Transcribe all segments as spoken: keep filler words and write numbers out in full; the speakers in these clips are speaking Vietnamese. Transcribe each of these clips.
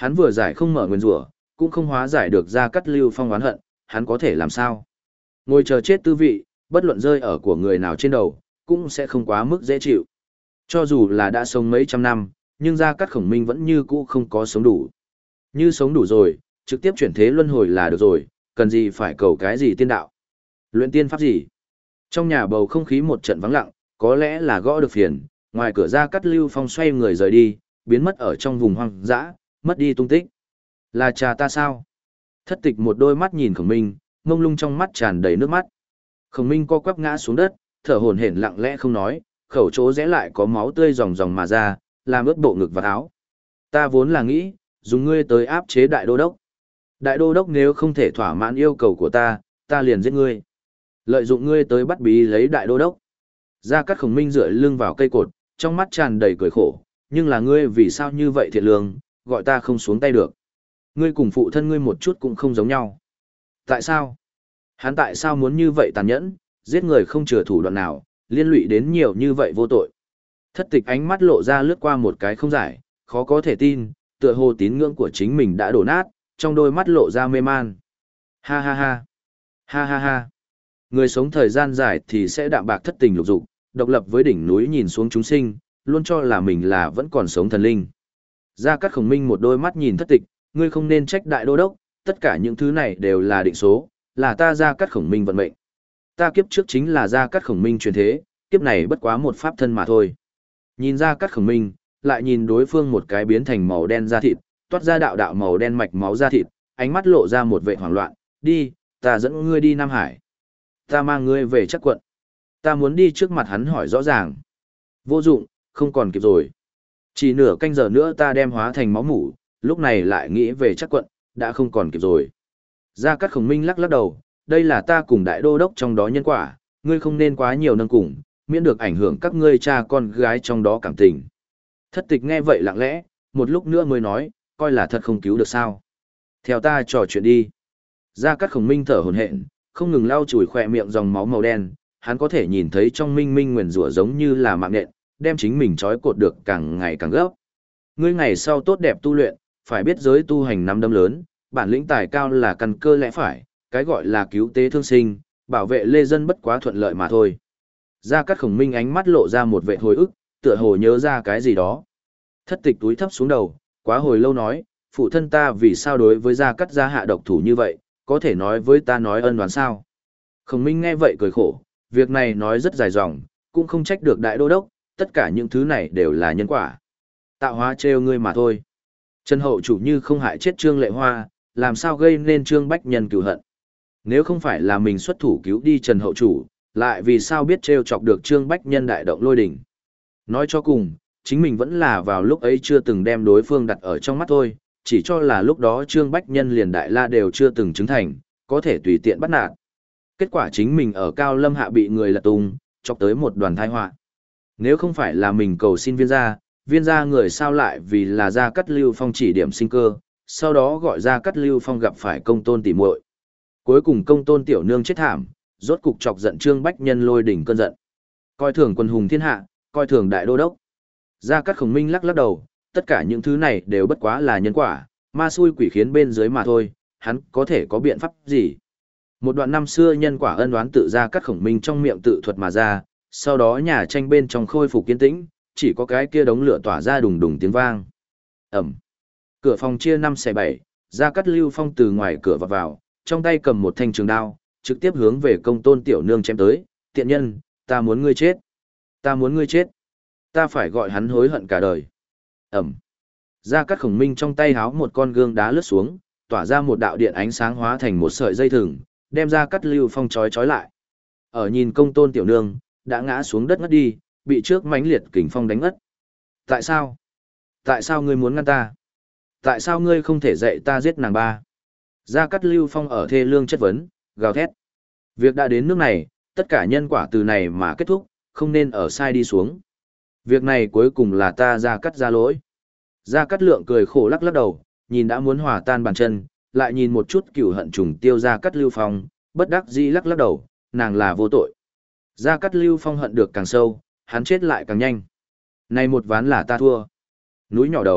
Hắn vừa giải không mở nguyên rủa, cũng không hóa giải được Gia Cát Lưu Phong oán hận, hắn có thể làm sao? Ngồi chờ chết tư vị, bất luận rơi ở của người nào trên đầu, cũng sẽ không quá mức dễ chịu. Cho dù là đã sống mấy trăm năm, nhưng Gia Cát Khổng Minh vẫn như cũ không có sống đủ. Như sống đủ rồi, trực tiếp chuyển thế luân hồi là được rồi, cần gì phải cầu cái gì tiên đạo. Luyện tiên pháp gì? Trong nhà bầu không khí một trận vắng lặng, có lẽ là gõ được phiền, ngoài cửa Gia Cát Lưu Phong xoay người rời đi, biến mất ở trong vùng hoang dã, mất đi tung tích. Là cha ta sao? Thất tịch một đôi mắt nhìn Khổng Minh, ngông lung trong mắt tràn đầy nước mắt. Khổng Minh co quắp ngã xuống đất, thở hổn hển lặng lẽ không nói, khẩu chỗ rẽ lại có máu tươi ròng ròng mà ra, làm ướt bộ ngực và áo. Ta vốn là nghĩ, dùng ngươi tới áp chế đại đô đốc. Đại đô đốc nếu không thể thỏa mãn yêu cầu của ta, ta liền giết ngươi. Lợi dụng ngươi tới bắt bí lấy đại đô đốc. Gia Cát Khổng Minh dựa lưng vào cây cột, trong mắt tràn đầy cười khổ, nhưng là ngươi vì sao như vậy thiệt lương, gọi ta không xuống tay được. Ngươi cùng phụ thân ngươi một chút cũng không giống nhau. Tại sao? Hắn tại sao muốn như vậy tàn nhẫn, giết người không chừa thủ đoạn nào, liên lụy đến nhiều như vậy vô tội. Thất tịch ánh mắt lộ ra lướt qua một cái không giải, khó có thể tin, tựa hồ tín ngưỡng của chính mình đã đổ nát, trong đôi mắt lộ ra mê man. Ha ha ha. Ha ha ha. Người sống thời gian dài thì sẽ đạm bạc thất tình lục dục, độc lập với đỉnh núi nhìn xuống chúng sinh, luôn cho là mình là vẫn còn sống thần linh. Gia Cát Khổng Minh một đôi mắt nhìn thất tịch, ngươi không nên trách đại đô đốc, tất cả những thứ này đều là định số, là ta Gia Cát Khổng Minh vận mệnh. Ta kiếp trước chính là Gia Cát Khổng Minh truyền thế, kiếp này bất quá một pháp thân mà thôi. Nhìn Gia Cát Khổng Minh, lại nhìn đối phương một cái biến thành màu đen da thịt, toát ra đạo đạo màu đen mạch máu da thịt, ánh mắt lộ ra một vẻ hoảng loạn, đi, ta dẫn ngươi đi Nam Hải. Ta mang ngươi về Trắc Quận. Ta muốn đi trước mặt hắn hỏi rõ ràng. Vô dụng, không còn kịp rồi. Chỉ nửa canh giờ nữa ta đem hóa thành máu mủ, lúc này lại nghĩ về Trắc Quận, đã không còn kịp rồi. Gia Cát Khổng Minh lắc lắc đầu, đây là ta cùng đại đô đốc trong đó nhân quả, ngươi không nên quá nhiều nâng cùng, miễn được ảnh hưởng các ngươi cha con gái trong đó cảm tình. Thất tịch nghe vậy lặng lẽ, một lúc nữa mới nói, coi là thật không cứu được sao. Theo ta trò chuyện đi. Gia Cát Khổng Minh thở hổn hển, không ngừng lau chùi khỏe miệng dòng máu màu đen, hắn có thể nhìn thấy trong minh minh nguyền rủa giống như là mạng nhện, đem chính mình trói cột được càng ngày càng gấp. Ngươi ngày sau tốt đẹp tu luyện, phải biết giới tu hành năm đâm lớn, bản lĩnh tài cao là căn cơ lẽ phải, cái gọi là cứu tế thương sinh, bảo vệ lê dân bất quá thuận lợi mà thôi. Gia Cát Khổng Minh ánh mắt lộ ra một vẻ hồi ức, tựa hồ nhớ ra cái gì đó. Thất tịch túi thấp xuống đầu, quá hồi lâu nói, phụ thân ta vì sao đối với Gia Cát gia hạ độc thủ như vậy, có thể nói với ta nói ân đoán sao. Khổng Minh nghe vậy cười khổ, việc này nói rất dài dòng, cũng không trách được đại đô đốc, tất cả những thứ này đều là nhân quả. Tạo hóa trêu ngươi mà thôi. Trần hậu chủ như không hại chết Trương Lệ Hoa, làm sao gây nên Trương Bách Nhân cửu hận. Nếu không phải là mình xuất thủ cứu đi Trần hậu chủ, lại vì sao biết trêu chọc được Trương Bách Nhân đại động lôi đỉnh. Nói cho cùng, chính mình vẫn là vào lúc ấy chưa từng đem đối phương đặt ở trong mắt thôi, chỉ cho là lúc đó Trương Bách Nhân liền đại la đều chưa từng chứng thành, có thể tùy tiện bắt nạt. Kết quả chính mình ở Cao Lâm hạ bị người lật tung, chọc tới một đoàn tai họa. Nếu không phải là mình cầu xin viên gia, viên gia người sao lại vì là Gia Cát Lưu Phong chỉ điểm sinh cơ, sau đó gọi Gia Cát Lưu Phong gặp phải công tôn tỉ muội. Cuối cùng công tôn tiểu nương chết thảm, rốt cục chọc giận Trương Bách Nhân lôi đỉnh cơn giận. Coi thường quân hùng thiên hạ, coi thường đại đô đốc. Gia Cát Khổng Minh lắc lắc đầu, tất cả những thứ này đều bất quá là nhân quả, ma xui quỷ khiến bên dưới mà thôi, hắn có thể có biện pháp gì. Một đoạn năm xưa nhân quả ân oán tự Gia Cát Khổng Minh trong miệng tự thuật mà ra, sau đó nhà tranh bên trong khôi phục kiên tĩnh, chỉ có cái kia đống lửa tỏa ra đùng đùng tiếng vang. Ẩm. Cửa phòng chia năm xẻ bảy, Gia Cát Lưu Phong từ ngoài cửa vào vào, trong tay cầm một thanh trường đao, trực tiếp hướng về công tôn tiểu nương chém tới, tiện nhân, ta muốn ngươi chết. Ta muốn ngươi chết. Ta phải gọi hắn hối hận cả đời. Ẩm. Gia Cát Khổng Minh trong tay háo một con gương đá lướt xuống, tỏa ra một đạo điện ánh sáng hóa thành một sợi dây thừng, đem Gia Cát Lưu Phong trói trói lại. Ở nhìn công tôn tiểu nương, đã ngã xuống đất ngất đi, bị trước mãnh liệt kình phong đánh ngất. Tại sao? Tại sao ngươi muốn ngăn ta? Tại sao ngươi không thể dạy ta giết nàng ba? Gia Cát Lưu Phong ở thê lương chất vấn, gào thét. Việc đã đến nước này, tất cả nhân quả từ này mà kết thúc, không nên ở sai đi xuống. Việc này cuối cùng là ta Gia Cát ra lỗi. Gia Cát Lượng cười khổ lắc lắc đầu, nhìn đã muốn hòa tan bàn chân, lại nhìn một chút cửu hận trùng tiêu Gia Cát Lưu Phong, bất đắc dĩ lắc lắc đầu, nàng là vô tội. Gia Cát Lưu Phong hận được càng sâu, hắn chết lại càng nhanh. Này một ván là ta thua. Núi nhỏ đầu,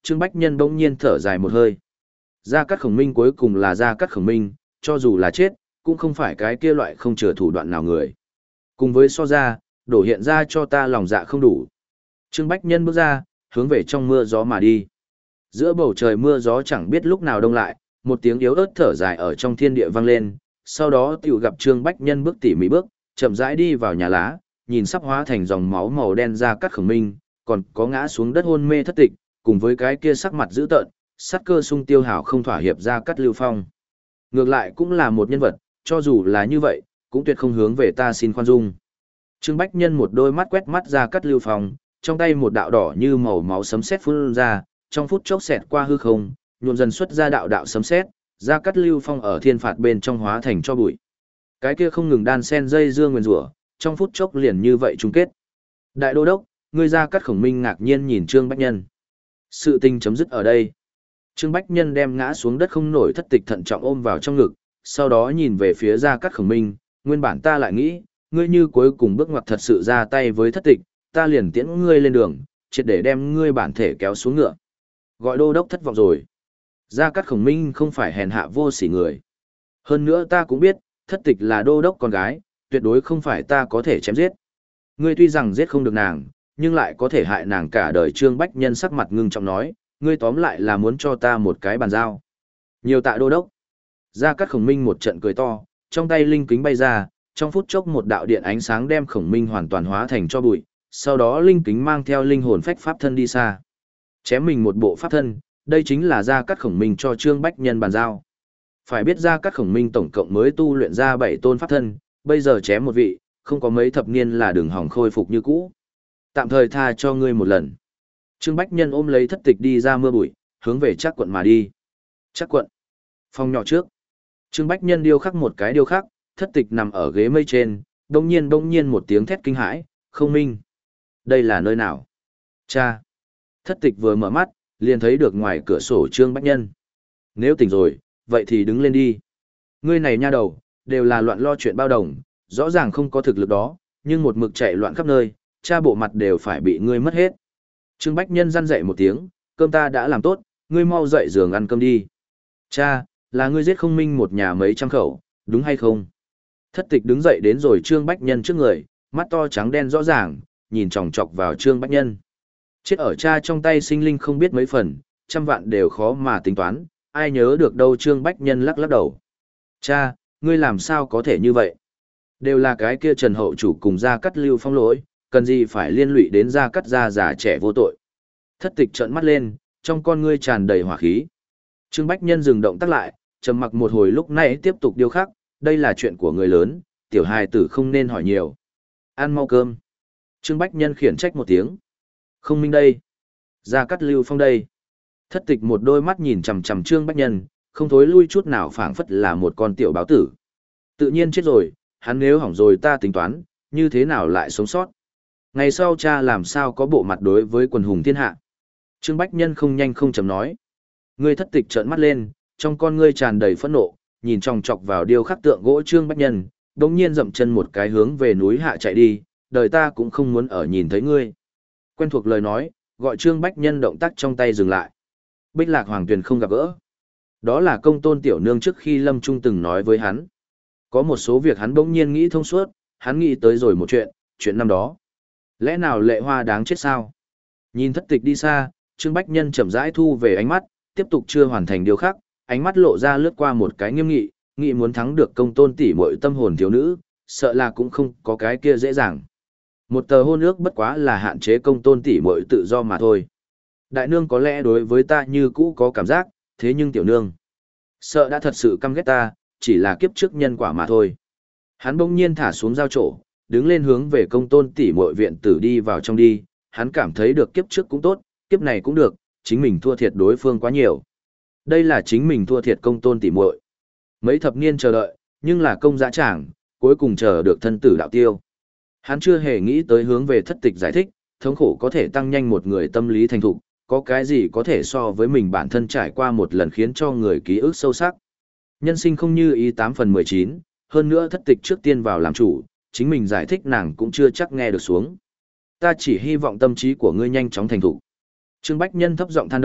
Trương Bách Nhân bỗng nhiên thở dài một hơi. Gia Cát Khổng Minh cuối cùng là Gia Cát Khổng Minh, cho dù là chết, cũng không phải cái kia loại không chừa thủ đoạn nào người. Cùng với so ra, đổ hiện ra cho ta lòng dạ không đủ. Trương Bách Nhân bước ra, hướng về trong mưa gió mà đi. Giữa bầu trời mưa gió chẳng biết lúc nào đông lại, một tiếng yếu ớt thở dài ở trong thiên địa vang lên, sau đó tiểu gặp Trương Bách Nhân bước tỉ mỉ bước, chậm rãi đi vào nhà lá, nhìn sắp hóa thành dòng máu màu đen Gia Cát Khổng Minh, còn có ngã xuống đất hôn mê thất tịch, cùng với cái kia sắc mặt dữ tợn, sát cơ sung tiêu hào không thỏa hiệp Gia Cát Lưu Phong. Ngược lại cũng là một nhân vật, cho dù là như vậy, cũng tuyệt không hướng về ta xin khoan dung. Trương Bách Nhân một đôi mắt quét mắt Gia Cát Lưu Phong, trong tay một đạo đỏ như màu máu sấm sét phun ra, trong phút chốc xẹt qua hư không, nhuộm dần xuất ra đạo đạo sấm sét, Gia Cát Lưu Phong ở thiên phạt bên trong hóa thành cho bụi. Cái kia không ngừng đan sen dây dương nguyên rủa, trong phút chốc liền như vậy chung kết. Đại đô đốc, ngươi Gia Cát Khổng Minh ngạc nhiên nhìn Trương Bách Nhân. Sự tình chấm dứt ở đây. Trương Bách Nhân đem ngã xuống đất không nổi thất tịch thận trọng ôm vào trong ngực, sau đó nhìn về phía Gia Cát Khổng Minh, nguyên bản ta lại nghĩ, ngươi như cuối cùng bước ngoặt thật sự ra tay với thất tịch, ta liền tiễn ngươi lên đường, triệt để đem ngươi bản thể kéo xuống ngựa. Gọi đô đốc thất vọng rồi. Gia Cát Khổng Minh không phải hèn hạ vô sỉ người. Hơn nữa ta cũng biết, thất tịch là đô đốc con gái, tuyệt đối không phải ta có thể chém giết. Ngươi tuy rằng giết không được nàng, nhưng lại có thể hại nàng cả đời. Trương Bách Nhân sắc mặt ngưng trọng nói, ngươi tóm lại là muốn cho ta một cái bàn giao. Nhiều tạ đô đốc. Gia Cát Khổng Minh một trận cười to, trong tay linh kính bay ra, trong phút chốc một đạo điện ánh sáng đem Khổng Minh hoàn toàn hóa thành cho bụi, sau đó linh kính mang theo linh hồn phách pháp thân đi xa. Chém mình một bộ pháp thân, đây chính là Gia Cát Khổng Minh cho Trương Bách Nhân bàn giao. Phải biết Gia Cát Khổng Minh tổng cộng mới tu luyện ra bảy tôn pháp thân, bây giờ chém một vị, không có mấy thập niên là đường hỏng khôi phục như cũ. Tạm thời tha cho ngươi một lần. Trương Bách Nhân ôm lấy thất tịch đi ra mưa bụi, hướng về Trác quận mà đi. Trác quận. Phòng nhỏ trước. Trương Bách Nhân điêu khắc một cái điêu khắc, thất tịch nằm ở ghế mây trên, đông nhiên đông nhiên một tiếng thét kinh hãi, không minh. Đây là nơi nào? Cha. Thất tịch vừa mở mắt, liền thấy được ngoài cửa sổ Trương Bách Nhân. Nếu tỉnh rồi, vậy thì đứng lên đi. Ngươi này nha đầu, đều là loạn lo chuyện bao đồng, rõ ràng không có thực lực đó, nhưng một mực chạy loạn khắp nơi, cha bộ mặt đều phải bị ngươi mất hết. Trương Bách Nhân răn dậy một tiếng, cơm ta đã làm tốt, ngươi mau dậy giường ăn cơm đi. Cha, là ngươi giết không minh một nhà mấy trăm khẩu, đúng hay không? Thất tịch đứng dậy đến rồi Trương Bách Nhân trước người, mắt to trắng đen rõ ràng, nhìn chòng chọc vào Trương Bách Nhân. Chết ở cha trong tay sinh linh không biết mấy phần, trăm vạn đều khó mà tính toán, ai nhớ được đâu. Trương Bách Nhân lắc lắc đầu. Cha, ngươi làm sao có thể như vậy? Đều là cái kia Trần Hậu chủ cùng Gia Cát Lưu Phong lỗi, cần gì phải liên lụy đến Gia Cát gia già trẻ vô tội. Thất tịch trợn mắt lên, trong con ngươi tràn đầy hỏa khí. Trương Bách Nhân dừng động tác lại, trầm mặc một hồi lúc này tiếp tục điêu khắc, đây là chuyện của người lớn, tiểu hài tử không nên hỏi nhiều. Ăn mau cơm. Trương Bách Nhân khiển trách một tiếng. Không minh đây. Gia Cát Lưu Phong đây. Thất tịch một đôi mắt nhìn chằm chằm Trương Bách Nhân, không thối lui chút nào, phảng phất là một con tiểu báo tử. Tự nhiên chết rồi, hắn nếu hỏng rồi ta tính toán, như thế nào lại sống sót. Ngày sau cha làm sao có bộ mặt đối với quần hùng thiên hạ. Trương Bách Nhân không nhanh không chậm nói. Ngươi thất tịch trợn mắt lên, trong con ngươi tràn đầy phẫn nộ, nhìn chòng chọc vào điêu khắc tượng gỗ Trương Bách Nhân, đống nhiên dậm chân một cái hướng về núi hạ chạy đi, đời ta cũng không muốn ở nhìn thấy ngươi. Quen thuộc lời nói, gọi Trương Bách Nhân động tác trong tay dừng lại. Bích Lạc Hoàng Tuyền không gặp gỡ. Đó là Công Tôn tiểu nương trước khi lâm trung từng nói với hắn. Có một số việc hắn bỗng nhiên nghĩ thông suốt, hắn nghĩ tới rồi một chuyện, chuyện năm đó. Lẽ nào Lệ Hoa đáng chết sao? Nhìn thất tịch đi xa, Trương Bách Nhân chậm rãi thu về ánh mắt, tiếp tục chưa hoàn thành điều khác, ánh mắt lộ ra lướt qua một cái nghiêm nghị, nghị muốn thắng được Công Tôn tỷ muội tâm hồn thiếu nữ, sợ là cũng không có cái kia dễ dàng. Một tờ hôn ước bất quá là hạn chế Công Tôn tỷ muội tự do mà thôi. Đại nương có lẽ đối với ta như cũ có cảm giác, thế nhưng tiểu nương, sợ đã thật sự căm ghét ta, chỉ là kiếp trước nhân quả mà thôi. Hắn bỗng nhiên thả xuống dao trổ, đứng lên hướng về Công Tôn tỷ muội viện tử đi vào trong đi, hắn cảm thấy được kiếp trước cũng tốt, kiếp này cũng được, chính mình thua thiệt đối phương quá nhiều. Đây là chính mình thua thiệt Công Tôn tỷ muội. Mấy thập niên chờ đợi, nhưng là công dã tràng, cuối cùng chờ được thân tử đạo tiêu. Hắn chưa hề nghĩ tới hướng về thất tịch giải thích, thống khổ có thể tăng nhanh một người tâm lý thành thục, có cái gì có thể so với mình bản thân trải qua một lần khiến cho người ký ức sâu sắc. Nhân sinh không như ý tám phần mười chín, hơn nữa thất tịch trước tiên vào làm chủ, chính mình giải thích nàng cũng chưa chắc nghe được xuống. Ta chỉ hy vọng tâm trí của ngươi nhanh chóng thành thục. Trương Bách Nhân thấp giọng than đâu,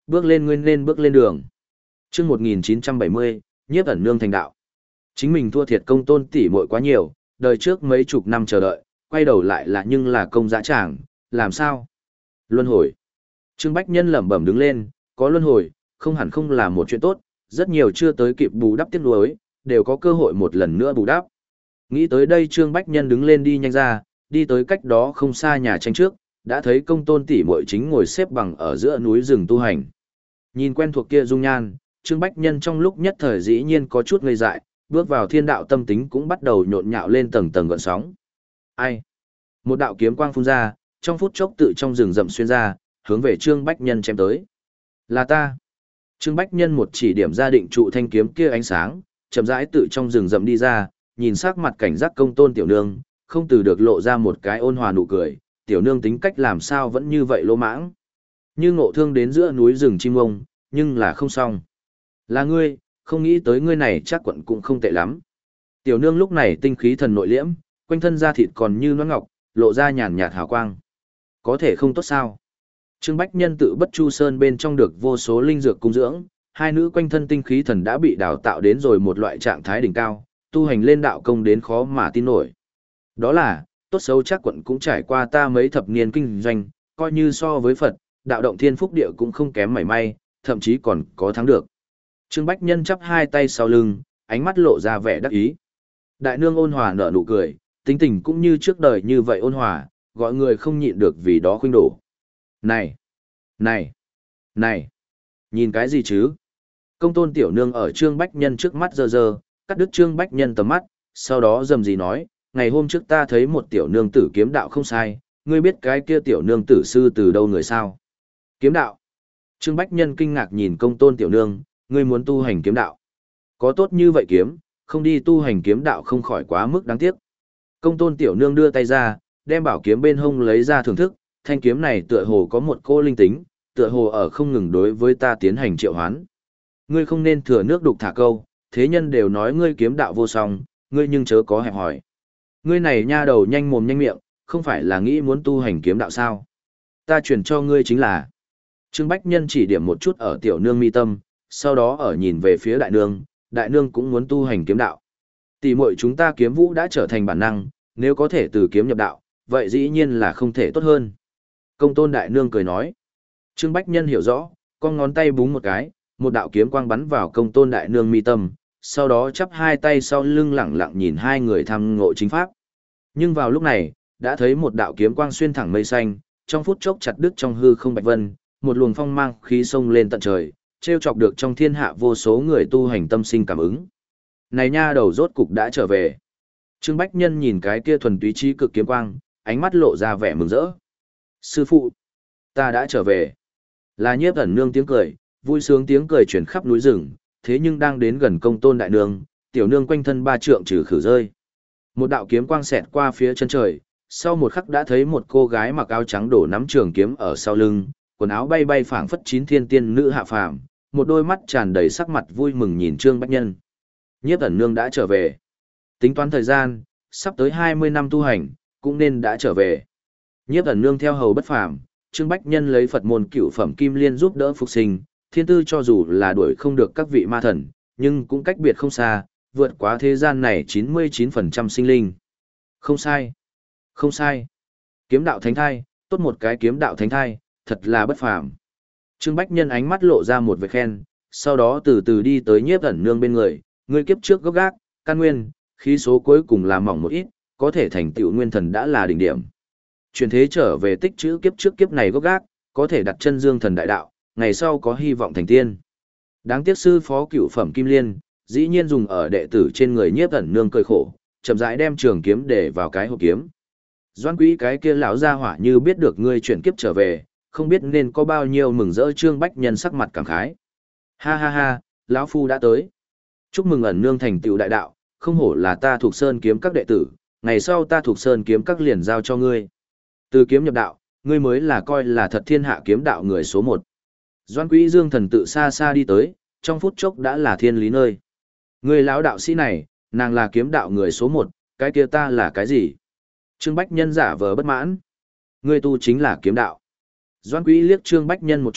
bước lên ngươi nên bước lên đường. Chương một nghìn chín trăm bảy mươi, Nhiếp ẩn nương thành đạo. Chính mình thua thiệt công tôn tỷ muội quá nhiều, đời trước mấy chục năm chờ đợi, quay đầu lại là nhưng là công dã tràng, làm sao? Luân hồi. Trương Bách Nhân lẩm bẩm đứng lên, có luân hồi, không hẳn không là một chuyện tốt, rất nhiều chưa tới kịp bù đắp tiếc nuối, đều có cơ hội một lần nữa bù đắp. Nghĩ tới đây Trương Bách Nhân đứng lên đi nhanh ra, đi tới cách đó không xa nhà tranh trước, đã thấy công tôn tỷ muội chính ngồi xếp bằng ở giữa núi rừng tu hành. Nhìn quen thuộc kia dung nhan, Trương Bách Nhân trong lúc nhất thời dĩ nhiên có chút ngây dại, bước vào thiên đạo tâm tính cũng bắt đầu nhộn nhạo lên tầng tầng gợn sóng. Ai? Một đạo kiếm quang phun ra, trong phút chốc tự trong rừng rậm xuyên ra, hướng về Trương Bách Nhân chém tới. Là ta. Trương Bách Nhân một chỉ điểm ra định trụ thanh kiếm kia ánh sáng, chậm rãi tự trong rừng rậm đi ra, nhìn sắc mặt cảnh giác công tôn tiểu nương, không từ được lộ ra một cái ôn hòa nụ cười, tiểu nương tính cách làm sao vẫn như vậy lỗ mãng. Như ngộ thương đến giữa núi rừng chim ông, nhưng là không xong. Là ngươi, không nghĩ tới ngươi này chắc quận cũng không tệ lắm. Tiểu nương lúc này tinh khí thần nội liễm, quanh thân da thịt còn như noãn ngọc, lộ ra nhàn nhạt hào quang. Có thể không tốt sao? Trương Bách Nhân tự Bất Chu Sơn bên trong được vô số linh dược cung dưỡng, hai nữ quanh thân tinh khí thần đã bị đào tạo đến rồi một loại trạng thái đỉnh cao, tu hành lên đạo công đến khó mà tin nổi. Đó là, tốt xấu chắc quận cũng trải qua ta mấy thập niên kinh doanh, coi như so với Phật, đạo động thiên phúc địa cũng không kém mảy may, thậm chí còn có thắng được. Trương Bách Nhân chắp hai tay sau lưng, ánh mắt lộ ra vẻ đắc ý. Đại nương ôn hòa nở nụ cười, tính tình cũng như trước đời như vậy ôn hòa, gọi người không nhịn được vì đó khuynh đổ. Này! Này! Này! Nhìn cái gì chứ? Công tôn tiểu nương ở Trương Bách Nhân trước mắt dơ dơ, cắt đứt Trương Bách Nhân tầm mắt, sau đó dầm gì nói, ngày hôm trước ta thấy một tiểu nương tử kiếm đạo không sai, ngươi biết cái kia tiểu nương tử sư từ đâu người sao? Kiếm đạo! Trương Bách Nhân kinh ngạc nhìn công tôn tiểu nương, ngươi muốn tu hành kiếm đạo. Có tốt như vậy kiếm, không đi tu hành kiếm đạo không khỏi quá mức đáng tiếc. Công tôn tiểu nương đưa tay ra, đem bảo kiếm bên hông lấy ra thưởng thức, thanh kiếm này tựa hồ có một cô linh tính, tựa hồ ở không ngừng đối với ta tiến hành triệu hoán. Ngươi không nên thừa nước đục thả câu, thế nhân đều nói ngươi kiếm đạo vô song, ngươi nhưng chớ có hẹp hỏi. Ngươi này nha đầu nhanh mồm nhanh miệng, không phải là nghĩ muốn tu hành kiếm đạo sao? Ta truyền cho ngươi chính là. Trương Bách Nhân chỉ điểm một chút ở tiểu nương mi tâm, sau đó ở nhìn về phía đại nương, đại nương cũng muốn tu hành kiếm đạo. Tỷ muội chúng ta kiếm vũ đã trở thành bản năng, nếu có thể từ kiếm nhập đạo, vậy dĩ nhiên là không thể tốt hơn. Công tôn đại nương cười nói. Trương Bách Nhân hiểu rõ, con ngón tay búng một cái, một đạo kiếm quang bắn vào công tôn đại nương mi tâm, sau đó chắp hai tay sau lưng lẳng lặng nhìn hai người tham ngộ chính pháp. Nhưng vào lúc này, đã thấy một đạo kiếm quang xuyên thẳng mây xanh, trong phút chốc chặt đứt trong hư không bạch vân, một luồng phong mang khí sông lên tận trời, trêu chọc được trong thiên hạ vô số người tu hành tâm sinh cảm ứng. Này nha đầu rốt cục đã trở về. Trương Bách Nhân nhìn cái kia thuần túy trí cực kiếm quang, ánh mắt lộ ra vẻ mừng rỡ. Sư phụ, ta đã trở về. Là Nhiếp ẩn nương tiếng cười, vui sướng tiếng cười chuyển khắp núi rừng, thế nhưng đang đến gần công tôn đại nương, tiểu nương quanh thân ba trượng trừ khử rơi. Một đạo kiếm quang xẹt qua phía chân trời, sau một khắc đã thấy một cô gái mặc áo trắng đổ nắm trường kiếm ở sau lưng, quần áo bay bay phảng phất chín thiên tiên nữ hạ phàm, một đôi mắt tràn đầy sắc mặt vui mừng nhìn Trương Bách Nhân. Nhiếp ẩn nương đã trở về. Tính toán thời gian, sắp tới hai mươi năm tu hành, cũng nên đã trở về. Nhiếp ẩn nương theo hầu bất phàm, Trương Bách Nhân lấy Phật môn cửu phẩm kim liên giúp đỡ phục sinh, thiên tư cho dù là đuổi không được các vị ma thần, nhưng cũng cách biệt không xa, vượt quá thế gian này chín mươi chín phần trăm sinh linh. Không sai. Không sai. Kiếm đạo thánh thai, tốt một cái kiếm đạo thánh thai, thật là bất phàm. Trương Bách Nhân ánh mắt lộ ra một vệt khen, sau đó từ từ đi tới Nhiếp ẩn nương bên người, người kiếp trước gốc gác, căn nguyên, khí số cuối cùng là mỏng một ít, có thể thành tựu nguyên thần đã là đỉnh điểm. Chuyển thế trở về tích chữ kiếp trước kiếp này gốc gác, có thể đặt chân dương thần đại đạo, ngày sau có hy vọng thành tiên. Đáng tiếc sư phó cửu phẩm kim liên, dĩ nhiên dùng ở đệ tử trên người Nhiếp ẩn nương cười khổ, chậm rãi đem trường kiếm để vào cái hộp kiếm. Doan Quý cái kia lão gia hỏa như biết được ngươi chuyển kiếp trở về, không biết nên có bao nhiêu mừng rỡ. Trương Bách Nhân sắc mặt cảm khái. Ha ha ha, lão phu đã tới. Chúc mừng ẩn nương thành tựu đại đạo, không hổ là ta thuộc Sơn kiếm các đệ tử, ngày sau ta thuộc Sơn kiếm các liền giao cho ngươi. Từ kiếm nhập đạo, ngươi mới là coi là thật thiên hạ kiếm đạo người số một. Doan Quý Dương thần tự xa xa đi tới, trong phút chốc đã là thiên lý nơi. Ngươi lão đạo sĩ này, nàng là kiếm đạo người số một, cái kia ta là cái gì? Trương Bách Nhân giả vờ bất mãn. Ngươi tu chính là kiếm đạo. Doan Quý liếc Trương Bách Nhân một chút,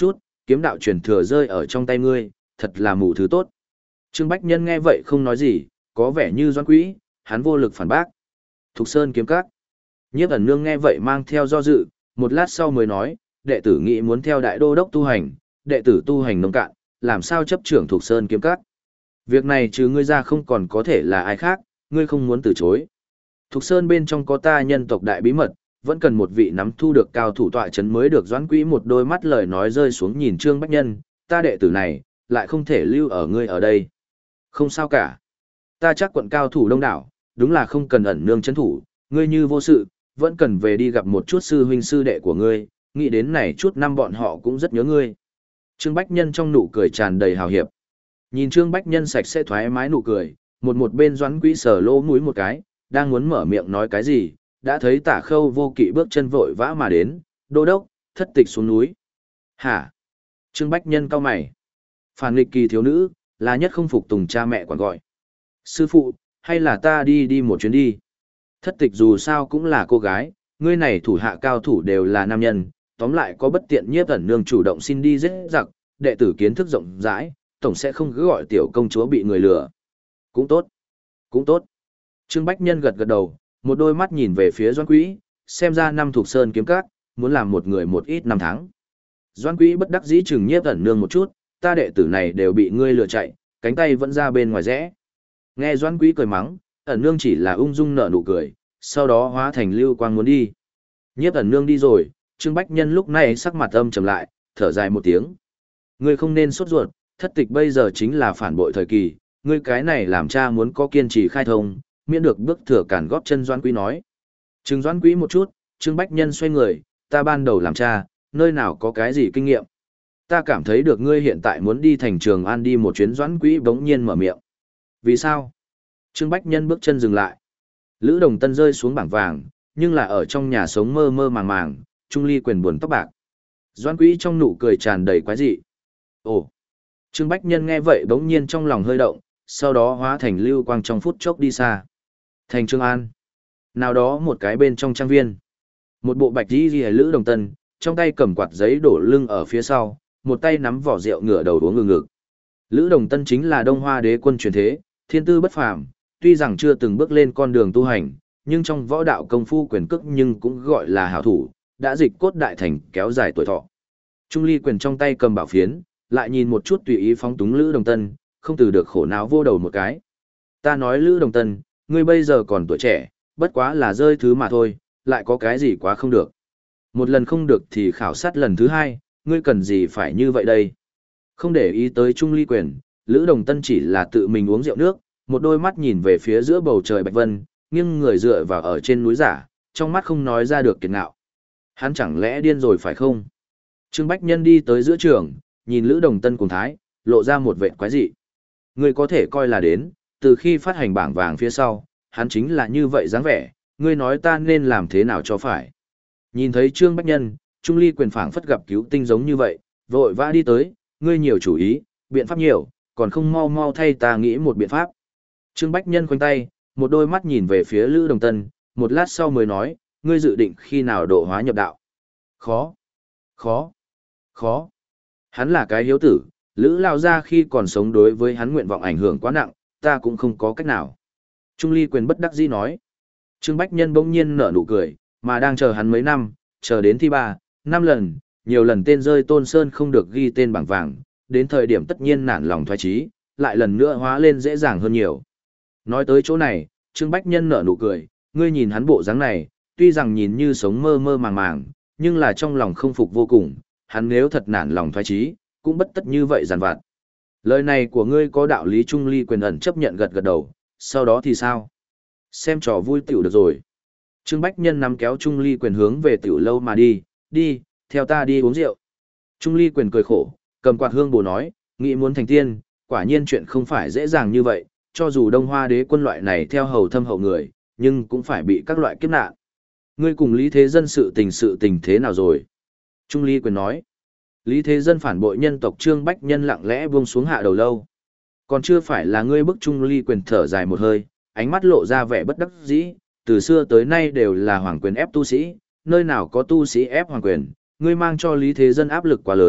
kiếm đạo truyền thừa rơi ở trong tay ngươi, thật là mù thứ tốt. Trương Bách Nhân nghe vậy không nói gì, có vẻ như Doãn Quý, hắn vô lực phản bác. Thục Sơn kiếm các. Nhiếp ẩn nương nghe vậy mang theo do dự, một lát sau mới nói, đệ tử nghĩ muốn theo đại đô đốc tu hành, đệ tử tu hành nông cạn, làm sao chấp trưởng Thục Sơn kiếm các. Việc này trừ ngươi ra không còn có thể là ai khác, ngươi không muốn từ chối. Thục Sơn bên trong có ta nhân tộc đại bí mật, vẫn cần một vị nắm thu được cao thủ tọa chấn mới được. Doãn Quý một đôi mắt lời nói rơi xuống nhìn Trương Bách Nhân, ta đệ tử này, lại không thể lưu ở ngươi ở đây. Không sao cả. Ta chắc quận cao thủ đông đảo, đúng là không cần ẩn nương chấn thủ, ngươi như vô sự, vẫn cần về đi gặp một chút sư huynh sư đệ của ngươi, nghĩ đến này chút năm bọn họ cũng rất nhớ ngươi. Trương Bách Nhân trong nụ cười tràn đầy hào hiệp. Nhìn Trương Bách Nhân sạch sẽ thoải mái nụ cười, một một bên Doãn Quý sờ lỗ mũi một cái, đang muốn mở miệng nói cái gì, đã thấy Tả Khâu Vô Kỵ bước chân vội vã mà đến, đô đốc, thất tịch xuống núi. Hả? Trương Bách Nhân cau mày. Phản nghịch kỳ thiếu nữ, là nhất không phục tùng cha mẹ quản gọi. Sư phụ, hay là ta đi đi một chuyến đi? Thất tịch dù sao cũng là cô gái, ngươi này thủ hạ cao thủ đều là nam nhân, tóm lại có bất tiện nhiếp ẩn nương chủ động xin đi dễ giặc, đệ tử kiến thức rộng rãi, tổng sẽ không cứ gọi tiểu công chúa bị người lừa. Cũng tốt, cũng tốt. Trương Bách Nhân gật gật đầu, một đôi mắt nhìn về phía Doãn Quý, xem ra năm Thục Sơn kiếm các, muốn làm một người một ít năm tháng. Doãn Quý bất đắc dĩ chừng nhiếp ẩn nương một chút, ta đệ tử này đều bị ngươi lừa chạy, cánh tay vẫn ra bên ngoài rẽ. Nghe Doãn Quý cười mắng, ẩn nương chỉ là ung dung nở nụ cười, sau đó hóa thành lưu quang muốn đi. Nhiếp ẩn nương đi rồi, Trương Bách Nhân lúc này sắc mặt âm trầm lại, thở dài một tiếng. Ngươi không nên sốt ruột, thất tịch bây giờ chính là phản bội thời kỳ, ngươi cái này làm cha muốn có kiên trì khai thông, miễn được bước thừa cản góp chân. Doãn Quý nói. Trừng Doãn Quý một chút, Trương Bách Nhân xoay người, ta ban đầu làm cha, nơi nào có cái gì kinh nghiệm. Ta cảm thấy được ngươi hiện tại muốn đi thành Trường An đi một chuyến. Doãn Quý bỗng nhiên mở miệng. Vì sao? Trương Bách Nhân bước chân dừng lại. Lữ Đồng Tân rơi xuống bảng vàng, nhưng là ở trong nhà sống mơ mơ màng màng, Trung Ly quyền buồn tóc bạc. Doãn Quý trong nụ cười tràn đầy quái dị. Ồ! Trương Bách Nhân nghe vậy bỗng nhiên trong lòng hơi động, sau đó hóa thành lưu quang trong phút chốc đi xa. Thành Trường An. Nào đó một cái bên trong trang viên. Một bộ bạch y liễu Lữ Đồng Tân, trong tay cầm quạt giấy đổ lưng ở phía sau, một tay nắm vỏ rượu ngửa đầu uống ngực ngực. Lữ Đồng Tân chính là Đông Hoa đế quân truyền thế, thiên tư bất phàm, tuy rằng chưa từng bước lên con đường tu hành, nhưng trong võ đạo công phu quyền cước nhưng cũng gọi là hảo thủ, đã dịch cốt đại thành kéo dài tuổi thọ. Trung Ly quyền trong tay cầm bảo phiến, lại nhìn một chút tùy ý phóng túng Lữ Đồng Tân, không từ được khổ não vô đầu một cái. Ta nói Lữ Đồng Tân, ngươi bây giờ còn tuổi trẻ, bất quá là rơi thứ mà thôi, lại có cái gì quá không được. Một lần không được thì khảo sát lần thứ hai, ngươi cần gì phải như vậy đây. Không để ý tới Trung Ly quyền, Lữ Đồng Tân chỉ là tự mình uống rượu nước, một đôi mắt nhìn về phía giữa bầu trời bạch vân, nghiêng người dựa vào ở trên núi giả, trong mắt không nói ra được kiệt ngạo. Hắn chẳng lẽ điên rồi phải không? Trương Bách Nhân đi tới giữa trường, nhìn Lữ Đồng Tân cùng thái, lộ ra một vệt quái dị. Ngươi có thể coi là đến, từ khi phát hành bảng vàng phía sau, hắn chính là như vậy dáng vẻ, ngươi nói ta nên làm thế nào cho phải. Nhìn thấy Trương Bách Nhân, Trung Ly quyền phảng phất gặp cứu tinh giống như vậy, vội vã đi tới, ngươi nhiều chủ ý, biện pháp nhiều, còn không mau mau thay ta nghĩ một biện pháp. Trương Bách Nhân khoanh tay, một đôi mắt nhìn về phía Lữ Đồng Tân, một lát sau mới nói, ngươi dự định khi nào độ hóa nhập đạo. Khó, khó, khó. Hắn là cái hiếu tử, Lữ lao ra khi còn sống đối với hắn nguyện vọng ảnh hưởng quá nặng, ta cũng không có cách nào. Trung Ly quyền bất đắc dĩ nói. Trương Bách Nhân bỗng nhiên nở nụ cười, mà đang chờ hắn mấy năm, chờ đến thi ba, năm lần, nhiều lần tên rơi Tôn Sơn không được ghi tên bảng vàng, đến thời điểm tất nhiên nản lòng thoái trí, lại lần nữa hóa lên dễ dàng hơn nhiều. Nói tới chỗ này, Trương Bách Nhân nở nụ cười, ngươi nhìn hắn bộ dáng này, tuy rằng nhìn như sống mơ mơ màng màng, nhưng là trong lòng không phục vô cùng, hắn nếu thật nản lòng thoái trí, cũng bất tất như vậy giàn vặt. Lời này của ngươi có đạo lý. Trung Ly quyền ẩn chấp nhận gật gật đầu, sau đó thì sao? Xem trò vui tiểu được rồi. Trương Bách Nhân nắm kéo Trung Ly quyền hướng về tiểu lâu mà đi, đi, theo ta đi uống rượu. Trung Ly quyền cười khổ, cầm quạt hương bồ nói, nghĩ muốn thành tiên, quả nhiên chuyện không phải dễ dàng như vậy, cho dù Đông Hoa đế quân loại này theo hầu thâm hậu người, nhưng cũng phải bị các loại kiếp nạn. Ngươi cùng Lý Thế Dân sự tình sự tình thế nào rồi? Trung Ly quyền nói. Lý Thế Dân phản bội nhân tộc. Trương Bách Nhân lặng lẽ buông xuống hạ đầu lâu. Còn chưa phải là ngươi bức. Trung Ly quyền thở dài một hơi, ánh mắt lộ ra vẻ bất đắc dĩ, từ xưa tới nay đều là hoàng quyền ép tu sĩ, nơi nào có tu sĩ ép hoàng quyền, ngươi mang cho Lý Thế Dân áp lực quá lớn,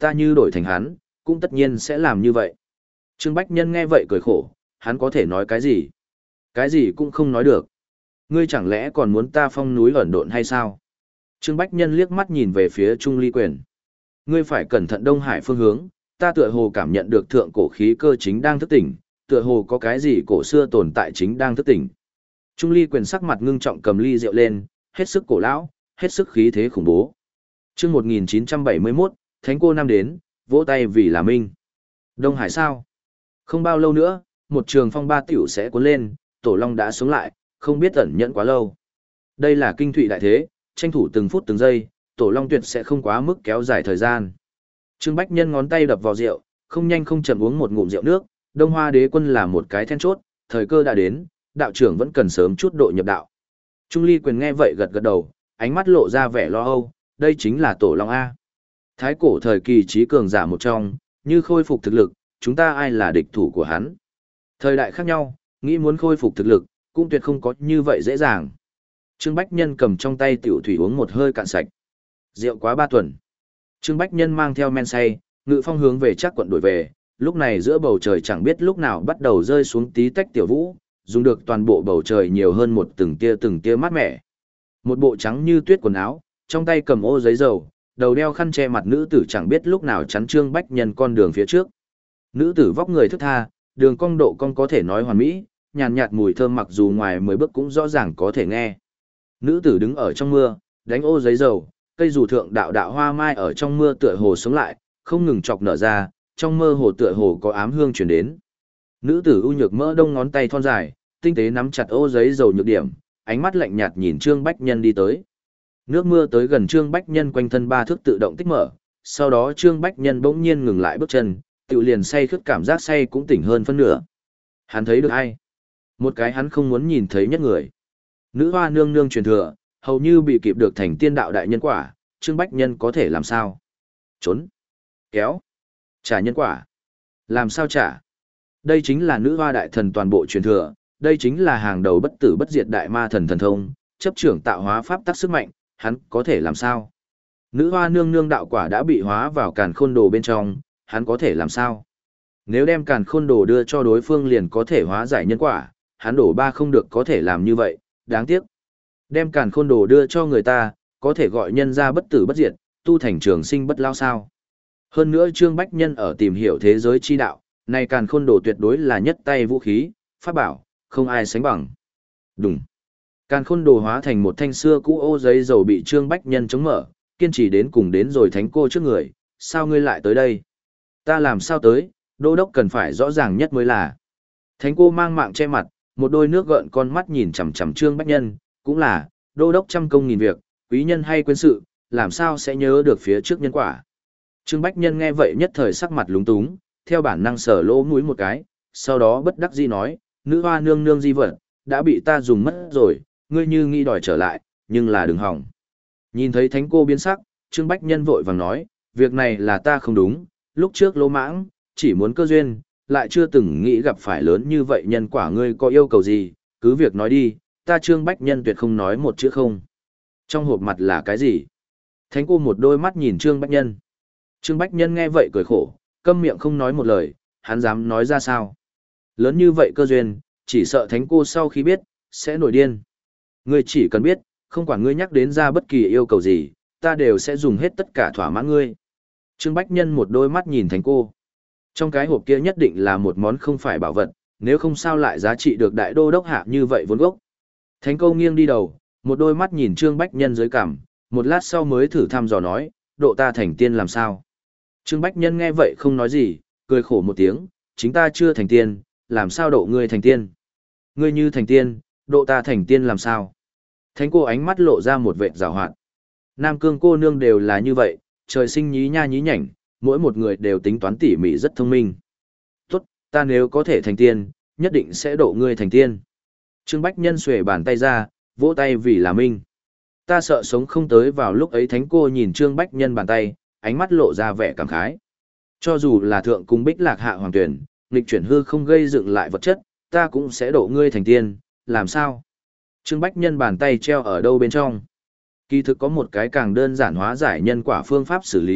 ta như đổi thành hắn, cũng tất nhiên sẽ làm như vậy. Trương Bách Nhân nghe vậy cười khổ, hắn có thể nói cái gì? Cái gì cũng không nói được. Ngươi chẳng lẽ còn muốn ta phong núi ẩn độn hay sao? Trương Bách Nhân liếc mắt nhìn về phía Trung Ly Quyền. Ngươi phải cẩn thận Đông Hải phương hướng, ta tựa hồ cảm nhận được thượng cổ khí cơ chính đang thức tỉnh, tựa hồ có cái gì cổ xưa tồn tại chính đang thức tỉnh. Trung Ly Quyền sắc mặt ngưng trọng cầm ly rượu lên, hết sức cổ lão, hết sức khí thế khủng bố. Chương một nghìn chín trăm bảy mươi mốt, Thánh cô năm đến, vỗ tay vì là minh. Đông Hải sao? Không bao lâu nữa, một trường phong ba tiểu sẽ cuốn lên, Tổ Long đã sống lại, không biết ẩn nhẫn quá lâu. Đây là kinh thụy đại thế, tranh thủ từng phút từng giây, Tổ Long tuyệt sẽ không quá mức kéo dài thời gian. Trương Bách Nhân ngón tay đập vào rượu, không nhanh không chậm uống một ngụm rượu nước, Đông Hoa Đế quân là một cái then chốt, thời cơ đã đến, đạo trưởng vẫn cần sớm chút độ nhập đạo. Trung Ly Quyền nghe vậy gật gật đầu, ánh mắt lộ ra vẻ lo âu, đây chính là Tổ Long A. Thái cổ thời kỳ trí cường giả một trong, như khôi phục thực lực, chúng ta ai là địch thủ của hắn. Thời đại khác nhau, nghĩ muốn khôi phục thực lực, cũng tuyệt không có như vậy dễ dàng. Trương Bách Nhân cầm trong tay tiểu thủy uống một hơi cạn sạch. Rượu quá ba tuần. Trương Bách Nhân mang theo men say, ngự phong hướng về chắc quận đổi về, lúc này giữa bầu trời chẳng biết lúc nào bắt đầu rơi xuống tí tách tiểu vũ, dùng được toàn bộ bầu trời nhiều hơn một từng tia từng tia mát mẻ. Một bộ trắng như tuyết quần áo, trong tay cầm ô giấy dầu, đầu đeo khăn che mặt nữ tử chẳng biết lúc nào chắn Trương Bách Nhân con đường phía trước. Nữ tử vóc người thức tha, đường cong độ cong có thể nói hoàn mỹ, nhàn nhạt mùi thơm mặc dù ngoài mười bước cũng rõ ràng có thể nghe. Nữ tử đứng ở trong mưa, đánh ô giấy dầu, cây dù thượng đạo đạo hoa mai ở trong mưa tựa hồ sống lại, không ngừng chọc nở ra, trong mơ hồ tựa hồ có ám hương truyền đến. Nữ tử ưu nhược mỡ đông ngón tay thon dài, tinh tế nắm chặt ô giấy dầu nhược điểm, ánh mắt lạnh nhạt nhìn Trương Bách Nhân đi tới. Nước mưa tới gần Trương Bách Nhân quanh thân ba thước tự động tích mở, sau đó Trương Bách Nhân bỗng nhiên ngừng lại bước chân, tự liền say khướt cảm giác say cũng tỉnh hơn phân nửa. Hắn thấy được ai? Một cái hắn không muốn nhìn thấy nhất người. Nữ hoa nương nương truyền thừa, hầu như bị kịp được thành tiên đạo đại nhân quả, Trương Bách Nhân có thể làm sao? Trốn, kéo, trả nhân quả. Làm sao trả? Đây chính là nữ hoa đại thần toàn bộ truyền thừa, đây chính là hàng đầu bất tử bất diệt đại ma thần thần thông, chấp trưởng tạo hóa pháp tắc sức mạnh, hắn có thể làm sao? Nữ hoa nương nương đạo quả đã bị hóa vào càn khôn đồ bên trong, hắn có thể làm sao? Nếu đem càn khôn đồ đưa cho đối phương liền có thể hóa giải nhân quả, hắn đổ ba không được có thể làm như vậy, đáng tiếc. Đem càn khôn đồ đưa cho người ta, có thể gọi nhân ra bất tử bất diệt, tu thành trường sinh bất lao sao. Hơn nữa Trương Bách Nhân ở tìm hiểu thế giới chi đạo, này càn khôn đồ tuyệt đối là nhất tay vũ khí, pháp bảo, không ai sánh bằng. Đúng. Càn khôn đồ hóa thành một thanh xưa cũ ô giấy dầu bị Trương Bách Nhân chống mở, kiên trì đến cùng đến rồi thánh cô trước người, sao ngươi lại tới đây? Ta làm sao tới, đô đốc cần phải rõ ràng nhất mới là. Thánh cô mang mạng che mặt, một đôi nước gợn con mắt nhìn chằm chằm Trương Bách Nhân, cũng là, đô đốc trăm công nghìn việc, quý nhân hay quên sự, làm sao sẽ nhớ được phía trước nhân quả. Trương Bách Nhân nghe vậy nhất thời sắc mặt lúng túng, theo bản năng sờ lỗ mũi một cái, sau đó bất đắc dĩ nói, nữ hoa nương nương di vật, đã bị ta dùng mất rồi, ngươi như nghĩ đòi trở lại, nhưng là đừng hỏng. Nhìn thấy thánh cô biến sắc, Trương Bách Nhân vội vàng nói, việc này là ta không đúng, lúc trước lỗ mãng, chỉ muốn cơ duyên, lại chưa từng nghĩ gặp phải lớn như vậy nhân quả ngươi có yêu cầu gì, cứ việc nói đi, ta Trương Bách Nhân tuyệt không nói một chữ không. Trong hộp mặt là cái gì? Thánh cô một đôi mắt nhìn Trương Bách Nhân. Trương Bách Nhân nghe vậy cười khổ, câm miệng không nói một lời, hắn dám nói ra sao? Lớn như vậy cơ duyên, chỉ sợ thánh cô sau khi biết, sẽ nổi điên. Ngươi chỉ cần biết, không quản ngươi nhắc đến ra bất kỳ yêu cầu gì, ta đều sẽ dùng hết tất cả thỏa mãn ngươi. Trương Bách Nhân một đôi mắt nhìn thánh cô. Trong cái hộp kia nhất định là một món không phải bảo vật, nếu không sao lại giá trị được đại đô đốc hạ như vậy vốn gốc. Thánh cô nghiêng đi đầu, một đôi mắt nhìn Trương Bách Nhân dưới cằm, một lát sau mới thử thăm dò nói, độ ta thành tiên làm sao? Trương Bách Nhân nghe vậy không nói gì, cười khổ một tiếng, chính ta chưa thành tiên, làm sao độ ngươi thành tiên? Ngươi như thành tiên, độ ta thành tiên làm sao? Thánh cô ánh mắt lộ ra một vệt rào hoạt. Nam Cương cô nương đều là như vậy, trời sinh nhí nha nhí nhảnh, mỗi một người đều tính toán tỉ mỉ rất thông minh. Tốt, ta nếu có thể thành tiên, nhất định sẽ độ ngươi thành tiên. Trương Bách Nhân xuề bàn tay ra, vỗ tay vì là minh. Ta sợ sống không tới vào lúc ấy thánh cô nhìn Trương Bách Nhân bàn tay, ánh mắt lộ ra vẻ cảm khái. Cho dù là thượng cung bích lạc hạ hoàng tuyển, nghịch chuyển hư không gây dựng lại vật chất, ta cũng sẽ độ ngươi thành tiên, làm sao? Trương Bách Nhân bàn tay treo ở đâu bên trong? Kỳ thực có một cái càng đơn giản hóa giải nhân quả phương pháp xử lý,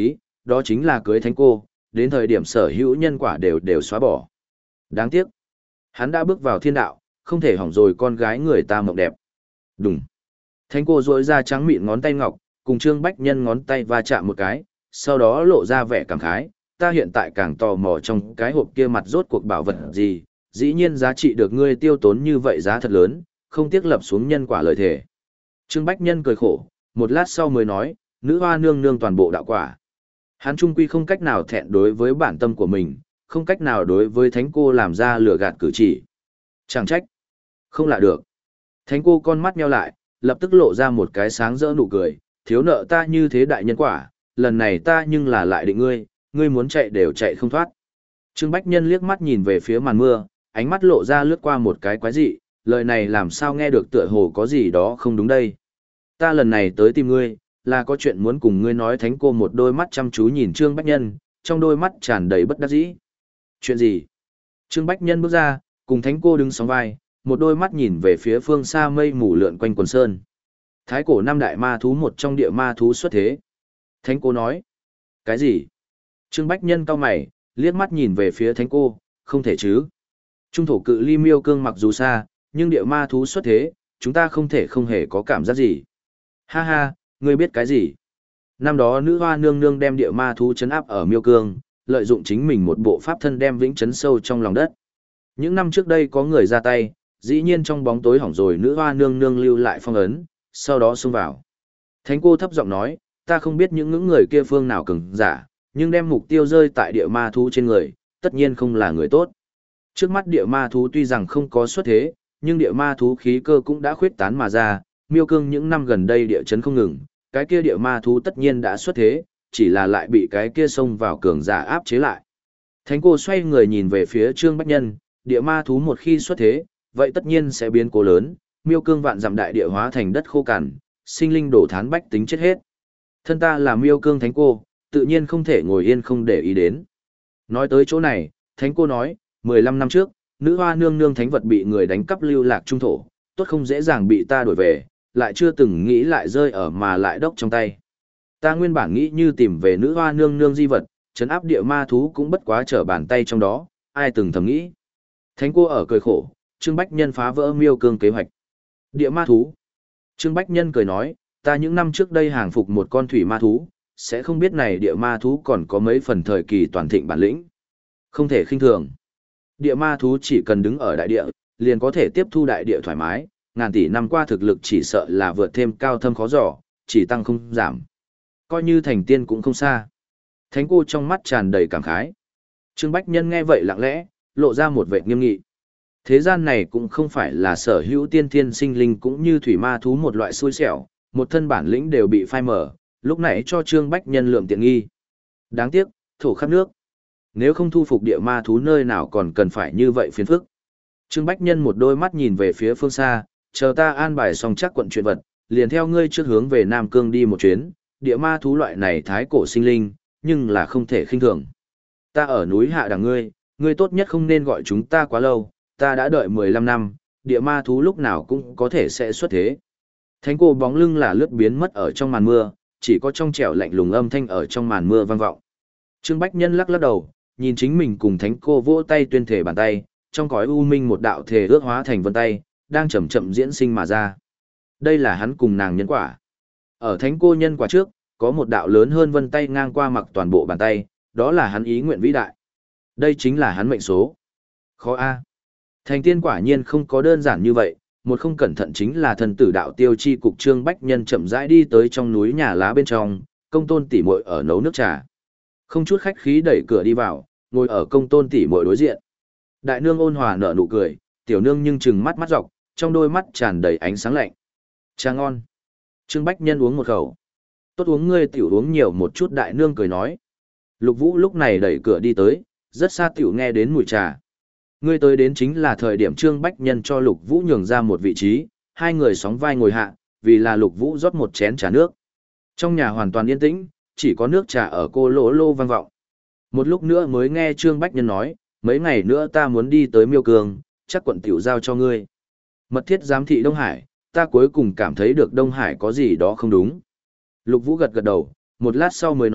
đó chính là cưới thánh cô, đến thời điểm sở hữu nhân quả đều đều xóa bỏ. Đáng tiếc, hắn đã bước vào thiên đạo, không thể hỏng rồi con gái người ta mộng đẹp. Đùng. Thánh cô duỗi ra trắng mịn ngón tay ngọc, cùng Trương Bách Nhân ngón tay va chạm một cái, sau đó lộ ra vẻ cảm khái, ta hiện tại càng tò mò trong cái hộp kia mặt rốt cuộc bảo vật gì, dĩ nhiên giá trị được ngươi tiêu tốn như vậy giá thật lớn, không tiếc lập xuống nhân quả lợi thể. Trương Bách Nhân cười khổ, một lát sau mới nói, nữ hoa nương nương toàn bộ đạo quả. Hắn trung quy không cách nào thẹn đối với bản tâm của mình, không cách nào đối với thánh cô làm ra lừa gạt cử chỉ. Chẳng trách. Không lạ được. Thánh cô con mắt nheo lại, lập tức lộ ra một cái sáng rỡ nụ cười, thiếu nợ ta như thế đại nhân quả, lần này ta nhưng là lại định ngươi, ngươi muốn chạy đều chạy không thoát. Trương Bách Nhân liếc mắt nhìn về phía màn mưa, ánh mắt lộ ra lướt qua một cái quái dị, lời này làm sao nghe được tựa hồ có gì đó không đúng đây. Ta lần này tới tìm ngươi, là có chuyện muốn cùng ngươi nói. Thánh cô một đôi mắt chăm chú nhìn Trương Bách Nhân, trong đôi mắt tràn đầy bất đắc dĩ. Chuyện gì? Trương Bách Nhân bước ra, cùng thánh cô đứng sóng vai, một đôi mắt nhìn về phía phương xa mây mù lượn quanh quần sơn. Thái cổ năm đại ma thú một trong địa ma thú xuất thế. Thánh cô nói. Cái gì? Trương Bách Nhân cau mày, liếc mắt nhìn về phía thánh cô, không thể chứ. Trung thổ cự ly miêu cương mặc dù xa, nhưng địa ma thú xuất thế, chúng ta không thể không hề có cảm giác gì. Ha ha, ngươi biết cái gì? Năm đó nữ hoa nương nương đem địa ma thú chấn áp ở miêu cương, lợi dụng chính mình một bộ pháp thân đem vĩnh chấn sâu trong lòng đất. Những năm trước đây có người ra tay, dĩ nhiên trong bóng tối hỏng rồi nữ hoa nương nương lưu lại phong ấn, sau đó xông vào. Thánh cô thấp giọng nói, ta không biết những những người kia phương nào cường giả, nhưng đem mục tiêu rơi tại địa ma thú trên người, tất nhiên không là người tốt. Trước mắt địa ma thú tuy rằng không có xuất thế, nhưng địa ma thú khí cơ cũng đã khuyết tán mà ra, miêu cương những năm gần đây địa chấn không ngừng, cái kia địa ma thú tất nhiên đã xuất thế, chỉ là lại bị cái kia xông vào cường giả áp chế lại. Thánh cô xoay người nhìn về phía Trương Bách Nhân, địa ma thú một khi xuất thế, vậy tất nhiên sẽ biến cố lớn, miêu cương vạn dặm đại địa hóa thành đất khô cằn, sinh linh đổ thán bách tính chết hết. Thân ta là miêu cương thánh cô, tự nhiên không thể ngồi yên không để ý đến. Nói tới chỗ này, thánh cô nói, mười lăm năm trước, nữ hoa nương nương thánh vật bị người đánh cắp lưu lạc trung thổ, tốt không dễ dàng bị ta đổi về, lại chưa từng nghĩ lại rơi ở mà lại đốc trong tay. Ta nguyên bản nghĩ như tìm về nữ hoa nương nương di vật, trấn áp địa ma thú cũng bất quá trở bàn tay trong đó, ai từng thầm nghĩ. Thánh cô ở cười khổ, Trương Bách Nhân phá vỡ miêu cương kế hoạch. Địa ma thú. Trương Bách Nhân cười nói, ta những năm trước đây hàng phục một con thủy ma thú, sẽ không biết này địa ma thú còn có mấy phần thời kỳ toàn thịnh bản lĩnh. Không thể khinh thường. Địa ma thú chỉ cần đứng ở đại địa, liền có thể tiếp thu đại địa thoải mái, ngàn tỷ năm qua thực lực chỉ sợ là vượt thêm cao thâm khó dò, chỉ tăng không giảm. Coi như thành tiên cũng không xa. Thánh cô trong mắt tràn đầy cảm khái. Trương Bách Nhân nghe vậy lặng lẽ, lộ ra một vẻ nghiêm nghị. Thế gian này cũng không phải là sở hữu tiên thiên sinh linh cũng như thủy ma thú một loại xui xẻo, một thân bản lĩnh đều bị phai mở, lúc nãy cho Trương Bách Nhân lượng tiện nghi. Đáng tiếc, thổ khắp nước. Nếu không thu phục địa ma thú nơi nào còn cần phải như vậy phiền phức. Trương Bách Nhân một đôi mắt nhìn về phía phương xa, chờ ta an bài xong chắc quận chuyện vật, liền theo ngươi trước hướng về Nam Cương đi một chuyến, địa ma thú loại này thái cổ sinh linh, nhưng là không thể khinh thường. Ta ở núi hạ đằng ngươi, ngươi tốt nhất không nên gọi chúng ta quá lâu, ta đã đợi mười lăm năm, địa ma thú lúc nào cũng có thể sẽ xuất thế. Thánh cô bóng lưng là lướt biến mất ở trong màn mưa, chỉ có trong trẻo lạnh lùng âm thanh ở trong màn mưa vang vọng. Trương Bách Nhân lắc lắc đầu, nhìn chính mình cùng thánh cô vỗ tay tuyên thể bàn tay, trong cõi u minh một đạo thể ước hóa thành vân tay, đang chậm chậm diễn sinh mà ra. Đây là hắn cùng nàng nhân quả. Ở thánh cô nhân quả trước, có một đạo lớn hơn vân tay ngang qua mặc toàn bộ bàn tay, đó là hắn ý nguyện vĩ đại. Đây chính là hắn mệnh số. Khó a. Thành tiên quả nhiên không có đơn giản như vậy, một không cẩn thận chính là thần tử đạo tiêu chi cục. Trương Bách Nhân chậm rãi đi tới trong núi nhà lá bên trong, công tôn tỷ muội ở nấu nước trà. Không chút khách khí đẩy cửa đi vào, ngồi ở công tôn tỷ muội đối diện. Đại nương ôn hòa nở nụ cười, tiểu nương nhưng trừng mắt mắt dọc, trong đôi mắt tràn đầy ánh sáng lạnh. Trà ngon. Trương Bách Nhân uống một khẩu. Tốt uống, ngươi tiểu uống nhiều một chút. Đại nương cười nói. Lục Vũ lúc này đẩy cửa đi tới, rất xa tiểu nghe đến mùi trà. Ngươi tới đến chính là thời điểm Trương Bách Nhân cho Lục Vũ nhường ra một vị trí, hai người sóng vai ngồi hạ, vì là Lục Vũ rót một chén trà nước. Trong nhà hoàn toàn yên tĩnh, chỉ có nước trà ở cô lỗ lô vang vọng. Một lúc nữa mới nghe Trương Bách Nhân nói, mấy ngày nữa ta muốn đi tới Miêu Cương, chắc quận tiểu giao cho ngươi. Mật thiết giám thị Đông Hải, ta cuối cùng cảm thấy được Đông Hải có gì đó không đúng. Lục Vũ gật gật đầu, một lát sau mới nói,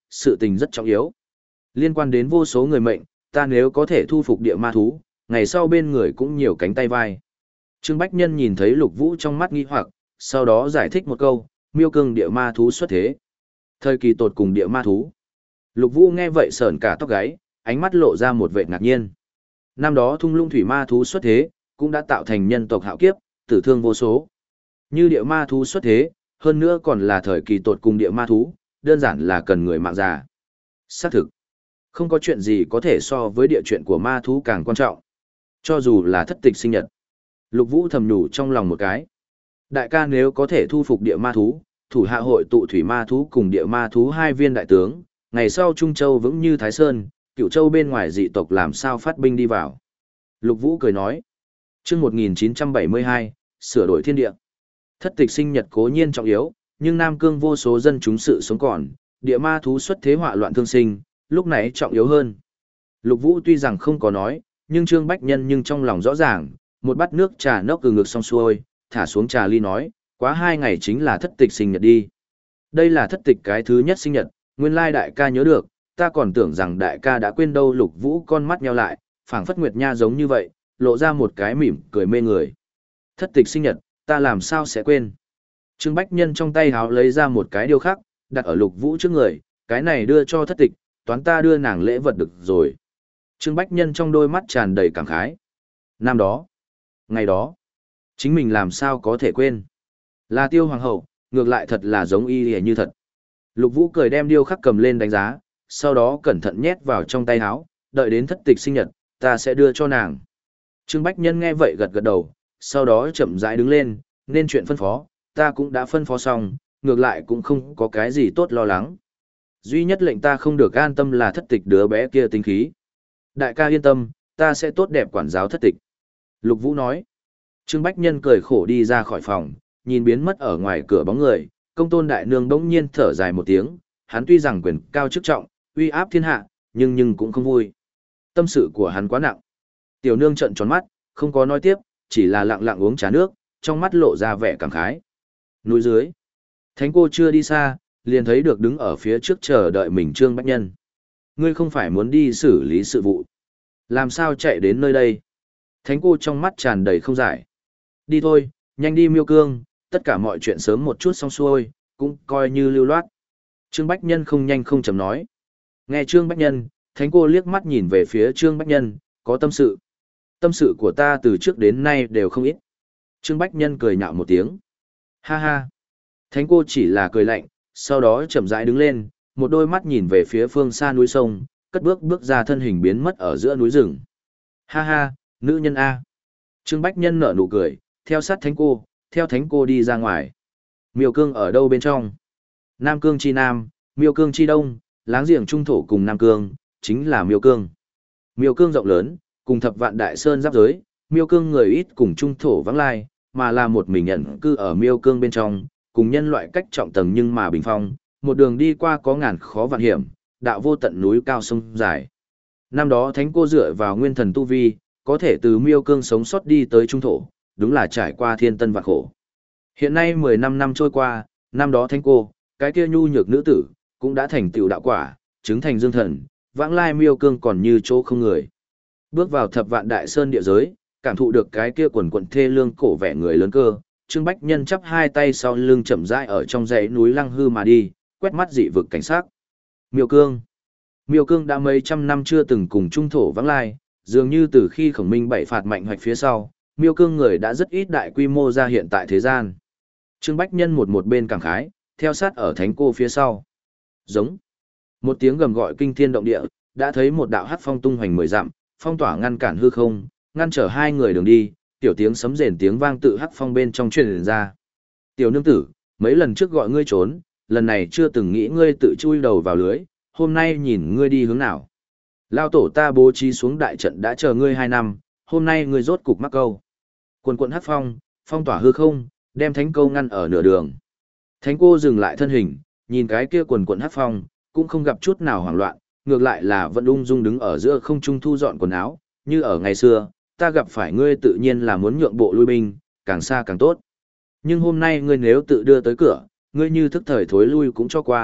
sự tình rất trọng yếu. Liên quan đến vô số người mệnh, ta nếu có thể thu phục địa ma thú, ngày sau bên người cũng nhiều cánh tay vai. Trương Bách Nhân nhìn thấy Lục Vũ trong mắt nghi hoặc, sau đó giải thích một câu, miêu cương địa ma thú xuất thế. Thời kỳ tột cùng địa ma thú. Lục Vũ nghe vậy sởn cả tóc gáy, ánh mắt lộ ra một vẻ ngạc nhiên. Năm đó thung lũng thủy ma thú xuất thế, cũng đã tạo thành nhân tộc hạo kiếp, tử thương vô số. Như địa ma thú xuất thế, hơn nữa còn là thời kỳ tột cùng địa ma thú, đơn giản là cần người mạng già. Xác thực, không có chuyện gì có thể so với địa chuyện của ma thú càng quan trọng. Cho dù là thất tịch sinh nhật. Lục Vũ thầm nhủ trong lòng một cái. Đại ca nếu có thể thu phục địa ma thú, thủ hạ hội tụ thủy ma thú cùng địa ma thú hai viên đại tướng, ngày sau Trung Châu vững như Thái Sơn, Cửu Châu bên ngoài dị tộc làm sao phát binh đi vào. Lục Vũ cười nói. Chương một nghìn chín trăm bảy mươi hai, sửa đổi thiên địa. Thất tịch sinh nhật cố nhiên trọng yếu, nhưng Nam Cương vô số dân chúng sự sống còn, địa ma thú xuất thế họa loạn thương sinh, lúc này trọng yếu hơn. Lục Vũ tuy rằng không có nói, nhưng Trương Bách Nhân nhưng trong lòng rõ ràng, một bát nước trà nốc từ ngực xong xuôi, thả xuống trà ly nói, quá hai ngày chính là thất tịch sinh nhật đi. Đây là thất tịch cái thứ nhất sinh nhật, nguyên lai đại ca nhớ được, ta còn tưởng rằng đại ca đã quên đâu. Lục Vũ con mắt nheo lại, phảng phất nguyệt nha giống như vậy, lộ ra một cái mỉm cười mê người. Thất tịch sinh nhật, ta làm sao sẽ quên. Trương Bách Nhân trong tay háo lấy ra một cái điêu khắc, đặt ở Lục Vũ trước người, cái này đưa cho thất tịch, toán ta đưa nàng lễ vật được rồi. Trương Bách Nhân trong đôi mắt tràn đầy cảm khái. Năm đó, ngày đó, chính mình làm sao có thể quên. Là Tiêu Hoàng hậu, ngược lại thật là giống y hề như thật. Lục Vũ cười đem điêu khắc cầm lên đánh giá, sau đó cẩn thận nhét vào trong tay áo, đợi đến thất tịch sinh nhật, ta sẽ đưa cho nàng. Trương Bách Nhân nghe vậy gật gật đầu, sau đó chậm rãi đứng lên, nên chuyện phân phó, ta cũng đã phân phó xong, ngược lại cũng không có cái gì tốt lo lắng. Duy nhất lệnh ta không được an tâm là thất tịch đứa bé kia tính khí. Đại ca yên tâm, ta sẽ tốt đẹp quản giáo thất tịch. Lục Vũ nói. Trương Bách Nhân cười khổ đi ra khỏi phòng, nhìn biến mất ở ngoài cửa bóng người, Công Tôn đại nương bỗng nhiên thở dài một tiếng, hắn tuy rằng quyền cao chức trọng, uy áp thiên hạ, nhưng nhưng cũng không vui. Tâm sự của hắn quá nặng. Tiểu nương trợn tròn mắt, không có nói tiếp, chỉ là lặng lặng uống trà nước, trong mắt lộ ra vẻ cảm khái. Núi dưới, Thánh cô chưa đi xa, liền thấy được đứng ở phía trước chờ đợi mình Trương Bách Nhân. Ngươi không phải muốn đi xử lý sự vụ. Làm sao chạy đến nơi đây? Thánh cô trong mắt tràn đầy không giải. Đi thôi, nhanh đi Miêu Cương, tất cả mọi chuyện sớm một chút xong xuôi, cũng coi như lưu loát. Trương Bách Nhân không nhanh không chậm nói. Nghe Trương Bách Nhân, Thánh cô liếc mắt nhìn về phía Trương Bách Nhân, có tâm sự. Tâm sự của ta từ trước đến nay đều không ít. Trương Bách Nhân cười nhạo một tiếng. Ha ha. Thánh cô chỉ là cười lạnh, sau đó chậm rãi đứng lên, một đôi mắt nhìn về phía phương xa núi sông, cất bước bước ra thân hình biến mất ở giữa núi rừng. Ha ha, nữ nhân A. Trương Bách Nhân nở nụ cười, theo sát Thánh cô, theo Thánh cô đi ra ngoài. Miêu Cương ở đâu bên trong? Nam Cương chi Nam, Miêu Cương chi Đông, láng giềng trung thổ cùng Nam Cương, chính là Miêu Cương. Miêu Cương rộng lớn, cùng thập vạn đại sơn giáp giới, Miêu Cương người ít cùng trung thổ vắng lai, mà là một mình ẩn cư ở Miêu Cương bên trong, cùng nhân loại cách trọng tầng nhưng mà bình phong, một đường đi qua có ngàn khó vạn hiểm, đạo vô tận núi cao sông dài. Năm đó Thánh cô dựa vào nguyên thần tu vi, có thể từ Miêu Cương sống sót đi tới trung thổ, đúng là trải qua thiên tân vạn khổ. Hiện nay mười lăm năm trôi qua, năm đó Thánh cô, cái kia nhu nhược nữ tử, cũng đã thành tựu đạo quả, chứng thành dương thần, vãng lai Miêu Cương còn như chỗ không người. Bước vào thập vạn đại sơn địa giới, cảm thụ được cái kia quần quần thê lương cổ vẻ người lớn cơ, Trương Bách Nhân chắp hai tay sau lưng chậm rãi ở trong dãy núi lăng hư mà đi, quét mắt dị vực cảnh sát. Miêu Cương. Miêu Cương đã mấy trăm năm chưa từng cùng trung thổ vắng lai, dường như từ khi Khổng Minh bảy phạt mạnh hoạch phía sau, Miêu Cương người đã rất ít đại quy mô ra hiện tại thế gian. Trương Bách Nhân một một bên cảm khái, theo sát ở Thánh cô phía sau. Giống. Một tiếng gầm gọi kinh thiên động địa, đã thấy một đạo hắc phong tung hoành mười dặm, phong tỏa ngăn cản hư không, ngăn trở hai người đường đi, tiểu tiếng sấm rền tiếng vang tự hắc phong bên trong truyền ra. Tiểu nương tử, mấy lần trước gọi ngươi trốn, lần này chưa từng nghĩ ngươi tự chui đầu vào lưới, hôm nay nhìn ngươi đi hướng nào. Lao tổ ta bố trí xuống đại trận đã chờ ngươi hai năm, hôm nay ngươi rốt cục mắc câu. Quần quận hắc phong, phong tỏa hư không, đem thánh câu ngăn ở nửa đường. Thánh cô dừng lại thân hình, nhìn cái kia quần quận hắc phong, cũng không gặp chút nào hoảng loạn, ngược lại là vẫn ung dung đứng ở giữa không trung thu dọn quần áo, như ở ngày xưa, ta gặp phải ngươi tự nhiên là muốn nhượng bộ lui binh, càng xa càng tốt. Nhưng hôm nay ngươi nếu tự đưa tới cửa, ngươi như thức thời thối lui cũng cho qua,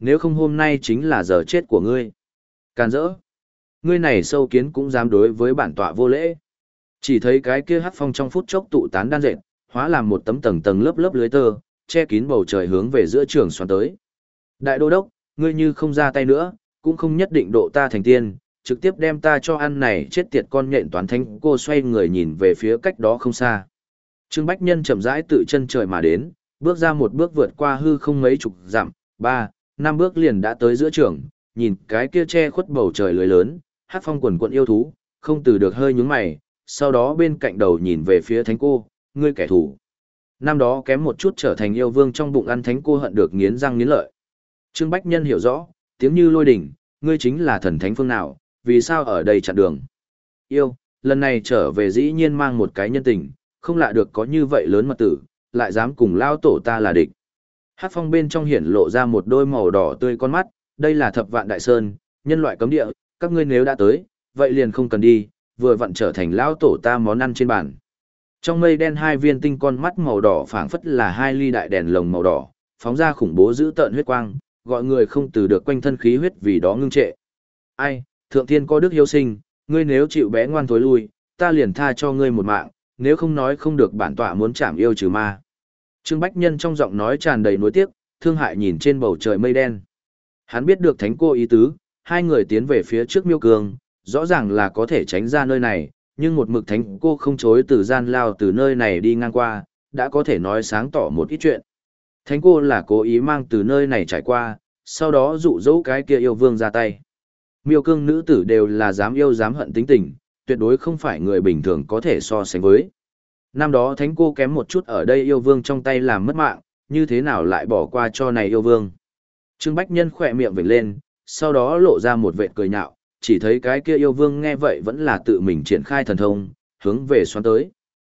nếu không hôm nay chính là giờ chết của ngươi. Càn rỡ. Ngươi này sâu kiến cũng dám đối với bản tọa vô lễ. Chỉ thấy cái kia hắc phong trong phút chốc tụ tán đan dệt, hóa làm một tấm tầng tầng lớp lớp lưới tơ, che kín bầu trời hướng về giữa trường xoắn tới. Đại đô đốc, ngươi như không ra tay nữa, cũng không nhất định độ ta thành tiên, trực tiếp đem ta cho ăn này chết tiệt con nhện toán thánh. Cô xoay người nhìn về phía cách đó không xa. Trương Bách Nhân chậm rãi tự chân trời mà đến, bước ra một bước vượt qua hư không mấy chục dặm, ba, năm bước liền đã tới giữa trường, nhìn cái kia che khuất bầu trời lưới lớn, hát phong quần quận yêu thú, không từ được hơi nhướng mày, sau đó bên cạnh đầu nhìn về phía thánh cô, ngươi kẻ thù. Năm đó kém một chút trở thành yêu vương trong bụng ăn thánh cô hận được nghiến răng nghiến lợi. Trương Bách Nhân hiểu rõ, tiếng như lôi đỉnh, ngươi chính là thần thánh phương nào, vì sao ở đây chặn đường. Yêu, lần này trở về dĩ nhiên mang một cái nhân tình, không lạ được có như vậy lớn mật tử, lại dám cùng lao tổ ta là địch. Hát phong bên trong hiển lộ ra một đôi màu đỏ tươi con mắt, đây là thập vạn đại sơn, nhân loại cấm địa, các ngươi nếu đã tới, vậy liền không cần đi, vừa vặn trở thành lao tổ ta món ăn trên bàn. Trong mây đen hai viên tinh con mắt màu đỏ phảng phất là hai ly đại đèn lồng màu đỏ, phóng ra khủng bố dữ tợn huyết quang, gọi người không từ được quanh thân khí huyết vì đó ngưng trệ. Ai, thượng thiên có đức hiếu sinh, ngươi nếu chịu bé ngoan thối lui, ta liền tha cho ngươi một mạng, nếu không nói không được bản tọa muốn chảm yêu trừ ma. Trương Bách Nhân trong giọng nói tràn đầy nuối tiếc, thương hại nhìn trên bầu trời mây đen. Hắn biết được thánh cô ý tứ, hai người tiến về phía trước miêu cường, rõ ràng là có thể tránh ra nơi này, nhưng một mực thánh cô không chối từ gian lao từ nơi này đi ngang qua, đã có thể nói sáng tỏ một ít chuyện. Thánh cô là cố ý mang từ nơi này trải qua, sau đó dụ dỗ cái kia yêu vương ra tay. Miêu cương nữ tử đều là dám yêu dám hận tính tình, tuyệt đối không phải người bình thường có thể so sánh với. Năm đó thánh cô kém một chút ở đây yêu vương trong tay làm mất mạng, như thế nào lại bỏ qua cho này yêu vương. Trương Bách Nhân khỏe miệng vểnh lên, sau đó lộ ra một vệt cười nhạo, chỉ thấy cái kia yêu vương nghe vậy vẫn là tự mình triển khai thần thông, hướng về xoắn tới.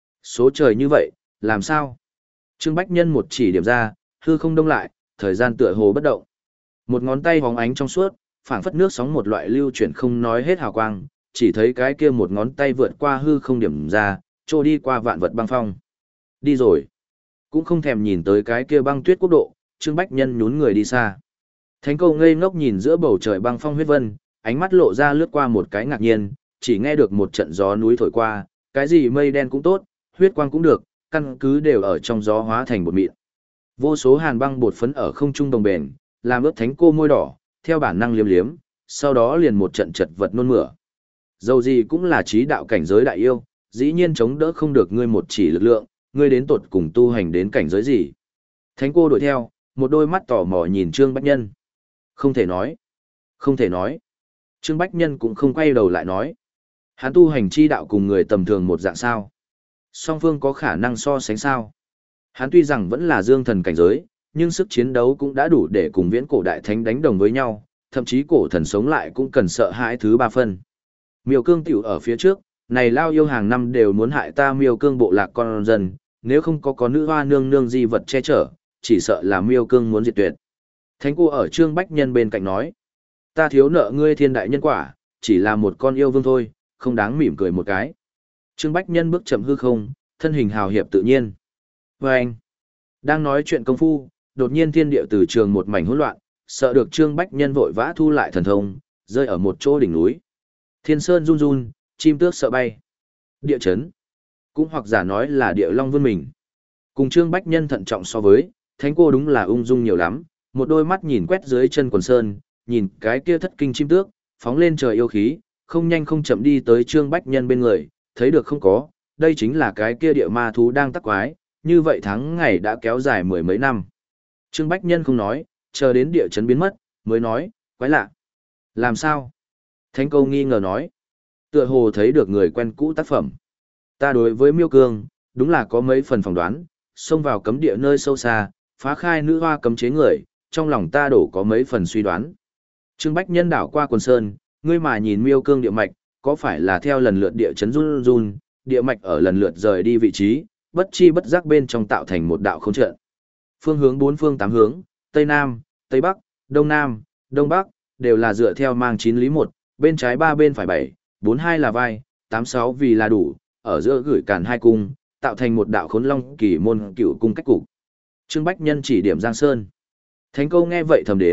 Số trời như vậy, làm sao? Trương Bách Nhân một chỉ điểm ra, hư không đông lại, thời gian tựa hồ bất động. Một ngón tay hóng ánh trong suốt, phảng phất nước sóng một loại lưu chuyển không nói hết hào quang, chỉ thấy cái kia một ngón tay vượt qua hư không điểm ra, trôi đi qua vạn vật băng phong. Đi rồi. Cũng không thèm nhìn tới cái kia băng tuyết quốc độ, Trương Bách Nhân nhún người đi xa. Thánh câu ngây ngốc nhìn giữa bầu trời băng phong huyết vân, ánh mắt lộ ra lướt qua một cái ngạc nhiên, chỉ nghe được một trận gió núi thổi qua, cái gì mây đen cũng tốt, huyết quang cũng được, căn cứ đều ở trong gió hóa thành bột mịn. Vô số hàn băng bột phấn ở không trung đồng bền, làm ướt thánh cô môi đỏ, theo bản năng liếm liếm, sau đó liền một trận chật vật nôn mửa. Dầu gì cũng là trí đạo cảnh giới đại yêu, dĩ nhiên chống đỡ không được ngươi một chỉ lực lượng, ngươi đến tột cùng tu hành đến cảnh giới gì. Thánh cô đuổi theo, một đôi mắt tò mò nhìn Trương Bách Nhân. Không thể nói. Không thể nói. Trương Bách Nhân cũng không quay đầu lại nói. Hắn tu hành chi đạo cùng người tầm thường một dạng sao. Song phương có khả năng so sánh sao. Hắn tuy rằng vẫn là dương thần cảnh giới, nhưng sức chiến đấu cũng đã đủ để cùng viễn cổ đại thánh đánh đồng với nhau, thậm chí cổ thần sống lại cũng cần sợ hãi thứ ba phân. Miêu cương tiểu ở phía trước, này lao yêu hàng năm đều muốn hại ta miêu cương bộ lạc con dân, nếu không có có nữ hoa nương nương di vật che chở, chỉ sợ là miêu cương muốn diệt tuyệt. Thánh cô ở Trương Bách Nhân bên cạnh nói, ta thiếu nợ ngươi thiên đại nhân quả, chỉ là một con yêu vương thôi, không đáng mỉm cười một cái. Trương Bách Nhân bước chậm hư không, thân hình hào hiệp tự nhiên. Và anh, đang nói chuyện công phu, đột nhiên thiên địa từ trường một mảnh hỗn loạn, sợ được Trương Bách Nhân vội vã thu lại thần thông, rơi ở một chỗ đỉnh núi. Thiên sơn run run, chim tước sợ bay. Địa chấn, cũng hoặc giả nói là địa long vươn mình. Cùng Trương Bách Nhân thận trọng so với, thánh cô đúng là ung dung nhiều lắm, một đôi mắt nhìn quét dưới chân quần sơn, nhìn cái kia thất kinh chim tước, phóng lên trời yêu khí, không nhanh không chậm đi tới Trương Bách Nhân bên người, thấy được không có, đây chính là cái kia địa ma thú đang tắc quái, như vậy tháng ngày đã kéo dài mười mấy năm. Trương Bách Nhân không nói, chờ đến địa chấn biến mất, mới nói, quái lạ. Làm sao? Thánh câu nghi ngờ nói, tựa hồ thấy được người quen cũ tác phẩm. Ta đối với miêu cương, đúng là có mấy phần phỏng đoán, xông vào cấm địa nơi sâu xa, phá khai nữ hoa cấm chế người, trong lòng ta đổ có mấy phần suy đoán. Trương Bách Nhân đảo qua quần sơn, ngươi mà nhìn miêu cương địa mạch, có phải là theo lần lượt địa chấn run run, địa mạch ở lần lượt rời đi vị trí, bất chi bất giác bên trong tạo thành một đạo không trận. Phương hướng bốn phương tám hướng, Tây Nam, Tây Bắc, Đông Nam, Đông Bắc, đều là dựa theo mang chín lý một, bên trái ba bên phải bảy, bốn hai là vai, tám sáu vì là đủ, ở giữa gửi càn hai cung, tạo thành một đạo khốn long kỳ môn cựu cung cách cục. Trương Bách Nhân chỉ điểm Giang Sơn. Thánh câu nghe vậy thầm đếm,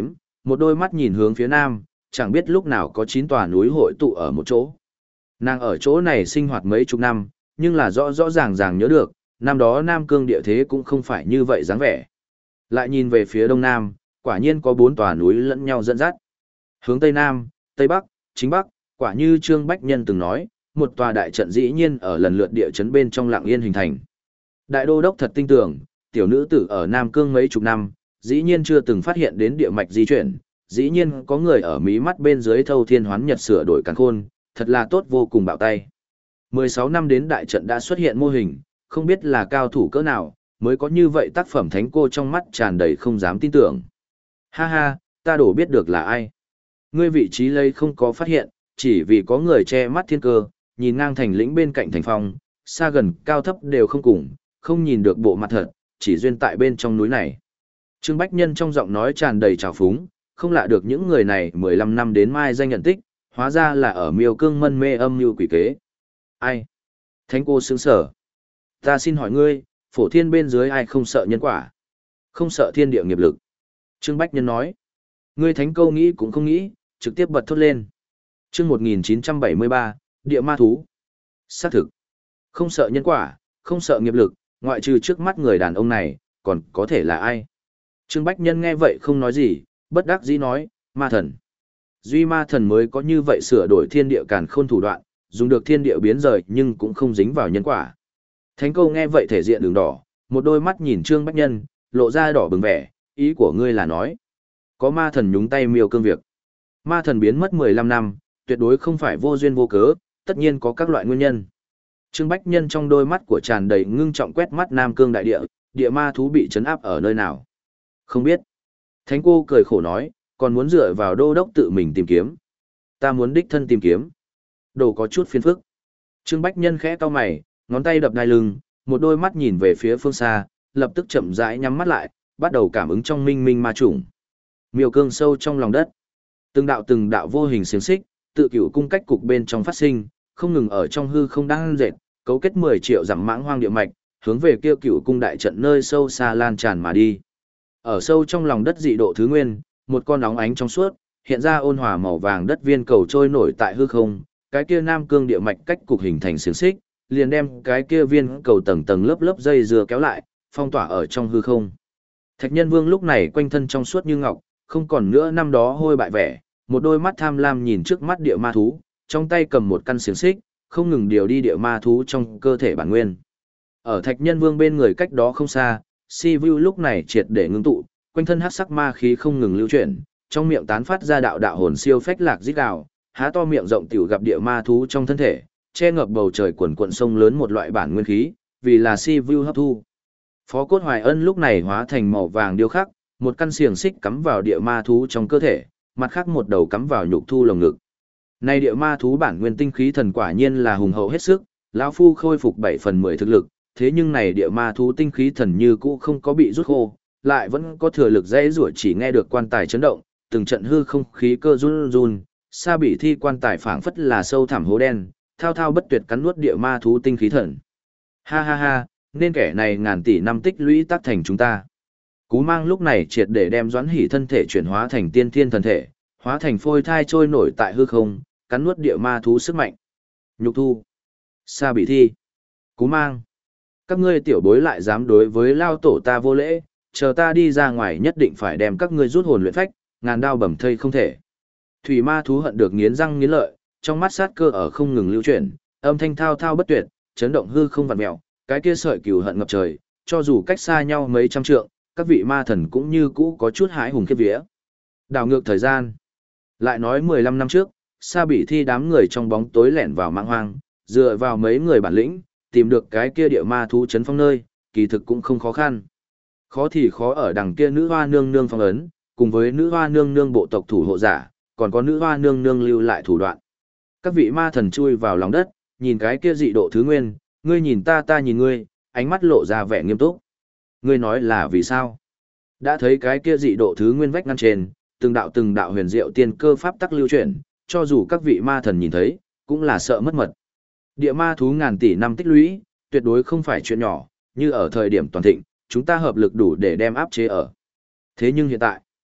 Một đôi mắt nhìn hướng phía nam, chẳng biết lúc nào có chín tòa núi hội tụ ở một chỗ. Nàng ở chỗ này sinh hoạt mấy chục năm, nhưng là rõ rõ ràng ràng nhớ được, năm đó Nam Cương địa thế cũng không phải như vậy dáng vẻ. Lại nhìn về phía đông nam, quả nhiên có bốn tòa núi lẫn nhau dẫn dắt. Hướng tây nam, tây bắc, chính bắc, quả như Trương Bách Nhân từng nói, một tòa đại trận dĩ nhiên ở lần lượt địa chấn bên trong lặng yên hình thành. Đại đô đốc thật tin tưởng, tiểu nữ tử ở Nam Cương mấy chục năm, dĩ nhiên chưa từng phát hiện đến địa mạch di chuyển, dĩ nhiên có người ở mí mắt bên dưới thâu thiên hoán nhật sửa đổi càn khôn, thật là tốt vô cùng bạo tay. mười sáu năm đến đại trận đã xuất hiện mô hình, không biết là cao thủ cỡ nào, mới có như vậy tác phẩm thánh cô trong mắt tràn đầy không dám tin tưởng. Ha ha, ta đổ biết được là ai. Ngươi vị trí lấy không có phát hiện, chỉ vì có người che mắt thiên cơ, nhìn ngang thành lĩnh bên cạnh thành phong, xa gần cao thấp đều không cùng, không nhìn được bộ mặt thật, chỉ duyên tại bên trong núi này. Trương Bách Nhân trong giọng nói tràn đầy trào phúng, không lạ được những người này mười lăm năm đến mai danh nhận tích, hóa ra là ở miêu cương mân mê âm như quỷ kế. Ai? Thánh cô sướng sở. Ta xin hỏi ngươi, phổ thiên bên dưới ai không sợ nhân quả? Không sợ thiên địa nghiệp lực. Trương Bách Nhân nói. Ngươi thánh câu nghĩ cũng không nghĩ, trực tiếp bật thốt lên. Chương một nghìn chín trăm bảy mươi ba, địa ma thú. Xác thực. Không sợ nhân quả, không sợ nghiệp lực, ngoại trừ trước mắt người đàn ông này, còn có thể là ai? Trương Bách Nhân nghe vậy không nói gì, bất đắc dĩ nói, ma thần. Duy ma thần mới có như vậy sửa đổi thiên địa càn khôn thủ đoạn, dùng được thiên địa biến rời nhưng cũng không dính vào nhân quả. Thánh câu nghe vậy thể diện đường đỏ, một đôi mắt nhìn Trương Bách Nhân, lộ ra đỏ bừng vẻ, ý của ngươi là nói. Có ma thần nhúng tay miêu cương việc. Ma thần biến mất mười lăm năm, tuyệt đối không phải vô duyên vô cớ, tất nhiên có các loại nguyên nhân. Trương Bách Nhân trong đôi mắt của tràn đầy ngưng trọng quét mắt Nam Cương đại địa, địa ma thú bị trấn áp ở nơi nào? Không biết. Thánh cô cười khổ nói, còn muốn dựa vào đô đốc tự mình tìm kiếm. Ta muốn đích thân tìm kiếm. Đồ có chút phiền phức. Trương Bách Nhân khẽ cau mày, ngón tay đập đai lưng, một đôi mắt nhìn về phía phương xa, lập tức chậm rãi nhắm mắt lại, bắt đầu cảm ứng trong minh minh ma chủng. Miêu cương sâu trong lòng đất. Từng đạo từng đạo vô hình xiềng xích, tự cửu cung cách cục bên trong phát sinh, không ngừng ở trong hư không đang dệt, cấu kết mười triệu dặm mãng hoang địa mạch, hướng về kia cửu cung đại trận nơi sâu xa lan tràn mà đi. Ở sâu trong lòng đất dị độ thứ nguyên, một con óng ánh trong suốt, hiện ra ôn hòa màu vàng đất viên cầu trôi nổi tại hư không, cái kia nam cương địa mạch cách cục hình thành xiềng xích, liền đem cái kia viên cầu tầng tầng lớp lớp dây dưa kéo lại, phong tỏa ở trong hư không. Thạch Nhân Vương lúc này quanh thân trong suốt như ngọc, không còn nữa năm đó hôi bại vẻ, một đôi mắt tham lam nhìn trước mắt địa ma thú, trong tay cầm một căn xiềng xích, không ngừng điều đi địa ma thú trong cơ thể bản nguyên. Ở Thạch Nhân Vương bên người cách đó không xa, Si Vu lúc này triệt để ngưng tụ, quanh thân hắc sắc ma khí không ngừng lưu chuyển, trong miệng tán phát ra đạo đạo hồn siêu phách lạc rít gào, há to miệng rộng tiểu gặp địa ma thú trong thân thể, che ngập bầu trời quần quần sông lớn một loại bản nguyên khí, vì là Si Vu hấp thu. Phó Cốt Hoài Ân lúc này hóa thành màu vàng điêu khắc, một căn xiềng xích cắm vào địa ma thú trong cơ thể, mặt khác một đầu cắm vào nhục thu lồng ngực. Nay địa ma thú bản nguyên tinh khí thần quả nhiên là hùng hậu hết sức, lão phu khôi phục bảy phần mười thực lực, thế nhưng này địa ma thú tinh khí thần như cũ không có bị rút khô, lại vẫn có thừa lực dễ rủa, chỉ nghe được quan tài chấn động, từng trận hư không khí cơ run run, xa bị thi quan tài phảng phất là sâu thẳm hố đen, thao thao bất tuyệt cắn nuốt địa ma thú tinh khí thần. Ha ha ha, nên kẻ này ngàn tỷ năm tích lũy tác thành chúng ta. Cú Mang lúc này triệt để đem Doãn Hỷ thân thể chuyển hóa thành tiên thiên thần thể, hóa thành phôi thai trôi nổi tại hư không, cắn nuốt địa ma thú sức mạnh. Nhục thu, Sa Bị Thi, Cú Mang, các ngươi tiểu bối lại dám đối với lao tổ ta vô lễ, chờ ta đi ra ngoài nhất định phải đem các ngươi rút hồn luyện phách, ngàn đao bầm thây không thể. Thủy ma thú hận được nghiến răng nghiến lợi, trong mắt sát cơ ở không ngừng lưu chuyển, âm thanh thao thao bất tuyệt, chấn động hư không vặn mèo, cái kia sợi cừu hận ngập trời, cho dù cách xa nhau mấy trăm trượng, các vị ma thần cũng như cũ có chút hãi hùng khiếp vía. Đảo ngược thời gian, lại nói mười lăm năm trước, Sa Bị Thi đám người trong bóng tối lẻn vào mãng hoang, dựa vào mấy người bản lĩnh, tìm được cái kia địa ma thú chấn phong nơi, kỳ thực cũng không khó khăn. Khó thì khó ở đằng kia nữ hoa nương nương phong ấn, cùng với nữ hoa nương nương bộ tộc thủ hộ giả, còn có nữ hoa nương nương lưu lại thủ đoạn. Các vị ma thần chui vào lòng đất, nhìn cái kia dị độ thứ nguyên, ngươi nhìn ta ta nhìn ngươi, ánh mắt lộ ra vẻ nghiêm túc. Ngươi nói là vì sao? Đã thấy cái kia dị độ thứ nguyên vách ngăn trên, từng đạo từng đạo huyền diệu tiên cơ pháp tắc lưu chuyển, cho dù các vị ma thần nhìn thấy, cũng là sợ mất mật. Địa ma thú ngàn tỷ năm tích lũy, tuyệt đối không phải chuyện nhỏ, như ở thời điểm toàn thịnh, chúng ta hợp lực đủ để đem áp chế ở. Thế nhưng hiện tại,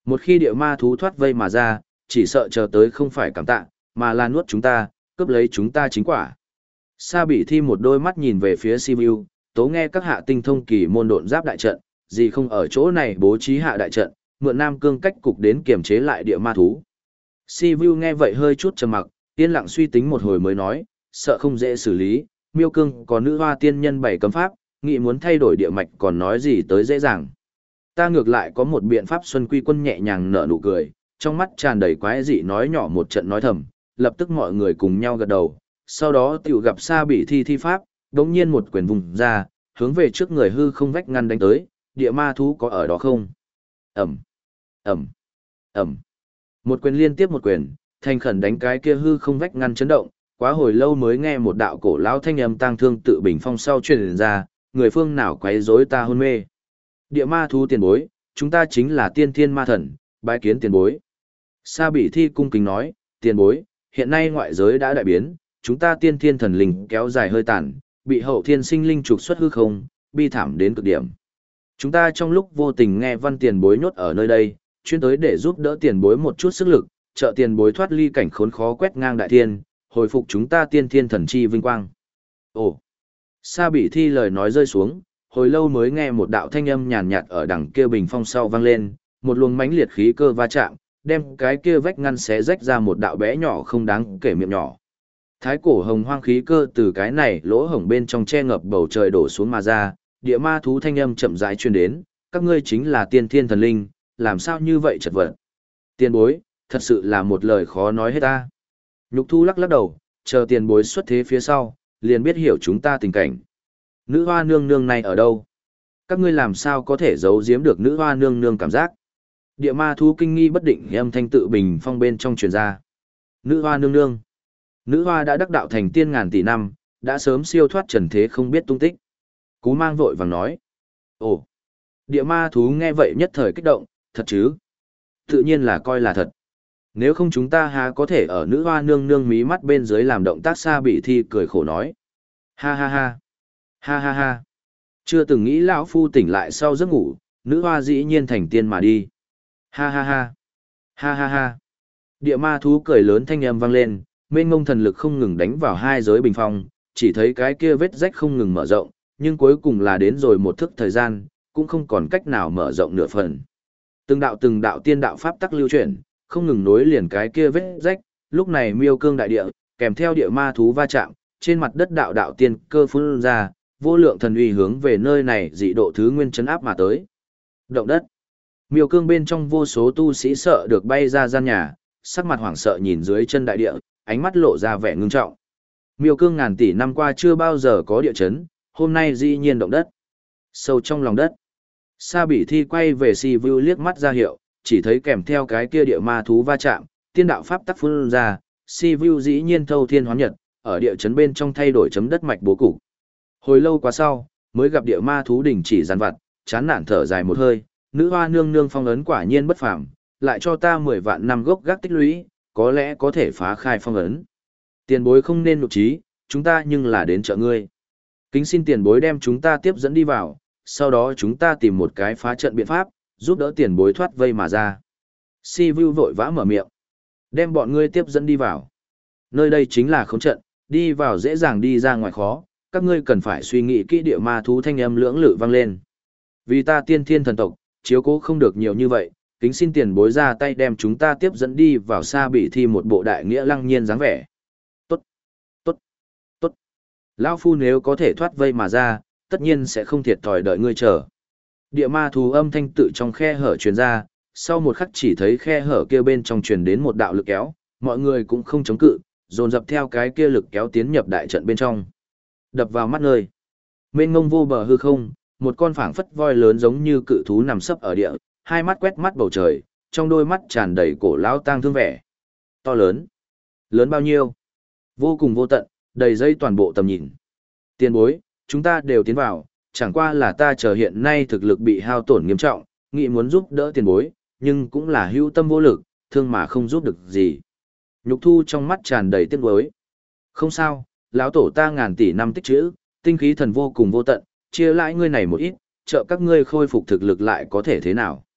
Một khi địa ma thú thoát vây mà ra, chỉ sợ chờ tới không phải cảm tạ, mà là nuốt chúng ta, cướp lấy chúng ta chính quả. Sa Bị Thi một đôi mắt nhìn về phía Sivu, tố nghe các hạ tinh thông kỳ môn độn giáp đại trận, gì không ở chỗ này bố trí hạ đại trận, mượn Nam Cương cách cục đến kiềm chế lại địa ma thú. Sivu nghe vậy hơi chút trầm mặc, yên lặng suy tính một hồi mới nói, sợ không dễ xử lý, Miêu Cương có nữ hoa tiên nhân bảy cấm pháp, nghĩ muốn thay đổi địa mạch còn nói gì tới dễ dàng. Ta ngược lại có một biện pháp. Xuân Quy Quân nhẹ nhàng nở nụ cười, trong mắt tràn đầy quái dị nói nhỏ một trận nói thầm, lập tức mọi người cùng nhau gật đầu, sau đó tiểu gặp Sa Bị Thi thi pháp, đống nhiên một quyền vùng ra, hướng về trước người hư không vách ngăn đánh tới, địa ma thú có ở đó không? Ẩm, Ẩm, Ẩm. Một quyền liên tiếp một quyền, thành khẩn đánh cái kia hư không vách ngăn chấn động, quá hồi lâu mới nghe một đạo cổ lão thanh âm tang thương tự bình phong sau truyền ra, người phương nào quấy rối ta hôn mê. Địa ma thú tiền bối, chúng ta chính là tiên thiên ma thần, bái kiến tiền bối. Sa Bị Thi cung kính nói, tiền bối, hiện nay ngoại giới đã đại biến, chúng ta tiên thiên thần linh kéo dài hơi tàn, bị hậu thiên sinh linh trục xuất hư không, bi thảm đến cực điểm. Chúng ta trong lúc vô tình nghe văn tiền bối nhốt ở nơi đây, chuyên tới để giúp đỡ tiền bối một chút sức lực, trợ tiền bối thoát ly cảnh khốn khó quét ngang đại thiên, hồi phục chúng ta tiên thiên thần chi vinh quang. Ồ! Sa Bị Thi lời nói rơi xuống, hồi lâu mới nghe một đạo thanh âm nhàn nhạt ở đằng kia bình phong sau vang lên, một luồng mãnh liệt khí cơ va chạm, đem cái kia vách ngăn xé rách ra một đạo bé nhỏ không đáng kể miệng nhỏ. Thái cổ hồng hoang khí cơ từ cái này lỗ hổng bên trong che ngập bầu trời đổ xuống mà ra, địa ma thú thanh âm chậm rãi truyền đến, các ngươi chính là tiên thiên thần linh, làm sao như vậy chật vật. Tiền bối, thật sự là một lời khó nói hết ta. Nhục thu lắc lắc đầu, chờ tiền bối xuất thế phía sau, liền biết hiểu chúng ta tình cảnh. Nữ hoa nương nương này ở đâu? Các ngươi làm sao có thể giấu giếm được nữ hoa nương nương cảm giác? Địa ma thú kinh nghi bất định âm thanh tự bình phong bên trong truyền ra. Nữ hoa nương nương. Nữ hoa đã đắc đạo thành tiên ngàn tỷ năm, đã sớm siêu thoát trần thế không biết tung tích. Cú mang vội vàng nói. Ồ. Địa ma thú nghe vậy nhất thời kích động, thật chứ? Tự nhiên là coi là thật. Nếu không chúng ta há có thể ở nữ hoa nương nương mí mắt bên dưới làm động tác. Sa Bị Thi cười khổ nói. Ha ha ha. Ha ha ha. Chưa từng nghĩ lão phu tỉnh lại sau giấc ngủ, nữ hoa dĩ nhiên thành tiên mà đi. Ha ha ha. Ha ha ha. Địa ma thú cười lớn thanh âm vang lên, mênh mông thần lực không ngừng đánh vào hai giới bình phong, chỉ thấy cái kia vết rách không ngừng mở rộng, nhưng cuối cùng là đến rồi một thức thời gian, cũng không còn cách nào mở rộng nửa phần. Từng đạo từng đạo tiên đạo pháp tắc lưu chuyển, không ngừng nối liền cái kia vết rách, lúc này Miêu Cương đại địa, kèm theo địa ma thú va chạm, trên mặt đất đạo đạo tiên cơ phun ra, vô lượng thần uy hướng về nơi này dị độ thứ nguyên chấn áp mà tới. Động đất. Miêu Cương bên trong vô số tu sĩ sợ được bay ra gian nhà, sắc mặt hoảng sợ nhìn dưới chân đại địa, ánh mắt lộ ra vẻ ngưng trọng. Miêu Cương ngàn tỷ năm qua chưa bao giờ có địa chấn, hôm nay dĩ nhiên động đất. Sâu trong lòng đất. Sa Bị Thi quay về Si Vu liếc mắt ra hiệu, chỉ thấy kèm theo cái kia địa ma thú va chạm, tiên đạo pháp tắc phun ra, Si Vu dĩ nhiên thâu thiên hóa nhật, ở địa chấn bên trong thay đổi chấm đất mạch bố cục. Hồi lâu quá sau, mới gặp địa ma thú đình chỉ giàn vặt, chán nản thở dài một hơi, nữ hoa nương nương phong ấn quả nhiên bất phàm, lại cho ta mười vạn năm gốc gác tích lũy, có lẽ có thể phá khai phong ấn. Tiền bối không nên nụ trí, chúng ta nhưng là đến trợ ngươi. Kính xin tiền bối đem chúng ta tiếp dẫn đi vào, sau đó chúng ta tìm một cái phá trận biện pháp, giúp đỡ tiền bối thoát vây mà ra. Si Vu vội vã mở miệng. Đem bọn ngươi tiếp dẫn đi vào. Nơi đây chính là khống trận, đi vào dễ dàng đi ra ngoài khó, các ngươi cần phải suy nghĩ kỹ. Địa ma thú thanh âm lưỡng lự vang lên. Vì ta tiên thiên thần tộc, chiếu cố không được nhiều như vậy, kính xin tiền bối ra tay đem chúng ta tiếp dẫn đi vào. Sa Bị Thi một bộ đại nghĩa lăng nhiên dáng vẻ. Tốt, tốt, tốt. Lão phu nếu có thể thoát vây mà ra, tất nhiên sẽ không thiệt thòi đợi ngươi chờ. Địa ma thú âm thanh tự trong khe hở truyền ra, sau một khắc chỉ thấy khe hở kia bên trong truyền đến một đạo lực kéo, mọi người cũng không chống cự, dồn dập theo cái kia lực kéo tiến nhập đại trận bên trong. Đập vào mắt nơi, mênh ngông vô bờ hư không, một con phảng phất voi lớn giống như cự thú nằm sấp ở địa, hai mắt quét mắt bầu trời, trong đôi mắt tràn đầy cổ lão tang thương vẻ. To lớn, lớn bao nhiêu? Vô cùng vô tận, đầy dây toàn bộ tầm nhìn. Tiền bối, chúng ta đều tiến vào, chẳng qua là ta chờ hiện nay thực lực bị hao tổn nghiêm trọng, nghĩ muốn giúp đỡ tiền bối, nhưng cũng là hữu tâm vô lực, thương mà không giúp được gì. Nhục thu trong mắt tràn đầy tiếc nuối. Không sao, lão tổ ta ngàn tỷ năm tích trữ, tinh khí thần vô cùng vô tận, chia lại ngươi này một ít, trợ các ngươi khôi phục thực lực lại có thể thế nào.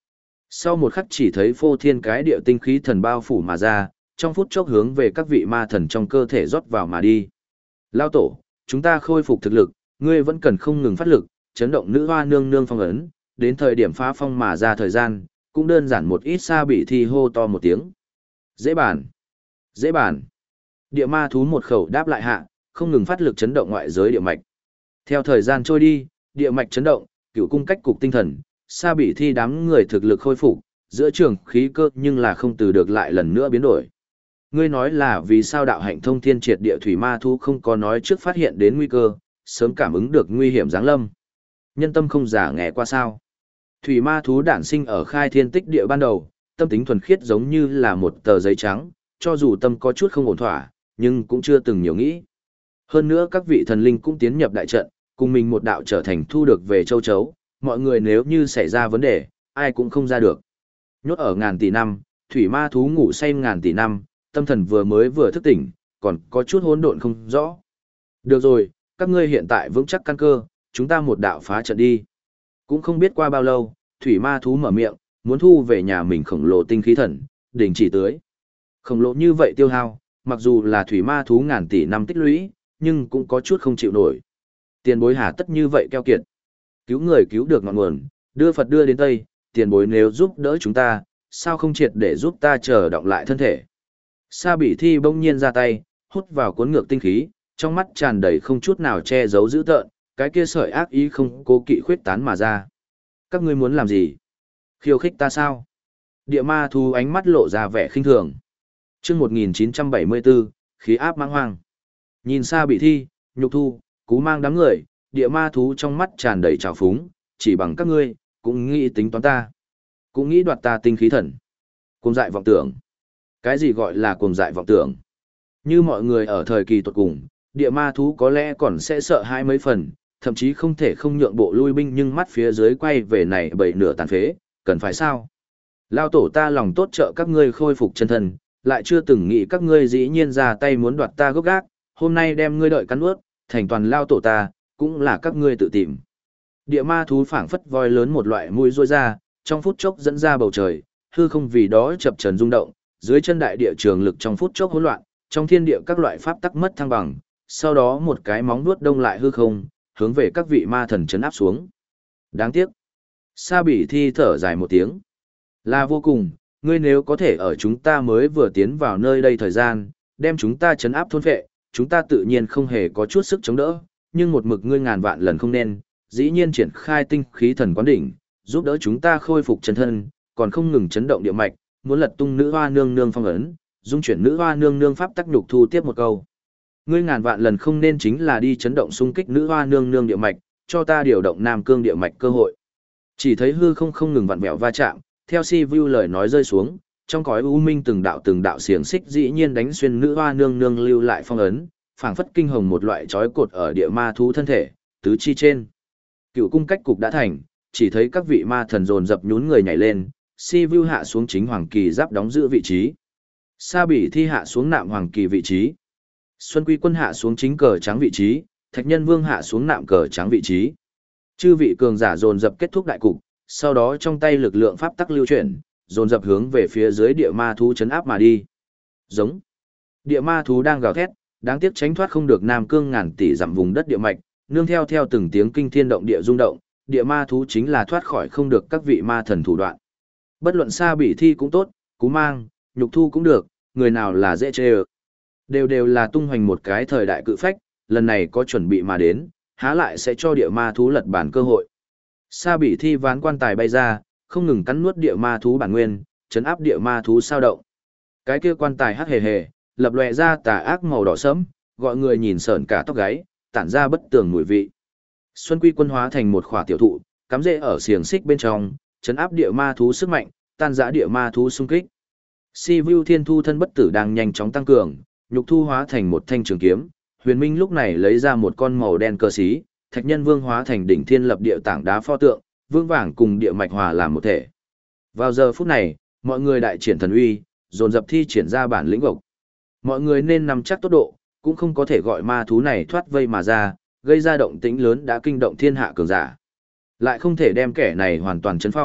Sau một khắc chỉ thấy phô thiên cái địa tinh khí thần bao phủ mà ra, trong phút chốc hướng về các vị ma thần trong cơ thể rót vào mà đi. Lao tổ, chúng ta khôi phục thực lực, ngươi vẫn cần không ngừng phát lực, chấn động nữ hoa nương nương phong ấn, đến thời điểm phá phong mà ra thời gian, cũng đơn giản một ít xa bị thi hô to một tiếng. Dễ bàn, dễ bàn. Địa ma thú một khẩu đáp lại hạ, không ngừng phát lực chấn động ngoại giới địa mạch. Theo thời gian trôi đi, địa mạch chấn động, cựu cung cách cục tinh thần, xa bị thi đám người thực lực khôi phục, giữa trường khí cơ nhưng là không từ được lại lần nữa biến đổi. Ngươi nói là vì sao đạo hạnh thông thiên triệt địa thủy ma thú không có nói trước phát hiện đến nguy cơ, sớm cảm ứng được nguy hiểm giáng lâm. Nhân tâm không giả nghe qua sao. Thủy ma thú đản sinh ở khai thiên tích địa ban đầu, tâm tính thuần khiết giống như là một tờ giấy trắng, cho dù tâm có chút không ổn thỏa, nhưng cũng chưa từng nhiều nghĩ. Hơn nữa các vị thần linh cũng tiến nhập đại trận, cùng mình một đạo trở thành thu được về châu chấu, mọi người nếu như xảy ra vấn đề, ai cũng không ra được. Nhốt ở ngàn tỷ năm, thủy ma thú ngủ say ngàn tỷ năm, tâm thần vừa mới vừa thức tỉnh, còn có chút hỗn độn không rõ. Được rồi, các ngươi hiện tại vững chắc căn cơ, chúng ta một đạo phá trận đi. Cũng không biết qua bao lâu, thủy ma thú mở miệng, muốn thu về nhà mình khổng lồ tinh khí thần, đình chỉ tưới. Khổng lồ như vậy tiêu hao, mặc dù là thủy ma thú ngàn tỷ năm tích lũy, nhưng cũng có chút không chịu nổi. Tiền bối hà tất như vậy keo kiệt. Cứu người cứu được ngọn nguồn, đưa Phật đưa đến Tây, tiền bối nếu giúp đỡ chúng ta, sao không triệt để giúp ta chờ động lại thân thể. Sa Bỉ Thi bỗng nhiên ra tay, hút vào cuốn ngược tinh khí, trong mắt tràn đầy không chút nào che giấu dữ tợn, cái kia sợi ác ý không cố kỵ khuyết tán mà ra. Các ngươi muốn làm gì? Khiêu khích ta sao? Địa ma thú ánh mắt lộ ra vẻ khinh thường. Chương một nghìn chín trăm bảy mươi bốn, khí áp mãng hoang. Nhìn Sa Bỉ Thi, Nhục Thu, Cú Mang đám người, địa ma thú trong mắt tràn đầy trào phúng, chỉ bằng các ngươi, cũng nghĩ tính toán ta. Cũng nghĩ đoạt ta tinh khí thần. Cuồng dại vọng tưởng. Cái gì gọi là cuồng dại vọng tưởng? Như mọi người ở thời kỳ tuột cùng, địa ma thú có lẽ còn sẽ sợ hai mấy phần, thậm chí không thể không nhượng bộ lui binh nhưng mắt phía dưới quay về này bảy nửa tàn phế, cần phải sao? Lao tổ ta lòng tốt trợ các ngươi khôi phục chân thân, lại chưa từng nghĩ các ngươi dĩ nhiên ra tay muốn đoạt ta gốc gác, hôm nay đem ngươi đợi cắn ướt, thành toàn lao tổ ta, cũng là các ngươi tự tìm. Địa ma thú phảng phất voi lớn một loại mũi rôi ra, trong phút chốc dẫn ra bầu trời, hư không vì đó chập trần rung động, dưới chân đại địa trường lực trong phút chốc hỗn loạn, trong thiên địa các loại pháp tắc mất thăng bằng, sau đó một cái móng vuốt đông lại hư không, hướng về các vị ma thần chấn áp xuống. Đáng tiếc. Sa Bỉ Thi thở dài một tiếng. Là vô cùng, ngươi nếu có thể ở chúng ta mới vừa tiến vào nơi đây thời gian, đem chúng ta chấn áp thôn phệ, chúng ta tự nhiên không hề có chút sức chống đỡ, nhưng một mực ngươi ngàn vạn lần không nên, dĩ nhiên triển khai tinh khí thần quán đỉnh, giúp đỡ chúng ta khôi phục chân thân, còn không ngừng chấn động địa mạch, muốn lật tung nữ hoa nương nương phong ấn, dung chuyển nữ hoa nương nương pháp tắc nhục thu tiếp một câu. Ngươi ngàn vạn lần không nên chính là đi chấn động xung kích nữ hoa nương nương địa mạch, cho ta điều động nam cương địa mạch cơ hội. Chỉ thấy hư không không ngừng vặn vẹo va chạm, theo Si Vu lời nói rơi xuống, trong cõi u minh từng đạo từng đạo xiềng xích dĩ nhiên đánh xuyên nữ hoa nương nương lưu lại phong ấn, phảng phất kinh hồng một loại trói cột ở địa ma thú thân thể, tứ chi trên. Cựu cung cách cục đã thành, chỉ thấy các vị ma thần dồn dập nhún người nhảy lên, Si Vu hạ xuống chính hoàng kỳ giáp đóng giữ vị trí. Sa Bỉ Thi hạ xuống nạm hoàng kỳ vị trí. Xuân Quy Quân hạ xuống chính cờ trắng vị trí, Thạch Nhân Vương hạ xuống nạm cờ trắng vị trí. Chư vị cường giả dồn dập kết thúc đại cục, sau đó trong tay lực lượng pháp tắc lưu chuyển, dồn dập hướng về phía dưới địa ma thú chấn áp mà đi. Giống. Địa ma thú đang gào thét, đáng tiếc tránh thoát không được Nam Cương ngàn tỷ dặm vùng đất địa mạch, nương theo theo từng tiếng kinh thiên động địa rung động, địa ma thú chính là thoát khỏi không được các vị ma thần thủ đoạn. Bất luận Sa Bỉ Thi cũng tốt, Cú Mang, Nhục Thu cũng được, người nào là dễ chê ơ. Đều đều là tung hoành một cái thời đại cự phách, lần này có chuẩn bị mà đến, há lại sẽ cho địa ma thú lật bản cơ hội. Sa Bỉ Thi ván quan tài bay ra, không ngừng cắn nuốt địa ma thú bản nguyên, chấn áp địa ma thú sao động. Cái kia quan tài hắc hề hề, lập lòe ra tà ác màu đỏ sẫm, gọi người nhìn sởn cả tóc gáy, tản ra bất tường mùi vị. Xuân Quy Quân hóa thành một khỏa tiểu thụ, cắm rễ ở xiềng xích bên trong, chấn áp địa ma thú sức mạnh, tan rã địa ma thú xung kích. Si Vu Thiên Thu thân bất tử đang nhanh chóng tăng cường, Nhục Thu hóa thành một thanh trường kiếm, Huyền Minh lúc này lấy ra một con màu đen cơ xí, Thạch Nhân Vương hóa thành đỉnh thiên lập địa tảng đá pho tượng, vương vàng cùng địa mạch hòa làm một thể. Vào giờ phút này, mọi người đại triển thần uy, dồn dập thi triển ra bản lĩnh gộc. Mọi người nên nắm chắc tốc độ, cũng không có thể gọi ma thú này thoát vây mà ra, gây ra động tĩnh lớn đã kinh động thiên hạ cường giả. Lại không thể đem kẻ này hoàn toàn chấn phong,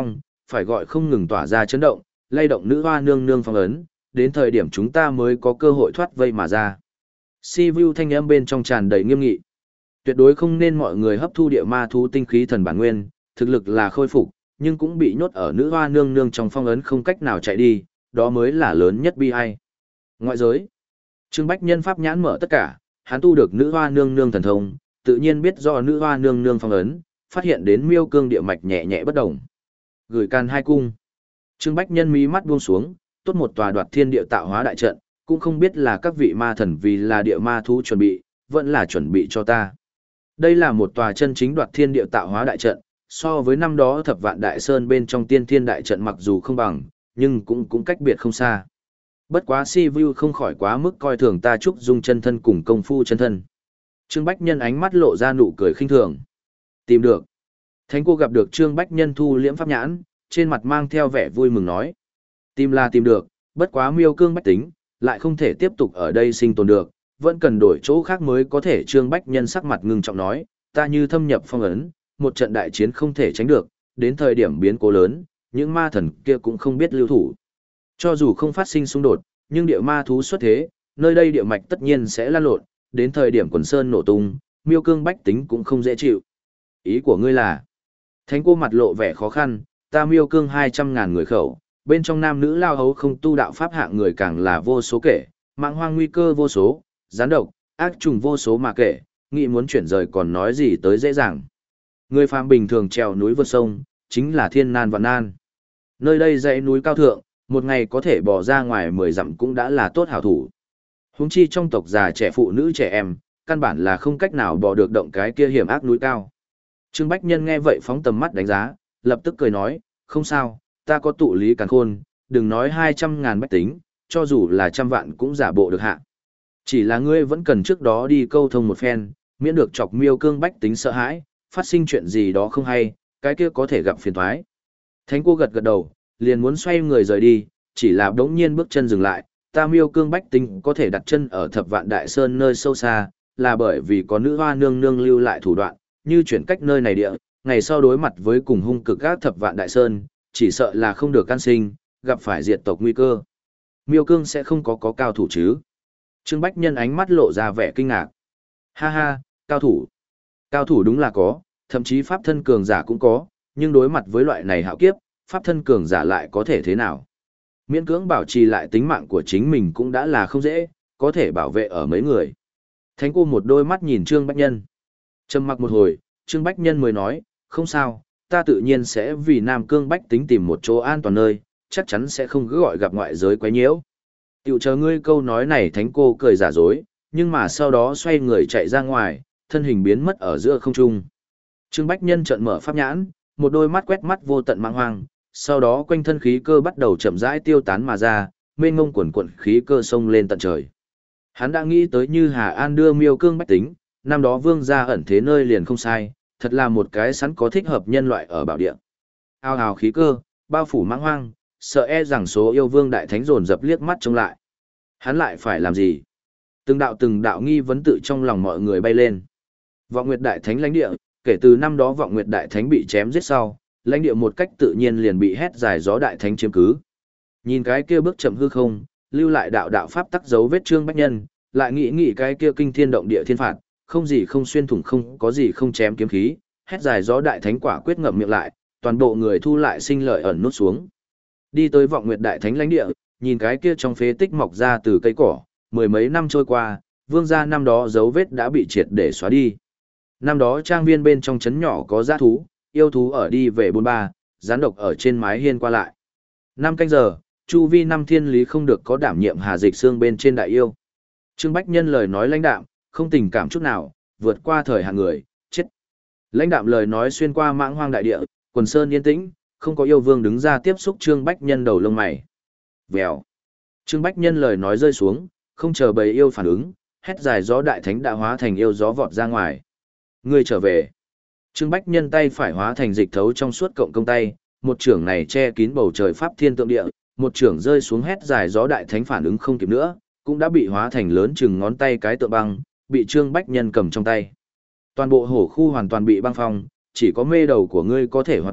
phải gọi không ngừng tỏa ra chấn động, lay động nữ hoa nương nương phong ấn, đến thời điểm chúng ta mới có cơ hội thoát vây mà ra. Si Vu thanh âm bên trong tràn đầy nghiêm nghị. Tuyệt đối không nên mọi người hấp thu địa ma thú tinh khí thần bản nguyên, thực lực là khôi phục, nhưng cũng bị nhốt ở nữ hoa nương nương trong phong ấn không cách nào chạy đi, đó mới là lớn nhất bi ai. Ngoại giới. Trương Bách Nhân pháp nhãn mở tất cả, hắn tu được nữ hoa nương nương thần thông, tự nhiên biết do nữ hoa nương nương phong ấn, phát hiện đến miêu cương địa mạch nhẹ nhẹ bất động. Gửi can hai cung. Trương Bách Nhân mí mắt buông xuống, tốt một tòa đoạt thiên địa tạo hóa đại trận, cũng không biết là các vị ma thần vì là địa ma thú chuẩn bị, vẫn là chuẩn bị cho ta. Đây là một tòa chân chính đoạt thiên địa tạo hóa đại trận, so với năm đó thập vạn đại sơn bên trong tiên thiên đại trận mặc dù không bằng, nhưng cũng cũng cách biệt không xa. Bất quá Si Vu không khỏi quá mức coi thường ta Trúc Dung chân thân cùng công phu chân thân. Trương Bách Nhân ánh mắt lộ ra nụ cười khinh thường. Tìm được. Thánh cô gặp được Trương Bách Nhân thu liễm pháp nhãn, trên mặt mang theo vẻ vui mừng nói. Tìm là tìm được, bất quá miêu cương bách tính, lại không thể tiếp tục ở đây sinh tồn được, vẫn cần đổi chỗ khác mới có thể. Trương Bách Nhân sắc mặt ngưng trọng nói, ta như thâm nhập phong ấn, một trận đại chiến không thể tránh được, đến thời điểm biến cố lớn, những ma thần kia cũng không biết lưu thủ. Cho dù không phát sinh xung đột, nhưng địa ma thú xuất thế, nơi đây địa mạch tất nhiên sẽ lan lộn, đến thời điểm quần sơn nổ tung, miêu cương bách tính cũng không dễ chịu. Ý của ngươi là, thánh cô mặt lộ vẻ khó khăn, ta miêu cương hai trăm ngàn người khẩu, bên trong nam nữ lao hấu không tu đạo pháp hạng người càng là vô số kể, mạng hoang nguy cơ vô số, gián độc, ác trùng vô số mà kể, nghĩ muốn chuyển rời còn nói gì tới dễ dàng. Người phàm bình thường trèo núi vượt sông, chính là thiên nan vạn nan. Nơi đây dãy núi cao thượng, một ngày có thể bỏ ra ngoài mười dặm cũng đã là tốt hảo thủ. Huống chi trong tộc già trẻ phụ nữ trẻ em, căn bản là không cách nào bỏ được động cái kia hiểm ác núi cao. Trương Bách Nhân nghe vậy phóng tầm mắt đánh giá, lập tức cười nói, không sao, ta có tụ lý càn khôn, đừng nói hai trăm ngàn bách tính, cho dù là trăm vạn cũng giả bộ được hạ. Chỉ là ngươi vẫn cần trước đó đi câu thông một phen, miễn được chọc miêu cương bách tính sợ hãi, phát sinh chuyện gì đó không hay, cái kia có thể gặp phiền toái. Thánh cô gật gật đầu, liền muốn xoay người rời đi, chỉ là đống nhiên bước chân dừng lại, ta miêu cương bách tính có thể đặt chân ở thập vạn đại sơn nơi sâu xa, là bởi vì có nữ hoa nương nương lưu lại thủ đoạn, như chuyển cách nơi này địa, ngày sau đối mặt với cùng hung cực các thập vạn đại sơn, chỉ sợ là không được can sinh, gặp phải diệt tộc nguy cơ. Miêu cương sẽ không có có cao thủ chứ? Trương Bách Nhân ánh mắt lộ ra vẻ kinh ngạc. Ha ha, cao thủ. Cao thủ đúng là có, thậm chí pháp thân cường giả cũng có, nhưng đối mặt với loại này hạo kiếp, pháp thân cường giả lại có thể thế nào? Miễn cưỡng bảo trì lại tính mạng của chính mình cũng đã là không dễ, có thể bảo vệ ở mấy người. Thánh cô một đôi mắt nhìn Trương Bách Nhân. Trầm mặc một hồi, Trương Bách Nhân mới nói, không sao, ta tự nhiên sẽ vì Nam Cương bách tính tìm một chỗ an toàn nơi, chắc chắn sẽ không cứ gọi gặp ngoại giới quấy nhiễu. Tiểu chờ ngươi câu nói này. Thánh cô cười giả dối, nhưng mà sau đó xoay người chạy ra ngoài, thân hình biến mất ở giữa không trung. Trương Bách Nhân trợn mở pháp nhãn, một đôi mắt quét mắt vô tận mãng hoang, sau đó quanh thân khí cơ bắt đầu chậm rãi tiêu tán mà ra, mênh mông quần quần khí cơ sông lên tận trời. Hắn đã nghĩ tới như Hà An đưa miêu cương bách tính, năm đó vương gia ẩn thế nơi liền không sai, thật là một cái sẵn có thích hợp nhân loại ở bảo địa. Ao ào khí cơ, bao phủ mãng hoang, sợ e rằng số yêu vương đại thánh dồn dập liếc mắt trông lại. Hắn lại phải làm gì? Từng đạo từng đạo nghi vấn tự trong lòng mọi người bay lên. Vọng Nguyệt đại thánh lãnh địa, kể từ năm đó Vọng Nguyệt đại thánh bị chém giết sau, lãnh địa một cách tự nhiên liền bị hét dài gió đại thánh chiếm cứ. Nhìn cái kia bước chậm hư không, lưu lại đạo đạo pháp tắc dấu vết Trương Bách Nhân, lại nghĩ nghĩ cái kia kinh thiên động địa thiên phạt, không gì không xuyên thủng, không có gì không chém kiếm khí, hét dài gió đại thánh quả quyết ngậm miệng lại, toàn bộ người thu lại sinh lợi ẩn nút xuống. Đi tới Vọng Nguyệt đại thánh lãnh địa, nhìn cái kia trong phế tích mọc ra từ cây cỏ, mười mấy năm trôi qua, vương gia năm đó dấu vết đã bị triệt để xóa đi. Năm đó trang viên bên trong trấn nhỏ có dã thú, yêu thú ở đi về bôn ba, gián độc ở trên mái hiên qua lại. Năm canh giờ, chu vi năm thiên lý không được có đảm nhiệm Hà Dịch Xương bên trên đại yêu. Trương Bách Nhân lời nói lãnh đạm, không tình cảm chút nào, vượt qua thời hạn người, chết. Lãnh đạm lời nói xuyên qua mãng hoang đại địa, quần sơn yên tĩnh, không có yêu vương đứng ra tiếp xúc Trương Bách Nhân đầu lông mày. Vèo. Trương Bách Nhân lời nói rơi xuống, không chờ bầy yêu phản ứng, hét dài gió đại thánh đã hóa thành yêu gió vọt ra ngoài. Ngươi trở về. Trương Bách Nhân tay phải hóa thành dịch thấu trong suốt cộng công tay, một trưởng này che kín bầu trời pháp thiên tượng địa, một trưởng rơi xuống hét dài gió đại thánh phản ứng không kịp nữa, cũng đã bị hóa thành lớn chừng ngón tay cái tượng băng, bị Trương Bách Nhân cầm trong tay. Toàn bộ hổ khu hoàn toàn bị băng phong, chỉ có mê đầu của ngươi có thể hoạt động,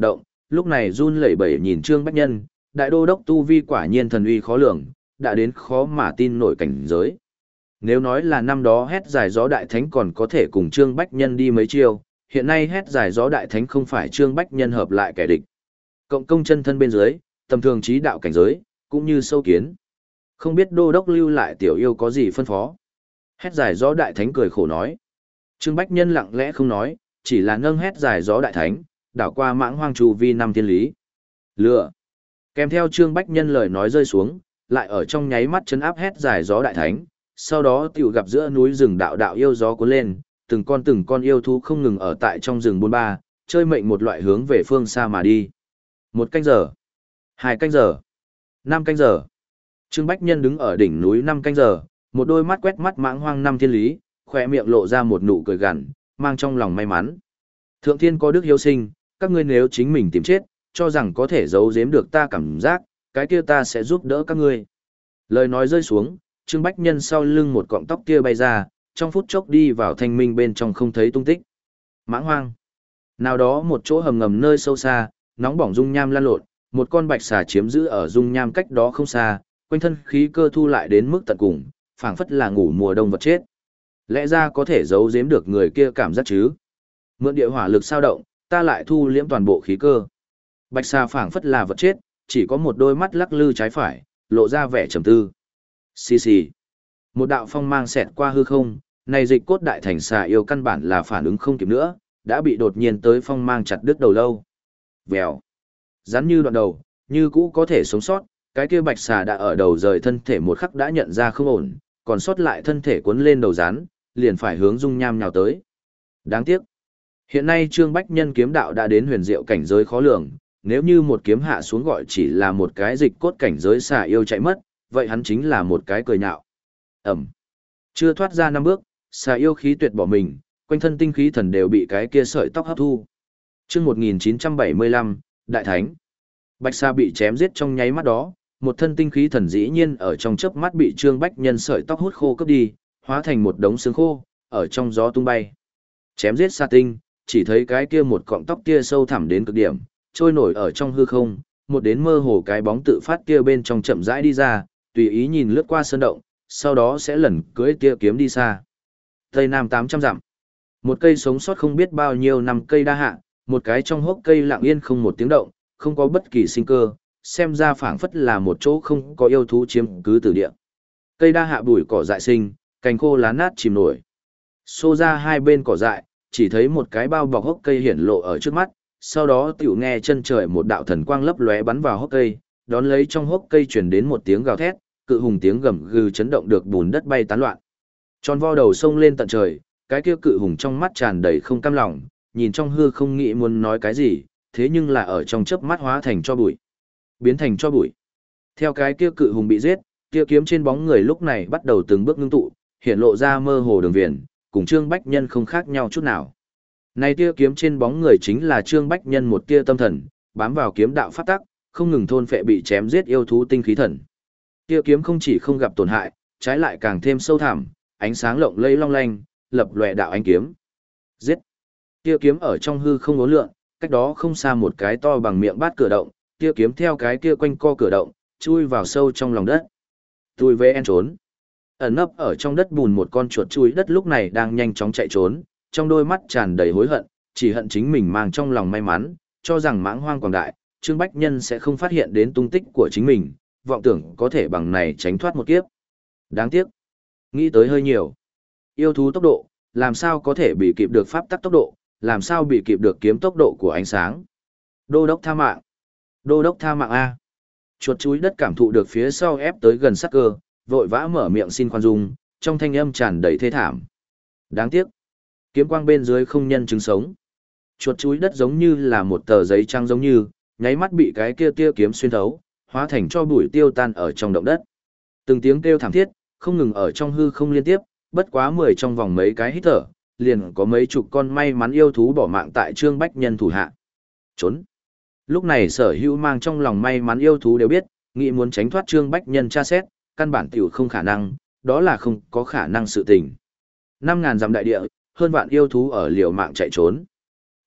Lúc này run lẩy bẩy nhìn Trương Bách Nhân, đại đô đốc tu vi quả nhiên thần uy khó lường, đã đến khó mà tin nổi cảnh giới. Nếu nói là năm đó hét giải gió đại thánh còn có thể cùng Trương Bách Nhân đi mấy chiêu, hiện nay hét giải gió đại thánh không phải Trương Bách Nhân hợp lại kẻ địch. Cộng công chân thân bên dưới, tầm thường trí đạo cảnh giới, cũng như sâu kiến. Không biết đô đốc lưu lại tiểu yêu có gì phân phó. Hét giải gió đại thánh cười khổ nói. Trương Bách Nhân lặng lẽ không nói, chỉ là nâng hét giải gió đại thánh, đảo qua mãng hoang chu vi năm thiên lý. Lựa. Kèm theo Trương Bách Nhân lời nói rơi xuống, lại ở trong nháy mắt chấn áp hét giải gió đại thánh, sau đó tiểu gặp giữa núi rừng đạo đạo yêu gió cuốn lên, từng con từng con yêu thú không ngừng ở tại trong rừng buôn ba, chơi mệnh một loại hướng về phương xa mà đi. Một canh giờ, hai canh giờ, năm canh giờ. Trương Bách Nhân đứng ở đỉnh núi năm canh giờ, một đôi mắt quét mắt mãng hoang năm thiên lý, khỏe miệng lộ ra một nụ cười gằn, mang trong lòng may mắn. Thượng thiên có đức hiếu sinh, các ngươi nếu chính mình tìm chết, cho rằng có thể giấu giếm được ta cảm giác, cái kia ta sẽ giúp đỡ các ngươi. Lời nói rơi xuống, Trương Bách Nhân sau lưng một cọng tóc kia bay ra, trong phút chốc đi vào thanh minh bên trong không thấy tung tích. Mãng hoang. Nào đó một chỗ hầm ngầm nơi sâu xa, nóng bỏng dung nham lan lộn, một con bạch xà chiếm giữ ở dung nham cách đó không xa, quanh thân khí cơ thu lại đến mức tận cùng, phảng phất là ngủ mùa đông vật chết. Lẽ ra có thể giấu giếm được người kia cảm giác chứ? Mượn địa hỏa lực sao động, ta lại thu liễm toàn bộ khí cơ. Bạch xà phảng phất là vật chết, chỉ có một đôi mắt lắc lư trái phải, lộ ra vẻ trầm tư. Xì xì. Một đạo phong mang xẹt qua hư không, này dịch cốt đại thành xà yêu căn bản là phản ứng không kịp nữa, đã bị đột nhiên tới phong mang chặt đứt đầu lâu. Vèo. Rắn như đoạn đầu, như cũ có thể sống sót, cái kia bạch xà đã ở đầu rời thân thể một khắc đã nhận ra không ổn, còn sót lại thân thể cuốn lên đầu rắn, liền phải hướng dung nham nhào tới. Đáng tiếc. Hiện nay Trương Bách Nhân kiếm đạo đã đến huyền diệu cảnh giới khó lường, nếu như một kiếm hạ xuống gọi chỉ là một cái dịch cốt cảnh giới xà yêu chạy mất, vậy hắn chính là một cái cười nhạo. Ẩm. Chưa thoát ra năm bước, xà yêu khí tuyệt bỏ mình, quanh thân tinh khí thần đều bị cái kia sợi tóc hấp thu. Chương một nghìn chín trăm bảy mươi lăm, Đại Thánh. Bạch xà bị chém giết trong nháy mắt đó, một thân tinh khí thần dĩ nhiên ở trong chớp mắt bị Trương Bách Nhân sợi tóc hút khô cướp đi, hóa thành một đống xương khô, ở trong gió tung bay. Chém giết xà tinh, chỉ thấy cái kia một cọng tóc kia sâu thẳm đến cực điểm, trôi nổi ở trong hư không, một đến mơ hồ cái bóng tự phát kia bên trong chậm rãi đi ra, tùy ý nhìn lướt qua sơn động, sau đó sẽ lần cưỡi tia kiếm đi xa. Tây Nam tám trăm dặm. Một cây sống sót không biết bao nhiêu năm cây đa hạ, một cái trong hốc cây lặng yên không một tiếng động, không có bất kỳ sinh cơ, xem ra phảng phất là một chỗ không có yêu thú chiếm cứ tử địa. Cây đa hạ bụi cỏ dại sinh, cành khô lá nát chìm nổi. Xô ra hai bên cỏ dại, chỉ thấy một cái bao bọc hốc cây hiển lộ ở trước mắt, sau đó tiểu nghe chân trời một đạo thần quang lấp lóe bắn vào hốc cây, đón lấy trong hốc cây truyền đến một tiếng gào thét, cự hùng tiếng gầm gừ chấn động được bùn đất bay tán loạn. Tròn vo đầu sông lên tận trời, cái kia cự hùng trong mắt tràn đầy không cam lòng, nhìn trong hư không nghĩ muốn nói cái gì, thế nhưng là ở trong chớp mắt hóa thành cho bụi, biến thành cho bụi. Theo cái kia cự hùng bị giết, kia kiếm trên bóng người lúc này bắt đầu từng bước ngưng tụ, hiện lộ ra mơ hồ đường viền, cùng Trương Bách Nhân không khác nhau chút nào. Này tia kiếm trên bóng người chính là Trương Bách Nhân một tia tâm thần, bám vào kiếm đạo pháp tắc, không ngừng thôn phệ bị chém giết yêu thú tinh khí thần. Tia kiếm không chỉ không gặp tổn hại, trái lại càng thêm sâu thẳm, ánh sáng lộng lẫy long lanh, lập lòe đạo ánh kiếm. Giết. Tia kiếm ở trong hư không uốn lượn, cách đó không xa một cái to bằng miệng bát cửa động, tia kiếm theo cái kia quanh co cửa động, chui vào sâu trong lòng đất. Tui về en trốn. Ẩn nấp ở trong đất bùn một con chuột chui đất lúc này đang nhanh chóng chạy trốn, trong đôi mắt tràn đầy hối hận, chỉ hận chính mình mang trong lòng may mắn, cho rằng mãng hoang quảng đại, Trương Bách Nhân sẽ không phát hiện đến tung tích của chính mình, vọng tưởng có thể bằng này tránh thoát một kiếp. Đáng tiếc, nghĩ tới hơi nhiều. Yêu thú tốc độ, làm sao có thể bị kịp được pháp tắc tốc độ, làm sao bị kịp được kiếm tốc độ của ánh sáng. Đô đốc tha mạng. Đô đốc tha mạng A. Chuột chuối đất cảm thụ được phía sau ép tới gần sát cơ, vội vã mở miệng xin khoan dung, trong thanh âm tràn đầy thê thảm. Đáng tiếc, kiếm quang bên dưới không nhân chứng sống. Chuột chuối đất giống như là một tờ giấy trắng giống như, nháy mắt bị cái kia tia kiếm xuyên thấu, hóa thành cho bụi tiêu tan ở trong động đất. Từng tiếng kêu thảm thiết, không ngừng ở trong hư không liên tiếp, bất quá mười trong vòng mấy cái hít thở, liền có mấy chục con may mắn yêu thú bỏ mạng tại Trương Bách Nhân thủ hạ. Trốn. Lúc này sở hữu mang trong lòng may mắn yêu thú đều biết, nghĩ muốn tránh thoát Trương Bách Nhân tra xét, căn bản tiểu không khả năng, đó là không có khả năng sự tình. Năm ngàn dặm đại địa, hơn vạn yêu thú ở liều mạng chạy trốn.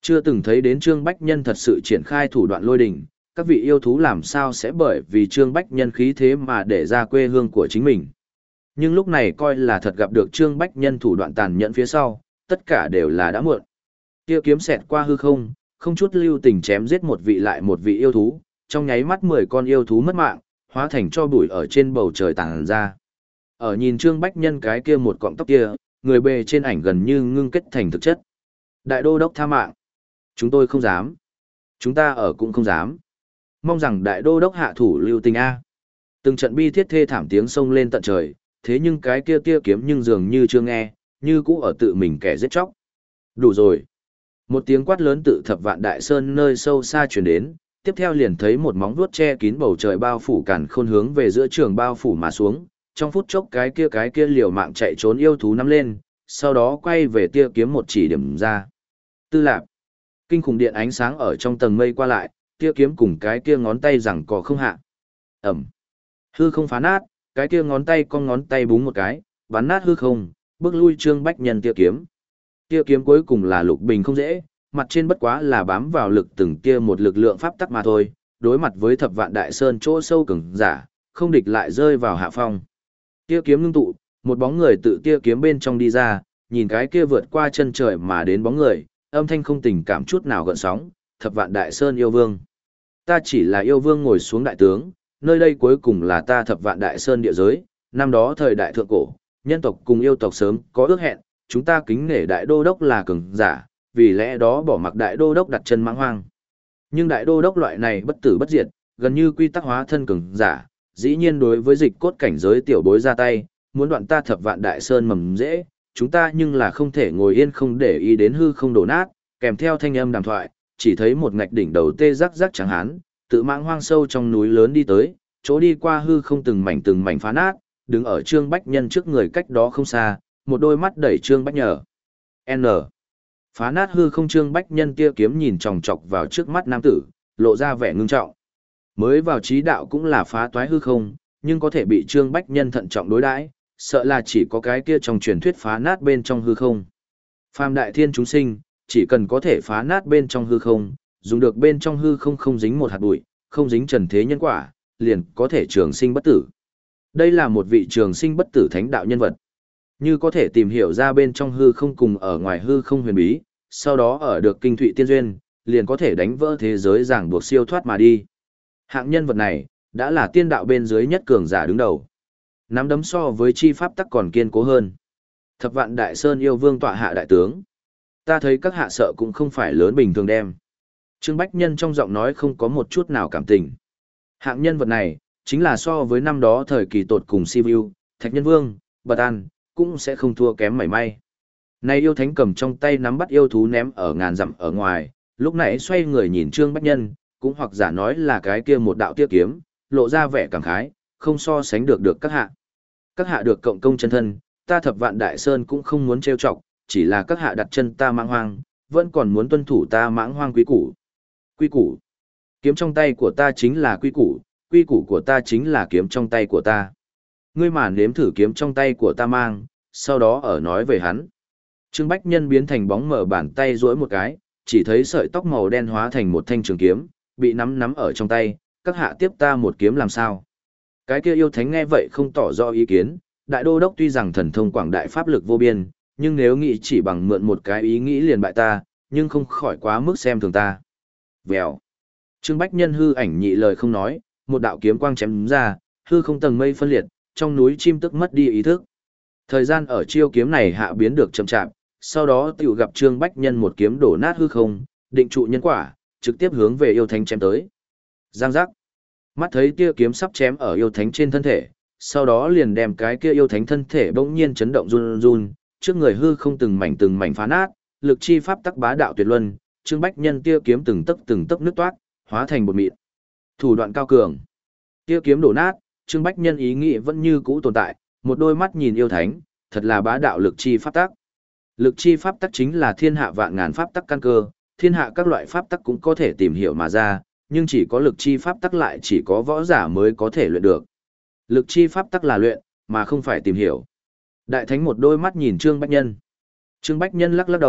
Chưa từng thấy đến Trương Bách Nhân thật sự triển khai thủ đoạn lôi đình, các vị yêu thú làm sao sẽ bởi vì Trương Bách Nhân khí thế mà để ra quê hương của chính mình. Nhưng lúc này coi là thật gặp được Trương Bách Nhân thủ đoạn tàn nhẫn phía sau, tất cả đều là đã muộn. Kia kiếm xẹt qua hư không, không chút lưu tình chém giết một vị lại một vị yêu thú, trong nháy mắt mười con yêu thú mất mạng, hóa thành cho bụi ở trên bầu trời tàng ra. Ở nhìn Trương Bách Nhân cái kia một cọng tóc kia, người bề trên ảnh gần như ngưng kết thành thực chất. Đại đô đốc tha mạng. Chúng tôi không dám. Chúng ta ở cũng không dám. Mong rằng đại đô đốc hạ thủ lưu tình A. Từng trận bi thiết thê thảm tiếng sông lên tận trời, thế nhưng cái kia tia kiếm nhưng dường như chưa nghe, như cũ ở tự mình kẻ giết chóc. Đủ rồi. Một tiếng quát lớn tự thập vạn đại sơn nơi sâu xa truyền đến, tiếp theo liền thấy một móng vuốt che kín bầu trời bao phủ càn khôn hướng về giữa trường bao phủ mà xuống, trong phút chốc cái kia cái kia liều mạng chạy trốn yêu thú nắm lên, sau đó quay về tia kiếm một chỉ điểm ra. Tư lạp. Kinh khủng điện ánh sáng ở trong tầng mây qua lại, tia kiếm cùng cái kia ngón tay giằng cò không hạ. Ẩm. Hư không phá nát, cái kia ngón tay con ngón tay búng một cái, bắn nát hư không, bước lui Trương Bách Nhân tia kiếm. Tia kiếm cuối cùng là lục bình không dễ, mặt trên bất quá là bám vào lực từng tia một lực lượng pháp tắc mà thôi, đối mặt với thập vạn đại sơn chỗ sâu cường giả, không địch lại rơi vào hạ phong. Tia kiếm ngưng tụ, một bóng người tự tia kiếm bên trong đi ra, nhìn cái kia vượt qua chân trời mà đến bóng người, âm thanh không tình cảm chút nào gợn sóng, thập vạn đại sơn yêu vương. Ta chỉ là yêu vương ngồi xuống đại tướng, nơi đây cuối cùng là ta thập vạn đại sơn địa giới, năm đó thời đại thượng cổ, nhân tộc cùng yêu tộc sớm có ước hẹn, chúng ta kính nể đại đô đốc là cường giả, vì lẽ đó bỏ mặc đại đô đốc đặt chân mãng hoang. Nhưng đại đô đốc loại này bất tử bất diệt, gần như quy tắc hóa thân cường giả, dĩ nhiên đối với dịch cốt cảnh giới tiểu bối ra tay, muốn đoạn ta thập vạn đại sơn mầm dễ, chúng ta nhưng là không thể ngồi yên không để ý đến hư không đổ nát, kèm theo thanh âm đàm thoại, chỉ thấy một ngạch đỉnh đầu tê rắc rắc trắng hán, tự mãng hoang sâu trong núi lớn đi tới, chỗ đi qua hư không từng mảnh từng mảnh phá nát, đứng ở Trương Bách Nhân trước người cách đó không xa, một đôi mắt đẩy Trương Bách nhờ. N. Phá nát hư không Trương Bách Nhân tia kiếm nhìn chòng chọc vào trước mắt nam tử, lộ ra vẻ ngưng trọng. Mới vào trí đạo cũng là phá toái hư không, nhưng có thể bị Trương Bách Nhân thận trọng đối đãi, sợ là chỉ có cái kia trong truyền thuyết phá nát bên trong hư không. Phàm đại thiên chúng sinh, chỉ cần có thể phá nát bên trong hư không, dùng được bên trong hư không không dính một hạt bụi, không dính trần thế nhân quả, liền có thể trường sinh bất tử. Đây là một vị trường sinh bất tử thánh đạo nhân vật. Như có thể tìm hiểu ra bên trong hư không cùng ở ngoài hư không huyền bí, sau đó ở được kinh thụy tiên duyên, liền có thể đánh vỡ thế giới ràng buộc siêu thoát mà đi. Hạng nhân vật này, đã là tiên đạo bên dưới nhất cường giả đứng đầu. Nắm đấm so với chi pháp tắc còn kiên cố hơn. Thập vạn đại sơn yêu vương tọa hạ đại tướng. Ta thấy các hạ sợ cũng không phải lớn bình thường đem. Trương Bách Nhân trong giọng nói không có một chút nào cảm tình. Hạng nhân vật này, chính là so với năm đó thời kỳ tột cùng Sibiu, Thạch Nhân Vương, Bật An, cũng sẽ không thua kém mảy may. Này yêu thánh cầm trong tay nắm bắt yêu thú ném ở ngàn dặm ở ngoài, lúc nãy xoay người nhìn Trương Bách Nhân, cũng hoặc giả nói là cái kia một đạo tia kiếm, lộ ra vẻ cảm khái, không so sánh được được các hạ. Các hạ được cộng công chân thân, ta thập vạn đại sơn cũng không muốn trêu chọc, chỉ là các hạ đặt chân ta mãng hoang, vẫn còn muốn tuân thủ ta mãng hoang quý củ. Quy củ. Kiếm trong tay của ta chính là quy củ, quy củ của ta chính là kiếm trong tay của ta. Ngươi mà nếm thử kiếm trong tay của ta mang, sau đó ở nói về hắn. Trương Bách Nhân biến thành bóng mở bàn tay duỗi một cái, chỉ thấy sợi tóc màu đen hóa thành một thanh trường kiếm, bị nắm nắm ở trong tay, các hạ tiếp ta một kiếm làm sao. Cái kia yêu thánh nghe vậy không tỏ rõ ý kiến, đại đô đốc tuy rằng thần thông quảng đại pháp lực vô biên, nhưng nếu nghĩ chỉ bằng mượn một cái ý nghĩ liền bại ta, nhưng không khỏi quá mức xem thường ta. Vèo. Trương Bách Nhân hư ảnh nhị lời không nói, một đạo kiếm quang chém ra, hư không tầng mây phân liệt, trong núi chim tức mất đi ý thức. Thời gian ở chiêu kiếm này hạ biến được chậm chạp, sau đó tiểu gặp Trương Bách Nhân một kiếm đổ nát hư không, định trụ nhân quả, trực tiếp hướng về yêu thánh chém tới. Giang giác. Mắt thấy tia kiếm sắp chém ở yêu thánh trên thân thể, sau đó liền đem cái kia yêu thánh thân thể bỗng nhiên chấn động run run, trước người hư không từng mảnh từng mảnh phá nát, lực chi pháp tắc bá đạo tuyệt luân, Trương Bách Nhân tia kiếm từng tấc từng tấc nứt toát, hóa thành bột mịn. Thủ đoạn cao cường. Tia kiếm đổ nát, Trương Bách Nhân ý nghĩ vẫn như cũ tồn tại, một đôi mắt nhìn yêu thánh, thật là bá đạo lực chi pháp tắc. Lực chi pháp tắc chính là thiên hạ vạn ngàn pháp tắc căn cơ, thiên hạ các loại pháp tắc cũng có thể tìm hiểu mà ra, nhưng chỉ có lực chi pháp tắc lại chỉ có võ giả mới có thể luyện được. Lực chi pháp tắc là luyện, mà không phải tìm hiểu. Đại thánh một đôi mắt nhìn Trương Bách Nhân. Trương Bách Nhân lắc lắc đầu,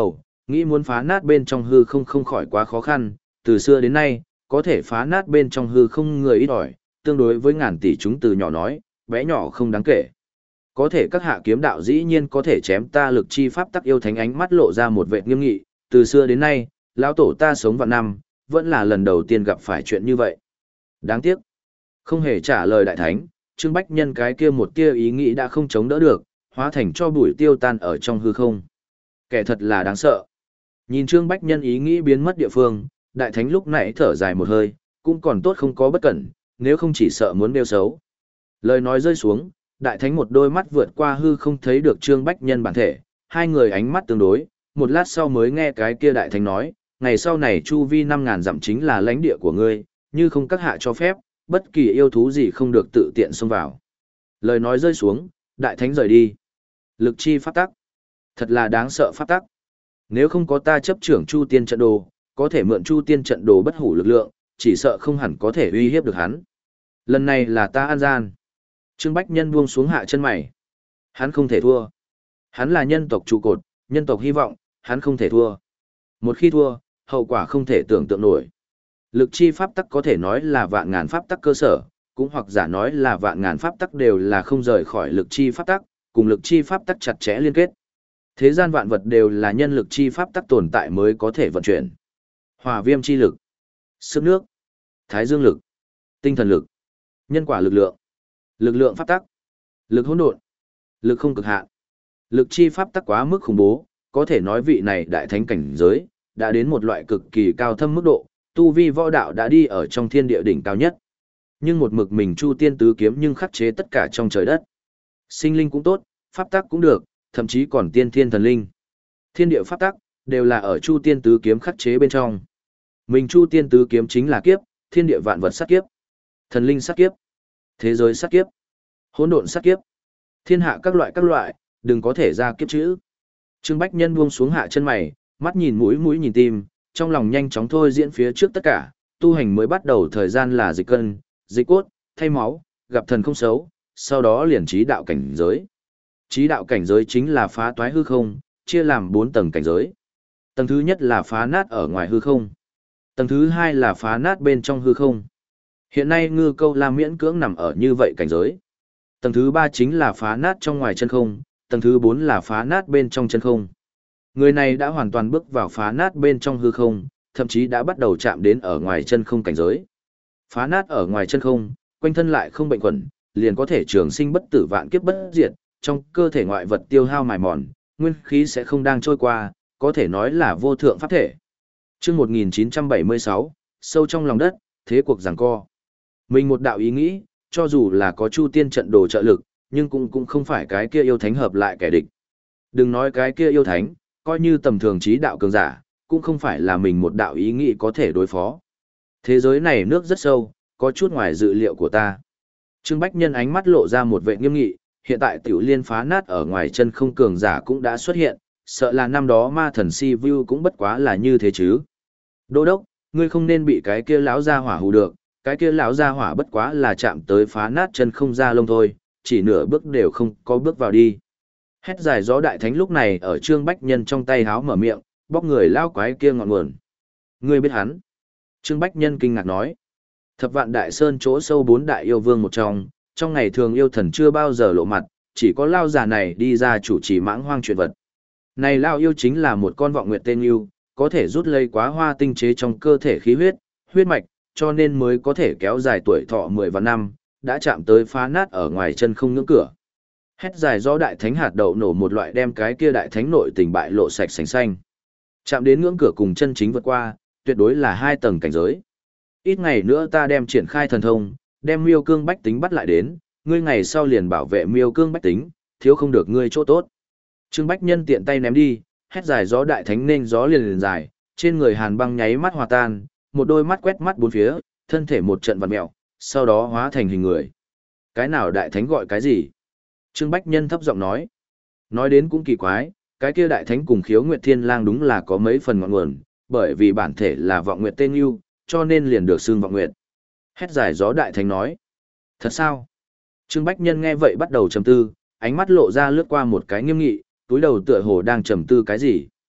Nghĩ muốn phá nát bên trong hư không không khỏi quá khó khăn, từ xưa đến nay, có thể phá nát bên trong hư không người ít ỏi, tương đối với ngàn tỷ chúng từ nhỏ nói, bé nhỏ không đáng kể. Có thể các hạ kiếm đạo dĩ nhiên có thể chém ta lực chi pháp tắc yêu thánh ánh mắt lộ ra một vẻ nghiêm nghị, từ xưa đến nay, lão tổ ta sống vạn năm, vẫn là lần đầu tiên gặp phải chuyện như vậy. Đáng tiếc, không hề trả lời đại thánh, Trương Bách Nhân cái kia một tia ý nghĩ đã không chống đỡ được, hóa thành cho bụi tiêu tan ở trong hư không. Kẻ thật là đáng sợ. Nhìn Trương Bách Nhân ý nghĩ biến mất địa phương, đại thánh lúc nãy thở dài một hơi, cũng còn tốt không có bất cẩn, nếu không chỉ sợ muốn đeo xấu. Lời nói rơi xuống, đại thánh một đôi mắt vượt qua hư không thấy được Trương Bách Nhân bản thể, hai người ánh mắt tương đối, một lát sau mới nghe cái kia đại thánh nói, ngày sau này chu vi năm ngàn dặm chính là lãnh địa của ngươi, như không các hạ cho phép, bất kỳ yêu thú gì không được tự tiện xông vào. Lời nói rơi xuống, đại thánh rời đi. Lực chi pháp tắc. Thật là đáng sợ pháp tắc. Nếu không có ta chấp trưởng Chu Tiên trận đồ, có thể mượn Chu Tiên trận đồ bất hủ lực lượng, chỉ sợ không hẳn có thể uy hiếp được hắn. Lần này là ta an gian. Trương Bách Nhân buông xuống hạ chân mày. Hắn không thể thua. Hắn là nhân tộc trụ cột, nhân tộc hy vọng, hắn không thể thua. Một khi thua, hậu quả không thể tưởng tượng nổi. Lực chi pháp tắc có thể nói là vạn ngàn pháp tắc cơ sở, cũng hoặc giả nói là vạn ngàn pháp tắc đều là không rời khỏi lực chi pháp tắc, cùng lực chi pháp tắc chặt chẽ liên kết. Thế gian vạn vật đều là nhân lực chi pháp tắc tồn tại mới có thể vận chuyển. Hỏa viêm chi lực, sức nước, thái dương lực, tinh thần lực, nhân quả lực lượng, lực lượng pháp tắc, lực hỗn độn, lực không cực hạn. Lực chi pháp tắc quá mức khủng bố, có thể nói vị này đại thánh cảnh giới, đã đến một loại cực kỳ cao thâm mức độ, tu vi võ đạo đã đi ở trong thiên địa đỉnh cao nhất. Nhưng một mực mình Chu Tiên tứ kiếm nhưng khắc chế tất cả trong trời đất. Sinh linh cũng tốt, pháp tắc cũng được, thậm chí còn tiên thiên thần linh. Thiên địa pháp tắc đều là ở Chu Tiên tứ kiếm khắc chế bên trong. Mình Chu Tiên tứ kiếm chính là kiếp, thiên địa vạn vật sát kiếp, thần linh sát kiếp, thế giới sát kiếp, hỗn độn sát kiếp, thiên hạ các loại các loại, đừng có thể ra kiếp chữ. Trương Bách Nhân buông xuống hạ chân mày, mắt nhìn mũi mũi nhìn tim, trong lòng nhanh chóng thôi diễn phía trước tất cả, tu hành mới bắt đầu thời gian là dịch cân, dịch cốt, thay máu, gặp thần không xấu, sau đó liền trí đạo cảnh giới. Trí đạo cảnh giới chính là phá toái hư không, chia làm bốn tầng cảnh giới. Tầng thứ nhất là phá nát ở ngoài hư không. Tầng thứ hai là phá nát bên trong hư không. Hiện nay Ngư Câu La miễn cưỡng nằm ở như vậy cảnh giới. Tầng thứ ba chính là phá nát trong ngoài chân không, tầng thứ bốn là phá nát bên trong chân không. Người này đã hoàn toàn bước vào phá nát bên trong hư không, thậm chí đã bắt đầu chạm đến ở ngoài chân không cảnh giới. Phá nát ở ngoài chân không, quanh thân lại không bệnh quẩn, liền có thể trường sinh bất tử vạn kiếp bất diệt, trong cơ thể ngoại vật tiêu hao mài mòn, nguyên khí sẽ không đang trôi qua, có thể nói là vô thượng pháp thể. Chương một nghìn chín trăm bảy mươi sáu, sâu trong lòng đất, thế cuộc giằng co. Mình một đạo ý nghĩ, cho dù là có Chu Tiên trận đồ trợ lực, nhưng cũng cũng không phải cái kia yêu thánh hợp lại kẻ địch. Đừng nói cái kia yêu thánh, coi như tầm thường trí đạo cường giả, cũng không phải là mình một đạo ý nghĩ có thể đối phó. Thế giới này nước rất sâu, có chút ngoài dự liệu của ta. Trương Bách Nhân ánh mắt lộ ra một vẻ nghiêm nghị, hiện tại tiểu liên phá nát ở ngoài chân không cường giả cũng đã xuất hiện, sợ là năm đó ma thần si vu cũng bất quá là như thế chứ. Đô đốc, ngươi không nên bị cái kia lão gia hỏa hù được, cái kia lão gia hỏa bất quá là chạm tới phá nát chân không ra lông thôi, chỉ nửa bước đều không có bước vào đi. Hét dài gió đại thánh lúc này ở Trương Bách Nhân trong tay háo mở miệng, bóc người lao quái kia ngọn nguồn. Ngươi biết hắn? Trương Bách Nhân kinh ngạc nói. Thập vạn đại sơn chỗ sâu bốn đại yêu vương một trong, trong ngày thường yêu thần chưa bao giờ lộ mặt, chỉ có lao già này đi ra chủ trì mãng hoang chuyện vật. Này lao yêu chính là một con vọng nguyệt tên yêu, có thể rút lấy quá hoa tinh chế trong cơ thể khí huyết, huyết mạch, cho nên mới có thể kéo dài tuổi thọ mười vạn năm, đã chạm tới phá nát ở ngoài chân không ngưỡng cửa. Hét dài do đại thánh hạt đậu nổ một loại đem cái kia đại thánh nội tình bại lộ sạch sành xanh. Chạm đến ngưỡng cửa cùng chân chính vượt qua, tuyệt đối là hai tầng cảnh giới. Ít ngày nữa ta đem triển khai thần thông, đem Miêu Cương Bách Tính bắt lại đến, ngươi ngày sau liền bảo vệ Miêu Cương Bách Tính, thiếu không được ngươi chỗ tốt. Trương Bách Nhân tiện tay ném đi, hét dài gió đại thánh nên gió liền liền dài, trên người Hàn Băng nháy mắt hòa tan, một đôi mắt quét mắt bốn phía, thân thể một trận vặn mèo, sau đó hóa thành hình người. Cái nào đại thánh gọi cái gì? Trương Bách Nhân thấp giọng nói. Nói đến cũng kỳ quái, cái kia đại thánh cùng Khiếu Nguyệt Thiên Lang đúng là có mấy phần ngọn nguồn, bởi vì bản thể là vọng nguyệt tên yêu, cho nên liền được xưng vọng nguyệt. Hét dài gió đại thánh nói. Thật sao? Trương Bách Nhân nghe vậy bắt đầu trầm tư, ánh mắt lộ ra lướt qua một cái nghiêm nghị, túi đầu tựa hồ đang trầm tư cái gì.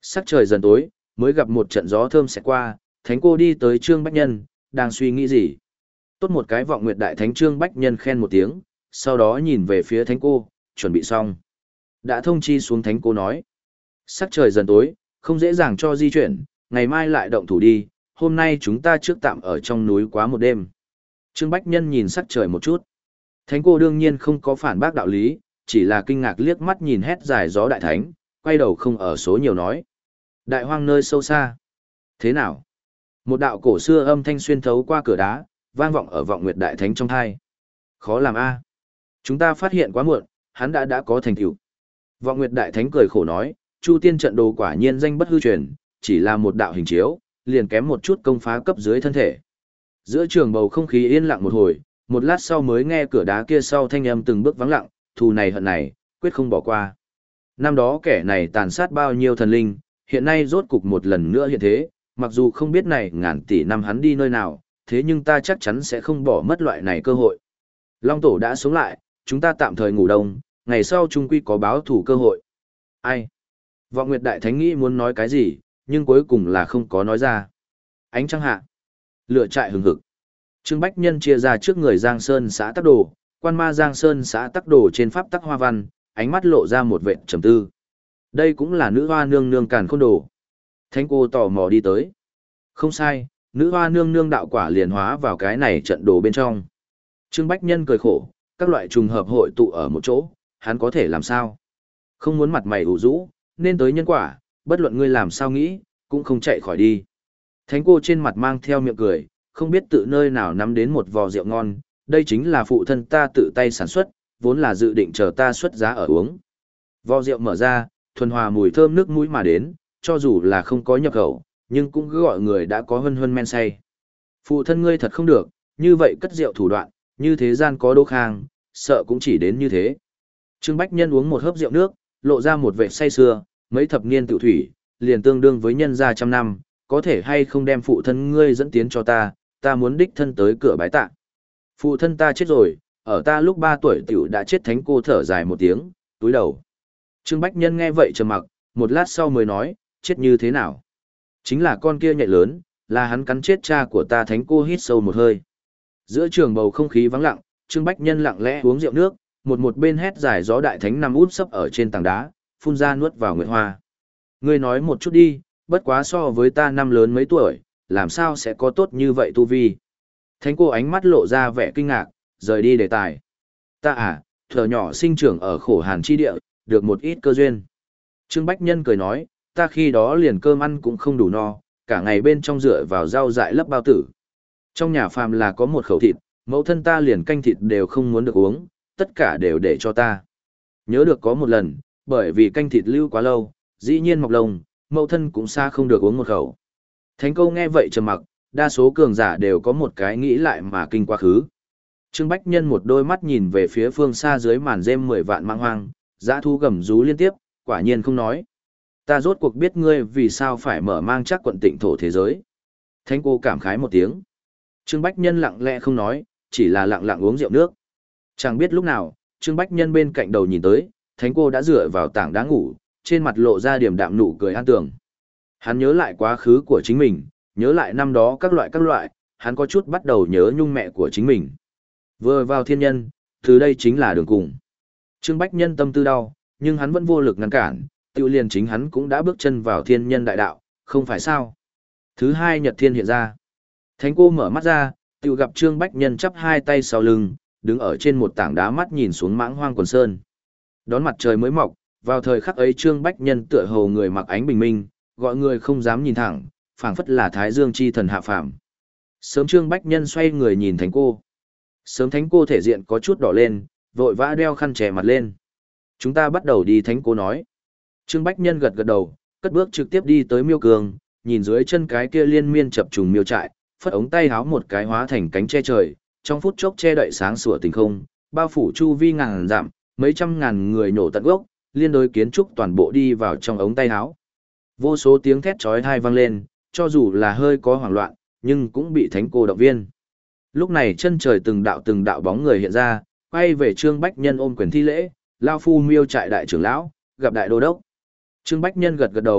Sắc trời dần tối, mới gặp một trận gió thơm xẹt qua, Thánh cô đi tới Trương Bách Nhân, đang suy nghĩ gì. Tốt một cái Vọng Nguyệt Đại Thánh Trương Bách Nhân khen một tiếng, sau đó nhìn về phía Thánh cô, chuẩn bị xong. Đã thông chi xuống Thánh cô nói. Sắc trời dần tối, không dễ dàng cho di chuyển, ngày mai lại động thủ đi, hôm nay chúng ta trước tạm ở trong núi quá một đêm. Trương Bách Nhân nhìn sắc trời một chút. Thánh cô đương nhiên không có phản bác đạo lý, chỉ là kinh ngạc liếc mắt nhìn hét dài gió đại thánh, quay đầu không ở số nhiều nói. Đại hoang nơi sâu xa. Thế nào? Một đạo cổ xưa âm thanh xuyên thấu qua cửa đá, vang vọng ở Vọng Nguyệt Đại Thánh trong thai. Khó làm a. Chúng ta phát hiện quá muộn, hắn đã đã có thành tựu. Vọng Nguyệt Đại Thánh cười khổ nói, Chu Tiên trận đồ quả nhiên danh bất hư truyền, chỉ là một đạo hình chiếu, liền kém một chút công phá cấp dưới thân thể. Giữa trường bầu không khí yên lặng một hồi, một lát sau mới nghe cửa đá kia sau thanh âm từng bước vắng lặng, thù này hận này, quyết không bỏ qua. Năm đó kẻ này tàn sát bao nhiêu thần linh, hiện nay rốt cục một lần nữa hiện thế, mặc dù không biết này ngàn tỷ năm hắn đi nơi nào, thế nhưng ta chắc chắn sẽ không bỏ mất loại này cơ hội. Long Tổ đã sống lại, chúng ta tạm thời ngủ đông, ngày sau chung quy có báo thủ cơ hội. Ai? Vọng Nguyệt Đại Thánh nghĩ muốn nói cái gì, nhưng cuối cùng là không có nói ra. Ánh trăng hạ. Lửa trại hừng hực. Trương Bách Nhân chia ra trước người Giang Sơn xã Tắc Đồ, quan ma Giang Sơn xã Tắc Đồ trên pháp tắc hoa văn, ánh mắt lộ ra một vệt trầm tư. Đây cũng là nữ hoa nương nương Càn Khôn Đồ. Thánh cô tò mò đi tới. Không sai, nữ hoa nương nương đạo quả liền hóa vào cái này trận đồ bên trong. Trương Bách Nhân cười khổ, các loại trùng hợp hội tụ ở một chỗ, hắn có thể làm sao? Không muốn mặt mày ủ rũ, nên tới nhân quả, bất luận ngươi làm sao nghĩ, cũng không chạy khỏi đi. Thánh cô trên mặt mang theo miệng cười, không biết tự nơi nào nắm đến một vò rượu ngon, đây chính là phụ thân ta tự tay sản xuất, vốn là dự định chờ ta xuất giá ở uống. Vò rượu mở ra, thuần hòa mùi thơm nước mũi mà đến, cho dù là không có nhập khẩu, nhưng cũng cứ gọi người đã có hân hân men say. Phụ thân ngươi thật không được, như vậy cất rượu thủ đoạn, như thế gian có đô khang, sợ cũng chỉ đến như thế. Trương Bách Nhân uống một hớp rượu nước, lộ ra một vẻ say sưa, mấy thập niên tự thủy, liền tương đương với nhân gia trăm năm, có thể hay không đem phụ thân ngươi dẫn tiến cho ta, ta muốn đích thân tới cửa bái tạ. Phụ thân ta chết rồi, ở ta lúc ba tuổi tiểu đã chết. Thánh cô thở dài một tiếng, túi đầu. Trương Bách Nhân nghe vậy trầm mặc, một lát sau mới nói, chết như thế nào? Chính là con kia nhạy lớn, là hắn cắn chết cha của ta. Thánh cô hít sâu một hơi. Giữa trường bầu không khí vắng lặng, Trương Bách Nhân lặng lẽ uống rượu nước, một một bên hét dài gió đại thánh nằm út sấp ở trên tảng đá, phun ra nuốt vào nguyệt hoa. Ngươi nói một chút đi, bất quá so với ta năm lớn mấy tuổi, làm sao sẽ có tốt như vậy tu vi? Thánh cô ánh mắt lộ ra vẻ kinh ngạc, rời đi đề tài. Ta à, thuở nhỏ sinh trưởng ở khổ hàn chi địa, được một ít cơ duyên. Trương Bách Nhân cười nói, ta khi đó liền cơm ăn cũng không đủ no, cả ngày bên trong dựa vào rau dại lấp bao tử. Trong nhà phàm là có một khẩu thịt, mẫu thân ta liền canh thịt đều không muốn được uống, tất cả đều để cho ta. Nhớ được có một lần, bởi vì canh thịt lưu quá lâu, dĩ nhiên mọc lông, mẫu thân cũng xa không được uống một khẩu. Thánh câu nghe vậy trầm mặc, đa số cường giả đều có một cái nghĩ lại mà kinh quá khứ. Trương Bách Nhân một đôi mắt nhìn về phía phương xa dưới màn rêm mười vạn mang hoang, dã thu gầm rú liên tiếp, quả nhiên không nói. Ta rốt cuộc biết ngươi vì sao phải mở mang chắc quận tịnh thổ thế giới. Thánh cô cảm khái một tiếng. Trương Bách Nhân lặng lẽ không nói, chỉ là lặng lặng uống rượu nước. Chẳng biết lúc nào, Trương Bách Nhân bên cạnh đầu nhìn tới, thánh cô đã dựa vào tảng đá ngủ, trên mặt lộ ra điểm đạm nụ cười an tường. Hắn nhớ lại quá khứ của chính mình, nhớ lại năm đó các loại các loại, hắn có chút bắt đầu nhớ nhung mẹ của chính mình. Vừa vào thiên nhân, từ đây chính là đường cùng. Trương Bách Nhân tâm tư đau, nhưng hắn vẫn vô lực ngăn cản, tự liền chính hắn cũng đã bước chân vào thiên nhân đại đạo, không phải sao. Thứ hai nhật thiên hiện ra. Thánh cô mở mắt ra, tự gặp Trương Bách Nhân chắp hai tay sau lưng, đứng ở trên một tảng đá mắt nhìn xuống mãng hoang quần sơn. Đón mặt trời mới mọc, vào thời khắc ấy Trương Bách Nhân tựa hồ người mặc ánh bình minh, gọi người không dám nhìn thẳng, phảng phất là Thái Dương chi thần hạ phàm. Sớm Trương Bách Nhân xoay người nhìn thánh cô. Sớm thánh cô thể diện có chút đỏ lên, vội vã đeo khăn che mặt lên. Chúng ta bắt đầu đi, thánh cô nói. Trương Bách Nhân gật gật đầu, cất bước trực tiếp đi tới miêu cường, nhìn dưới chân cái kia liên miên chập trùng miêu trại, phất ống tay háo một cái hóa thành cánh che trời, trong phút chốc che đậy sáng sủa tình không, bao phủ chu vi ngàn dặm, mấy trăm ngàn người nổ tận gốc, liên đối kiến trúc toàn bộ đi vào trong ống tay háo. Vô số tiếng thét chói tai vang lên, cho dù là hơi có hoảng loạn, nhưng cũng bị thánh cô động viên. Lúc này chân trời từng đạo từng đạo bóng người hiện ra, quay về Trương Bách Nhân ôm quyền thi lễ, lao phu miêu trại đại trưởng lão, gặp đại đô đốc. Trương Bách Nhân gật gật đầu,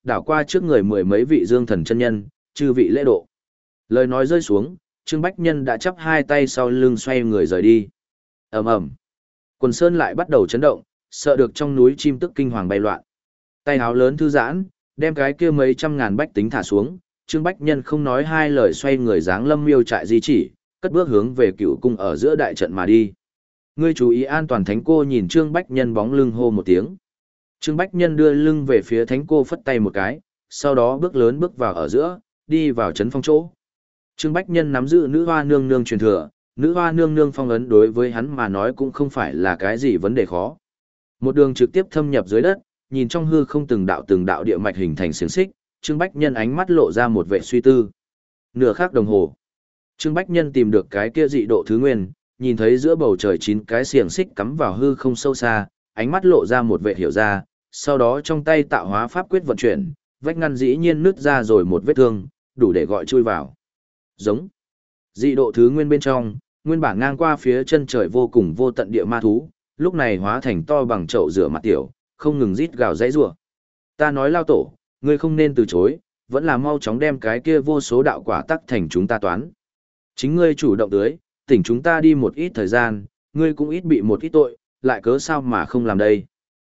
đảo qua trước người mười mấy vị dương thần chân nhân, chư vị lễ độ. Lời nói rơi xuống, Trương Bách Nhân đã chắp hai tay sau lưng xoay người rời đi. Ầm ầm. Quần sơn lại bắt đầu chấn động, sợ được trong núi chim tức kinh hoàng bay loạn. Tay háo lớn thư giãn, đem cái kia mấy trăm ngàn bách tính thả xuống, Trương Bách Nhân không nói hai lời xoay người dáng lâm miêu trại di chỉ, cất bước hướng về cựu cung ở giữa đại trận mà đi. Ngươi chú ý an toàn. Thánh cô nhìn Trương Bách Nhân bóng lưng hô một tiếng. Trương Bách Nhân đưa lưng về phía thánh cô phất tay một cái, sau đó bước lớn bước vào ở giữa, đi vào trấn phong chỗ. Trương Bách Nhân nắm giữ nữ hoa nương nương truyền thừa, nữ hoa nương nương phong ấn đối với hắn mà nói cũng không phải là cái gì vấn đề khó. Một đường trực tiếp thâm nhập dưới đất, nhìn trong hư không từng đạo từng đạo địa mạch hình thành xiềng xích, Trương Bách Nhân ánh mắt lộ ra một vẻ suy tư. Nửa khắc đồng hồ, Trương Bách Nhân tìm được cái kia dị độ thứ nguyên, nhìn thấy giữa bầu trời chín cái xiềng xích cắm vào hư không sâu xa, ánh mắt lộ ra một vẻ hiểu ra, sau đó trong tay tạo hóa pháp quyết vận chuyển, vách ngăn dĩ nhiên nứt ra rồi một vết thương, đủ để gọi chui vào. Giống. Dị độ thứ nguyên bên trong, nguyên bản ngang qua phía chân trời vô cùng vô tận địa ma thú, lúc này hóa thành to bằng chậu rửa mặt tiểu, không ngừng rít gào dãy rủa. Ta nói lao tổ, ngươi không nên từ chối, vẫn là mau chóng đem cái kia vô số đạo quả tắc thành chúng ta toán. Chính ngươi chủ động tưới, tỉnh chúng ta đi một ít thời gian, ngươi cũng ít bị một ít tội, lại cớ sao mà không làm đây.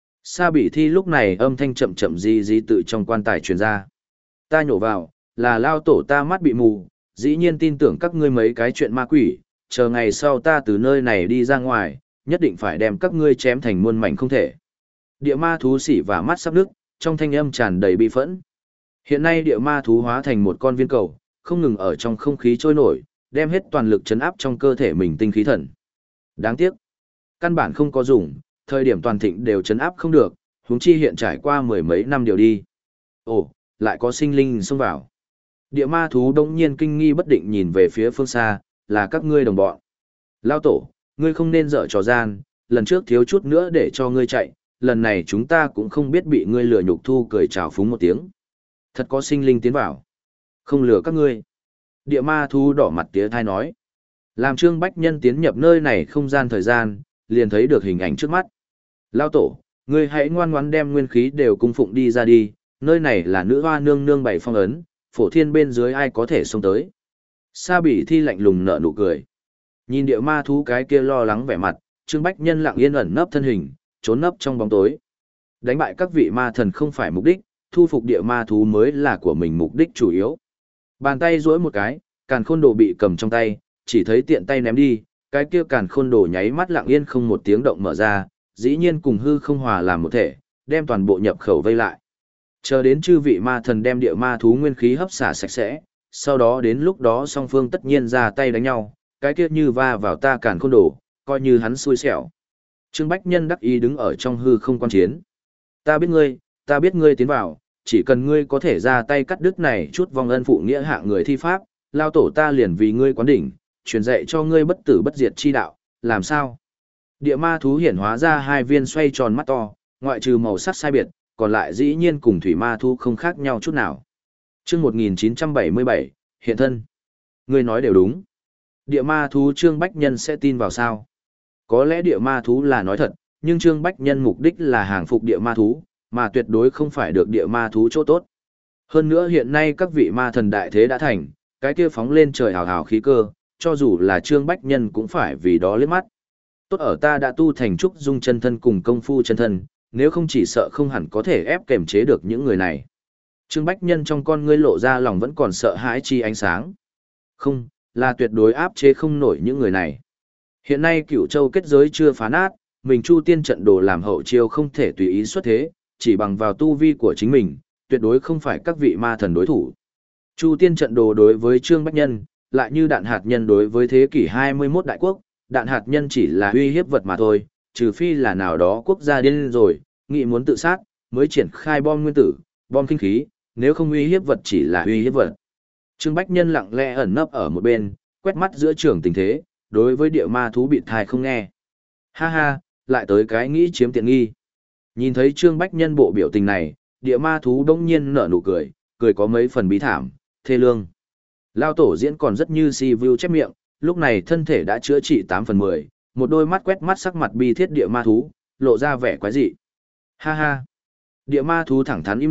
Sa Bỉ Thi lúc này âm thanh chậm chậm di di tự trong quan tài truyền ra. Ta nhổ vào, là lao tổ ta mắt bị mù, dĩ nhiên tin tưởng các ngươi mấy cái chuyện ma quỷ, chờ ngày sau ta từ nơi này đi ra ngoài, nhất định phải đem các ngươi chém thành muôn mảnh không thể. Địa ma thú xỉ và mắt sắp nước, trong thanh âm tràn đầy bi phẫn. Hiện nay địa ma thú hóa thành một con viên cầu, không ngừng ở trong không khí trôi nổi, đem hết toàn lực chấn áp trong cơ thể mình tinh khí thần. Đáng tiếc, căn bản không có dùng, thời điểm toàn thịnh đều chấn áp không được, huống chi hiện trải qua mười mấy năm điều đi. Ồ, lại có sinh linh xông vào. Địa ma thú đông nhiên kinh nghi bất định nhìn về phía phương xa, là các ngươi đồng bọn. Lao tổ, ngươi không nên dở trò gian, lần trước thiếu chút nữa để cho ngươi chạy, lần này chúng ta cũng không biết bị ngươi lừa nhục thu cười chào phúng một tiếng. Thật có sinh linh tiến vào. Không lừa các ngươi. Địa ma thú đỏ mặt tía thai nói. Làm Trương Bách Nhân tiến nhập nơi này không gian thời gian, liền thấy được hình ảnh trước mắt. Lao tổ, ngươi hãy ngoan ngoãn đem nguyên khí đều cung phụng đi ra đi, nơi này là nữ hoa nương nương bày phong ấn, phổ thiên bên dưới ai có thể xông tới. Sa Bỉ Thi lạnh lùng nở nụ cười. Nhìn địa ma thú cái kia lo lắng vẻ mặt, Trương Bách Nhân lặng yên ẩn nấp thân hình, trốn nấp trong bóng tối. Đánh bại các vị ma thần không phải mục đích, thu phục địa ma thú mới là của mình mục đích chủ yếu. Bàn tay duỗi một cái, càn khôn đồ bị cầm trong tay, chỉ thấy tiện tay ném đi, cái kia càn khôn đồ nháy mắt lặng yên không một tiếng động mở ra, dĩ nhiên cùng hư không hòa làm một thể, đem toàn bộ nhập khẩu vây lại. Chờ đến chư vị ma thần đem địa ma thú nguyên khí hấp xả sạch sẽ, sau đó đến lúc đó song phương tất nhiên ra tay đánh nhau, cái kia như va vào ta càn khôn đồ, coi như hắn xui xẻo. Trương Bách Nhân đắc ý đứng ở trong hư không quan chiến. Ta biết ngươi, ta biết ngươi tiến vào, chỉ cần ngươi có thể ra tay cắt đứt này chút vong ân phụ nghĩa hạ người thi pháp, lao tổ ta liền vì ngươi quán đỉnh, truyền dạy cho ngươi bất tử bất diệt chi đạo, làm sao? Địa ma thú hiển hóa ra hai viên xoay tròn mắt to, ngoại trừ màu sắc sai biệt, còn lại dĩ nhiên cùng thủy ma thú không khác nhau chút nào. Chương một nghìn chín trăm bảy mươi bảy, hiện thân. Ngươi nói đều đúng. Địa ma thú Trương Bách Nhân sẽ tin vào sao? Có lẽ địa ma thú là nói thật, nhưng Trương Bách Nhân mục đích là hàng phục địa ma thú, mà tuyệt đối không phải được địa ma thú chỗ tốt. Hơn nữa hiện nay các vị ma thần đại thế đã thành, cái kia phóng lên trời hào hào khí cơ, cho dù là Trương Bách Nhân cũng phải vì đó liếc mắt. Tốt ở ta đã tu thành trúc dung chân thân cùng công phu chân thân, nếu không chỉ sợ không hẳn có thể ép kềm chế được những người này. Trương Bách Nhân trong con ngươi lộ ra lòng vẫn còn sợ hãi chi ánh sáng. Không, là tuyệt đối áp chế không nổi những người này. Hiện nay Cửu Châu kết giới chưa phá nát, mình Chu Tiên trận đồ làm hậu chiêu không thể tùy ý xuất thế, chỉ bằng vào tu vi của chính mình, tuyệt đối không phải các vị ma thần đối thủ. Chu Tiên trận đồ đối với Trương Bách Nhân, lại như đạn hạt nhân đối với thế kỷ hai mươi mốt đại quốc, đạn hạt nhân chỉ là uy hiếp vật mà thôi, trừ phi là nào đó quốc gia điên rồi, nghĩ muốn tự sát, mới triển khai bom nguyên tử, bom kinh khí, nếu không uy hiếp vật chỉ là uy hiếp vật. Trương Bách Nhân lặng lẽ ẩn nấp ở một bên, quét mắt giữa trường tình thế, đối với địa ma thú bị thai không nghe. Ha ha, lại tới cái nghĩ chiếm tiện nghi. Nhìn thấy Trương Bách Nhân bộ biểu tình này, địa ma thú đông nhiên nở nụ cười, cười có mấy phần bí thảm, thê lương. Lao tổ diễn còn rất như si vu chép miệng, lúc này thân thể đã chữa trị tám phần mười, một đôi mắt quét mắt sắc mặt bi thiết địa ma thú, lộ ra vẻ quái dị. Ha ha. Địa ma thú thẳng thắn im lặng,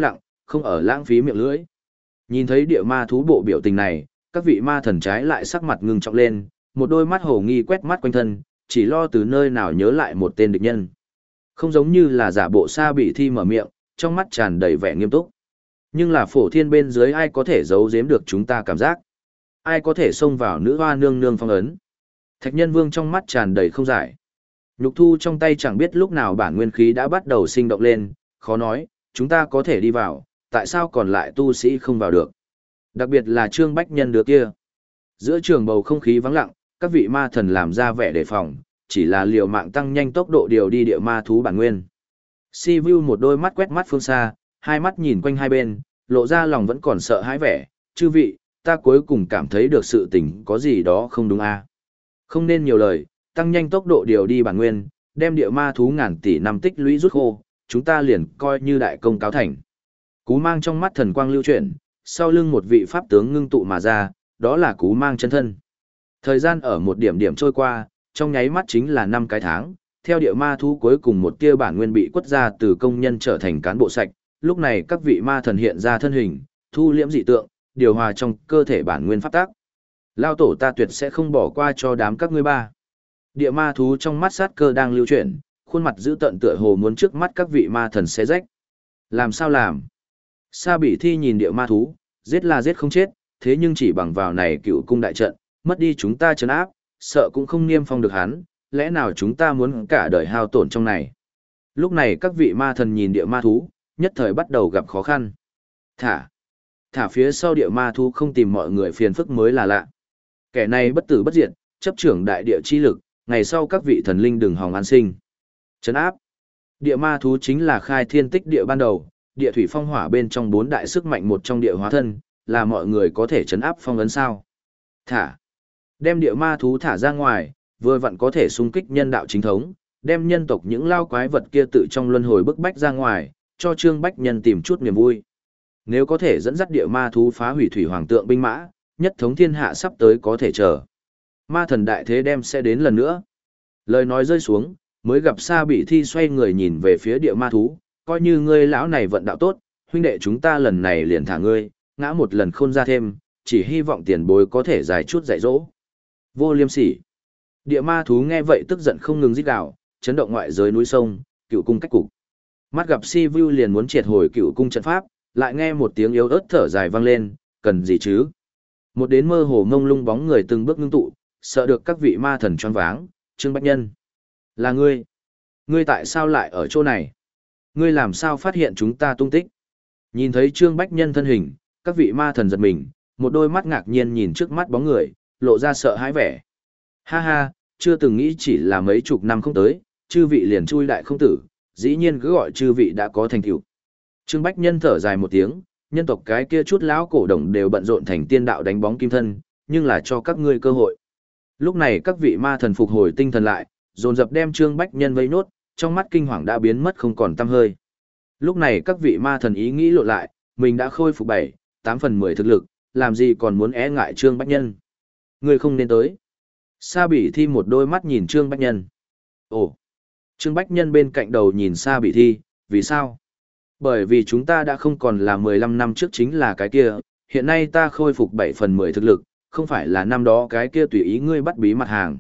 không ở lãng phí miệng lưỡi. Nhìn thấy địa ma thú bộ biểu tình này, các vị ma thần trái lại sắc mặt ngưng trọng lên, một đôi mắt hồ nghi quét mắt quanh thân, chỉ lo từ nơi nào nhớ lại một tên địch nhân. Không giống như là giả bộ Sa Bỉ Thi mở miệng, trong mắt tràn đầy vẻ nghiêm túc. Nhưng là phổ thiên bên dưới ai có thể giấu giếm được chúng ta cảm giác? Ai có thể xông vào nữ hoa nương nương phong ấn? Thạch Nhân Vương trong mắt tràn đầy không giải. Nhục thu trong tay chẳng biết lúc nào bản nguyên khí đã bắt đầu sinh động lên, khó nói, chúng ta có thể đi vào, tại sao còn lại tu sĩ không vào được? Đặc biệt là Trương Bách Nhân đứa kia. Giữa trường bầu không khí vắng lặng, các vị ma thần làm ra vẻ đề phòng, chỉ là liều mạng tăng nhanh tốc độ điều đi địa ma thú bản nguyên. Si Vu một đôi mắt quét mắt phương xa, hai mắt nhìn quanh hai bên, lộ ra lòng vẫn còn sợ hãi vẻ, chư vị, ta cuối cùng cảm thấy được sự tình có gì đó không đúng a. Không nên nhiều lời, tăng nhanh tốc độ điều đi bản nguyên, đem địa ma thú ngàn tỷ năm tích lũy rút khô, chúng ta liền coi như đại công cáo thành. Cú Mang trong mắt thần quang lưu chuyển, sau lưng một vị pháp tướng ngưng tụ mà ra, đó là Cú Mang chân thân. Thời gian ở một điểm điểm trôi qua, trong nháy mắt chính là năm cái tháng, theo địa ma thú cuối cùng một tia bản nguyên bị quất ra từ công nhân trở thành cán bộ sạch, lúc này các vị ma thần hiện ra thân hình, thu liễm dị tượng, điều hòa trong cơ thể bản nguyên pháp tác. Lao tổ ta tuyệt sẽ không bỏ qua cho đám các ngươi ba. Địa ma thú trong mắt sát cơ đang lưu chuyển, khuôn mặt dữ tợn tựa hồ muốn trước mắt các vị ma thần xé rách. Làm sao làm? Sa Bỉ Thi nhìn địa ma thú, giết là giết không chết, thế nhưng chỉ bằng vào này cựu cung đại trận, mất đi chúng ta trấn áp, sợ cũng không niêm phong được hắn, lẽ nào chúng ta muốn cả đời hao tổn trong này? Lúc này các vị ma thần nhìn địa ma thú, nhất thời bắt đầu gặp khó khăn. Thả. Thả phía sau địa ma thú không tìm mọi người phiền phức mới là lạ. Kẻ này bất tử bất diệt, chấp trưởng đại địa chi lực, ngày sau các vị thần linh đừng hòng an sinh. Trấn áp. Địa ma thú chính là khai thiên tích địa ban đầu, địa thủy phong hỏa bên trong bốn đại sức mạnh một trong địa hóa thân, là mọi người có thể trấn áp phong ấn sao. Thả. Đem địa ma thú thả ra ngoài, vừa vặn có thể xung kích nhân đạo chính thống, đem nhân tộc những lao quái vật kia tự trong luân hồi bức bách ra ngoài, cho Trương Bách Nhân tìm chút niềm vui. Nếu có thể dẫn dắt địa ma thú phá hủy thủy hoàng tượng binh mã, nhất thống thiên hạ sắp tới có thể chờ. Ma thần đại thế đem sẽ đến lần nữa. Lời nói rơi xuống, mới gặp Sa Bỉ Thi xoay người nhìn về phía địa ma thú, coi như ngươi lão này vận đạo tốt, huynh đệ chúng ta lần này liền thả ngươi, ngã một lần khôn ra thêm, chỉ hy vọng tiền bối có thể dài chút dạy dỗ. Vô liêm sỉ. Địa ma thú nghe vậy tức giận không ngừng rít gào, chấn động ngoại giới núi sông, cựu cung cách cục. Mắt gặp Si Vu liền muốn triệt hồi cựu cung trận pháp, lại nghe một tiếng yếu ớt thở dài vang lên, cần gì chứ? Một đến mơ hồ ngông lung bóng người từng bước ngưng tụ, sợ được các vị ma thần choáng váng, Trương Bách Nhân. Là ngươi. Ngươi tại sao lại ở chỗ này? Ngươi làm sao phát hiện chúng ta tung tích? Nhìn thấy Trương Bách Nhân thân hình, các vị ma thần giật mình, một đôi mắt ngạc nhiên nhìn trước mắt bóng người, lộ ra sợ hãi vẻ. Ha ha, chưa từng nghĩ chỉ là mấy chục năm không tới, chư vị liền chui đại không tử, dĩ nhiên cứ gọi chư vị đã có thành tựu. Trương Bách Nhân thở dài một tiếng, nhân tộc cái kia chút lão cổ đồng đều bận rộn thành tiên đạo đánh bóng kim thân, nhưng là cho các ngươi cơ hội. Lúc này các vị ma thần phục hồi tinh thần lại, dồn dập đem Trương Bách Nhân vây nốt, trong mắt kinh hoàng đã biến mất không còn tăm hơi. Lúc này các vị ma thần ý nghĩ lộ lại, mình đã khôi phục bảy, tám phần mười thực lực, làm gì còn muốn e ngại Trương Bách Nhân. Ngươi không nên tới. Sa Bỉ Thi một đôi mắt nhìn Trương Bách Nhân. Ồ! Trương Bách Nhân bên cạnh đầu nhìn Sa Bỉ Thi, vì sao? Bởi vì chúng ta đã không còn là mười lăm năm trước chính là cái kia, hiện nay ta khôi phục bảy phần mười thực lực, không phải là năm đó cái kia tùy ý ngươi bắt bí mặt hàng.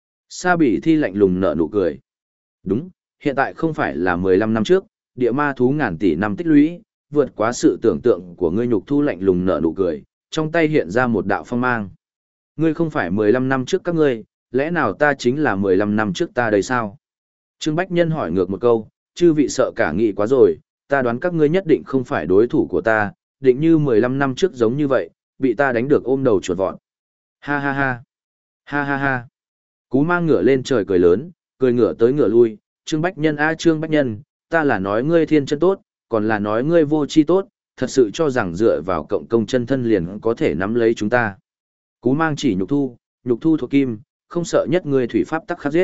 Sa Bỉ Thi lạnh lùng nở nụ cười. Đúng, hiện tại không phải là mười lăm năm trước, địa ma thú ngàn tỷ năm tích lũy, vượt quá sự tưởng tượng của ngươi. Nhục thu lạnh lùng nở nụ cười, trong tay hiện ra một đạo phong mang. Ngươi không phải mười lăm năm trước các ngươi, lẽ nào ta chính là mười lăm năm trước ta đây sao? Trương Bách Nhân hỏi ngược một câu, chư vị sợ cả nghị quá rồi, ta đoán các ngươi nhất định không phải đối thủ của ta, định như mười lăm năm trước giống như vậy, bị ta đánh được ôm đầu chuột vọt. Ha ha ha, ha ha ha. Cú Mang ngửa lên trời cười lớn, cười ngửa tới ngửa lui, Trương Bách Nhân a Trương Bách Nhân, ta là nói ngươi thiên chân tốt, còn là nói ngươi vô chi tốt, thật sự cho rằng dựa vào cộng công chân thân liền có thể nắm lấy chúng ta. Cú Mang chỉ nhục thu, nhục thu thuộc kim, không sợ nhất ngươi thủy pháp tắc khắc giết.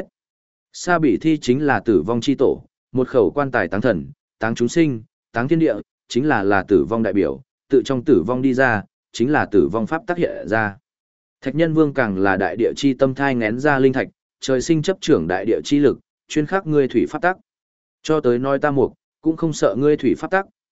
Sa Bỉ Thi chính là tử vong chi tổ, một khẩu quan tài táng thần, táng chúng sinh, táng thiên địa, chính là là tử vong đại biểu, tự trong tử vong đi ra, chính là tử vong pháp tác hiện ra. Thạch Nhân Vương càng là đại địa chi tâm thai ngén ra linh thạch, trời sinh chấp trưởng đại địa chi lực, chuyên khắc ngươi thủy pháp tắc. Cho tới nói ta mục, cũng không sợ ngươi thủy pháp tắc,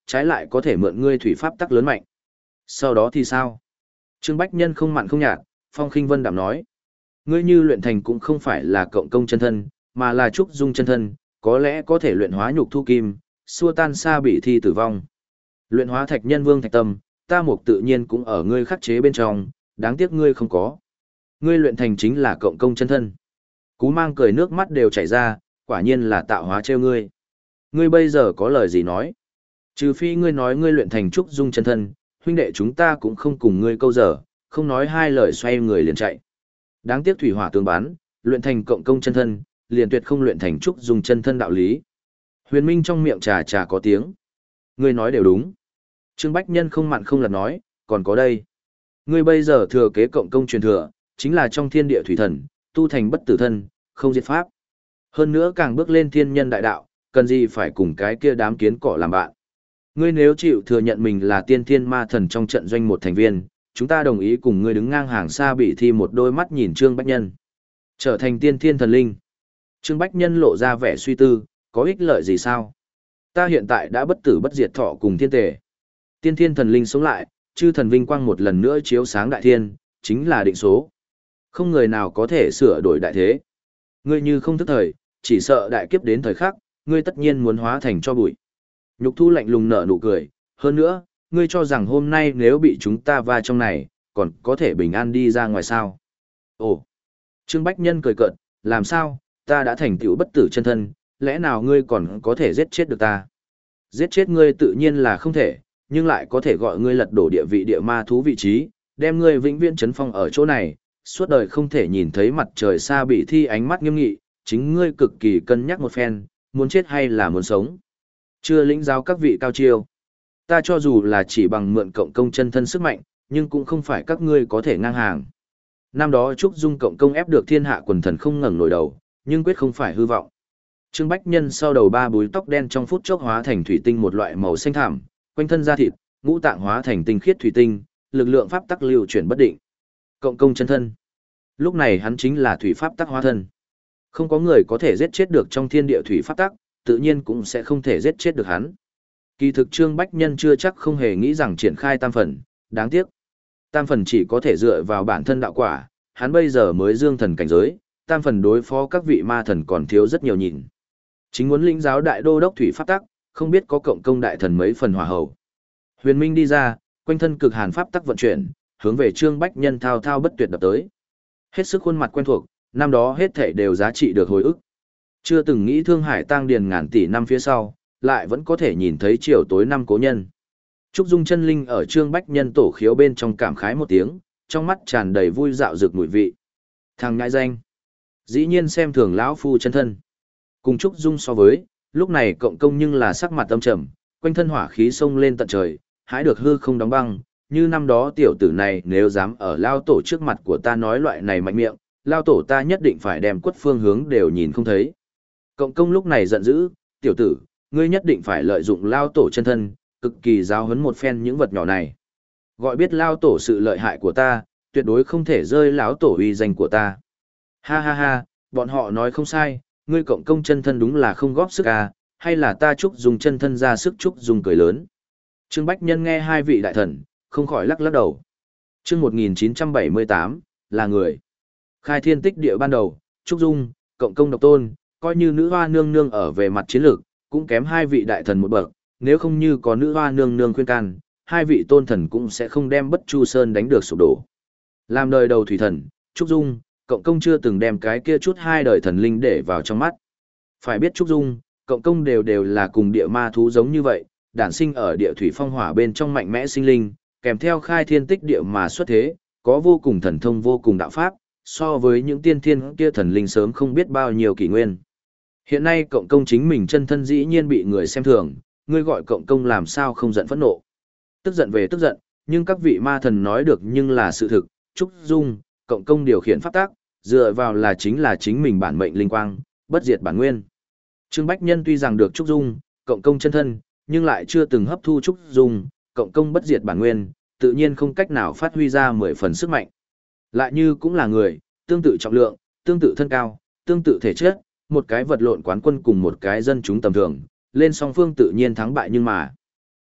trái lại có thể mượn ngươi thủy pháp tắc lớn mạnh. Sau đó thì sao? Trương Bách Nhân không mặn không nhạt, phong khinh vân đạm nói. Ngươi như luyện thành cũng không phải là cộng công chân thân, mà là trúc dung chân thân, có lẽ có thể luyện hóa nhục thu kim, xua tan xa bị thi tử vong. Luyện hóa thạch nhân vương thạch tâm, ta mục tự nhiên cũng ở ngươi khắc chế bên trong, đáng tiếc ngươi không có. Ngươi luyện thành chính là cộng công chân thân. Cú Mang cười nước mắt đều chảy ra, quả nhiên là tạo hóa trêu ngươi. Ngươi bây giờ có lời gì nói? Trừ phi ngươi nói ngươi luyện thành trúc dung chân thân, huynh đệ chúng ta cũng không cùng ngươi câu giờ, không nói hai lời xoay người liền chạy. Đáng tiếc thủy hỏa tương bán, luyện thành cộng công chân thân, liền tuyệt không luyện thành trúc dung chân thân đạo lý. Huyền Minh trong miệng trà trà có tiếng. Ngươi nói đều đúng. Trương Bách Nhân không mặn không lặt nói, còn có đây. Ngươi bây giờ thừa kế cộng công truyền thừa, chính là trong thiên địa thủy thần, tu thành bất tử thân, không diệt pháp. Hơn nữa càng bước lên thiên nhân đại đạo, cần gì phải cùng cái kia đám kiến cỏ làm bạn. Ngươi nếu chịu thừa nhận mình là tiên thiên ma thần trong trận doanh một thành viên, chúng ta đồng ý cùng ngươi đứng ngang hàng xa bị thi một đôi mắt nhìn Trương Bách Nhân. Trở thành tiên thiên thần linh. Trương Bách Nhân lộ ra vẻ suy tư, có ích lợi gì sao? Ta hiện tại đã bất tử bất diệt thọ cùng thiên tề. Tiên thiên thần linh sống lại, chư thần vinh quang một lần nữa chiếu sáng đại thiên, chính là định số. Không người nào có thể sửa đổi đại thế. Ngươi như không thức thời, chỉ sợ đại kiếp đến thời khắc, ngươi tất nhiên muốn hóa thành cho bụi. Nhục Thu lạnh lùng nở nụ cười, hơn nữa, ngươi cho rằng hôm nay nếu bị chúng ta va trong này, còn có thể bình an đi ra ngoài sao? Ồ! Trương Bách Nhân cười cợt, làm sao, ta đã thành tựu bất tử chân thân, lẽ nào ngươi còn có thể giết chết được ta? Giết chết ngươi tự nhiên là không thể, nhưng lại có thể gọi ngươi lật đổ địa vị địa ma thú vị trí, đem ngươi vĩnh viễn chấn phong ở chỗ này, suốt đời không thể nhìn thấy mặt trời xa bị thi ánh mắt nghiêm nghị, chính ngươi cực kỳ cân nhắc một phen, muốn chết hay là muốn sống. Chưa lĩnh giáo các vị cao chiêu. Ta cho dù là chỉ bằng mượn cộng công chân thân sức mạnh, nhưng cũng không phải các ngươi có thể ngang hàng. Năm đó Trúc Dung cộng công ép được thiên hạ quần thần không ngẩng nổi đầu, nhưng quyết không phải hư vọng. Trương Bách Nhân sau đầu ba búi tóc đen trong phút chốc hóa thành thủy tinh một loại màu xanh thảm, quanh thân da thịt, ngũ tạng hóa thành tinh khiết thủy tinh, lực lượng pháp tắc lưu chuyển bất định. Cộng công chân thân. Lúc này hắn chính là thủy pháp tắc hóa thân. Không có người có thể giết chết được trong thiên địa thủy pháp tắc, tự nhiên cũng sẽ không thể giết chết được hắn. Kỳ thực Trương Bách Nhân chưa chắc không hề nghĩ rằng triển khai tam phần, đáng tiếc. Tam phần chỉ có thể dựa vào bản thân đạo quả, hắn bây giờ mới dương thần cảnh giới, tam phần đối phó các vị ma thần còn thiếu rất nhiều nhìn. Chính muốn lĩnh giáo đại đô đốc thủy pháp tắc, không biết có cộng công đại thần mấy phần hòa hậu. Huyền Minh đi ra, quanh thân cực hàn pháp tắc vận chuyển, hướng về Trương Bách Nhân thao thao bất tuyệt đập tới. Hết sức khuôn mặt quen thuộc, năm đó hết thảy đều giá trị được hồi ức. Chưa từng nghĩ Thương Hải tang điền ngàn tỷ năm phía sau, lại vẫn có thể nhìn thấy chiều tối năm cố nhân. Trúc Dung chân linh ở Trương Bách Nhân tổ khiếu bên trong cảm khái một tiếng, trong mắt tràn đầy vui dạo dược mùi vị. Thằng ngại danh, dĩ nhiên xem thường lão phu chân thân. Cùng Trúc Dung so với, lúc này cộng công nhưng là sắc mặt âm trầm, quanh thân hỏa khí xông lên tận trời, hãi được hư không đóng băng, như năm đó tiểu tử này nếu dám ở lao tổ trước mặt của ta nói loại này mạnh miệng, lao tổ ta nhất định phải đem quất phương hướng đều nhìn không thấy. Cộng công lúc này giận dữ, tiểu tử, ngươi nhất định phải lợi dụng lao tổ chân thân, cực kỳ giáo huấn một phen những vật nhỏ này. Gọi biết lao tổ sự lợi hại của ta, tuyệt đối không thể rơi lão tổ uy danh của ta. Ha ha ha, bọn họ nói không sai, ngươi cộng công chân thân đúng là không góp sức à, hay là ta Trúc Dung chân thân ra sức Trúc Dung cười lớn. Trương Bách Nhân nghe hai vị đại thần, không khỏi lắc lắc đầu. Chương một nghìn chín trăm bảy mươi tám, là người. Khai thiên tích địa ban đầu, Trúc Dung, cộng công độc tôn, coi như nữ hoa nương nương ở về mặt chiến lược, cũng kém hai vị đại thần một bậc, nếu không như có nữ hoa nương nương khuyên can, hai vị tôn thần cũng sẽ không đem Bất Chu Sơn đánh được sụp đổ. Làm đời đầu thủy thần, Trúc Dung, cộng công chưa từng đem cái kia chút hai đời thần linh để vào trong mắt. Phải biết Trúc Dung, cộng công đều đều là cùng địa ma thú giống như vậy, đản sinh ở địa thủy phong hỏa bên trong mạnh mẽ sinh linh, kèm theo khai thiên tích địa mà xuất thế, có vô cùng thần thông vô cùng đạo pháp, so với những tiên thiên kia thần linh sớm không biết bao nhiêu kỷ nguyên. Hiện nay cộng công chính mình chân thân dĩ nhiên bị người xem thường, ngươi gọi cộng công làm sao không giận phẫn nộ. Tức giận về tức giận, nhưng các vị ma thần nói được nhưng là sự thực, Trúc Dung, cộng công điều khiển pháp tác, dựa vào là chính là chính mình bản mệnh linh quang, bất diệt bản nguyên. Trương Bách Nhân tuy rằng được Trúc Dung, cộng công chân thân, nhưng lại chưa từng hấp thu Trúc Dung, cộng công bất diệt bản nguyên, tự nhiên không cách nào phát huy ra mười phần sức mạnh. Lại như cũng là người, tương tự trọng lượng, tương tự thân cao, tương tự thể chất, một cái vật lộn quán quân cùng một cái dân chúng tầm thường, lên song phương tự nhiên thắng bại nhưng mà.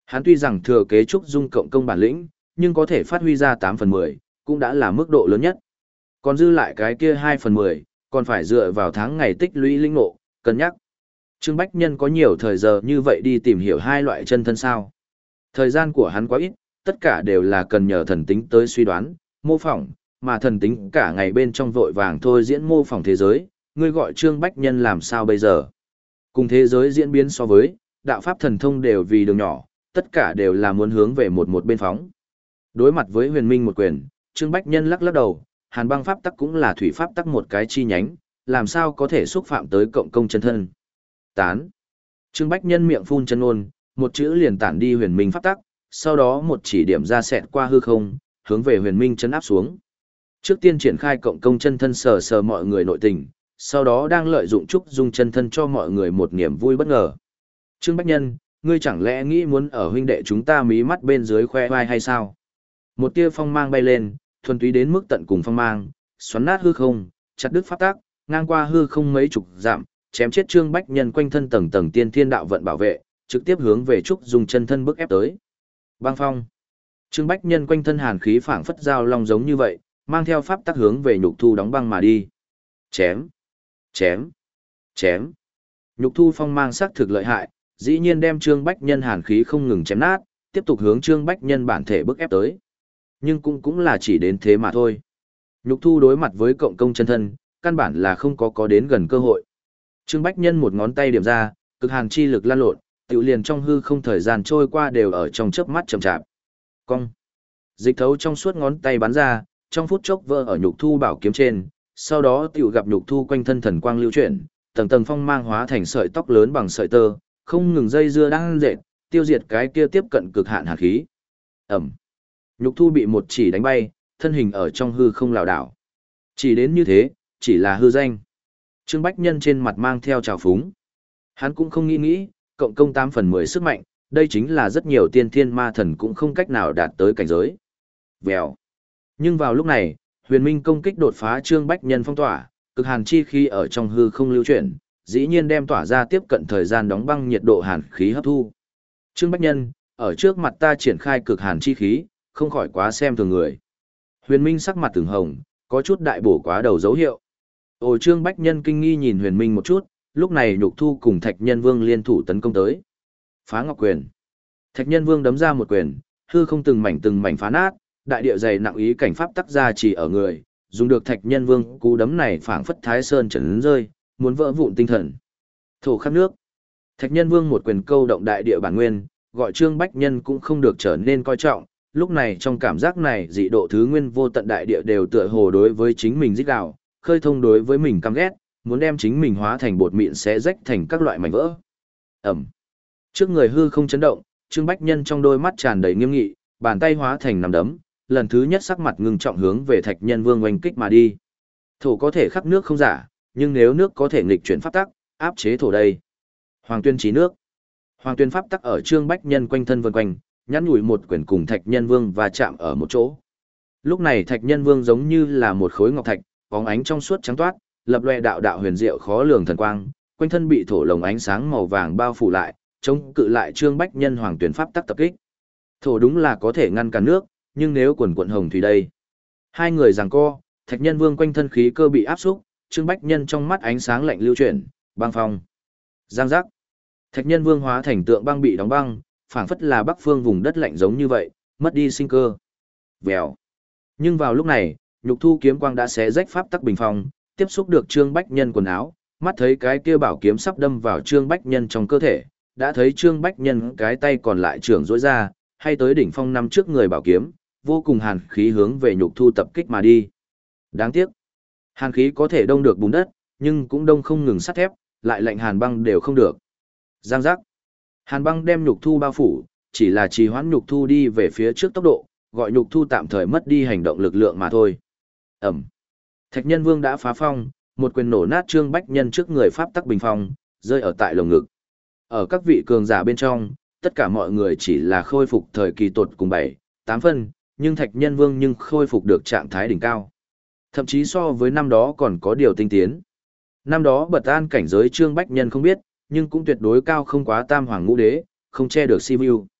Hắn tuy rằng thừa kế trúc dung cộng công bản lĩnh, nhưng có thể phát huy ra tám phần mười, cũng đã là mức độ lớn nhất. Còn dư lại cái kia hai phần mười, còn phải dựa vào tháng ngày tích lũy linh ngộ, cân nhắc. Trương Bách Nhân có nhiều thời giờ như vậy đi tìm hiểu hai loại chân thân sao. Thời gian của hắn quá ít, tất cả đều là cần nhờ thần tính tới suy đoán, mô phỏng, mà thần tính cả ngày bên trong vội vàng thôi diễn mô phỏng thế giới, ngươi gọi Trương Bách Nhân làm sao bây giờ. Cùng thế giới diễn biến so với, đạo pháp thần thông đều vì đường nhỏ, tất cả đều là muốn hướng về một một bên phóng. Đối mặt với huyền minh một quyền, Trương Bách Nhân lắc lắc đầu, hàn băng pháp tắc cũng là thủy pháp tắc một cái chi nhánh, làm sao có thể xúc phạm tới cộng công chân thân. Tán. Trương Bách Nhân miệng phun chân ôn, một chữ liền tản đi huyền minh pháp tắc, sau đó một chỉ điểm ra xẹt qua hư không, hướng về huyền minh chân áp xuống. Trước tiên triển khai cộng công chân thân sờ sờ mọi người nội tình, sau đó đang lợi dụng trúc dung chân thân cho mọi người một niềm vui bất ngờ. Trương Bách Nhân, ngươi chẳng lẽ nghĩ muốn ở huynh đệ chúng ta mí mắt bên dưới khoe vai hay sao? Một tia phong mang bay lên, thuần túy đến mức tận cùng phong mang, xoắn nát hư không, chặt đứt pháp tác, ngang qua hư không mấy chục dặm, chém chết Trương Bách Nhân quanh thân tầng tầng tiên thiên đạo vận bảo vệ, trực tiếp hướng về trúc dung chân thân bức ép tới. Băng phong. Trương Bách Nhân quanh thân hàn khí phảng phất dao long giống như vậy, mang theo pháp tác hướng về nhục thu đóng băng mà đi. Chém, chém, chém. Nhục thu phong mang sắc thực lợi hại, dĩ nhiên đem Trương Bách Nhân hàn khí không ngừng chém nát, tiếp tục hướng Trương Bách Nhân bản thể bức ép tới. Nhưng cũng cũng là chỉ đến thế mà thôi. Nhục thu đối mặt với cộng công chân thân, căn bản là không có có đến gần cơ hội. Trương Bách Nhân một ngón tay điểm ra, cực hàn chi lực lan lộn, tiểu liền trong hư không thời gian trôi qua đều ở trong chớp mắt chậm chạp. Cong. Dịch thấu trong suốt ngón tay bắn ra, trong phút chốc vỡ ở nhục thu bảo kiếm trên, sau đó tiểu gặp nhục thu quanh thân thần quang lưu chuyển, tầng tầng phong mang hóa thành sợi tóc lớn bằng sợi tơ, không ngừng dây dưa đang dệt, tiêu diệt cái kia tiếp cận cực hạn hàn khí. Ẩm. Nhục thu bị một chỉ đánh bay, thân hình ở trong hư không lảo đảo. Chỉ đến như thế, chỉ là hư danh. Trương Bách Nhân trên mặt mang theo trào phúng. Hắn cũng không nghĩ nghĩ, cộng công tám phần mười sức mạnh, đây chính là rất nhiều tiên thiên ma thần cũng không cách nào đạt tới cảnh giới. Vèo. Nhưng vào lúc này, huyền minh công kích đột phá Trương Bách Nhân phong tỏa, cực hàn chi khí ở trong hư không lưu chuyển, dĩ nhiên đem tỏa ra tiếp cận thời gian đóng băng nhiệt độ hàn khí hấp thu. Trương Bách Nhân, ở trước mặt ta triển khai cực hàn chi khí, không khỏi quá xem thường người. Huyền minh sắc mặt từng hồng, có chút đại bổ quá đầu dấu hiệu. Ồ, Trương Bách Nhân kinh nghi nhìn huyền minh một chút, lúc này nhục thu cùng Thạch Nhân Vương liên thủ tấn công tới. Phá Ngọc Quyền. Thạch Nhân Vương đấm ra một quyền, hư không từng mảnh từng mảnh phá nát, đại địa dày nặng ý cảnh pháp tắc ra chỉ ở người, dùng được Thạch Nhân Vương cú đấm này phảng phất Thái Sơn chấn rơi, muốn vỡ vụn tinh thần. Thổ khắp nước. Thạch Nhân Vương một quyền câu động đại địa bản nguyên, gọi Trương Bách Nhân cũng không được trở nên coi trọng, lúc này trong cảm giác này dị độ thứ nguyên vô tận đại địa đều tựa hồ đối với chính mình rít gào, khơi thông đối với mình căm ghét, muốn đem chính mình hóa thành bột mịn xé rách thành các loại mảnh vỡ. Ẩm. Trước người hư không chấn động, Trương Bách Nhân trong đôi mắt tràn đầy nghiêm nghị, bàn tay hóa thành nắm đấm, lần thứ nhất sắc mặt ngưng trọng hướng về Thạch Nhân Vương oanh kích mà đi. Thổ có thể khắc nước không giả, nhưng nếu nước có thể nghịch chuyển pháp tắc, áp chế thổ đây. Hoàng Tuyên Chí Nước. Hoàng Tuyên pháp tắc ở Trương Bách Nhân quanh thân vần quanh, nhắn nhủi một quyền cùng Thạch Nhân Vương và chạm ở một chỗ. Lúc này Thạch Nhân Vương giống như là một khối ngọc thạch, bóng ánh trong suốt trắng toát, lập loè đạo đạo huyền diệu khó lường thần quang, quanh thân bị thổ lồng ánh sáng màu vàng bao phủ lại, chống cự lại Trương Bách Nhân Hoàng Tuyên pháp tắc tập kích. Thổ đúng là có thể ngăn cản nước, nhưng nếu quần quận hồng thủy đây. Hai người giằng co, Thạch Nhân Vương quanh thân khí cơ bị áp xúc, Trương Bách Nhân trong mắt ánh sáng lạnh lưu chuyển, băng phong. Giang giác. Thạch Nhân Vương hóa thành tượng băng bị đóng băng, phảng phất là bắc phương vùng đất lạnh giống như vậy, mất đi sinh cơ. Vèo. Nhưng vào lúc này, nhục thu kiếm quang đã xé rách pháp tắc bình phong, tiếp xúc được Trương Bách Nhân quần áo, mắt thấy cái kia bảo kiếm sắp đâm vào Trương Bách Nhân trong cơ thể, đã thấy Trương Bách Nhân cái tay còn lại trưởng rỗi ra, hay tới đỉnh phong năm trước người bảo kiếm, vô cùng hàn khí hướng về nhục thu tập kích mà đi. Đáng tiếc, hàn khí có thể đông được bùn đất, nhưng cũng đông không ngừng sắt thép, lại lạnh hàn băng đều không được. Giang giác. Hàn băng đem nhục thu bao phủ, chỉ là trì hoãn nhục thu đi về phía trước tốc độ, gọi nhục thu tạm thời mất đi hành động lực lượng mà thôi. Ẩm. Thạch Nhân Vương đã phá phong, một quyền nổ nát Trương Bách Nhân trước người pháp tắc bình phong, rơi ở tại lồng ngực. Ở các vị cường giả bên trong, tất cả mọi người chỉ là khôi phục thời kỳ tột cùng bảy, tám phân, nhưng Thạch Nhân Vương nhưng khôi phục được trạng thái đỉnh cao. Thậm chí so với năm đó còn có điều tinh tiến. Năm đó bật an cảnh giới Trương Bách Nhân không biết, nhưng cũng tuyệt đối cao không quá tam hoàng ngũ đế, không che được si vu.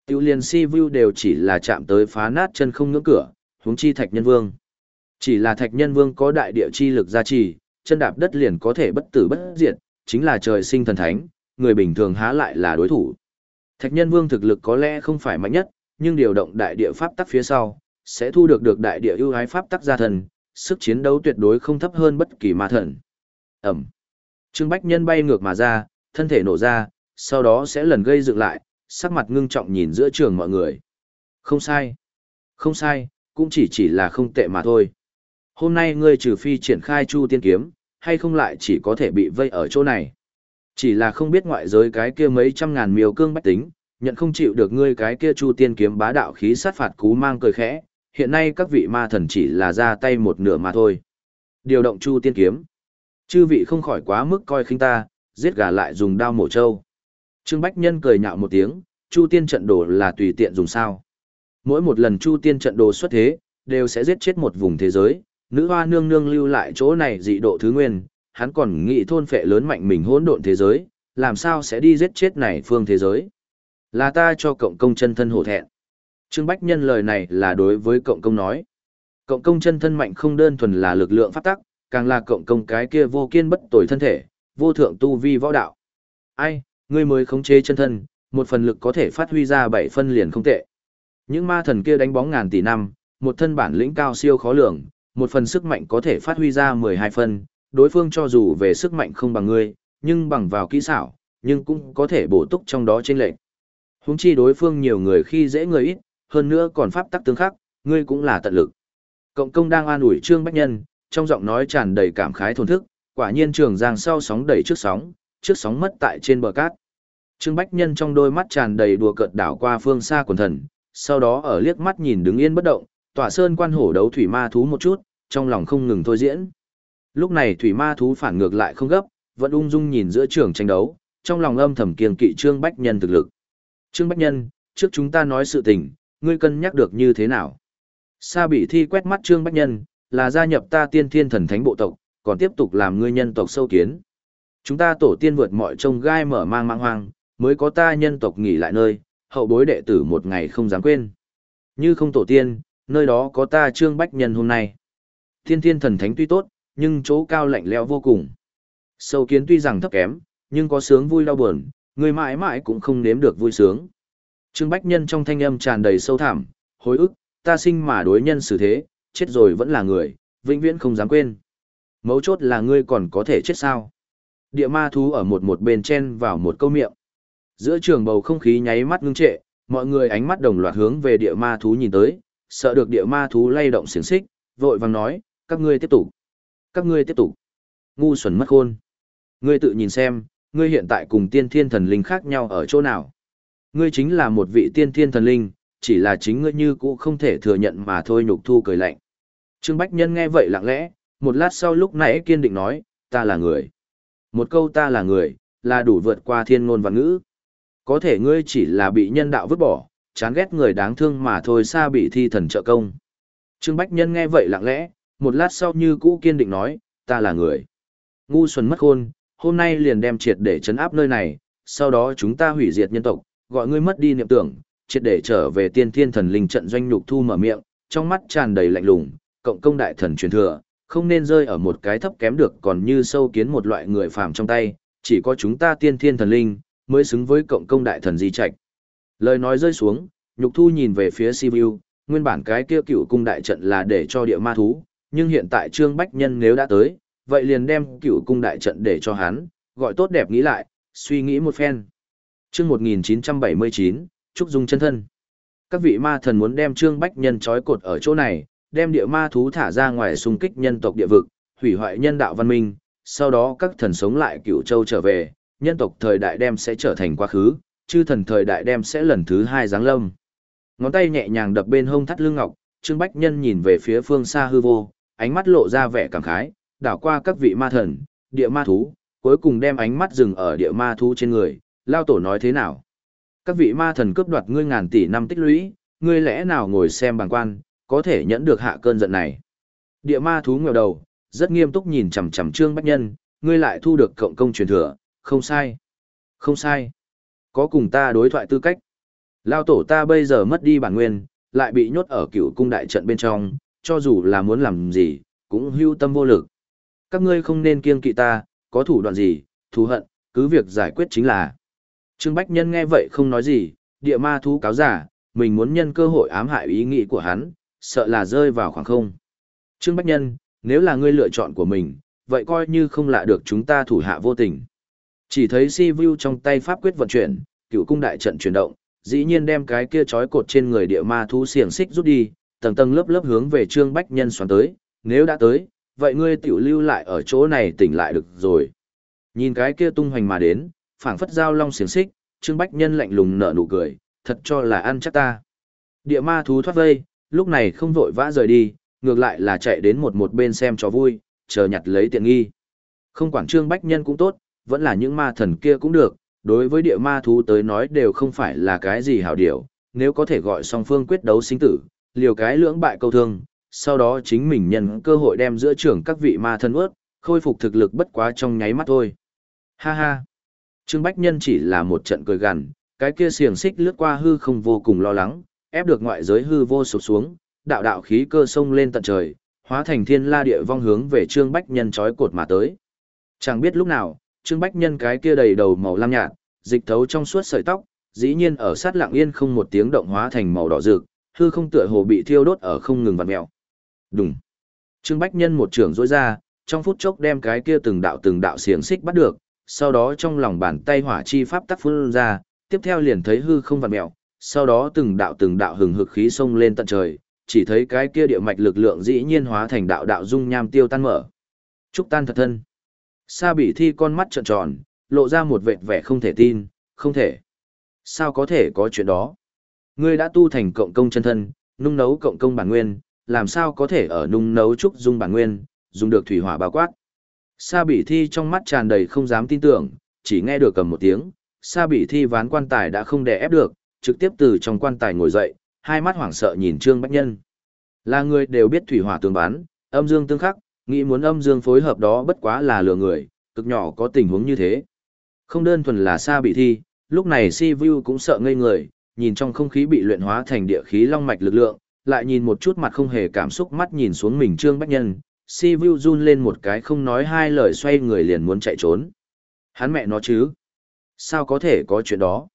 Tiêu liền si vu đều chỉ là chạm tới phá nát chân không ngưỡng cửa, huống chi Thạch Nhân Vương. Chỉ là Thạch Nhân Vương có đại địa chi lực gia trì, chân đạp đất liền có thể bất tử bất diệt, chính là trời sinh thần thánh, người bình thường há lại là đối thủ. Thạch Nhân Vương thực lực có lẽ không phải mạnh nhất, nhưng điều động đại địa pháp tắc phía sau, sẽ thu được được đại địa ưu ái pháp tắc gia thần, sức chiến đấu tuyệt đối không thấp hơn bất kỳ ma thần. Ẩm. Trương Bách Nhân bay ngược mà ra, thân thể nổ ra, sau đó sẽ lần gây dựng lại, sắc mặt ngưng trọng nhìn giữa trường mọi người. Không sai. Không sai, cũng chỉ chỉ là không tệ mà thôi. Hôm nay ngươi trừ phi triển khai Chu Tiên Kiếm, hay không lại chỉ có thể bị vây ở chỗ này. Chỉ là không biết ngoại giới cái kia mấy trăm ngàn miêu cương bách tính, nhận không chịu được ngươi cái kia Chu Tiên Kiếm bá đạo khí sát phạt cú mang cười khẽ, hiện nay các vị ma thần chỉ là ra tay một nửa mà thôi. Điều động Chu Tiên Kiếm. Chư vị không khỏi quá mức coi khinh ta, giết gà lại dùng đao mổ trâu. Trương Bách Nhân cười nhạo một tiếng, Chu Tiên trận đồ là tùy tiện dùng sao. Mỗi một lần Chu Tiên trận đồ xuất thế, đều sẽ giết chết một vùng thế giới, nữ hoa nương nương lưu lại chỗ này dị độ thứ nguyên, hắn còn nghĩ thôn phệ lớn mạnh mình hỗn độn thế giới, làm sao sẽ đi giết chết này phương thế giới. Là ta cho cộng công chân thân hổ thẹn. Trương Bách Nhân lời này là đối với cộng công nói. Cộng công chân thân mạnh không đơn thuần là lực lượng pháp tắc, càng là cộng công cái kia vô kiên bất tồi thân thể, vô thượng tu vi võ đạo. Ai, ngươi mới khống chế chân thân, một phần lực có thể phát huy ra bảy phân liền không tệ. Những ma thần kia đánh bóng ngàn tỷ năm, một thân bản lĩnh cao siêu khó lường, một phần sức mạnh có thể phát huy ra mười hai phân, đối phương cho dù về sức mạnh không bằng ngươi, nhưng bằng vào kỹ xảo, nhưng cũng có thể bổ túc trong đó trên lệnh. Huống chi đối phương nhiều người khi dễ người ít, hơn nữa còn pháp tắc tương khắc, ngươi cũng là tận lực. Cộng công đang an ủi Trương Bách Nhân, trong giọng nói tràn đầy cảm khái thổn thức, quả nhiên trường giang sau sóng đẩy trước sóng, trước sóng mất tại trên bờ cát. Trương Bách Nhân trong đôi mắt tràn đầy đùa cợt đảo qua phương xa quần thần, sau đó ở liếc mắt nhìn đứng yên bất động, tỏa sơn quan hổ đấu thủy ma thú một chút, trong lòng không ngừng thôi diễn. Lúc này thủy ma thú phản ngược lại không gấp, vẫn ung dung nhìn giữa trường tranh đấu, trong lòng âm thầm kiêng kỵ Trương Bách Nhân thực lực. Trương Bách Nhân, trước chúng ta nói sự tình, ngươi cân nhắc được như thế nào? Sa Bỉ Thi quét mắt Trương Bách Nhân, là gia nhập ta Tiên Thiên Thần Thánh bộ tộc, còn tiếp tục làm ngươi nhân tộc sâu kiến. Chúng ta tổ tiên vượt mọi trông gai mở mang mang hoang, mới có ta nhân tộc nghỉ lại nơi, hậu bối đệ tử một ngày không dám quên. Như không tổ tiên, nơi đó có ta Trương Bách Nhân hôm nay. Tiên Thiên Thần Thánh tuy tốt, nhưng chỗ cao lạnh lẽo vô cùng. Sâu kiến tuy rằng thấp kém, nhưng có sướng vui đau buồn, người mãi mãi cũng không nếm được vui sướng. Trương Bách Nhân trong thanh âm tràn đầy sâu thẳm, hối ức, ta sinh mà đối nhân xử thế, chết rồi vẫn là người, vĩnh viễn không dám quên. Mấu chốt là ngươi còn có thể chết sao? Địa ma thú ở một một bên chen vào một câu miệng. Giữa trường bầu không khí nháy mắt ngưng trệ, mọi người ánh mắt đồng loạt hướng về địa ma thú nhìn tới, sợ được địa ma thú lay động xiềng xích, vội vàng nói, các ngươi tiếp tục. Các ngươi tiếp tục. Ngu xuẩn mất khôn. Ngươi tự nhìn xem, ngươi hiện tại cùng tiên thiên thần linh khác nhau ở chỗ nào. Ngươi chính là một vị tiên thiên thần linh, chỉ là chính ngươi như cũ không thể thừa nhận mà thôi. Nhục thu cười lạnh. Trương Bách Nhân nghe vậy lặng lẽ, một lát sau lúc nãy kiên định nói, ta là người. Một câu ta là người, là đủ vượt qua thiên ngôn và ngữ. Có thể ngươi chỉ là bị nhân đạo vứt bỏ, chán ghét người đáng thương mà thôi. Sa Bỉ Thi thần trợ công. Trương Bách Nhân nghe vậy lặng lẽ, một lát sau như cũ kiên định nói, ta là người. Ngu xuẩn mất khôn, hôm nay liền đem triệt để trấn áp nơi này, sau đó chúng ta hủy diệt nhân tộc, gọi ngươi mất đi niệm tưởng, triệt để trở về tiên thiên thần linh trận doanh. Nhục thu mở miệng, trong mắt tràn đầy lạnh lùng, cộng công đại thần truyền thừa, không nên rơi ở một cái thấp kém được còn như sâu kiến một loại người phàm trong tay, chỉ có chúng ta tiên thiên thần linh mới xứng với cộng công đại thần di trạch. Lời nói rơi xuống, Nhục thu nhìn về phía Sibiu, nguyên bản cái kia cựu cung đại trận là để cho địa ma thú, nhưng hiện tại Trương Bách Nhân nếu đã tới, vậy liền đem cựu cung đại trận để cho hắn, gọi tốt đẹp nghĩ lại, suy nghĩ một phen. Chương một nghìn chín trăm bảy mươi chín, Trúc Dung chân thân. Các vị ma thần muốn đem Trương Bách Nhân trói cột ở chỗ này, đem địa ma thú thả ra ngoài xung kích nhân tộc địa vực, hủy hoại nhân đạo văn minh, sau đó các thần sống lại Cửu Châu trở về, nhân tộc thời đại đem sẽ trở thành quá khứ, chư thần thời đại đem sẽ lần thứ hai giáng lâm. Ngón tay nhẹ nhàng đập bên hông thắt lưng ngọc, Trương Bách Nhân nhìn về phía phương xa hư vô, ánh mắt lộ ra vẻ cảm khái, đảo qua các vị ma thần, địa ma thú, cuối cùng đem ánh mắt dừng ở địa ma thú trên người, lao tổ nói thế nào? Các vị ma thần cướp đoạt ngươi ngàn tỷ năm tích lũy, ngươi lẽ nào ngồi xem bàng quan, có thể nhẫn được hạ cơn giận này? Địa ma thú ngẩng đầu, rất nghiêm túc nhìn chằm chằm Trương Bách Nhân, ngươi lại thu được cộng công truyền thừa, không sai. Không sai. Có cùng ta đối thoại tư cách. Lao tổ ta bây giờ mất đi bản nguyên, lại bị nhốt ở cựu cung đại trận bên trong, cho dù là muốn làm gì, cũng hưu tâm vô lực. Các ngươi không nên kiêng kỵ ta, có thủ đoạn gì, thù hận, cứ việc giải quyết chính là. Trương Bách Nhân nghe vậy không nói gì, địa ma thú cáo giả, mình muốn nhân cơ hội ám hại ý nghĩ của hắn, sợ là rơi vào khoảng không. Trương Bách Nhân, nếu là ngươi lựa chọn của mình, vậy coi như không lạ được chúng ta thủ hạ vô tình. Chỉ thấy si vu trong tay pháp quyết vận chuyển, cựu cung đại trận chuyển động, dĩ nhiên đem cái kia trói cột trên người địa ma thú xiềng xích rút đi, tầng tầng lớp lớp hướng về Trương Bách Nhân xoắn tới, nếu đã tới, vậy ngươi tiểu lưu lại ở chỗ này tỉnh lại được rồi. Nhìn cái kia tung hoành mà đến, phảng phất dao long xiềng xích, Trương Bách Nhân lạnh lùng nở nụ cười, thật cho là ăn chắc ta. Địa ma thú thoát vây, lúc này không vội vã rời đi, ngược lại là chạy đến một một bên xem cho vui, chờ nhặt lấy tiện nghi. Không quản Trương Bách Nhân cũng tốt, vẫn là những ma thần kia cũng được, đối với địa ma thú tới nói đều không phải là cái gì hảo điều, nếu có thể gọi song phương quyết đấu sinh tử, liều cái lưỡng bại câu thương, sau đó chính mình nhân cơ hội đem giữa trưởng các vị ma thần ướt, khôi phục thực lực bất quá trong nháy mắt thôi. Ha ha! Trương Bách Nhân chỉ là một trận cười gằn, cái kia xiềng xích lướt qua hư không vô cùng lo lắng, ép được ngoại giới hư vô sụp xuống, đạo đạo khí cơ sông lên tận trời, hóa thành thiên la địa vong hướng về Trương Bách Nhân trói cột mà tới. Chẳng biết lúc nào, Trương Bách Nhân cái kia đầy đầu màu lam nhạt, dịch thấu trong suốt sợi tóc, dĩ nhiên ở sát lặng yên không một tiếng động hóa thành màu đỏ rực, hư không tựa hồ bị thiêu đốt ở không ngừng vặn mèo. Đùng. Trương Bách Nhân một trường rỗi ra, trong phút chốc đem cái kia từng đạo từng đạo xiềng xích bắt được, sau đó trong lòng bàn tay hỏa chi pháp tắc phun ra, tiếp theo liền thấy hư không vặn mèo, sau đó từng đạo từng đạo hừng hực khí xông lên tận trời, chỉ thấy cái kia địa mạch lực lượng dĩ nhiên hóa thành đạo đạo dung nham tiêu tan mở. Trúc tan thật thân. Sa Bỉ Thi con mắt trợn tròn, lộ ra một vệt vẻ không thể tin, không thể. Sao có thể có chuyện đó? Ngươi đã tu thành cộng công chân thân, nung nấu cộng công bản nguyên, làm sao có thể ở nung nấu trúc dung bản nguyên, dùng được thủy hỏa bao quát? Sa Bỉ Thi trong mắt tràn đầy không dám tin tưởng, chỉ nghe được cầm một tiếng, Sa Bỉ Thi ván quan tài đã không đè ép được, trực tiếp từ trong quan tài ngồi dậy, hai mắt hoảng sợ nhìn Trương Bách Nhân. Là người đều biết thủy hỏa tương bán, âm dương tương khắc, nghĩ muốn âm dương phối hợp đó bất quá là lừa người, cực nhỏ có tình huống như thế. Không đơn thuần là Sa Bỉ Thi, lúc này Si Vu cũng sợ ngây người, nhìn trong không khí bị luyện hóa thành địa khí long mạch lực lượng, lại nhìn một chút mặt không hề cảm xúc mắt nhìn xuống mình Trương Bách Nhân, Si Vu run lên một cái không nói hai lời xoay người liền muốn chạy trốn. Hắn mẹ nó chứ? Sao có thể có chuyện đó?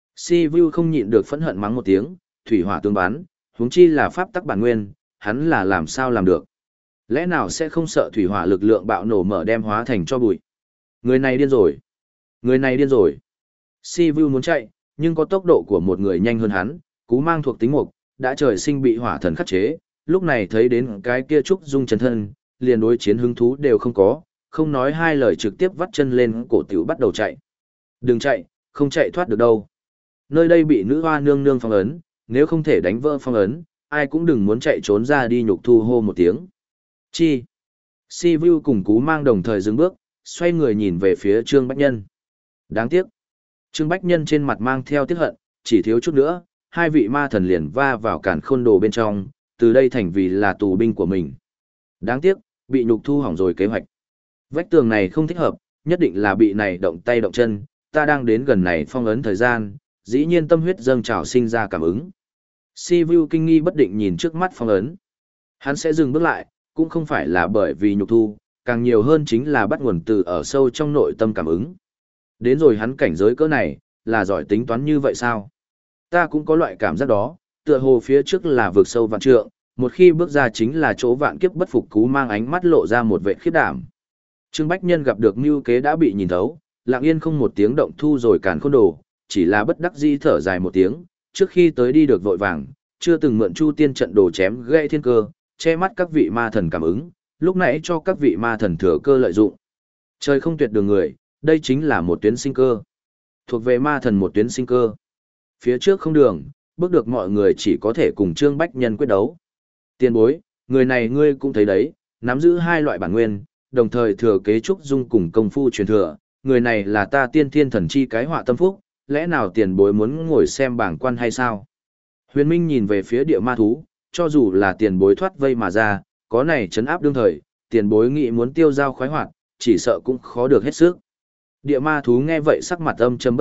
Si Vu không nhịn được phẫn hận mắng một tiếng, thủy hỏa tương bán, huống chi là pháp tắc bản nguyên, hắn là làm sao làm được? Lẽ nào sẽ không sợ thủy hỏa lực lượng bạo nổ mở đem hóa thành cho bụi? Người này điên rồi. Người này điên rồi. Si Vu muốn chạy, nhưng có tốc độ của một người nhanh hơn hắn, cú mang thuộc tính mục, đã trời sinh bị hỏa thần khắc chế, lúc này thấy đến cái kia trúc dung chân thân, liền đối chiến hứng thú đều không có, không nói hai lời trực tiếp vắt chân lên cổ tiểu bắt đầu chạy. Đừng chạy, không chạy thoát được đâu. Nơi đây bị nữ hoa nương nương phong ấn, nếu không thể đánh vỡ phong ấn, ai cũng đừng muốn chạy trốn ra đi nhục thu hô một tiếng. Chi? Si Vu cùng cú mang đồng thời dừng bước, xoay người nhìn về phía Trương Bách Nhân. Đáng tiếc. Trương Bách Nhân trên mặt mang theo tiếc hận, chỉ thiếu chút nữa, hai vị ma thần liền va vào cản khôn đồ bên trong, từ đây thành vì là tù binh của mình. Đáng tiếc, bị nhục thu hỏng rồi kế hoạch. Vách tường này không thích hợp, nhất định là bị này động tay động chân, ta đang đến gần này phong ấn thời gian, dĩ nhiên tâm huyết dâng trào sinh ra cảm ứng. Si Vu kinh nghi bất định nhìn trước mắt phong ấn. Hắn sẽ dừng bước lại, cũng không phải là bởi vì nhục thu, càng nhiều hơn chính là bắt nguồn từ ở sâu trong nội tâm cảm ứng. Đến rồi hắn cảnh giới cỡ này, là giỏi tính toán như vậy sao? Ta cũng có loại cảm giác đó, tựa hồ phía trước là vực sâu vạn trượng, một khi bước ra chính là chỗ vạn kiếp bất phục cú mang ánh mắt lộ ra một vẻ khiếp đảm. Trương Bách Nhân gặp được mưu kế đã bị nhìn thấu, lặng yên không một tiếng động thu rồi càn khôn đồ, chỉ là bất đắc dĩ thở dài một tiếng, trước khi tới đi được vội vàng, chưa từng mượn Chu Tiên trận đồ chém gãy thiên cơ, che mắt các vị ma thần cảm ứng, lúc nãy cho các vị ma thần thừa cơ lợi dụng. Trời không tuyệt đường người, đây chính là một tuyến sinh cơ. Thuộc về ma thần một tuyến sinh cơ. Phía trước không đường, bước được mọi người chỉ có thể cùng Trương Bách Nhân quyết đấu. Tiền bối, người này ngươi cũng thấy đấy, nắm giữ hai loại bản nguyên, đồng thời thừa kế trúc dung cùng công phu truyền thừa, người này là ta tiên thiên thần chi cái họa tâm phúc, lẽ nào tiền bối muốn ngồi xem bảng quan hay sao? Huyền Minh nhìn về phía địa ma thú, cho dù là tiền bối thoát vây mà ra, có này chấn áp đương thời, tiền bối nghĩ muốn tiêu giao khoái hoạt, chỉ sợ cũng khó được hết sức. Địa ma thú nghe vậy sắc mặt âm trầm bất định,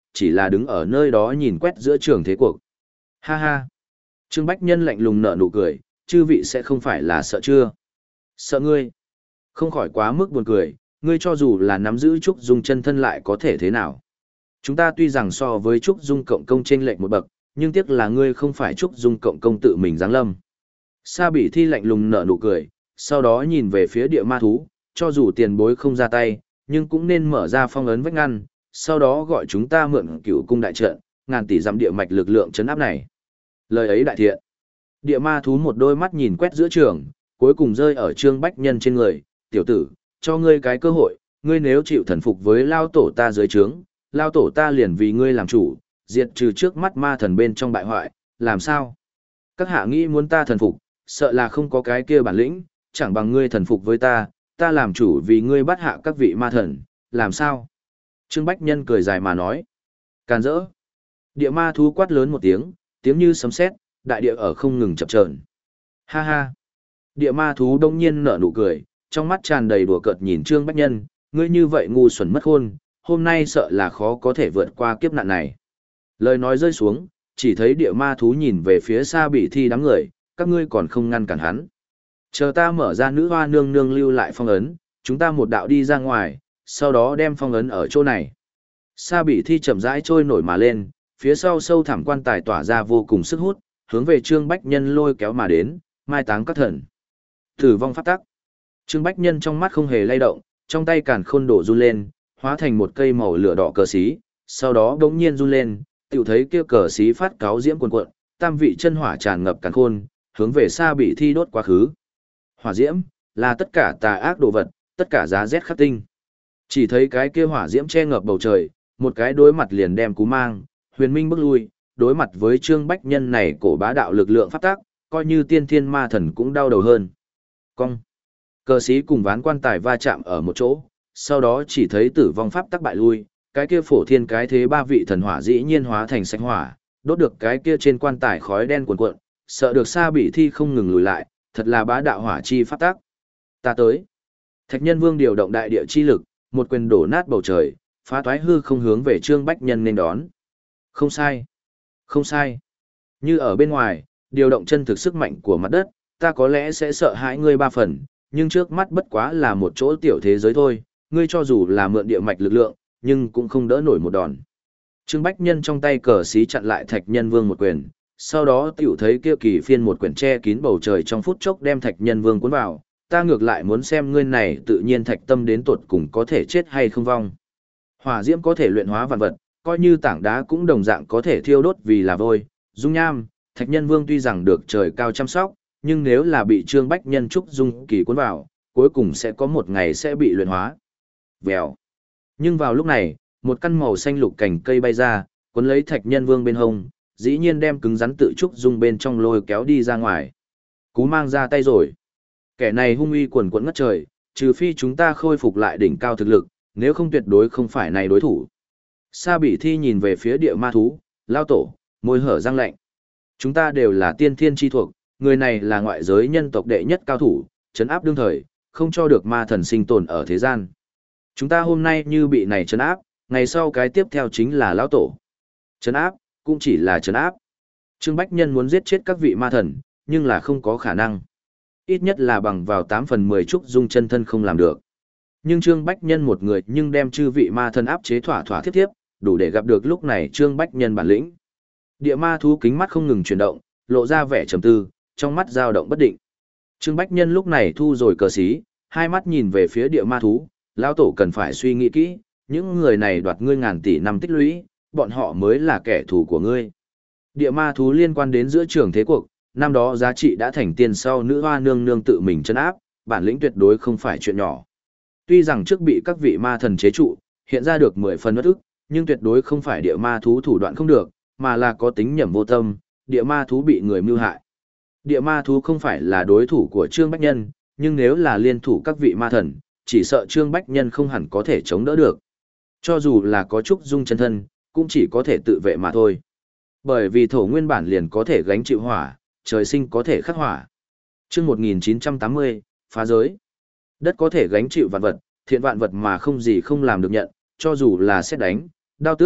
chỉ là đứng ở nơi đó nhìn quét giữa trường thế cuộc. Ha ha! Trương Bách Nhân lạnh lùng nở nụ cười, chư vị sẽ không phải là sợ chưa? Sợ ngươi? Không khỏi quá mức buồn cười, ngươi cho dù là nắm giữ Trúc Dung chân thân lại có thể thế nào? Chúng ta tuy rằng so với Trúc Dung cộng công chênh lệch một bậc, nhưng tiếc là ngươi không phải Trúc Dung cộng công tự mình giáng lâm. Sa Bỉ Thi lạnh lùng nở nụ cười, sau đó nhìn về phía địa ma thú, cho dù tiền bối không ra tay, nhưng cũng nên mở ra phong ấn vách ngăn, sau đó gọi chúng ta mượn cửu cung đại trận, ngàn tỷ dặm địa mạch lực lượng chấn áp này. Lời ấy đại thiện. Địa ma thú một đôi mắt nhìn quét giữa trường, cuối cùng rơi ở Trương Bách Nhân trên người, tiểu tử, cho ngươi cái cơ hội, ngươi nếu chịu thần phục với lao tổ ta dưới trướng, lao tổ ta liền vì ngươi làm chủ, diệt trừ trước mắt ma thần bên trong bại hoại, làm sao? Các hạ nghĩ muốn ta thần phục, sợ là không có cái kia bản lĩnh, chẳng bằng ngươi thần phục với ta, ta làm chủ vì ngươi bắt hạ các vị ma thần, làm sao? Trương Bách Nhân cười dài mà nói. Càn rỡ. Địa ma thú quát lớn một tiếng, tiếng như sấm sét, đại địa ở không ngừng chập chờn. Ha ha. Địa ma thú đông nhiên nở nụ cười, trong mắt tràn đầy đùa cợt nhìn Trương Bách Nhân, ngươi như vậy ngu xuẩn mất khôn, hôm nay sợ là khó có thể vượt qua kiếp nạn này. Lời nói rơi xuống, chỉ thấy địa ma thú nhìn về phía Sa Bỉ Thi đám người, các ngươi còn không ngăn cản hắn. Chờ ta mở ra nữ hoa nương nương lưu lại phong ấn, chúng ta một đạo đi ra ngoài, sau đó đem phong ấn ở chỗ này. Sa Bỉ Thi chậm rãi trôi nổi mà lên, phía sau sâu thẳm quan tài tỏa ra vô cùng sức hút, hướng về Trương Bách Nhân lôi kéo mà đến, mai táng các thần. Tử vong pháp tắc. Trương Bách Nhân trong mắt không hề lay động, trong tay càn khôn đổ run lên, hóa thành một cây màu lửa đỏ cờ xí, sau đó đống nhiên run lên, tiểu thấy kia cờ xí phát cáo diễm cuồn cuộn, tam vị chân hỏa tràn ngập càn khôn, hướng về Sa Bỉ Thi đốt quá khứ. Hỏa diễm là tất cả tà ác đồ vật, tất cả giá rét khắc tinh. Chỉ thấy cái kia hỏa diễm che ngập bầu trời, một cái đối mặt liền đem Cú Mang, Huyền Minh bước lui, đối mặt với Trương Bách Nhân này cổ bá đạo lực lượng pháp tác, coi như tiên thiên ma thần cũng đau đầu hơn. Cong. Cờ sĩ cùng ván quan tài va chạm ở một chỗ, sau đó chỉ thấy tử vong pháp tắc bại lui, cái kia phổ thiên cái thế ba vị thần hỏa dĩ nhiên hóa thành xanh hỏa, đốt được cái kia trên quan tài khói đen cuồn cuộn, sợ được Sa Bỉ Thi không ngừng lùi lại, thật là bá đạo hỏa chi pháp tắc. Ta tới. Thạch Nhân Vương điều động đại địa chi lực, một quyền đổ nát bầu trời, phá toái hư không hướng về Trương Bách Nhân nên đón. Không sai. Không sai. Như ở bên ngoài, điều động chân thực sức mạnh của mặt đất, ta có lẽ sẽ sợ hãi ngươi ba phần, nhưng trước mắt bất quá là một chỗ tiểu thế giới thôi, ngươi cho dù là mượn địa mạch lực lượng, nhưng cũng không đỡ nổi một đòn. Trương Bách Nhân trong tay cờ xí chặn lại Thạch Nhân Vương một quyền, sau đó tiểu thấy kia kỳ phiên một quyển che kín bầu trời trong phút chốc đem Thạch Nhân Vương cuốn vào, ta ngược lại muốn xem ngươi này tự nhiên thạch tâm đến tột cùng có thể chết hay không vong. Hỏa diễm có thể luyện hóa vạn vật, coi như tảng đá cũng đồng dạng có thể thiêu đốt vì là vôi, dung nham, Thạch Nhân Vương tuy rằng được trời cao chăm sóc, nhưng nếu là bị Trương Bách Nhân trúc dung kỳ cuốn vào, cuối cùng sẽ có một ngày sẽ bị luyện hóa. Vèo. Nhưng vào lúc này, một căn màu xanh lục cành cây bay ra, cuốn lấy Thạch Nhân Vương bên hông, dĩ nhiên đem cứng rắn tự trúc dung bên trong lôi kéo đi ra ngoài. Cú Mang ra tay rồi. Kẻ này hung uy quần quẫn ngất trời, trừ phi chúng ta khôi phục lại đỉnh cao thực lực, nếu không tuyệt đối không phải này đối thủ. Sa Bỉ Thi nhìn về phía địa ma thú, lao tổ, môi hở răng lạnh. Chúng ta đều là tiên thiên chi thuộc, người này là ngoại giới nhân tộc đệ nhất cao thủ, trấn áp đương thời, không cho được ma thần sinh tồn ở thế gian. Chúng ta hôm nay như bị này trấn áp, ngày sau cái tiếp theo chính là lão tổ. Trấn áp, cũng chỉ là trấn áp. Trương Bách Nhân muốn giết chết các vị ma thần, nhưng là không có khả năng. Ít nhất là bằng vào tám phần mười trúc dung chân thân không làm được. Nhưng Trương Bách Nhân một người nhưng đem chư vị ma thần áp chế thỏa thỏa thiếp thiếp, đủ để gặp được lúc này Trương Bách Nhân bản lĩnh. Địa ma thú kính mắt không ngừng chuyển động, lộ ra vẻ trầm tư, trong mắt dao động bất định. Trương Bách Nhân lúc này thu rồi cờ xí, hai mắt nhìn về phía địa ma thú, lão tổ cần phải suy nghĩ kỹ, những người này đoạt ngươi ngàn tỷ năm tích lũy, bọn họ mới là kẻ thù của ngươi. Địa ma thú liên quan đến giữa trường thế cuộc, năm đó giá trị đã thành tiền sau nữ hoa nương nương tự mình chân áp, bản lĩnh tuyệt đối không phải chuyện nhỏ. Tuy rằng trước bị các vị ma thần chế trụ, hiện ra được mười phần uất ức, nhưng tuyệt đối không phải địa ma thú thủ đoạn không được, mà là có tính nhầm vô tâm, địa ma thú bị người mưu hại. Địa ma thú không phải là đối thủ của Trương Bách Nhân, nhưng nếu là liên thủ các vị ma thần, chỉ sợ Trương Bách Nhân không hẳn có thể chống đỡ được. Cho dù là có trúc dung chân thân, cũng chỉ có thể tự vệ mà thôi. Bởi vì thổ nguyên bản liền có thể gánh chịu hỏa, trời sinh có thể khắc hỏa. Chương một nghìn chín trăm tám mươi, phá giới. Đất có thể gánh chịu vạn vật, thiện vạn vật mà không gì không làm được nhận, cho dù là xét đánh, đao tước,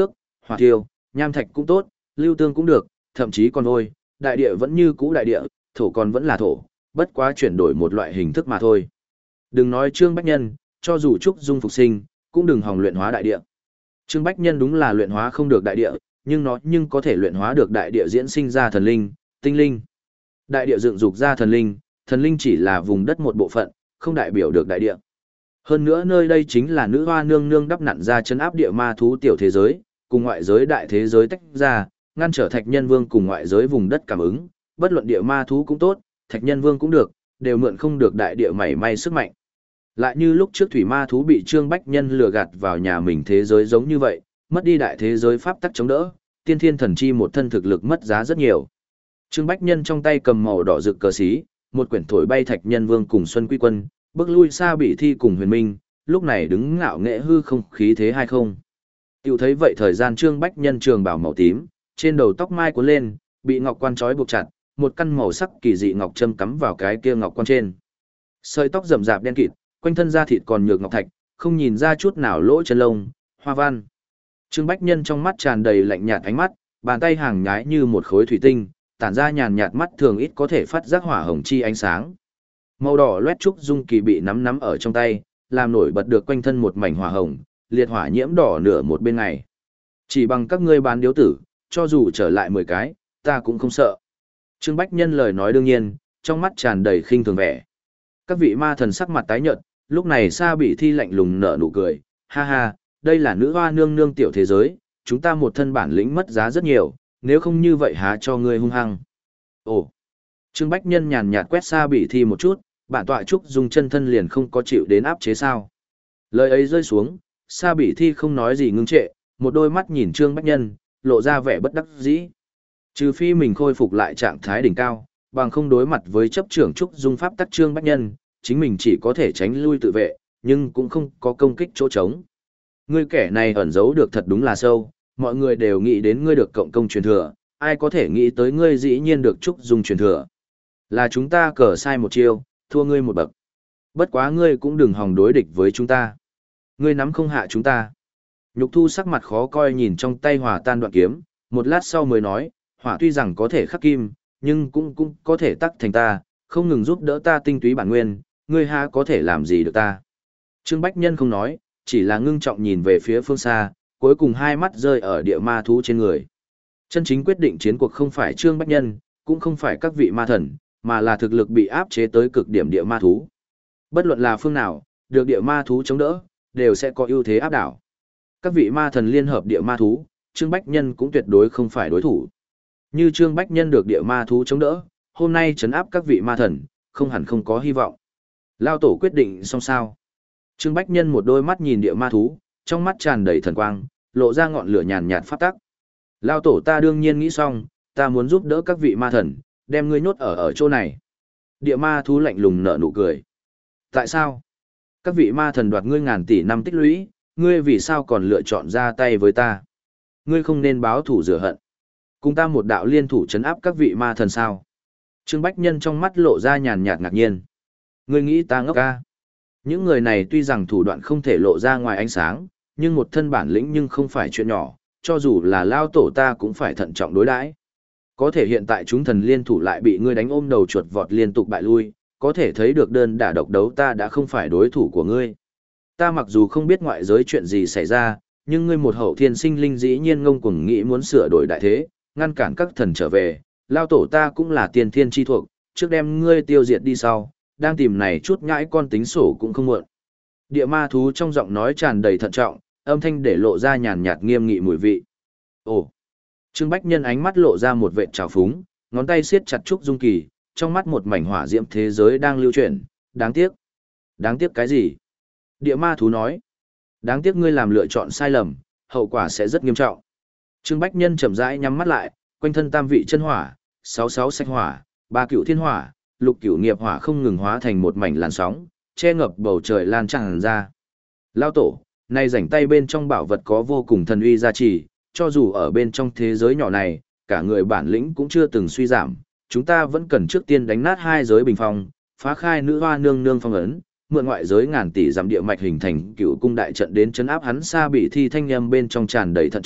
hỏa thiêu, nham thạch cũng tốt, lưu tương cũng được, thậm chí còn vôi, đại địa vẫn như cũ đại địa, thổ còn vẫn là thổ, bất quá chuyển đổi một loại hình thức mà thôi. Đừng nói Trương Bách Nhân, cho dù Trúc Dung phục sinh, cũng đừng hòng luyện hóa đại địa. Trương Bách Nhân đúng là luyện hóa không được đại địa, nhưng nó nhưng có thể luyện hóa được đại địa diễn sinh ra thần linh, tinh linh. Đại địa dựng dục ra thần linh, thần linh chỉ là vùng đất một bộ phận, không đại biểu được đại địa. Hơn nữa nơi đây chính là nữ hoa nương nương đắp nặn ra chân áp địa ma thú tiểu thế giới, cùng ngoại giới đại thế giới tách ra, ngăn trở Thạch Nhân Vương cùng ngoại giới vùng đất cảm ứng, bất luận địa ma thú cũng tốt, Thạch Nhân Vương cũng được, đều mượn không được đại địa mảy may sức mạnh. Lại như lúc trước thủy ma thú bị Trương Bách Nhân lừa gạt vào nhà mình thế giới giống như vậy, mất đi đại thế giới pháp tắc chống đỡ, tiên thiên thần chi một thân thực lực mất giá rất nhiều. Trương Bách Nhân trong tay cầm màu đỏ rực cờ xí, một quyển thổi bay Thạch Nhân Vương cùng Xuân Quy Quân, bước lui xa bị thi cùng Huyền Minh, lúc này đứng ngạo nghệ hư không khí thế hay không. Tiểu thấy vậy thời gian Trương Bách Nhân trường bảo màu tím, trên đầu tóc mai cuốn lên, bị ngọc quan trói buộc chặt, một căn màu sắc kỳ dị ngọc châm cắm vào cái kia ngọc quan trên. Sợi tóc rậm rạp đen kịt, quanh thân da thịt còn nhược ngọc thạch, không nhìn ra chút nào lỗ chân lông, hoa văn. Trương Bách Nhân trong mắt tràn đầy lạnh nhạt ánh mắt, bàn tay hàng nhái như một khối thủy tinh, tản ra nhàn nhạt mắt thường ít có thể phát giác hỏa hồng chi ánh sáng. Màu đỏ loét trúc dung kỳ bị nắm nắm ở trong tay, làm nổi bật được quanh thân một mảnh hỏa hồng, liệt hỏa nhiễm đỏ nửa một bên ngày. Chỉ bằng các ngươi bán điếu tử, cho dù trở lại mười cái, ta cũng không sợ. Trương Bách Nhân lời nói đương nhiên, trong mắt tràn đầy khinh thường vẻ. Các vị ma thần sắc mặt tái nhợt, lúc này Sa Bị Thi lạnh lùng nở nụ cười, ha ha, đây là nữ hoa nương nương tiểu thế giới, chúng ta một thân bản lĩnh mất giá rất nhiều, nếu không như vậy há cho ngươi hung hăng. Ồ, Trương Bách Nhân nhàn nhạt quét Sa Bị Thi một chút, bản tọa trúc dùng chân thân liền không có chịu đến áp chế sao. Lời ấy rơi xuống, Sa Bị Thi không nói gì ngưng trệ, một đôi mắt nhìn Trương Bách Nhân, lộ ra vẻ bất đắc dĩ. Trừ phi mình khôi phục lại trạng thái đỉnh cao, bằng không đối mặt với chấp trưởng trúc dung pháp tắc Trương Bách Nhân, chính mình chỉ có thể tránh lui tự vệ, nhưng cũng không có công kích chỗ trống. Ngươi kẻ này ẩn giấu được thật đúng là sâu, mọi người đều nghĩ đến ngươi được cộng công truyền thừa, ai có thể nghĩ tới ngươi dĩ nhiên được trúc dung truyền thừa. Là chúng ta cờ sai một chiêu, thua ngươi một bậc. Bất quá ngươi cũng đừng hòng đối địch với chúng ta. Ngươi nắm không hạ chúng ta. Nhục Thu sắc mặt khó coi nhìn trong tay hòa tan đoạn kiếm, một lát sau mới nói, hỏa tuy rằng có thể khắc kim, nhưng cũng cũng có thể tắc thành ta, không ngừng giúp đỡ ta tinh túy bản nguyên, ngươi há có thể làm gì được ta. Trương Bách Nhân không nói, chỉ là ngưng trọng nhìn về phía phương xa, cuối cùng hai mắt rơi ở địa ma thú trên người. Chân chính quyết định chiến cuộc không phải Trương Bách Nhân, cũng không phải các vị ma thần, mà là thực lực bị áp chế tới cực điểm địa ma thú. Bất luận là phương nào, được địa ma thú chống đỡ, đều sẽ có ưu thế áp đảo. Các vị ma thần liên hợp địa ma thú, Trương Bách Nhân cũng tuyệt đối không phải đối thủ. Như Trương Bách Nhân được địa ma thú chống đỡ, hôm nay trấn áp các vị ma thần, không hẳn không có hy vọng. Lao tổ quyết định xong sao. Trương Bách Nhân một đôi mắt nhìn địa ma thú, trong mắt tràn đầy thần quang, lộ ra ngọn lửa nhàn nhạt pháp tắc. Lao tổ ta đương nhiên nghĩ xong, ta muốn giúp đỡ các vị ma thần, đem ngươi nhốt ở ở chỗ này. Địa ma thú lạnh lùng nở nụ cười. Tại sao? Các vị ma thần đoạt ngươi ngàn tỷ năm tích lũy, ngươi vì sao còn lựa chọn ra tay với ta? Ngươi không nên báo thủ rửa hận. Cùng ta một đạo liên thủ trấn áp các vị ma thần sao? Trương Bách Nhân trong mắt lộ ra nhàn nhạt ngạc nhiên. Ngươi nghĩ ta ngốc ca? Những người này tuy rằng thủ đoạn không thể lộ ra ngoài ánh sáng, nhưng một thân bản lĩnh nhưng không phải chuyện nhỏ, cho dù là lao tổ ta cũng phải thận trọng đối đãi. Có thể hiện tại chúng thần liên thủ lại bị ngươi đánh ôm đầu chuột vọt liên tục bại lui, có thể thấy được đơn đả độc đấu ta đã không phải đối thủ của ngươi. Ta mặc dù không biết ngoại giới chuyện gì xảy ra, nhưng ngươi một hậu thiên sinh linh dĩ nhiên ngông cuồng nghĩ muốn sửa đổi đại thế, ngăn cản các thần trở về, lao tổ ta cũng là tiên thiên chi thuộc, trước đem ngươi tiêu diệt đi sau, đang tìm này chút nhãi con tính sổ cũng không muộn. Địa ma thú trong giọng nói tràn đầy thận trọng, âm thanh để lộ ra nhàn nhạt nghiêm nghị mùi vị. Ồ! Trương Bách Nhân ánh mắt lộ ra một vệt trào phúng, ngón tay siết chặt trúc dung kỳ, trong mắt một mảnh hỏa diễm thế giới đang lưu chuyển, đáng tiếc. Đáng tiếc cái gì? Địa ma thú nói. Đáng tiếc ngươi làm lựa chọn sai lầm, hậu quả sẽ rất nghiêm trọng. Trương Bách Nhân chậm rãi nhắm mắt lại, quanh thân tam vị chân hỏa, sáu sáu xanh hỏa, ba cựu thiên hỏa, lục cửu nghiệp hỏa không ngừng hóa thành một mảnh làn sóng, che ngập bầu trời lan tràn ra. Lao tổ, nay rảnh tay bên trong bảo vật có vô cùng thần uy gia trì, cho dù ở bên trong thế giới nhỏ này, cả người bản lĩnh cũng chưa từng suy giảm, chúng ta vẫn cần trước tiên đánh nát hai giới bình phong, phá khai nữ hoa nương nương phong ấn, mượn ngoại giới ngàn tỷ giảm địa mạch hình thành cựu cung đại trận đến chấn áp hắn xa bị thi thanh nhâm bên trong tràn đầy thận trọng,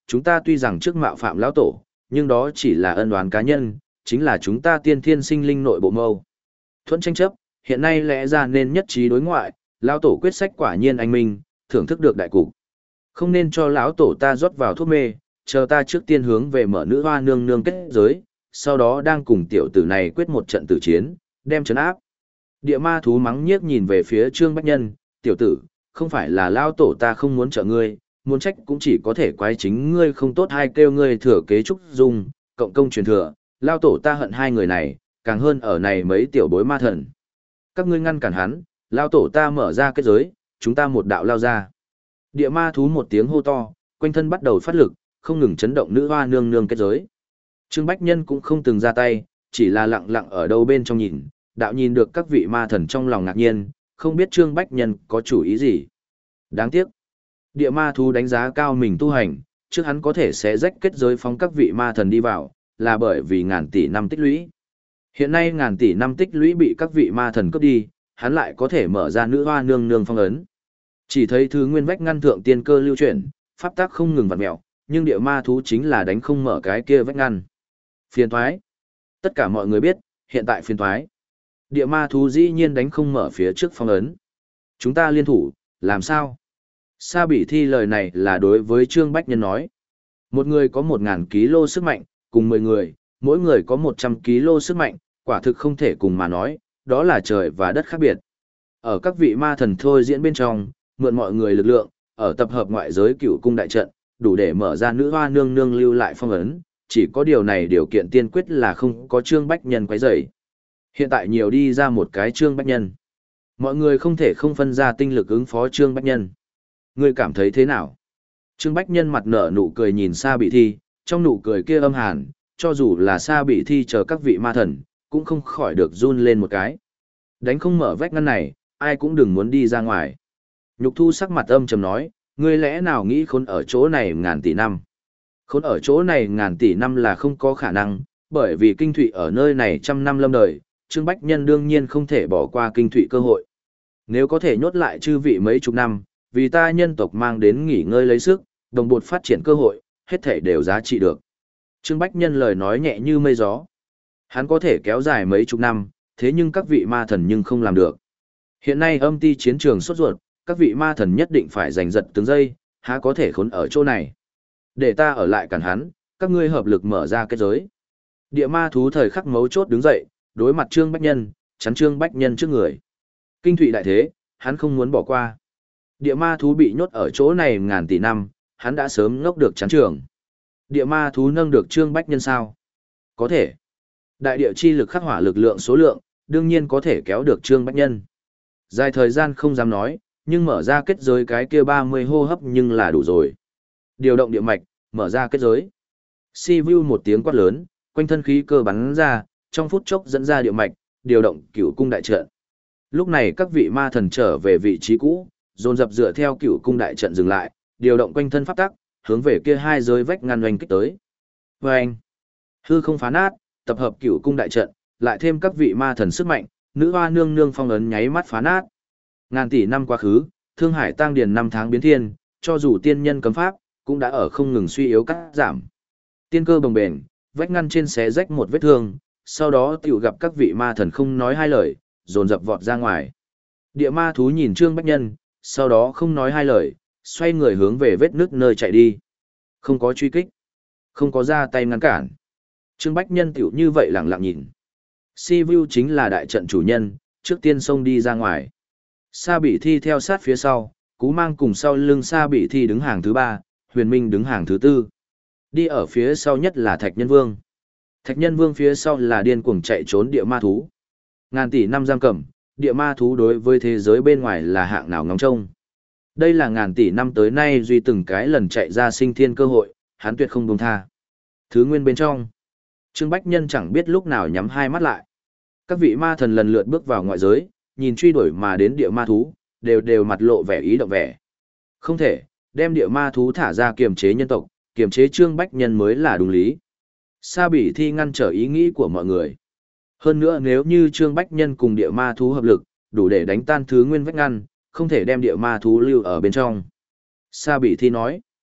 chúng ta tuy rằng trước mạo phạm lão tổ, nhưng đó chỉ là ân oán cá nhân, chính là chúng ta tiên thiên sinh linh nội bộ mâu. Thuẫn tranh chấp, hiện nay lẽ ra nên nhất trí đối ngoại, lão tổ quyết sách quả nhiên anh minh, thưởng thức được đại cục. Không nên cho lão tổ ta rót vào thuốc mê, chờ ta trước tiên hướng về mở nữ hoa nương nương kết giới, sau đó đang cùng tiểu tử này quyết một trận tử chiến, đem trấn áp. Địa ma thú mắng nhiếc nhìn về phía Trương Bách Nhân, tiểu tử, không phải là lão tổ ta không muốn trợ ngươi, muốn trách cũng chỉ có thể quái chính ngươi không tốt hay kêu ngươi thừa kế trúc dung, cộng công truyền thừa, lão tổ ta hận hai người này, càng hơn ở này mấy tiểu bối ma thần. Các ngươi ngăn cản hắn, lão tổ ta mở ra kết giới, chúng ta một đạo lao ra. Địa ma thú một tiếng hô to, quanh thân bắt đầu phát lực, không ngừng chấn động nữ hoa nương nương kết giới. Trương Bách Nhân cũng không từng ra tay, chỉ là lặng lặng ở đâu bên trong nhìn, đạo nhìn được các vị ma thần trong lòng ngạc nhiên, không biết Trương Bách Nhân có chủ ý gì. Đáng tiếc, địa ma thú đánh giá cao mình tu hành, trước hắn có thể sẽ rách kết giới phóng các vị ma thần đi vào, là bởi vì ngàn tỷ năm tích lũy. Hiện nay ngàn tỷ năm tích lũy bị các vị ma thần cướp đi, hắn lại có thể mở ra nữ hoa nương nương phong ấn. Chỉ thấy thứ nguyên vách ngăn thượng tiên cơ lưu chuyển, pháp tác không ngừng vặn mèo, nhưng địa ma thú chính là đánh không mở cái kia vách ngăn. Phiền thoái. Tất cả mọi người biết, hiện tại phiền thoái. Địa ma thú dĩ nhiên đánh không mở phía trước phong ấn. Chúng ta liên thủ, làm sao? Sa Bỉ Thi lời này là đối với Trương Bách Nhân nói. Một người có một ngàn ki lô sức mạnh, cùng mười người, mỗi người có một trăm ki lô sức mạnh, quả thực không thể cùng mà nói, đó là trời và đất khác biệt. Ở các vị ma thần thôi diễn bên trong, mượn mọi người lực lượng, ở tập hợp ngoại giới cửu cung đại trận, đủ để mở ra nữ hoa nương nương lưu lại phong ấn, chỉ có điều này điều kiện tiên quyết là không có Trương Bách Nhân quấy rầy. Hiện tại nhiều đi ra một cái Trương Bách Nhân. Mọi người không thể không phân ra tinh lực ứng phó Trương Bách Nhân. Ngươi cảm thấy thế nào? Trương Bách Nhân mặt nở nụ cười nhìn Sa Bỉ Thi, trong nụ cười kia âm hàn, cho dù là Sa Bỉ Thi chờ các vị ma thần, cũng không khỏi được run lên một cái. Đánh không mở vách ngăn này, ai cũng đừng muốn đi ra ngoài. Nhục Thu sắc mặt âm trầm nói, ngươi lẽ nào nghĩ khốn ở chỗ này ngàn tỷ năm? Khốn ở chỗ này ngàn tỷ năm là không có khả năng, bởi vì kinh thụy ở nơi này trăm năm lâm đời, Trương Bách Nhân đương nhiên không thể bỏ qua kinh thụy cơ hội. Nếu có thể nhốt lại chư vị mấy chục năm, vì ta nhân tộc mang đến nghỉ ngơi lấy sức, đồng bột phát triển cơ hội, hết thể đều giá trị được. Trương Bách Nhân lời nói nhẹ như mây gió. Hắn có thể kéo dài mấy chục năm, thế nhưng các vị ma thần nhưng không làm được. Hiện nay âm ti chiến trường sốt ruột, các vị ma thần nhất định phải giành giật từng giây, há có thể khốn ở chỗ này. Để ta ở lại cản hắn, các ngươi hợp lực mở ra kết giới. Địa ma thú thời khắc mấu chốt đứng dậy, đối mặt Trương Bách Nhân, chắn Trương Bách Nhân trước người. Kinh thụy đại thế, hắn không muốn bỏ qua. Địa ma thú bị nhốt ở chỗ này ngàn tỷ năm, hắn đã sớm ngốc được chán trường. Địa ma thú nâng được Trương Bách Nhân sao? Có thể. Đại địa chi lực khắc hỏa lực lượng số lượng, đương nhiên có thể kéo được Trương Bách Nhân. Dài thời gian không dám nói, nhưng mở ra kết giới cái kia ba mươi hô hấp nhưng là đủ rồi. Điều động địa mạch, mở ra kết giới. Si Vu một tiếng quát lớn, quanh thân khí cơ bắn ra, trong phút chốc dẫn ra địa mạch, điều động cửu cung đại trận. Lúc này các vị ma thần trở về vị trí cũ, dồn dập dựa theo cửu cung đại trận dừng lại, điều động quanh thân pháp tắc, hướng về kia hai giới vách ngăn oanh kích tới. Oanh! Hư không phá nát, tập hợp cửu cung đại trận, lại thêm các vị ma thần sức mạnh, nữ hoa nương nương phong ấn nháy mắt phá nát. Ngàn tỷ năm quá khứ, Thương Hải tăng điền năm tháng biến thiên, cho dù tiên nhân cấm pháp, cũng đã ở không ngừng suy yếu cắt giảm. Tiên cơ bồng bềnh, vách ngăn trên xé rách một vết thương, sau đó tiểu gặp các vị ma thần không nói hai lời, dồn dập vọt ra ngoài. Địa ma thú nhìn Trương Bách Nhân, sau đó không nói hai lời, xoay người hướng về vết nước nơi chạy đi. Không có truy kích, không có ra tay ngăn cản. Trương Bách Nhân tiểu như vậy lặng lặng nhìn. Si Vu chính là đại trận chủ nhân, trước tiên xông đi ra ngoài. Sa Bỉ Thi theo sát phía sau, Cú Mang cùng sau lưng Sa Bỉ Thi đứng hàng thứ ba, Huyền Minh đứng hàng thứ tư. Đi ở phía sau nhất là Thạch Nhân Vương. Thạch Nhân Vương phía sau là điên cuồng chạy trốn địa ma thú. Ngàn tỷ năm giam cầm, địa ma thú đối với thế giới bên ngoài là hạng nào ngóng trông. Đây là ngàn tỷ năm tới nay duy từng cái lần chạy ra sinh thiên cơ hội, hắn tuyệt không buông tha. Thứ nguyên bên trong, Trương Bách Nhân chẳng biết lúc nào nhắm hai mắt lại. Các vị ma thần lần lượt bước vào ngoại giới, nhìn truy đuổi mà đến địa ma thú, đều đều mặt lộ vẻ ý động vẻ. Không thể, đem địa ma thú thả ra kiềm chế nhân tộc, kiềm chế Trương Bách Nhân mới là đúng lý. Sa Bỉ Thi ngăn trở ý nghĩ của mọi người. Hơn nữa nếu như Trương Bách Nhân cùng địa ma thú hợp lực, đủ để đánh tan thứ nguyên vách ngăn, không thể đem địa ma thú lưu ở bên trong. Sa Bỉ Thi nói.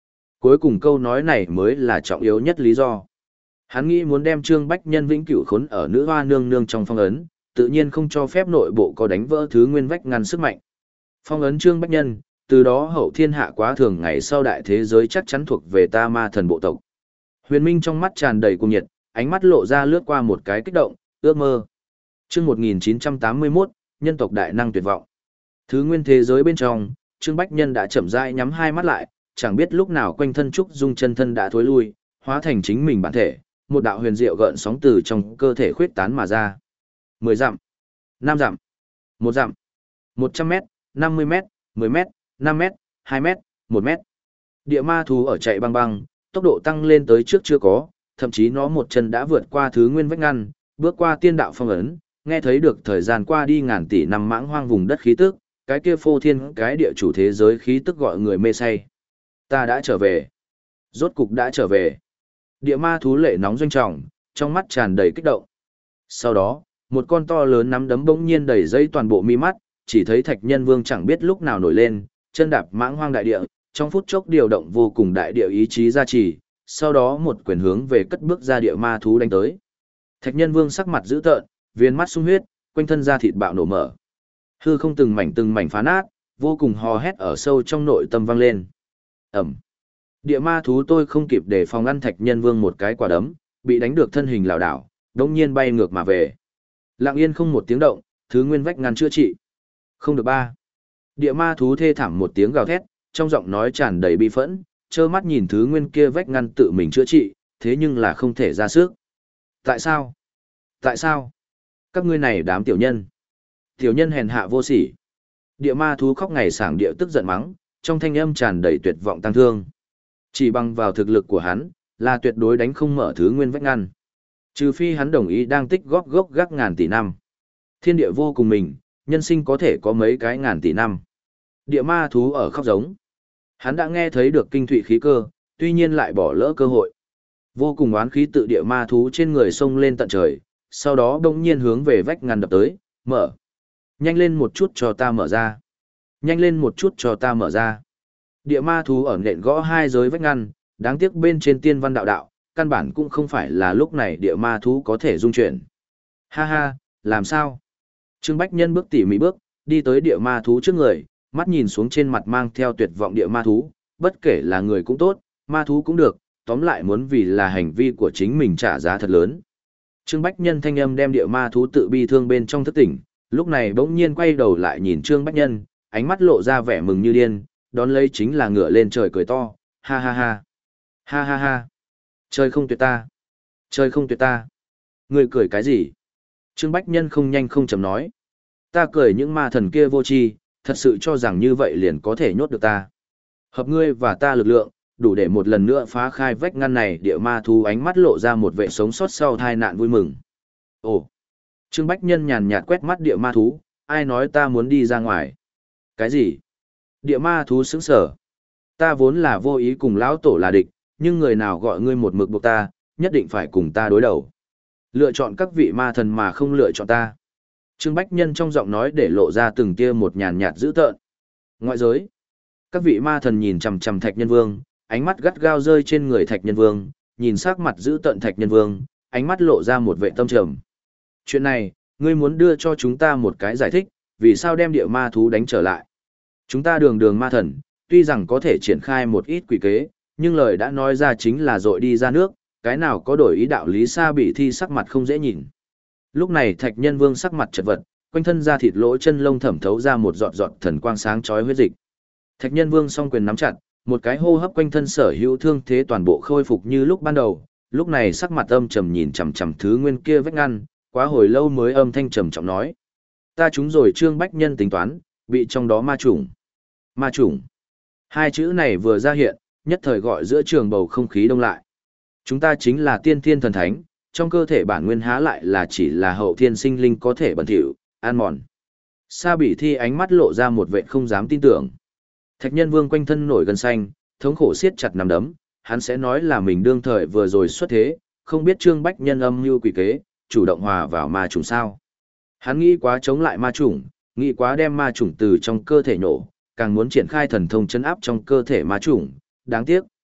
Cuối cùng câu nói này mới là trọng yếu nhất lý do. Hắn nghĩ muốn đem Trương Bách Nhân vĩnh cửu khốn ở nữ hoa nương nương trong phong ấn, tự nhiên không cho phép nội bộ có đánh vỡ thứ nguyên vách ngăn sức mạnh. Phong ấn Trương Bách Nhân, từ đó hậu thiên hạ quá thường ngày sau đại thế giới chắc chắn thuộc về ta ma thần bộ tộc. Huyền Minh trong mắt tràn đầy cuồng nhiệt, ánh mắt lộ ra lướt qua một cái kích động, ước mơ. Chương một nghìn chín trăm tám mươi mốt, nhân tộc đại năng tuyệt vọng. Thứ nguyên thế giới bên trong, Trương Bách Nhân đã chậm rãi nhắm hai mắt lại, chẳng biết lúc nào quanh thân trúc dung chân thân đã thối lui, hóa thành chính mình bản thể, một đạo huyền diệu gợn sóng từ trong cơ thể khuyết tán mà ra. Mười dặm, năm dặm, một dặm, một trăm mét, năm mươi mét, mười mét, năm mét, hai mét, một mét. Địa ma thú ở chạy băng băng, tốc độ tăng lên tới trước chưa có, thậm chí nó một chân đã vượt qua thứ nguyên vách ngăn, bước qua tiên đạo phong ấn, nghe thấy được thời gian qua đi ngàn tỷ năm mãng hoang vùng đất khí tức, cái kia phô thiên cái địa chủ thế giới khí tức gọi người mê say. Ta đã trở về. Rốt cục đã trở về. Địa ma thú lệ nóng doanh trọng, trong mắt tràn đầy kích động. Sau đó, một con to lớn nắm đấm bỗng nhiên đầy dây toàn bộ mi mắt, chỉ thấy Thạch Nhân Vương chẳng biết lúc nào nổi lên, chân đạp mãng hoang đại địa, trong phút chốc điều động vô cùng đại địa ý chí gia trì, sau đó một quyền hướng về cất bước ra địa ma thú đánh tới. Thạch Nhân Vương sắc mặt dữ tợn, viên mắt sung huyết, quanh thân da thịt bạo nổ mở. Hư không từng mảnh từng mảnh phá nát, vô cùng hò hét ở sâu trong nội tâm vang lên. Ẩm. Địa ma thú tôi không kịp để phòng ngăn Thạch Nhân Vương một cái quả đấm, bị đánh được thân hình lảo đảo, đống nhiên bay ngược mà về. Lặng yên không một tiếng động, thứ nguyên vách ngăn chữa trị. Không được ba. Địa ma thú thê thảm một tiếng gào thét, trong giọng nói tràn đầy bi phẫn, trơ mắt nhìn thứ nguyên kia vách ngăn tự mình chữa trị, thế nhưng là không thể ra sức. Tại sao? Tại sao? Các ngươi này đám tiểu nhân. Tiểu nhân hèn hạ vô sỉ. Địa ma thú khóc ngày sảng địa tức giận mắng, trong thanh âm tràn đầy tuyệt vọng tăng thương. Chỉ bằng vào thực lực của hắn, là tuyệt đối đánh không mở thứ nguyên vách ngăn. Trừ phi hắn đồng ý đang tích góp gốc gác ngàn tỷ năm. Thiên địa vô cùng mình, nhân sinh có thể có mấy cái ngàn tỷ năm. Địa ma thú ở khóc giống. Hắn đã nghe thấy được kinh thụy khí cơ, tuy nhiên lại bỏ lỡ cơ hội. Vô cùng oán khí tự địa ma thú trên người sông lên tận trời, sau đó đông nhiên hướng về vách ngăn đập tới, mở. Nhanh lên một chút cho ta mở ra. Nhanh lên một chút cho ta mở ra. Địa ma thú ở nện gõ hai giới vách ngăn, đáng tiếc bên trên tiên văn đạo đạo, căn bản cũng không phải là lúc này địa ma thú có thể dung chuyển. Ha ha, làm sao? Trương Bách Nhân bước tỉ mỉ bước, đi tới địa ma thú trước người, mắt nhìn xuống trên mặt mang theo tuyệt vọng địa ma thú, bất kể là người cũng tốt, ma thú cũng được, tóm lại muốn vì là hành vi của chính mình trả giá thật lớn. Trương Bách Nhân thanh âm đem địa ma thú tự bi thương bên trong thức tỉnh, lúc này bỗng nhiên quay đầu lại nhìn Trương Bách Nhân, ánh mắt lộ ra vẻ mừng như điên, đón lấy chính là ngửa lên trời cười to, ha ha ha, ha ha ha, trời không tuyệt ta, trời không tuyệt ta, người cười cái gì? Trương Bách Nhân không nhanh không chậm nói, ta cười những ma thần kia vô tri, thật sự cho rằng như vậy liền có thể nhốt được ta. Hợp ngươi và ta lực lượng, đủ để một lần nữa phá khai vách ngăn này. Địa ma thú ánh mắt lộ ra một vẻ sống sót sau tai nạn vui mừng. Ồ! Trương Bách Nhân nhàn nhạt quét mắt địa ma thú, ai nói ta muốn đi ra ngoài? Cái gì? Địa ma thú sững sờ. Ta vốn là vô ý cùng lão tổ là địch, nhưng người nào gọi ngươi một mực buộc ta, nhất định phải cùng ta đối đầu. Lựa chọn các vị ma thần mà không lựa chọn ta. Trương Bách Nhân trong giọng nói để lộ ra từng tia một nhàn nhạt dữ tợn. Ngoại giới, các vị ma thần nhìn chằm chằm Thạch Nhân Vương, ánh mắt gắt gao rơi trên người Thạch Nhân Vương, nhìn sắc mặt dữ tợn Thạch Nhân Vương, ánh mắt lộ ra một vẻ tâm trầm. Chuyện này, ngươi muốn đưa cho chúng ta một cái giải thích, vì sao đem địa ma thú đánh trở lại? Chúng ta đường đường ma thần, tuy rằng có thể triển khai một ít quỷ kế, nhưng lời đã nói ra chính là dội đi ra nước, cái nào có đổi ý đạo lý Sa Bị Thi sắc mặt không dễ nhìn. Lúc này Thạch Nhân Vương sắc mặt chật vật, quanh thân da thịt lỗ chân lông thẩm thấu ra một giọt giọt thần quang sáng chói huyết dịch. Thạch Nhân Vương song quyền nắm chặt, một cái hô hấp quanh thân sở hữu thương thế toàn bộ khôi phục như lúc ban đầu, lúc này sắc mặt âm trầm nhìn chằm chằm thứ nguyên kia vách ngăn, quá hồi lâu mới âm thanh trầm trọng nói: "Ta trúng rồi Trương Bách Nhân tính toán, bị trong đó ma chủng." Ma chủng. Hai chữ này vừa ra hiện, nhất thời gọi giữa trường bầu không khí đông lại. Chúng ta chính là tiên thiên thần thánh, trong cơ thể bản nguyên há lại là chỉ là hậu thiên sinh linh có thể bẩn thỉu, an mòn. Sa Bỉ Thi ánh mắt lộ ra một vẻ không dám tin tưởng. Thạch Nhân Vương quanh thân nổi gân xanh, thống khổ siết chặt nắm đấm, hắn sẽ nói là mình đương thời vừa rồi xuất thế, không biết Trương Bách Nhân âm mưu quỷ kế, chủ động hòa vào ma trùng sao. Hắn nghĩ quá chống lại ma trùng, nghĩ quá đem ma trùng từ trong cơ thể nổ, càng muốn triển khai thần thông chấn áp trong cơ thể ma trùng, đáng tiếc.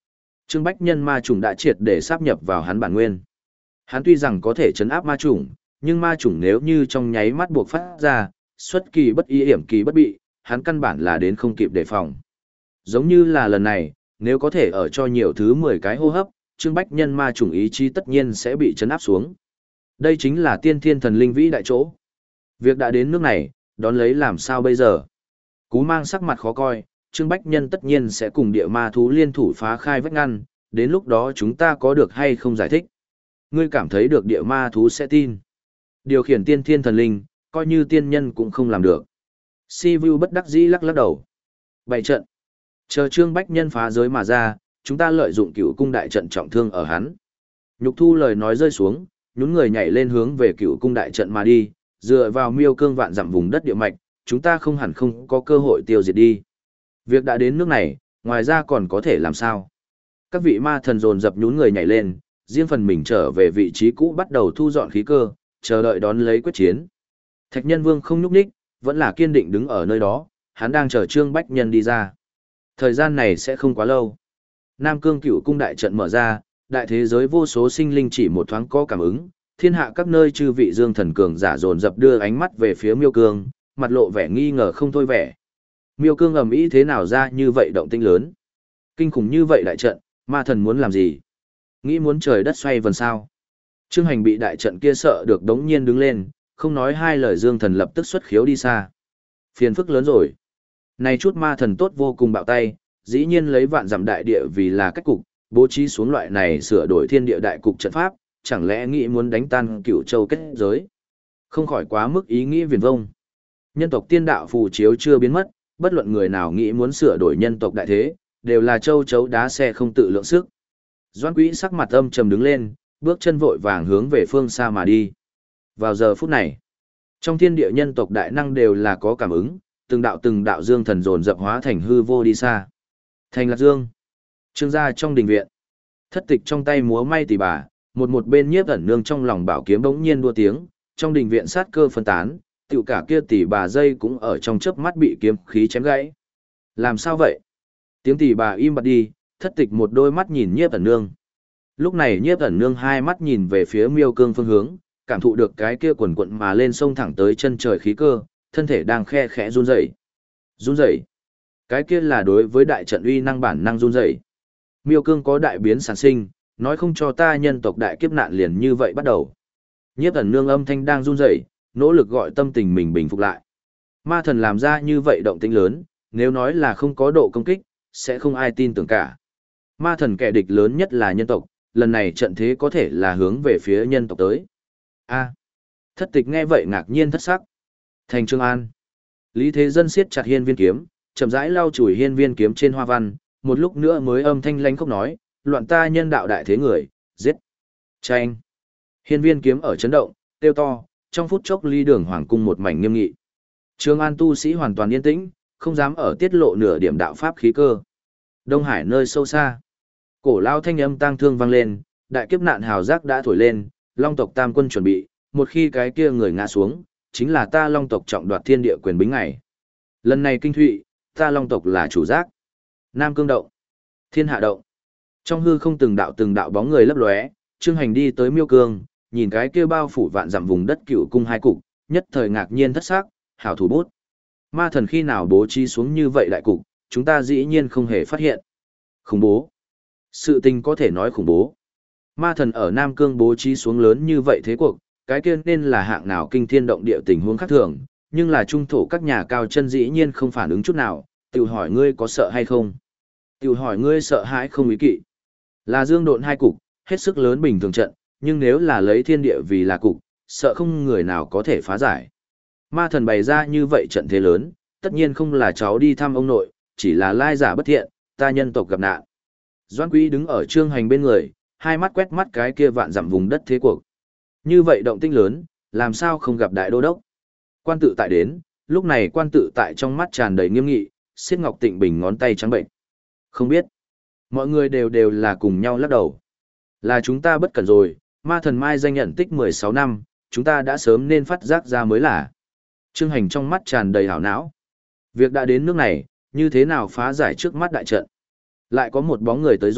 Trương Bách Nhân ma trùng đã triệt để sáp nhập vào hắn bản nguyên. Hắn tuy rằng có thể chấn áp ma trùng, nhưng ma trùng nếu như trong nháy mắt buộc phát ra, xuất kỳ bất ý hiểm kỳ bất bị, hắn căn bản là đến không kịp đề phòng. Giống như là lần này, nếu có thể ở cho nhiều thứ mười cái hô hấp, Trương Bách Nhân ma trùng ý chí tất nhiên sẽ bị chấn áp xuống. Đây chính là tiên thiên thần linh vĩ đại chỗ. Việc đã đến nước này, đón lấy làm sao bây giờ? Cú Mang sắc mặt khó coi, Trương Bách Nhân tất nhiên sẽ cùng địa ma thú liên thủ phá khai vách ngăn, đến lúc đó chúng ta có được hay không giải thích. Ngươi cảm thấy được địa ma thú sẽ tin. Điều khiển tiên thiên thần linh, coi như tiên nhân cũng không làm được. Si Vu bất đắc dĩ lắc lắc đầu. Bày trận. Chờ Trương Bách Nhân phá giới mà ra, chúng ta lợi dụng cựu cung đại trận trọng thương ở hắn. Nhục Thu lời nói rơi xuống, nhún người nhảy lên hướng về cựu cung đại trận mà đi, dựa vào miêu cương vạn dặm vùng đất địa mạch, chúng ta không hẳn không có cơ hội tiêu diệt đi. Việc đã đến nước này, ngoài ra còn có thể làm sao? Các vị ma thần dồn dập nhún người nhảy lên, riêng phần mình trở về vị trí cũ bắt đầu thu dọn khí cơ, chờ đợi đón lấy quyết chiến. Thạch Nhân Vương không nhúc nhích, vẫn là kiên định đứng ở nơi đó, hắn đang chờ Trương Bách Nhân đi ra. Thời gian này sẽ không quá lâu. Nam Cương Cựu cung đại trận mở ra, đại thế giới vô số sinh linh chỉ một thoáng có cảm ứng, thiên hạ các nơi chư vị dương thần cường giả dồn dập đưa ánh mắt về phía Miêu Cương, mặt lộ vẻ nghi ngờ không thôi vẻ. Miêu Cương ầm ĩ thế nào ra như vậy động tĩnh lớn? Kinh khủng như vậy đại trận, ma thần muốn làm gì? Nghĩ muốn trời đất xoay vần sao? Trương Hành bị đại trận kia sợ được đống nhiên đứng lên, không nói hai lời dương thần lập tức xuất khiếu đi xa. Phiền phức lớn rồi. Này chút ma thần tốt vô cùng bạo tay, dĩ nhiên lấy vạn dặm đại địa vì là cách cục, bố trí xuống loại này sửa đổi thiên địa đại cục trận pháp, chẳng lẽ nghĩ muốn đánh tan cửu châu kết giới? Không khỏi quá mức ý nghĩ viển vông. Nhân tộc tiên đạo phù chiếu chưa biến mất, bất luận người nào nghĩ muốn sửa đổi nhân tộc đại thế, đều là châu chấu đá xe không tự lượng sức. Doãn Quý sắc mặt âm trầm đứng lên, bước chân vội vàng hướng về phương xa mà đi. Vào giờ phút này, trong thiên địa nhân tộc đại năng đều là có cảm ứng, từng đạo từng đạo dương thần dồn dập hóa thành hư vô đi xa. Thành Lạc Dương, Trương gia trong đình viện, Thất Tịch trong tay múa may tỷ bà, một một bên Nhiếp Ẩn Nương trong lòng bảo kiếm bỗng nhiên đua tiếng, trong đình viện sát cơ phân tán, tiểu cả kia tỷ bà dây cũng ở trong chớp mắt bị kiếm khí chém gãy. Làm sao vậy? Tiếng tỷ bà im bặt đi, Thất Tịch một đôi mắt nhìn Nhiếp Ẩn Nương. Lúc này Nhiếp Ẩn Nương hai mắt nhìn về phía Miêu Cương phương hướng, cảm thụ được cái kia quần quận mà lên sông thẳng tới chân trời khí cơ, thân thể đang khe khẽ run rẩy. Run rẩy. Cái kia là đối với đại trận uy năng bản năng run rẩy. Miêu Cương có đại biến sản sinh, nói không cho ta nhân tộc đại kiếp nạn liền như vậy bắt đầu. Nhiếp Ẩn Nương âm thanh đang run rẩy, nỗ lực gọi tâm tình mình bình phục lại. Ma thần làm ra như vậy động tĩnh lớn, nếu nói là không có độ công kích, sẽ không ai tin tưởng cả. Ma thần kẻ địch lớn nhất là nhân tộc, lần này trận thế có thể là hướng về phía nhân tộc tới. A. Thất Tịch nghe vậy ngạc nhiên thất sắc. Thành Trương An. Lý Thế Dân siết chặt hiên viên kiếm, chậm rãi lau chùi hiên viên kiếm trên hoa văn, một lúc nữa mới âm thanh lanh khóc nói, loạn ta nhân đạo đại thế người, giết. Chanh. Hiên viên kiếm ở chấn động, tiêu to, trong phút chốc ly đường hoàng cung một mảnh nghiêm nghị. Trương An tu sĩ hoàn toàn yên tĩnh, không dám ở tiết lộ nửa điểm đạo pháp khí cơ. Đông Hải nơi sâu xa, cổ lao thanh âm tang thương vang lên, đại kiếp nạn hào giác đã thổi lên, Long tộc tam quân chuẩn bị, một khi cái kia người ngã xuống, chính là ta Long tộc trọng đoạt thiên địa quyền bính ngày. Lần này kinh thụy, ta Long tộc là chủ giác. Nam Cương động, Thiên Hạ động. Trong hư không từng đạo từng đạo bóng người lấp lóe, Trương Hành đi tới Miêu Cương, nhìn cái kia bao phủ vạn dặm vùng đất cựu cung hai cục, nhất thời ngạc nhiên thất sắc, hảo thủ bút. Ma thần khi nào bố trí xuống như vậy đại cục, chúng ta dĩ nhiên không hề phát hiện. Khủng bố. Sự tình có thể nói khủng bố. Ma thần ở Nam Cương bố trí xuống lớn như vậy thế cuộc, cái kia nên là hạng nào kinh thiên động địa tình huống khác thường, nhưng là trung thổ các nhà cao chân dĩ nhiên không phản ứng chút nào, tự hỏi ngươi có sợ hay không? Tự hỏi ngươi sợ hãi không ý kỵ. Là dương độn hai cục, hết sức lớn bình thường trận, nhưng nếu là lấy thiên địa vì là cục, sợ không người nào có thể phá giải. Ma thần bày ra như vậy trận thế lớn, tất nhiên không là cháu đi thăm ông nội, chỉ là lai giả bất thiện, ta nhân tộc gặp nạn. Doãn Quý đứng ở Trương Hành bên người, hai mắt quét mắt cái kia vạn dặm vùng đất thế cuộc. Như vậy động tinh lớn, làm sao không gặp đại đô đốc? Quan tự tại đến, lúc này quan tự tại trong mắt tràn đầy nghiêm nghị, siết Ngọc Tịnh Bình ngón tay trắng bệnh. Không biết. Mọi người đều đều là cùng nhau lắc đầu. Là chúng ta bất cẩn rồi, ma thần mai danh nhận tích mười sáu năm, chúng ta đã sớm nên phát giác ra mới là. Trương Hành trong mắt tràn đầy hảo não. Việc đã đến nước này, như thế nào phá giải trước mắt đại trận? Lại có một bóng người tới rồi,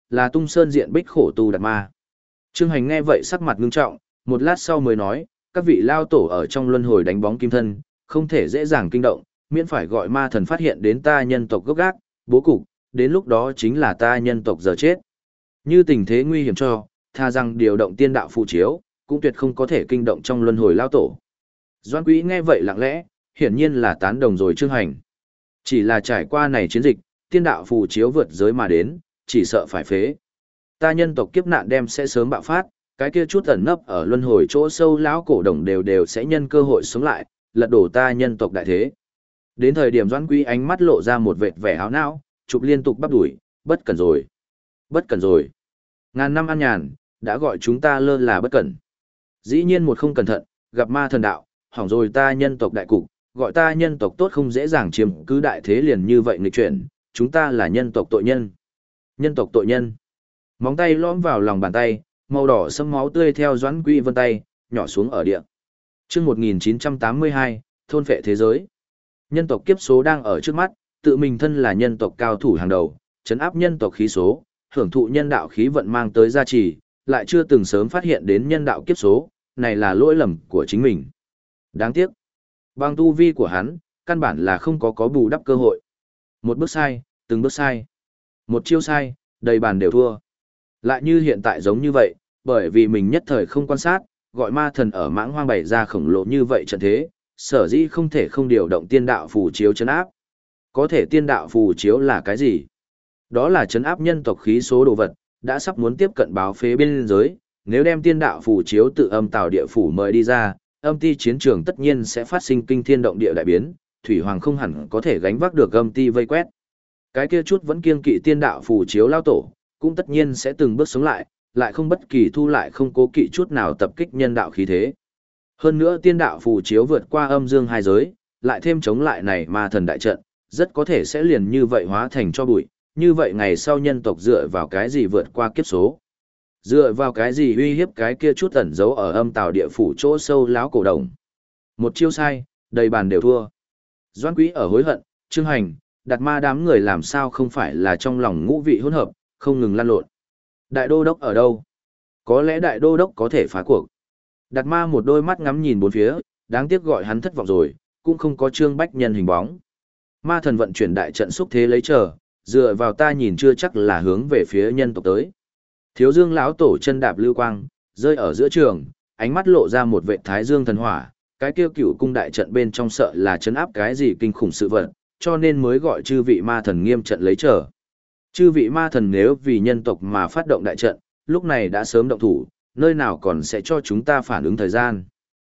là tung sơn diện bích khổ tu Đạt Ma. Trương Hành nghe vậy sắc mặt ngưng trọng, một lát sau mới nói, các vị lao tổ ở trong luân hồi đánh bóng kim thân, không thể dễ dàng kinh động, miễn phải gọi ma thần phát hiện đến ta nhân tộc gốc gác, bố cục, đến lúc đó chính là ta nhân tộc giờ chết. Như tình thế nguy hiểm cho, tha rằng điều động tiên đạo phụ chiếu, cũng tuyệt không có thể kinh động trong luân hồi lao tổ. Doãn Quý nghe vậy lặng lẽ, hiển nhiên là tán đồng rồi Trương Hành. Chỉ là trải qua này chiến dịch, tiên đạo phù chiếu vượt giới mà đến, chỉ sợ phải phế. Ta nhân tộc kiếp nạn đem sẽ sớm bạo phát, cái kia chút ẩn nấp ở luân hồi chỗ sâu lão cổ đồng đều đều sẽ nhân cơ hội sống lại, lật đổ ta nhân tộc đại thế. Đến thời điểm Doãn Quý ánh mắt lộ ra một vệt vẻ áo não, chụp liên tục bắp đuổi, bất cẩn rồi. Bất cẩn rồi. Ngàn năm an nhàn, đã gọi chúng ta lơ là bất cẩn. Dĩ nhiên một không cẩn thận, gặp ma thần đạo, hỏng rồi ta nhân tộc đại cục, gọi ta nhân tộc tốt không dễ dàng chiếm cứ đại thế liền như vậy nghịch chuyển, chúng ta là nhân tộc tội nhân. Nhân tộc tội nhân. Móng tay lõm vào lòng bàn tay, màu đỏ sẫm máu tươi theo Doãn Quý vân tay, nhỏ xuống ở địa. Chương một nghìn chín trăm tám mươi hai, thôn phệ thế giới. Nhân tộc kiếp số đang ở trước mắt, tự mình thân là nhân tộc cao thủ hàng đầu, trấn áp nhân tộc khí số, hưởng thụ nhân đạo khí vận mang tới gia trì, lại chưa từng sớm phát hiện đến nhân đạo kiếp số, này là lỗi lầm của chính mình. Đáng tiếc, bằng tu vi của hắn, căn bản là không có có bù đắp cơ hội. Một bước sai, từng bước sai. Một chiêu sai, đầy bàn đều thua. Lại như hiện tại giống như vậy, bởi vì mình nhất thời không quan sát, gọi ma thần ở mãng hoang bày ra khổng lồ như vậy trận thế, sở dĩ không thể không điều động tiên đạo phù chiếu chấn áp. Có thể tiên đạo phù chiếu là cái gì? Đó là chấn áp nhân tộc khí số đồ vật, đã sắp muốn tiếp cận báo phế biên giới, nếu đem tiên đạo phù chiếu tự âm tào địa phủ mời đi ra, âm ti chiến trường tất nhiên sẽ phát sinh kinh thiên động địa đại biến, thủy hoàng không hẳn có thể gánh vác được âm ti vây quét. Cái kia chút vẫn kiêng kỵ tiên đạo phù chiếu lao tổ, cũng tất nhiên sẽ từng bước sống lại, lại không bất kỳ thu lại không cố kỵ chút nào tập kích nhân đạo khí thế. Hơn nữa tiên đạo phù chiếu vượt qua âm dương hai giới, lại thêm chống lại này ma thần đại trận, rất có thể sẽ liền như vậy hóa thành cho bụi, như vậy ngày sau nhân tộc dựa vào cái gì vượt qua kiếp số? Dựa vào cái gì uy hiếp cái kia chút ẩn giấu ở âm tào địa phủ chỗ sâu láo cổ đồng? Một chiêu sai, đầy bàn đều thua. Doãn Quý ở hối hận, Trương Hành, Đạt Ma đám người làm sao không phải là trong lòng ngũ vị hỗn hợp, không ngừng lăn lộn. Đại đô đốc ở đâu? Có lẽ đại đô đốc có thể phá cuộc. Đạt Ma một đôi mắt ngắm nhìn bốn phía, đáng tiếc gọi hắn thất vọng rồi, cũng không có Trương Bách Nhân hình bóng. Ma thần vận chuyển đại trận xúc thế lấy chờ, dựa vào ta nhìn chưa chắc là hướng về phía nhân tộc tới. Thiếu Dương lão tổ chân đạp lưu quang, rơi ở giữa trường, ánh mắt lộ ra một vệt thái dương thần hỏa, cái kia cửu cung đại trận bên trong sợ là chấn áp cái gì kinh khủng sự vật, cho nên mới gọi chư vị ma thần nghiêm trận lấy chờ. Chư vị ma thần nếu vì nhân tộc mà phát động đại trận, lúc này đã sớm động thủ, nơi nào còn sẽ cho chúng ta phản ứng thời gian.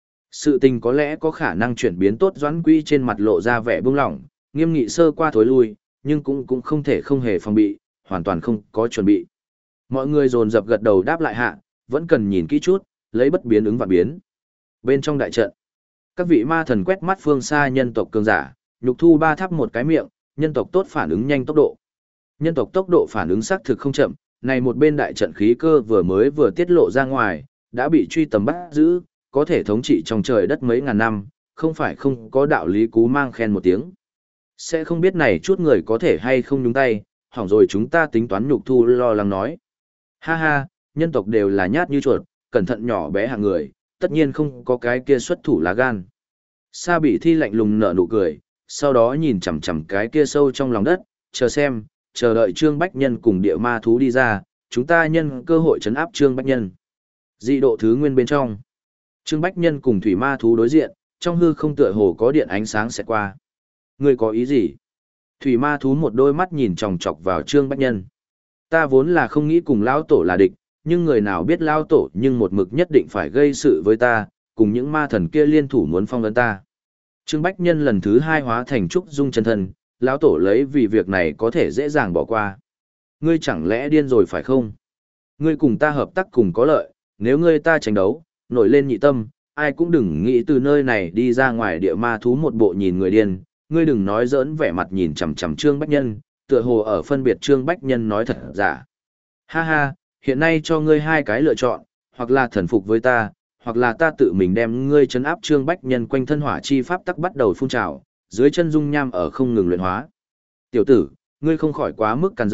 Sự tình có lẽ có khả năng chuyển biến tốt. Doãn Quý trên mặt lộ ra vẻ buông lỏng, nghiêm nghị sơ qua thối lui, nhưng cũng cũng không thể không hề phòng bị, hoàn toàn không có chuẩn bị. Mọi người dồn dập gật đầu đáp lại hạ, vẫn cần nhìn kỹ chút, lấy bất biến ứng vạn biến. Bên trong đại trận, các vị ma thần quét mắt phương xa nhân tộc cường giả, nhục thu ba tháp một cái miệng, nhân tộc tốt phản ứng nhanh tốc độ. Nhân tộc tốc độ phản ứng xác thực không chậm, này một bên đại trận khí cơ vừa mới vừa tiết lộ ra ngoài, đã bị truy tầm bắt giữ, có thể thống trị trong trời đất mấy ngàn năm, không phải không có đạo lý cú mang khen một tiếng. Sẽ không biết này chút người có thể hay không nhúng tay, hỏng rồi chúng ta tính toán nhục thu lo lắng nói. Ha ha, nhân tộc đều là nhát như chuột, cẩn thận nhỏ bé hạng người, tất nhiên không có cái kia xuất thủ lá gan. Sa Bị Thi lạnh lùng nở nụ cười, sau đó nhìn chằm chằm cái kia sâu trong lòng đất, chờ xem, chờ đợi Trương Bách Nhân cùng địa ma thú đi ra, chúng ta nhân cơ hội trấn áp Trương Bách Nhân. Dị độ thứ nguyên bên trong. Trương Bách Nhân cùng thủy ma thú đối diện, trong hư không tựa hồ có điện ánh sáng sẽ qua. Ngươi có ý gì? Thủy ma thú một đôi mắt nhìn chòng chọc vào Trương Bách Nhân. Ta vốn là không nghĩ cùng lão tổ là địch, nhưng người nào biết lão tổ nhưng một mực nhất định phải gây sự với ta, cùng những ma thần kia liên thủ muốn phong ấn ta. Trương Bách Nhân lần thứ hai hóa thành trúc dung chân thân, lão tổ lấy vì việc này có thể dễ dàng bỏ qua. Ngươi chẳng lẽ điên rồi phải không? Ngươi cùng ta hợp tác cùng có lợi, nếu ngươi ta tranh đấu, nổi lên nhị tâm, ai cũng đừng nghĩ từ nơi này đi ra ngoài địa ma thú một bộ nhìn người điên, ngươi đừng nói giỡn vẻ mặt nhìn chằm chằm Trương Bách Nhân, tựa hồ ở phân biệt Trương Bách Nhân nói thật giả. Ha ha, hiện nay cho ngươi hai cái lựa chọn, hoặc là thần phục với ta, hoặc là ta tự mình đem ngươi trấn áp. Trương Bách Nhân quanh thân hỏa chi pháp tắc bắt đầu phun trào, dưới chân dung nham ở không ngừng luyện hóa. Tiểu tử, ngươi không khỏi quá mức càn rỡ,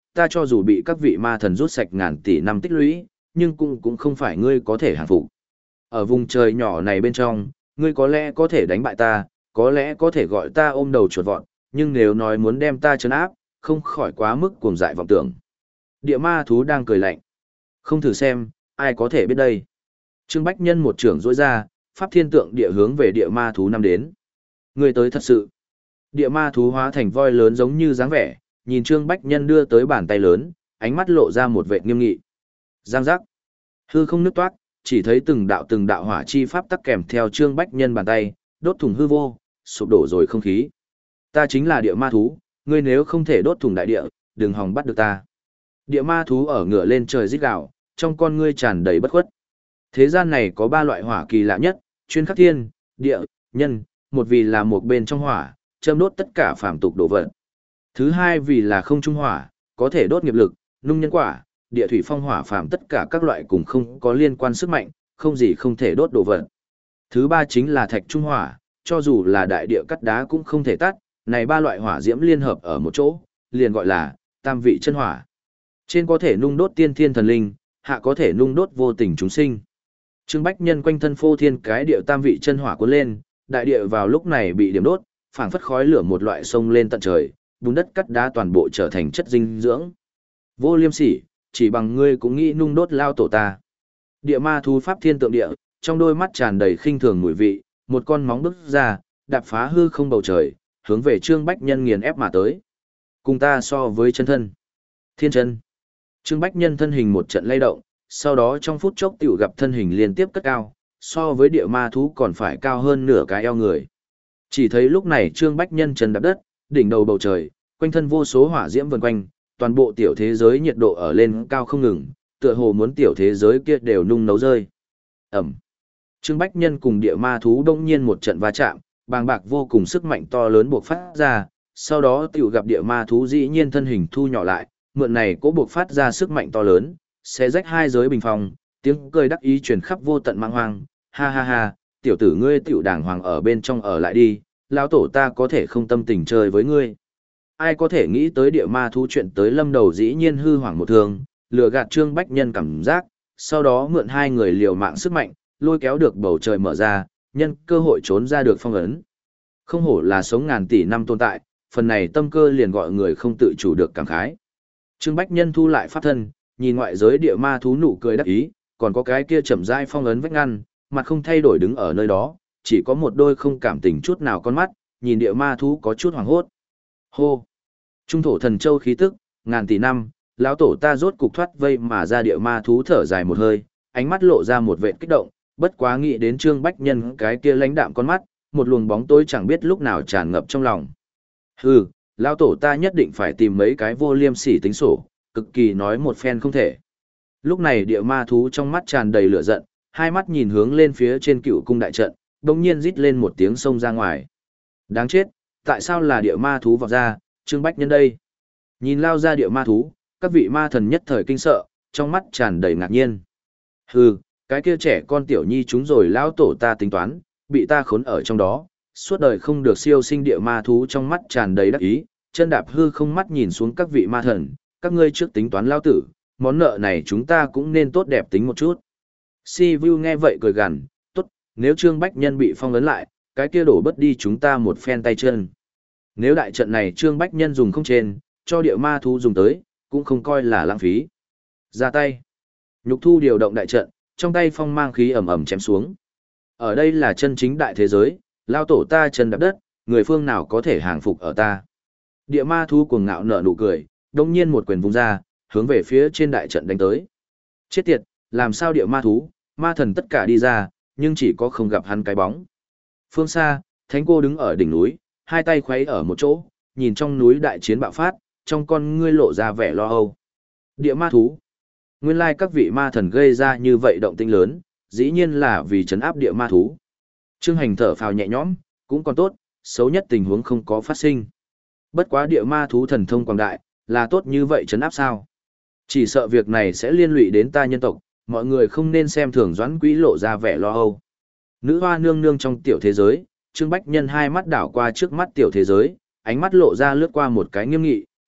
ta cho dù bị các vị ma thần rút sạch ngàn tỷ năm tích lũy, nhưng cũng cũng không phải ngươi có thể hàng phục. Ở vùng trời nhỏ này bên trong, ngươi có lẽ có thể đánh bại ta, có lẽ có thể gọi ta ôm đầu chuột vọt, nhưng nếu nói muốn đem ta trấn áp, không khỏi quá mức cuồng dại vọng tưởng. Địa ma thú đang cười lạnh. Không thử xem, ai có thể biết đây. Trương Bách Nhân một trưởng rỗi ra, pháp thiên tượng địa hướng về địa ma thú năm đến. Người tới thật sự. Địa ma thú hóa thành voi lớn giống như dáng vẻ, nhìn Trương Bách Nhân đưa tới bàn tay lớn, ánh mắt lộ ra một vẻ nghiêm nghị. Giang giác. Hư không nứt toát, chỉ thấy từng đạo từng đạo hỏa chi pháp tắc kèm theo Trương Bách Nhân bàn tay, đốt thủng hư vô, sụp đổ rồi không khí. Ta chính là địa ma thú, ngươi nếu không thể đốt thủng đại địa, đừng hòng bắt được ta. Địa ma thú ở ngựa lên trời rít gào, trong con ngươi tràn đầy bất khuất. Thế gian này có ba loại hỏa kỳ lạ nhất, chuyên khắc thiên, địa, nhân, một vì là một bên trong hỏa, châm đốt tất cả phàm tục đồ vật. Thứ hai vì là không trung hỏa, có thể đốt nghiệp lực, nung nhân quả, địa thủy phong hỏa phàm tất cả các loại cùng không có liên quan sức mạnh, không gì không thể đốt đồ vật. Thứ ba chính là thạch trung hỏa, cho dù là đại địa cắt đá cũng không thể tắt, này ba loại hỏa diễm liên hợp ở một chỗ, liền gọi là tam vị chân hỏa. Trên có thể nung đốt tiên thiên thần linh, hạ có thể nung đốt vô tình chúng sinh. Trương Bách Nhân quanh thân phô thiên cái địa tam vị chân hỏa cuốn lên, đại địa vào lúc này bị điểm đốt, phảng phất khói lửa một loại sông lên tận trời, bùn đất cắt đá toàn bộ trở thành chất dinh dưỡng. Vô Liêm Sỉ, chỉ bằng ngươi cũng nghĩ nung đốt lao tổ ta. Địa ma thú pháp thiên tượng địa, trong đôi mắt tràn đầy khinh thường mùi vị, một con móng bước ra, đạp phá hư không bầu trời, hướng về Trương Bách Nhân nghiền ép mà tới. Cùng ta so với chân thân. Thiên chân. Trương Bách Nhân thân hình một trận lay động, sau đó trong phút chốc tiểu gặp thân hình liên tiếp cất cao, so với địa ma thú còn phải cao hơn nửa cái eo người. Chỉ thấy lúc này Trương Bách Nhân chân đạp đất, đỉnh đầu bầu trời, quanh thân vô số hỏa diễm vần quanh, toàn bộ tiểu thế giới nhiệt độ ở lên cao không ngừng, tựa hồ muốn tiểu thế giới kia đều nung nấu rơi. Ẩm. Trương Bách Nhân cùng địa ma thú đông nhiên một trận va chạm, bàng bạc vô cùng sức mạnh to lớn buộc phát ra, sau đó tiểu gặp địa ma thú dĩ nhiên thân hình thu nhỏ lại, mượn này cố buộc phát ra sức mạnh to lớn, sẽ rách hai giới bình phòng, tiếng cười đắc ý truyền khắp vô tận mang hoang, ha ha ha, tiểu tử ngươi tiểu đàng hoàng ở bên trong ở lại đi, lão tổ ta có thể không tâm tình chơi với ngươi. Ai có thể nghĩ tới địa ma thú chuyện tới lâm đầu dĩ nhiên hư hoảng một thường, lừa gạt Trương Bách Nhân cảm giác, sau đó mượn hai người liều mạng sức mạnh, lôi kéo được bầu trời mở ra, nhân cơ hội trốn ra được phong ấn. Không hổ là sống ngàn tỷ năm tồn tại, phần này tâm cơ liền gọi người không tự chủ được cảm khái. Trương Bách Nhân thu lại pháp thân, nhìn ngoại giới địa ma thú nụ cười đắc ý, còn có cái kia chậm rãi phong ấn vách ngăn, mặt không thay đổi đứng ở nơi đó, chỉ có một đôi không cảm tình chút nào con mắt, nhìn địa ma thú có chút hoảng hốt. Hô! Trung thổ thần châu khí tức, ngàn tỷ năm, lão tổ ta rốt cục thoát vây mà ra địa ma thú thở dài một hơi, ánh mắt lộ ra một vệt kích động, bất quá nghĩ đến Trương Bách Nhân cái kia lãnh đạm con mắt, một luồng bóng tối chẳng biết lúc nào tràn ngập trong lòng. Hừ, lão tổ ta nhất định phải tìm mấy cái vô liêm sỉ tính sổ, cực kỳ nói một phen không thể. Lúc này địa ma thú trong mắt tràn đầy lửa giận, hai mắt nhìn hướng lên phía trên cựu cung đại trận, đồng nhiên rít lên một tiếng xông ra ngoài. Đáng chết, tại sao là địa ma thú vọt ra, Trương Bách Nhân đây? Nhìn lao ra địa ma thú, các vị ma thần nhất thời kinh sợ, trong mắt tràn đầy ngạc nhiên. Hừ, cái kia trẻ con tiểu nhi chúng rồi lão tổ ta tính toán, bị ta khốn ở trong đó, suốt đời không được siêu sinh địa ma thú trong mắt tràn đầy đắc ý, chân đạp hư không mắt nhìn xuống các vị ma thần, các ngươi trước tính toán lao tử, món nợ này chúng ta cũng nên tốt đẹp tính một chút. Si Vu nghe vậy cười gằn, tốt, nếu Trương Bách Nhân bị phong ấn lại, cái kia đổ bất đi chúng ta một phen tay chân. Nếu đại trận này Trương Bách Nhân dùng không trên, cho địa ma thú dùng tới, cũng không coi là lãng phí. Ra tay. Nhục thu điều động đại trận, trong tay phong mang khí ầm ầm chém xuống. Ở đây là chân chính đại thế giới, lao tổ ta chân đạp đất, người phương nào có thể hàng phục ở ta. Địa ma thú cuồng ngạo nở nụ cười, đồng nhiên một quyền vung ra, hướng về phía trên đại trận đánh tới. Chết tiệt, làm sao địa ma thú, ma thần tất cả đi ra, nhưng chỉ có không gặp hắn cái bóng. Phương xa, Thánh cô đứng ở đỉnh núi, hai tay khuấy ở một chỗ, nhìn trong núi đại chiến bạo phát, trong con ngươi lộ ra vẻ lo âu. Địa ma thú. Nguyên lai các vị ma thần gây ra như vậy động tĩnh lớn, dĩ nhiên là vì trấn áp địa ma thú. Trương Hành thở phào nhẹ nhõm, cũng còn tốt, xấu nhất tình huống không có phát sinh. Bất quá địa ma thú thần thông quảng đại, là tốt như vậy trấn áp sao? Chỉ sợ việc này sẽ liên lụy đến ta nhân tộc, mọi người không nên xem thường Doãn Quý lộ ra vẻ lo âu. Nữ hoa nương nương trong tiểu thế giới, Trương Bách Nhân hai mắt đảo qua trước mắt tiểu thế giới, ánh mắt lộ ra lướt qua một cái nghiêm nghị,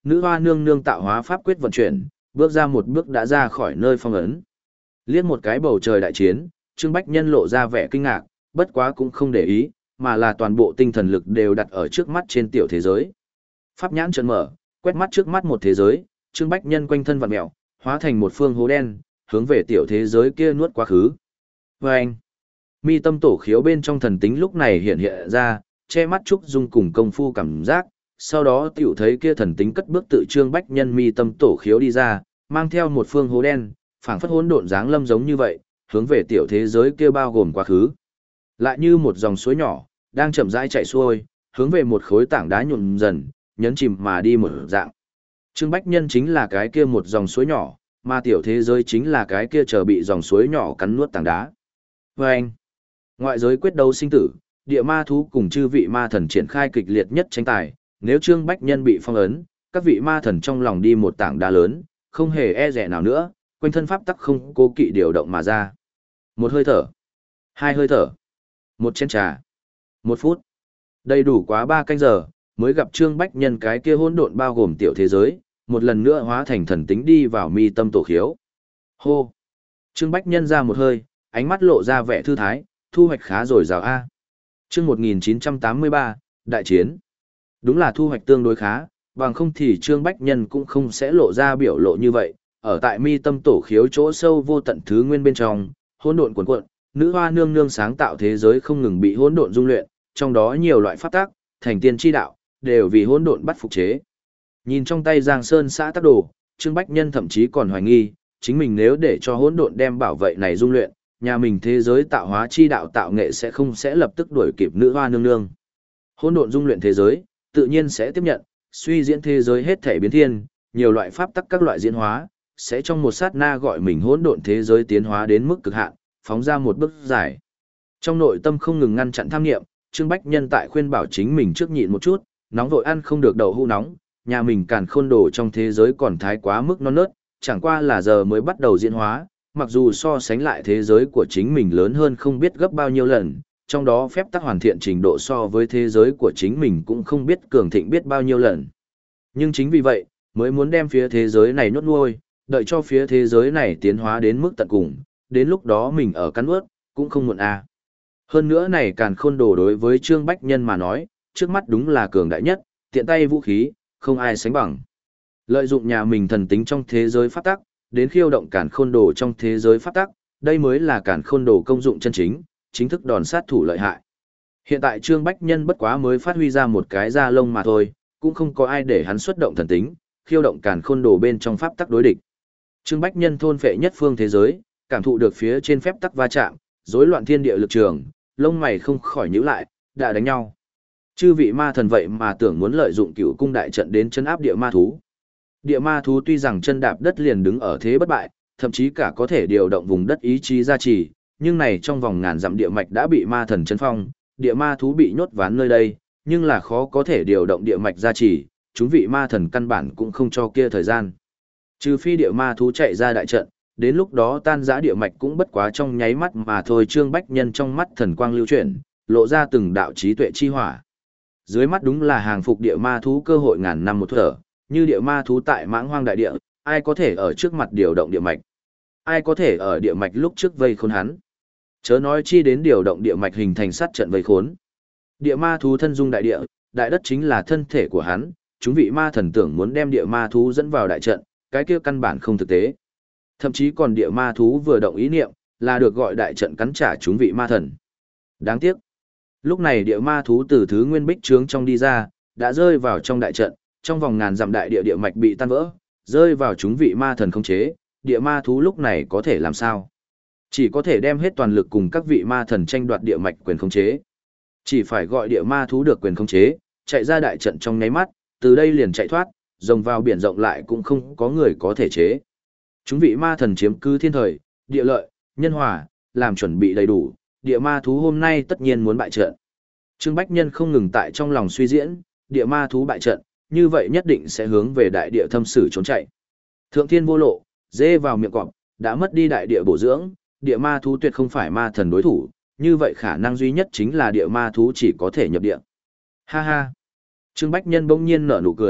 nữ hoa nương nương tạo hóa pháp quyết vận chuyển, bước ra một bước đã ra khỏi nơi phong ấn. Liếc một cái bầu trời đại chiến, Trương Bách Nhân lộ ra vẻ kinh ngạc, bất quá cũng không để ý, mà là toàn bộ tinh thần lực đều đặt ở trước mắt trên tiểu thế giới. Pháp nhãn trợn mở, quét mắt trước mắt một thế giới, Trương Bách Nhân quanh thân vặn mèo, hóa thành một phương hố đen, hướng về tiểu thế giới kia nuốt quá khứ. Vâng! Mi tâm tổ khiếu bên trong thần tính lúc này hiện hiện ra, che mắt Trúc Dung cùng công phu cảm giác, sau đó tiểu thấy kia thần tính cất bước tự Trương Bách Nhân mi tâm tổ khiếu đi ra, mang theo một phương hố đen, phảng phất hỗn độn dáng lâm giống như vậy, hướng về tiểu thế giới kia bao gồm quá khứ. Lại như một dòng suối nhỏ, đang chậm rãi chảy xuôi, hướng về một khối tảng đá nhuộm dần, nhấn chìm mà đi một dạng. Trương Bách Nhân chính là cái kia một dòng suối nhỏ, mà tiểu thế giới chính là cái kia chờ bị dòng suối nhỏ cắn nuốt tảng đá. Và anh, ngoại giới quyết đấu sinh tử, địa ma thú cùng chư vị ma thần triển khai kịch liệt nhất tranh tài, nếu Trương Bách Nhân bị phong ấn, các vị ma thần trong lòng đi một tảng đá lớn, không hề e dè nào nữa, quanh thân pháp tắc không cố kỵ điều động mà ra. Một hơi thở, hai hơi thở, một chén trà, một phút, đầy đủ quá ba canh giờ, mới gặp Trương Bách Nhân cái kia hỗn độn bao gồm tiểu thế giới, một lần nữa hóa thành thần tính đi vào mi tâm tổ khiếu. Hô! Trương Bách Nhân ra một hơi, ánh mắt lộ ra vẻ thư thái, thu hoạch khá rồi rào a. Chương một nghìn chín trăm tám mươi ba, đại chiến. Đúng là thu hoạch tương đối khá, bằng không thì Trương Bách Nhân cũng không sẽ lộ ra biểu lộ như vậy. Ở tại mi tâm tổ khiếu chỗ sâu vô tận thứ nguyên bên trong, hỗn độn cuồn cuộn, nữ hoa nương nương sáng tạo thế giới không ngừng bị hỗn độn dung luyện, trong đó nhiều loại pháp tắc, thành tiên chi đạo, đều vì hỗn độn bắt phục chế. Nhìn trong tay Giang Sơn xã tắc đồ, Trương Bách Nhân thậm chí còn hoài nghi, chính mình nếu để cho hỗn độn đem bảo vệ này dung luyện, nhà mình thế giới tạo hóa chi đạo tạo nghệ sẽ không sẽ lập tức đuổi kịp nữ hoa nương nương. Hỗn độn dung luyện thế giới, tự nhiên sẽ tiếp nhận, suy diễn thế giới hết thể biến thiên, nhiều loại pháp tắc các loại diễn hóa, sẽ trong một sát na gọi mình hỗn độn thế giới tiến hóa đến mức cực hạn, phóng ra một bước dài. Trong nội tâm không ngừng ngăn chặn tham niệm, Trương Bách Nhân tại khuyên bảo chính mình trước nhịn một chút, nóng vội ăn không được đậu hũ nóng, nhà mình càn khôn đồ trong thế giới còn thái quá mức non nớt, chẳng qua là giờ mới bắt đầu diễn hóa, mặc dù so sánh lại thế giới của chính mình lớn hơn không biết gấp bao nhiêu lần, trong đó phép tắc hoàn thiện trình độ so với thế giới của chính mình cũng không biết cường thịnh biết bao nhiêu lần. Nhưng chính vì vậy, mới muốn đem phía thế giới này nhốt nuôi, đợi cho phía thế giới này tiến hóa đến mức tận cùng, đến lúc đó mình ở cắn ướt, cũng không muộn à. Hơn nữa này càn khôn đồ đối với Trương Bách Nhân mà nói, trước mắt đúng là cường đại nhất, tiện tay vũ khí, không ai sánh bằng. Lợi dụng nhà mình thần tính trong thế giới pháp tắc, đến khiêu động càn khôn đồ trong thế giới pháp tắc, đây mới là càn khôn đồ công dụng chân chính, chính thức đòn sát thủ lợi hại. Hiện tại Trương Bách Nhân bất quá mới phát huy ra một cái da lông mà thôi, cũng không có ai để hắn xuất động thần tính, khiêu động càn khôn đồ bên trong pháp tắc đối địch. Trương Bách Nhân thôn phệ nhất phương thế giới, cảm thụ được phía trên phép tắc va chạm, rối loạn thiên địa lực trường, lông mày không khỏi nhíu lại, đã đánh nhau. Chư vị ma thần vậy mà tưởng muốn lợi dụng Cửu cung đại trận đến chân áp địa ma thú. Địa ma thú tuy rằng chân đạp đất liền đứng ở thế bất bại, thậm chí cả có thể điều động vùng đất ý chí gia trì, nhưng này trong vòng ngàn dặm địa mạch đã bị ma thần chấn phong, địa ma thú bị nhốt ván nơi đây, nhưng là khó có thể điều động địa mạch gia trì, chúng vị ma thần căn bản cũng không cho kia thời gian. Trừ phi địa ma thú chạy ra đại trận, đến lúc đó tan rã địa mạch cũng bất quá trong nháy mắt mà thôi. Trương Bách Nhân trong mắt thần quang lưu chuyển, lộ ra từng đạo trí tuệ chi hỏa. Dưới mắt đúng là hàng phục địa ma thú cơ hội ngàn năm một thở, như địa ma thú tại mãng hoang đại địa, ai có thể ở trước mặt điều động địa mạch? Ai có thể ở địa mạch lúc trước vây khốn hắn? Chớ nói chi đến điều động địa mạch hình thành sát trận vây khốn. Địa ma thú thân dung đại địa, đại đất chính là thân thể của hắn, chúng vị ma thần tưởng muốn đem địa ma thú dẫn vào đại trận, cái kia căn bản không thực tế. Thậm chí còn địa ma thú vừa động ý niệm, là được gọi đại trận cắn trả chúng vị ma thần. Đáng tiếc. Lúc này địa ma thú từ thứ nguyên bích trướng trong đi ra, đã rơi vào trong đại trận, trong vòng ngàn dặm đại địa địa mạch bị tan vỡ, rơi vào chúng vị ma thần không chế, địa ma thú lúc này có thể làm sao? Chỉ có thể đem hết toàn lực cùng các vị ma thần tranh đoạt địa mạch quyền khống chế. Chỉ phải gọi địa ma thú được quyền khống chế, chạy ra đại trận trong nháy mắt, từ đây liền chạy thoát, rồng vào biển rộng lại cũng không có người có thể chế. Chúng vị ma thần chiếm cứ thiên thời, địa lợi, nhân hòa, làm chuẩn bị đầy đủ, địa ma thú hôm nay tất nhiên muốn bại trận. Trương Bách Nhân không ngừng tại trong lòng suy diễn, địa ma thú bại trận, như vậy nhất định sẽ hướng về đại địa thâm sử trốn chạy. Thượng thiên vô lộ, dê vào miệng cọp, đã mất đi đại địa bổ dưỡng, địa ma thú tuyệt không phải ma thần đối thủ, như vậy khả năng duy nhất chính là địa ma thú chỉ có thể nhập địa. Ha ha! Trương Bách Nhân bỗng nhiên nở nụ cười,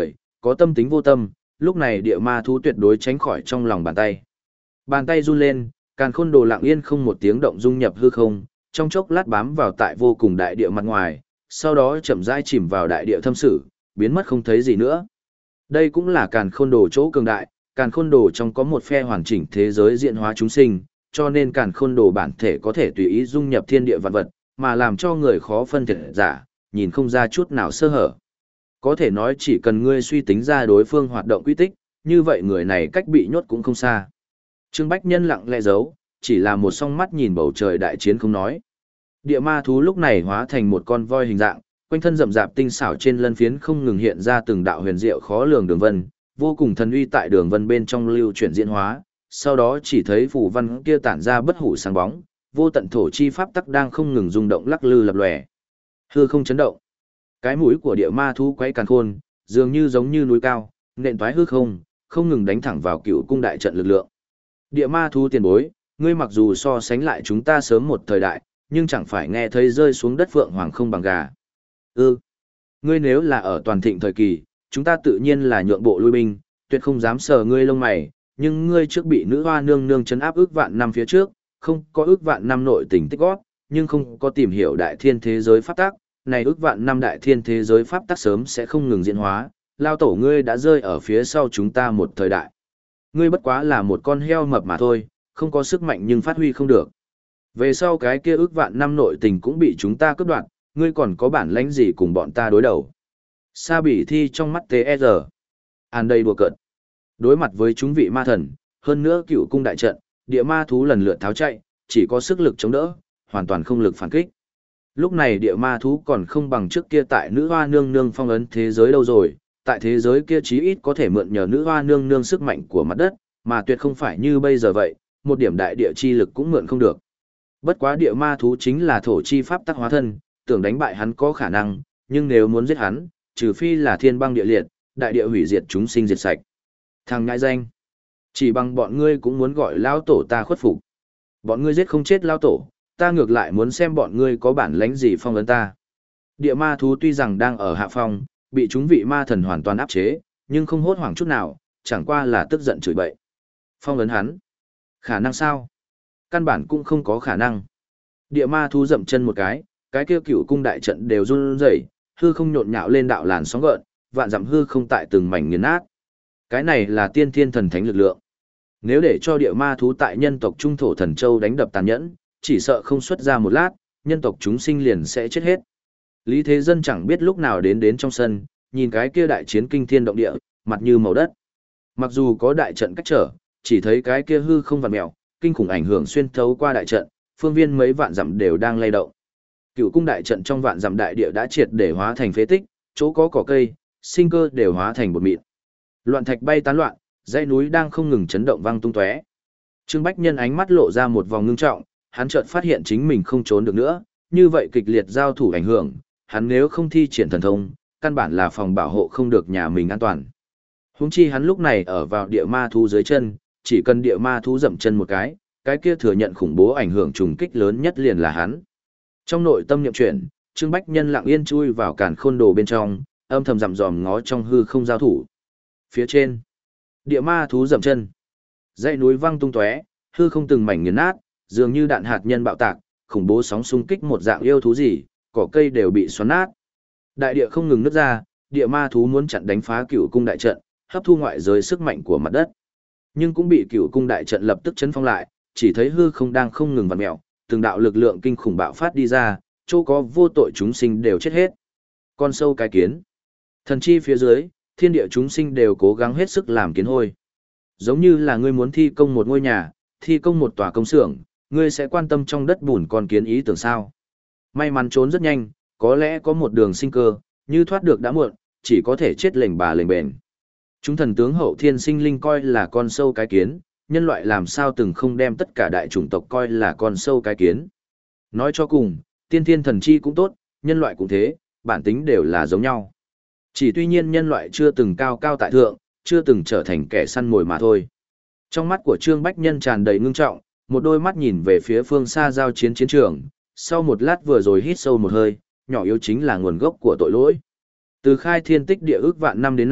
có tâm tính vô tâm, lúc này địa ma thú tuyệt đối tránh khỏi trong lòng bàn tay. Bàn tay run lên, càn khôn đồ lặng yên không một tiếng động dung nhập hư không, trong chốc lát bám vào tại vô cùng đại địa mặt ngoài, sau đó chậm rãi chìm vào đại địa thâm sử, biến mất không thấy gì nữa. Đây cũng là càn khôn đồ chỗ cường đại, càn khôn đồ trong có một phe hoàn chỉnh thế giới diễn hóa chúng sinh, cho nên càn khôn đồ bản thể có thể tùy ý dung nhập thiên địa vạn vật, mà làm cho người khó phân biệt giả, nhìn không ra chút nào sơ hở. Có thể nói chỉ cần ngươi suy tính ra đối phương hoạt động quy tích, như vậy người này cách bị nhốt cũng không xa. Trương Bách Nhân lặng lẽ giấu, chỉ là một song mắt nhìn bầu trời đại chiến không nói. Địa ma thú lúc này hóa thành một con voi hình dạng, quanh thân rậm rạp tinh xảo trên lân phiến không ngừng hiện ra từng đạo huyền diệu khó lường đường vân, vô cùng thần uy tại đường vân bên trong lưu chuyển diễn hóa, sau đó chỉ thấy phù văn kia tản ra bất hủ sáng bóng, vô tận thổ chi pháp tắc đang không ngừng rung động lắc lư lập lòe. Hư không chấn động. Cái mũi của địa ma thú quấy càn khôn, dường như giống như núi cao, nện toái hư không, không ngừng đánh thẳng vào cựu cung đại trận lực lượng. Địa ma thú tiền bối, ngươi mặc dù so sánh lại chúng ta sớm một thời đại, nhưng chẳng phải nghe thấy rơi xuống đất phượng hoàng không bằng gà. Ừ. Ngươi nếu là ở toàn thịnh thời kỳ, chúng ta tự nhiên là nhượng bộ lui binh, tuyệt không dám sờ ngươi lông mày, nhưng ngươi trước bị nữ hoa nương nương chấn áp ước vạn năm phía trước, không có ước vạn năm nội tình tích gót, nhưng không có tìm hiểu đại thiên thế giới pháp tắc, này ước vạn năm đại thiên thế giới pháp tắc sớm sẽ không ngừng diễn hóa, lao tổ ngươi đã rơi ở phía sau chúng ta một thời đại. Ngươi bất quá là một con heo mập mà thôi, không có sức mạnh nhưng phát huy không được. Về sau cái kia ước vạn năm nội tình cũng bị chúng ta cướp đoạt, ngươi còn có bản lãnh gì cùng bọn ta đối đầu. Sa Bỉ Thi trong mắt tê e rờ. An đây đùa cợt. Đối mặt với chúng vị ma thần, hơn nữa cựu cung đại trận, địa ma thú lần lượt tháo chạy, chỉ có sức lực chống đỡ, hoàn toàn không lực phản kích. Lúc này địa ma thú còn không bằng trước kia tại nữ hoa nương nương phong ấn thế giới đâu rồi, tại thế giới kia chí ít có thể mượn nhờ nữ hoa nương nương sức mạnh của mặt đất, mà tuyệt không phải như bây giờ vậy, một điểm đại địa chi lực cũng mượn không được. Bất quá địa ma thú chính là thổ chi pháp tắc hóa thân, tưởng đánh bại hắn có khả năng, nhưng nếu muốn giết hắn, trừ phi là thiên băng địa liệt, đại địa hủy diệt chúng sinh diệt sạch. Thằng ngại danh, chỉ bằng bọn ngươi cũng muốn gọi lao tổ ta khuất phục. Bọn ngươi giết không chết lao tổ, ta ngược lại muốn xem bọn ngươi có bản lãnh gì phong ấn ta. Địa ma thú tuy rằng đang ở hạ phong, bị chúng vị ma thần hoàn toàn áp chế, nhưng không hốt hoảng chút nào, chẳng qua là tức giận chửi bậy. Phong ấn hắn? Khả năng sao? Căn bản cũng không có khả năng. Địa ma thú dậm chân một cái, cái kia cựu cung đại trận đều run rẩy, hư không nhộn nhạo lên đạo làn sóng gợn, vạn dặm hư không tại từng mảnh nghiền nát. Cái này là tiên thiên thần thánh lực lượng. Nếu để cho địa ma thú tại nhân tộc trung thổ thần châu đánh đập tàn nhẫn, chỉ sợ không xuất ra một lát, nhân tộc chúng sinh liền sẽ chết hết. Lý Thế Dân chẳng biết lúc nào đến đến trong sân, nhìn cái kia đại chiến kinh thiên động địa, mặt như màu đất. Mặc dù có đại trận cách trở, chỉ thấy cái kia hư không vặn mèo, kinh khủng ảnh hưởng xuyên thấu qua đại trận, phương viên mấy vạn dặm đều đang lay động. Cựu cung đại trận trong vạn dặm đại địa đã triệt để hóa thành phế tích, chỗ có cỏ cây, sinh cơ đều hóa thành bột mịn. Loạn thạch bay tán loạn, dãy núi đang không ngừng chấn động vang tung tóe. Trương Bách Nhân ánh mắt lộ ra một vòng ngưng trọng, hắn chợt phát hiện chính mình không trốn được nữa, như vậy kịch liệt giao thủ ảnh hưởng, hắn nếu không thi triển thần thông, căn bản là phòng bảo hộ không được nhà mình an toàn. Huống chi hắn lúc này ở vào địa ma thú dưới chân, chỉ cần địa ma thú dậm chân một cái, cái kia thừa nhận khủng bố ảnh hưởng trùng kích lớn nhất liền là hắn. Trong nội tâm niệm chuyển, Trương Bách Nhân lặng yên chui vào càn khôn đồ bên trong, âm thầm dặm dòm ngó trong hư không giao thủ. Phía trên, địa ma thú dậm chân, dãy núi văng tung tóe, hư không từng mảnh nghiền nát, dường như đạn hạt nhân bạo tạc, khủng bố sóng xung kích một dạng yêu thú gì, cỏ cây đều bị xoắn nát. Đại địa không ngừng nứt ra, địa ma thú muốn chặn đánh phá cửu cung đại trận, hấp thu ngoại giới sức mạnh của mặt đất. Nhưng cũng bị cửu cung đại trận lập tức chấn phong lại, chỉ thấy hư không đang không ngừng vặn mèo, từng đạo lực lượng kinh khủng bạo phát đi ra, chỗ có vô tội chúng sinh đều chết hết. Con sâu cái kiến, thần chi phía dưới, thiên địa chúng sinh đều cố gắng hết sức làm kiến hôi. Giống như là ngươi muốn thi công một ngôi nhà, thi công một tòa công xưởng, ngươi sẽ quan tâm trong đất bùn con kiến ý tưởng sao? May mắn trốn rất nhanh, có lẽ có một đường sinh cơ, như thoát được đã muộn, chỉ có thể chết lềnh bà lềnh bền. Chúng thần tướng hậu thiên sinh linh coi là con sâu cái kiến, nhân loại làm sao từng không đem tất cả đại chủng tộc coi là con sâu cái kiến. Nói cho cùng, tiên thiên thần chi cũng tốt, nhân loại cũng thế, bản tính đều là giống nhau. Chỉ tuy nhiên nhân loại chưa từng cao cao tại thượng, chưa từng trở thành kẻ săn mồi mà thôi. Trong mắt của Trương Bách Nhân tràn đầy ngưng trọng, một đôi mắt nhìn về phía phương xa giao chiến chiến trường, sau một lát vừa rồi hít sâu một hơi, nhỏ yếu chính là nguồn gốc của tội lỗi. Từ khai thiên tích địa ước vạn năm đến nay,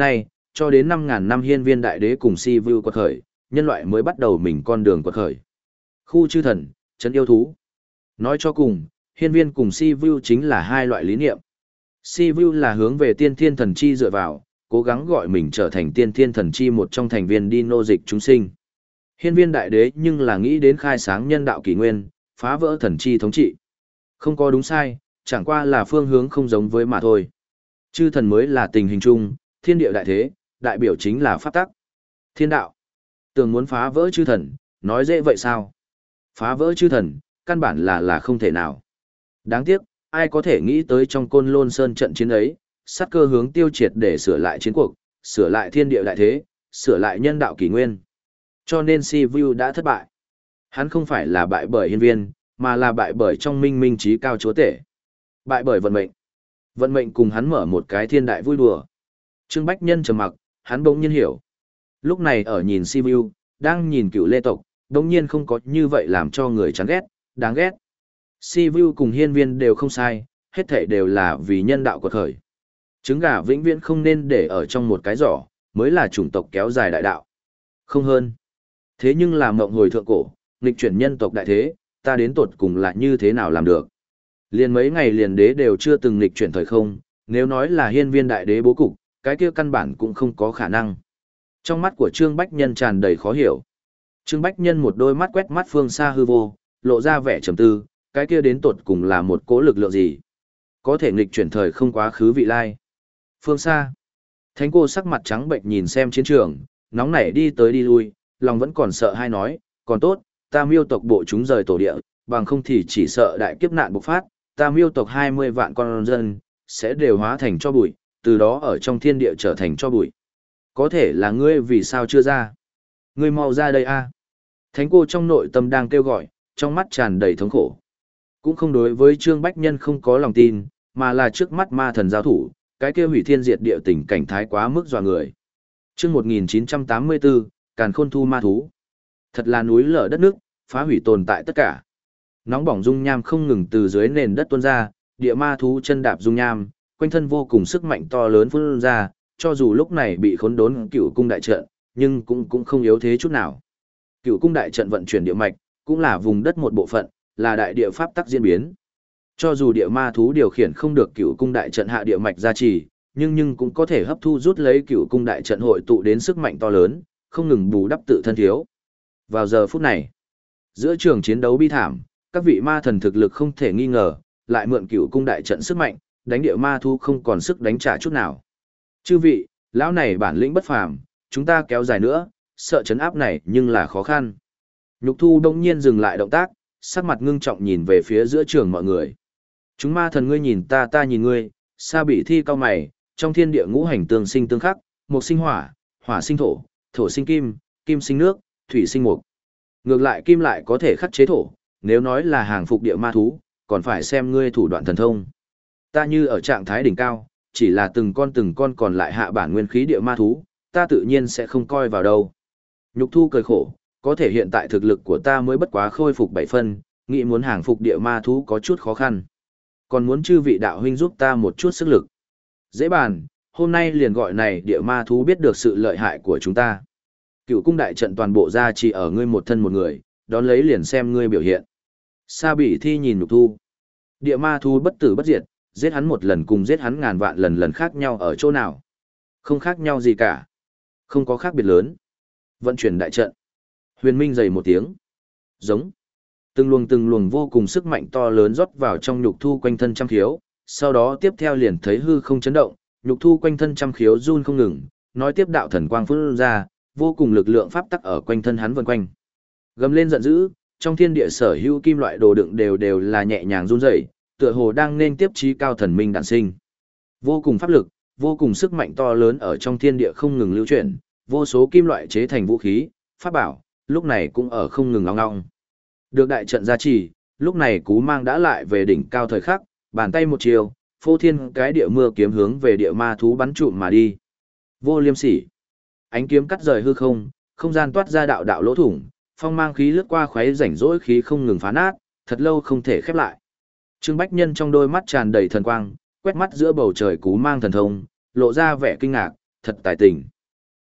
cho đến năm ngàn năm hiên viên đại đế cùng si vu quật khởi, nhân loại mới bắt đầu mình con đường quật khởi. Khu chư thần, trấn yêu thú. Nói cho cùng, hiên viên cùng si vu chính là hai loại lý niệm. Si vu là hướng về tiên thiên thần chi dựa vào, cố gắng gọi mình trở thành tiên thiên thần chi một trong thành viên đi nô dịch chúng sinh. Hiên viên đại đế nhưng là nghĩ đến khai sáng nhân đạo kỷ nguyên, phá vỡ thần chi thống trị. Không có đúng sai, chẳng qua là phương hướng không giống với mà thôi. Chư thần mới là tình hình chung, thiên địa đại thế, đại biểu chính là pháp tắc. Thiên đạo. Tưởng muốn phá vỡ chư thần, nói dễ vậy sao? Phá vỡ chư thần, căn bản là là không thể nào. Đáng tiếc, ai có thể nghĩ tới trong Côn Lôn Sơn trận chiến ấy, sát cơ hướng tiêu triệt để sửa lại chiến cuộc, sửa lại thiên địa đại thế, sửa lại nhân đạo kỷ nguyên. Cho nên Si Vu đã thất bại. Hắn không phải là bại bởi hiên viên, mà là bại bởi trong minh minh trí cao chúa tể. Bại bởi vận mệnh. Vận mệnh cùng hắn mở một cái thiên đại vui đùa. Trương Bách Nhân trầm mặc, hắn bỗng nhiên hiểu. Lúc này ở nhìn Si Vu, đang nhìn cựu lê tộc, bỗng nhiên không có như vậy làm cho người chán ghét, đáng ghét. Si Vu cùng hiên viên đều không sai, hết thảy đều là vì nhân đạo quật khởi. Trứng gà vĩnh viễn không nên để ở trong một cái giỏ, mới là chủng tộc kéo dài đại đạo. Không hơn. Thế nhưng là mộng hồi thượng cổ, nghịch chuyển nhân tộc đại thế, ta đến tột cùng là như thế nào làm được. Liền mấy ngày liền đế đều chưa từng nghịch chuyển thời không, nếu nói là hiên viên đại đế bố cục, cái kia căn bản cũng không có khả năng. Trong mắt của Trương Bách Nhân tràn đầy khó hiểu. Trương Bách Nhân một đôi mắt quét mắt phương xa hư vô, lộ ra vẻ trầm tư, cái kia đến tột cùng là một cỗ lực lượng gì? Có thể nghịch chuyển thời không quá khứ vị lai. Phương xa. Thánh cô sắc mặt trắng bệnh nhìn xem chiến trường, nóng nảy đi tới đi lui, lòng vẫn còn sợ hay nói, còn tốt, ta miêu tộc bộ chúng rời tổ địa, bằng không thì chỉ sợ đại kiếp nạn bộc phát, ta miêu tộc hai mươi vạn con dân, sẽ đều hóa thành cho bụi, từ đó ở trong thiên địa trở thành cho bụi. Có thể là ngươi vì sao chưa ra? Ngươi mau ra đây a! Thánh cô trong nội tâm đang kêu gọi, trong mắt tràn đầy thống khổ. Cũng không đối với Trương Bách Nhân không có lòng tin, mà là trước mắt ma thần giao thủ, cái kia hủy thiên diệt địa tình cảnh thái quá mức dọa người. Chương một nghìn chín trăm tám mươi tư, Càn Khôn thu ma thú. Thật là núi lở đất nước, phá hủy tồn tại tất cả. Nóng bỏng dung nham không ngừng từ dưới nền đất tuôn ra, địa ma thú chân đạp dung nham, quanh thân vô cùng sức mạnh to lớn phun ra, cho dù lúc này bị khốn đốn Cựu cung đại trận, nhưng cũng cũng không yếu thế chút nào. Cựu cung đại trận vận chuyển địa mạch, cũng là vùng đất một bộ phận, là đại địa pháp tắc diễn biến. Cho dù địa ma thú điều khiển không được Cựu cung đại trận hạ địa mạch gia trì, nhưng nhưng cũng có thể hấp thu rút lấy Cựu cung đại trận hội tụ đến sức mạnh to lớn, không ngừng bù đắp tự thân thiếu. Vào giờ phút này, giữa trường chiến đấu bi thảm, các vị ma thần thực lực không thể nghi ngờ, lại mượn Cựu cung đại trận sức mạnh, đánh địa ma thú không còn sức đánh trả chút nào. Chư vị, lão này bản lĩnh bất phàm, chúng ta kéo dài nữa, sợ chấn áp này nhưng là khó khăn. Nhục Thu đông nhiên dừng lại động tác, sắc mặt ngưng trọng nhìn về phía giữa trường mọi người. Chúng ma thần ngươi nhìn ta ta nhìn ngươi, Sa Bị Thi cao mày, trong thiên địa ngũ hành tương sinh tương khắc, mộc sinh hỏa, hỏa sinh thổ, thổ sinh kim, kim sinh nước, thủy sinh mộc. Ngược lại kim lại có thể khắc chế thổ, nếu nói là hàng phục địa ma thú, còn phải xem ngươi thủ đoạn thần thông. Ta như ở trạng thái đỉnh cao, chỉ là từng con từng con còn lại hạ bản nguyên khí địa ma thú, ta tự nhiên sẽ không coi vào đâu. Nhục Thu cười khổ, có thể hiện tại thực lực của ta mới bất quá khôi phục bảy phân, nghĩ muốn hàng phục địa ma thú có chút khó khăn. Còn muốn chư vị đạo huynh giúp ta một chút sức lực. Dễ bàn, hôm nay liền gọi này địa ma thú biết được sự lợi hại của chúng ta. Cựu cung đại trận toàn bộ ra chỉ ở ngươi một thân một người, đón lấy liền xem ngươi biểu hiện. Sa Bị Thi nhìn Nhục Thu. Địa ma thú bất tử bất diệt, giết hắn một lần cùng giết hắn ngàn vạn lần lần khác nhau ở chỗ nào? Không khác nhau gì cả. Không có khác biệt lớn. Vận chuyển đại trận. Huyền Minh dày một tiếng. Giống. Từng luồng từng luồng vô cùng sức mạnh to lớn rót vào trong Nhục Thu quanh thân trăm khiếu, sau đó tiếp theo liền thấy hư không chấn động, Nhục Thu quanh thân trăm khiếu run không ngừng, nói tiếp đạo thần quang phun ra, vô cùng lực lượng pháp tắc ở quanh thân hắn vần quanh. Gầm lên giận dữ, trong thiên địa sở hữu kim loại đồ đựng đều đều là nhẹ nhàng run rẩy, tựa hồ đang nên tiếp chí cao thần minh đản sinh. Vô cùng pháp lực, vô cùng sức mạnh to lớn ở trong thiên địa không ngừng lưu chuyển, vô số kim loại chế thành vũ khí, pháp bảo, lúc này cũng ở không ngừng ong ong. Được đại trận gia trì, lúc này Cú Mang đã lại về đỉnh cao thời khắc, bàn tay một chiều, phô thiên cái địa mưa kiếm hướng về địa ma thú bắn trụm mà đi. Vô Liêm Sỉ. Ánh kiếm cắt rời hư không, không gian toát ra đạo đạo lỗ thủng, phong mang khí lướt qua khoáy rảnh rỗi khí không ngừng phá nát, thật lâu không thể khép lại. Trương Bách Nhân trong đôi mắt tràn đầy thần quang, quét mắt giữa bầu trời Cú Mang thần thông, lộ ra vẻ kinh ngạc, thật tài tình.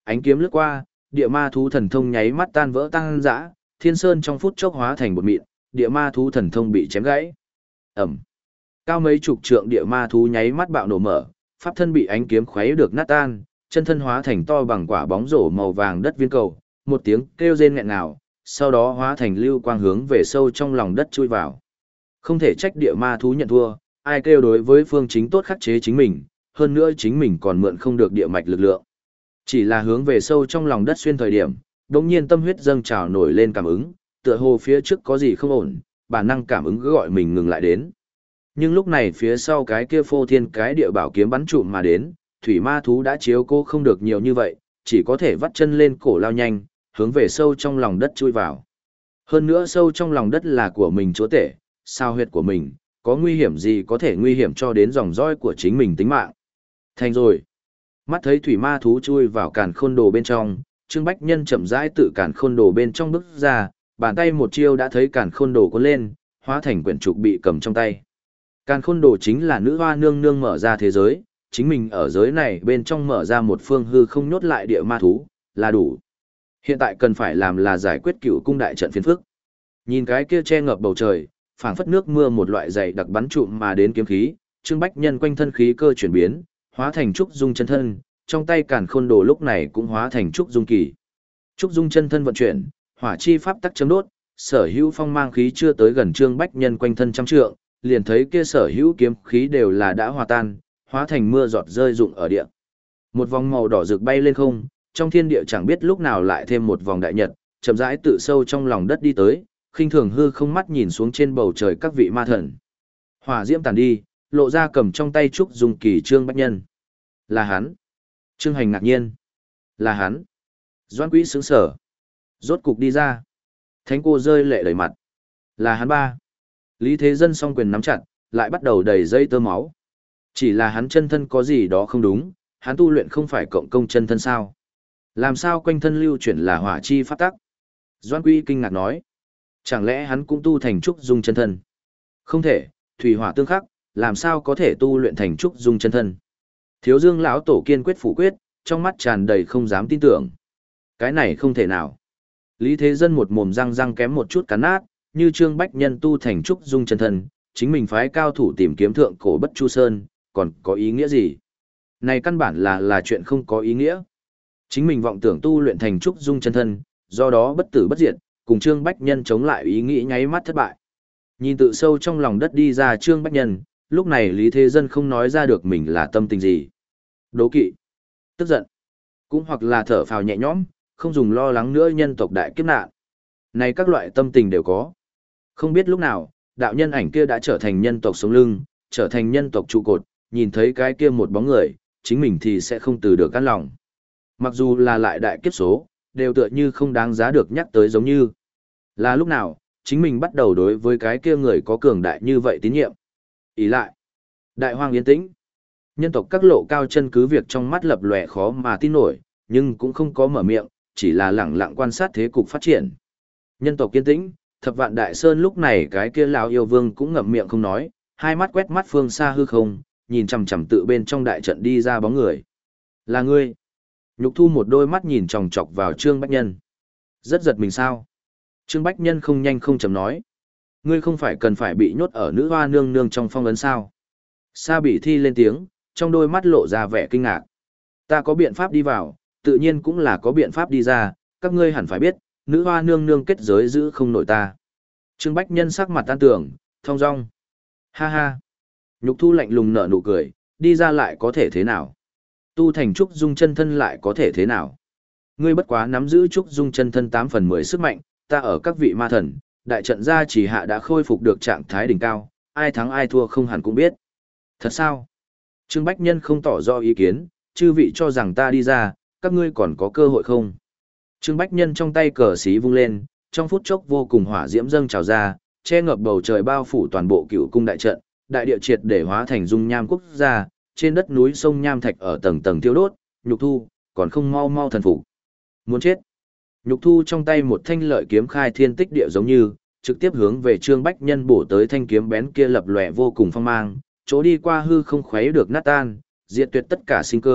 Ánh kiếm lướt qua, địa ma thú thần thông nháy mắt tan vỡ tăng dã, thiên sơn trong phút chốc hóa thành bột mịn, địa ma thú thần thông bị chém gãy. Ẩm. Cao mấy chục trượng địa ma thú nháy mắt bạo nổ mở, pháp thân bị ánh kiếm khuấy được nát tan, chân thân hóa thành to bằng quả bóng rổ màu vàng đất viên cầu, một tiếng kêu rên nghẹn ngào, sau đó hóa thành lưu quang hướng về sâu trong lòng đất chui vào. Không thể trách địa ma thú nhận thua, ai kêu đối với phương chính tốt khắc chế chính mình, hơn nữa chính mình còn mượn không được địa mạch lực lượng. Chỉ là hướng về sâu trong lòng đất xuyên thời điểm, đột nhiên tâm huyết dâng trào nổi lên cảm ứng, tựa hồ phía trước có gì không ổn, bản năng cảm ứng cứ gọi mình ngừng lại đến. Nhưng lúc này phía sau cái kia phô thiên cái địa bảo kiếm bắn trụm mà đến, thủy ma thú đã chiếu cố không được nhiều như vậy, chỉ có thể vắt chân lên cổ lao nhanh, hướng về sâu trong lòng đất chui vào. Hơn nữa sâu trong lòng đất là của mình chúa tể, sao huyệt của mình, có nguy hiểm gì có thể nguy hiểm cho đến dòng dõi của chính mình tính mạng. Thành rồi. Mắt thấy thủy ma thú chui vào càn khôn đồ bên trong, Trương Bách Nhân chậm rãi tự càn khôn đồ bên trong bước ra, bàn tay một chiêu đã thấy càn khôn đồ cuốn lên, hóa thành quyển trục bị cầm trong tay. Càn khôn đồ chính là nữ hoa nương nương mở ra thế giới, chính mình ở giới này bên trong mở ra một phương hư không nhốt lại địa ma thú, là đủ. Hiện tại cần phải làm là giải quyết cựu cung đại trận phiền phức. Nhìn cái kia che ngập bầu trời, phảng phất nước mưa một loại dày đặc bắn trụm mà đến kiếm khí, Trương Bách Nhân quanh thân khí cơ chuyển biến, hóa thành trúc dung chân thân, trong tay càn khôn đồ lúc này cũng hóa thành trúc dung kỳ. Trúc dung chân thân vận chuyển, hỏa chi pháp tắc chấm đốt, sở hữu phong mang khí chưa tới gần Trương Bách Nhân quanh thân trăm trượng, liền thấy kia sở hữu kiếm khí đều là đã hòa tan, hóa thành mưa giọt rơi rụng ở địa. Một vòng màu đỏ rực bay lên không, trong thiên địa chẳng biết lúc nào lại thêm một vòng đại nhật, chậm rãi tự sâu trong lòng đất đi tới, khinh thường hư không mắt nhìn xuống trên bầu trời các vị ma thần. Hỏa diễm tàn đi, lộ ra cầm trong tay trúc dung kỳ Trương Bách Nhân. Là hắn. Trương Hành ngạc nhiên. Là hắn. Doãn Quý sững sở. Rốt cục đi ra. Thánh cô rơi lệ đầy mặt. Là hắn ba. Lý Thế Dân song quyền nắm chặt, lại bắt đầu đầy dây tơ máu. Chỉ là hắn chân thân có gì đó không đúng, hắn tu luyện không phải cộng công chân thân sao? Làm sao quanh thân lưu chuyển là hỏa chi pháp tắc? Doãn Quý kinh ngạc nói. Chẳng lẽ hắn cũng tu thành trúc dung chân thân? Không thể, thủy hỏa tương khắc, làm sao có thể tu luyện thành trúc dung chân thân? Thiếu Dương lão tổ kiên quyết phủ quyết, trong mắt tràn đầy không dám tin tưởng. Cái này không thể nào. Lý Thế Dân một mồm răng răng kém một chút cắn nát, như Trương Bách Nhân tu thành trúc dung chân thân, chính mình phái cao thủ tìm kiếm thượng cổ Bất Chu Sơn, còn có ý nghĩa gì? Này căn bản là là chuyện không có ý nghĩa. Chính mình vọng tưởng tu luyện thành trúc dung chân thân, do đó bất tử bất diệt, cùng Trương Bách Nhân chống lại ý nghĩ nháy mắt thất bại. Nhìn tự sâu trong lòng đất đi ra Trương Bách Nhân, lúc này Lý Thế Dân không nói ra được mình là tâm tình gì. Đố kỵ, tức giận, cũng hoặc là thở phào nhẹ nhõm, không dùng lo lắng nữa nhân tộc đại kiếp nạn. Này các loại tâm tình đều có. Không biết lúc nào, đạo nhân ảnh kia đã trở thành nhân tộc sống lưng, trở thành nhân tộc trụ cột, nhìn thấy cái kia một bóng người, chính mình thì sẽ không từ được căn lòng. Mặc dù là lại đại kiếp số, đều tựa như không đáng giá được nhắc tới giống như. Là lúc nào, chính mình bắt đầu đối với cái kia người có cường đại như vậy tín nhiệm. Ý lại, đại hoang yên tĩnh. Nhân tộc các lộ cao chân cứ việc trong mắt lập lòe khó mà tin nổi, nhưng cũng không có mở miệng, chỉ là lẳng lặng quan sát thế cục phát triển. Nhân tộc yên tĩnh, Thập Vạn Đại Sơn lúc này cái kia lão yêu vương cũng ngậm miệng không nói, hai mắt quét mắt phương xa hư không, nhìn chằm chằm tự bên trong đại trận đi ra bóng người. Là ngươi. Nhục Thu một đôi mắt nhìn chòng chọc vào Trương Bách Nhân. Rất giật mình sao? Trương Bách Nhân không nhanh không chậm nói. Ngươi không phải cần phải bị nhốt ở nữ hoa nương nương trong phong ấn sao? Sa Bỉ Thi lên tiếng, trong đôi mắt lộ ra vẻ kinh ngạc. Ta có biện pháp đi vào, tự nhiên cũng là có biện pháp đi ra, các ngươi hẳn phải biết, nữ hoa nương nương kết giới giữ không nổi ta. Trương Bách Nhân sắc mặt tan tưởng, thong dong. Ha ha. Nhục Thu lạnh lùng nở nụ cười, đi ra lại có thể thế nào? Tu thành trúc dung chân thân lại có thể thế nào? Ngươi bất quá nắm giữ trúc dung chân thân tám phần mười sức mạnh, ta ở các vị ma thần, đại trận gia chỉ hạ đã khôi phục được trạng thái đỉnh cao, ai thắng ai thua không hẳn cũng biết. Thật sao? Trương Bách Nhân không tỏ rõ ý kiến, chư vị cho rằng ta đi ra, các ngươi còn có cơ hội không? Trương Bách Nhân trong tay cờ xí vung lên, trong phút chốc vô cùng hỏa diễm dâng trào ra, che ngập bầu trời bao phủ toàn bộ cựu cung đại trận, đại địa triệt để hóa thành dung nham quốc gia, trên đất núi sông nham thạch ở tầng tầng tiêu đốt, Nhục Thu, còn không mau mau thần phục. Muốn chết. Nhục Thu trong tay một thanh lợi kiếm khai thiên tích địa giống như, trực tiếp hướng về Trương Bách Nhân bổ tới thanh kiếm bén kia lập lòe vô cùng phong mang, chỗ đi qua hư không khuấy được nát tan, diệt tuyệt tất cả sinh cơ,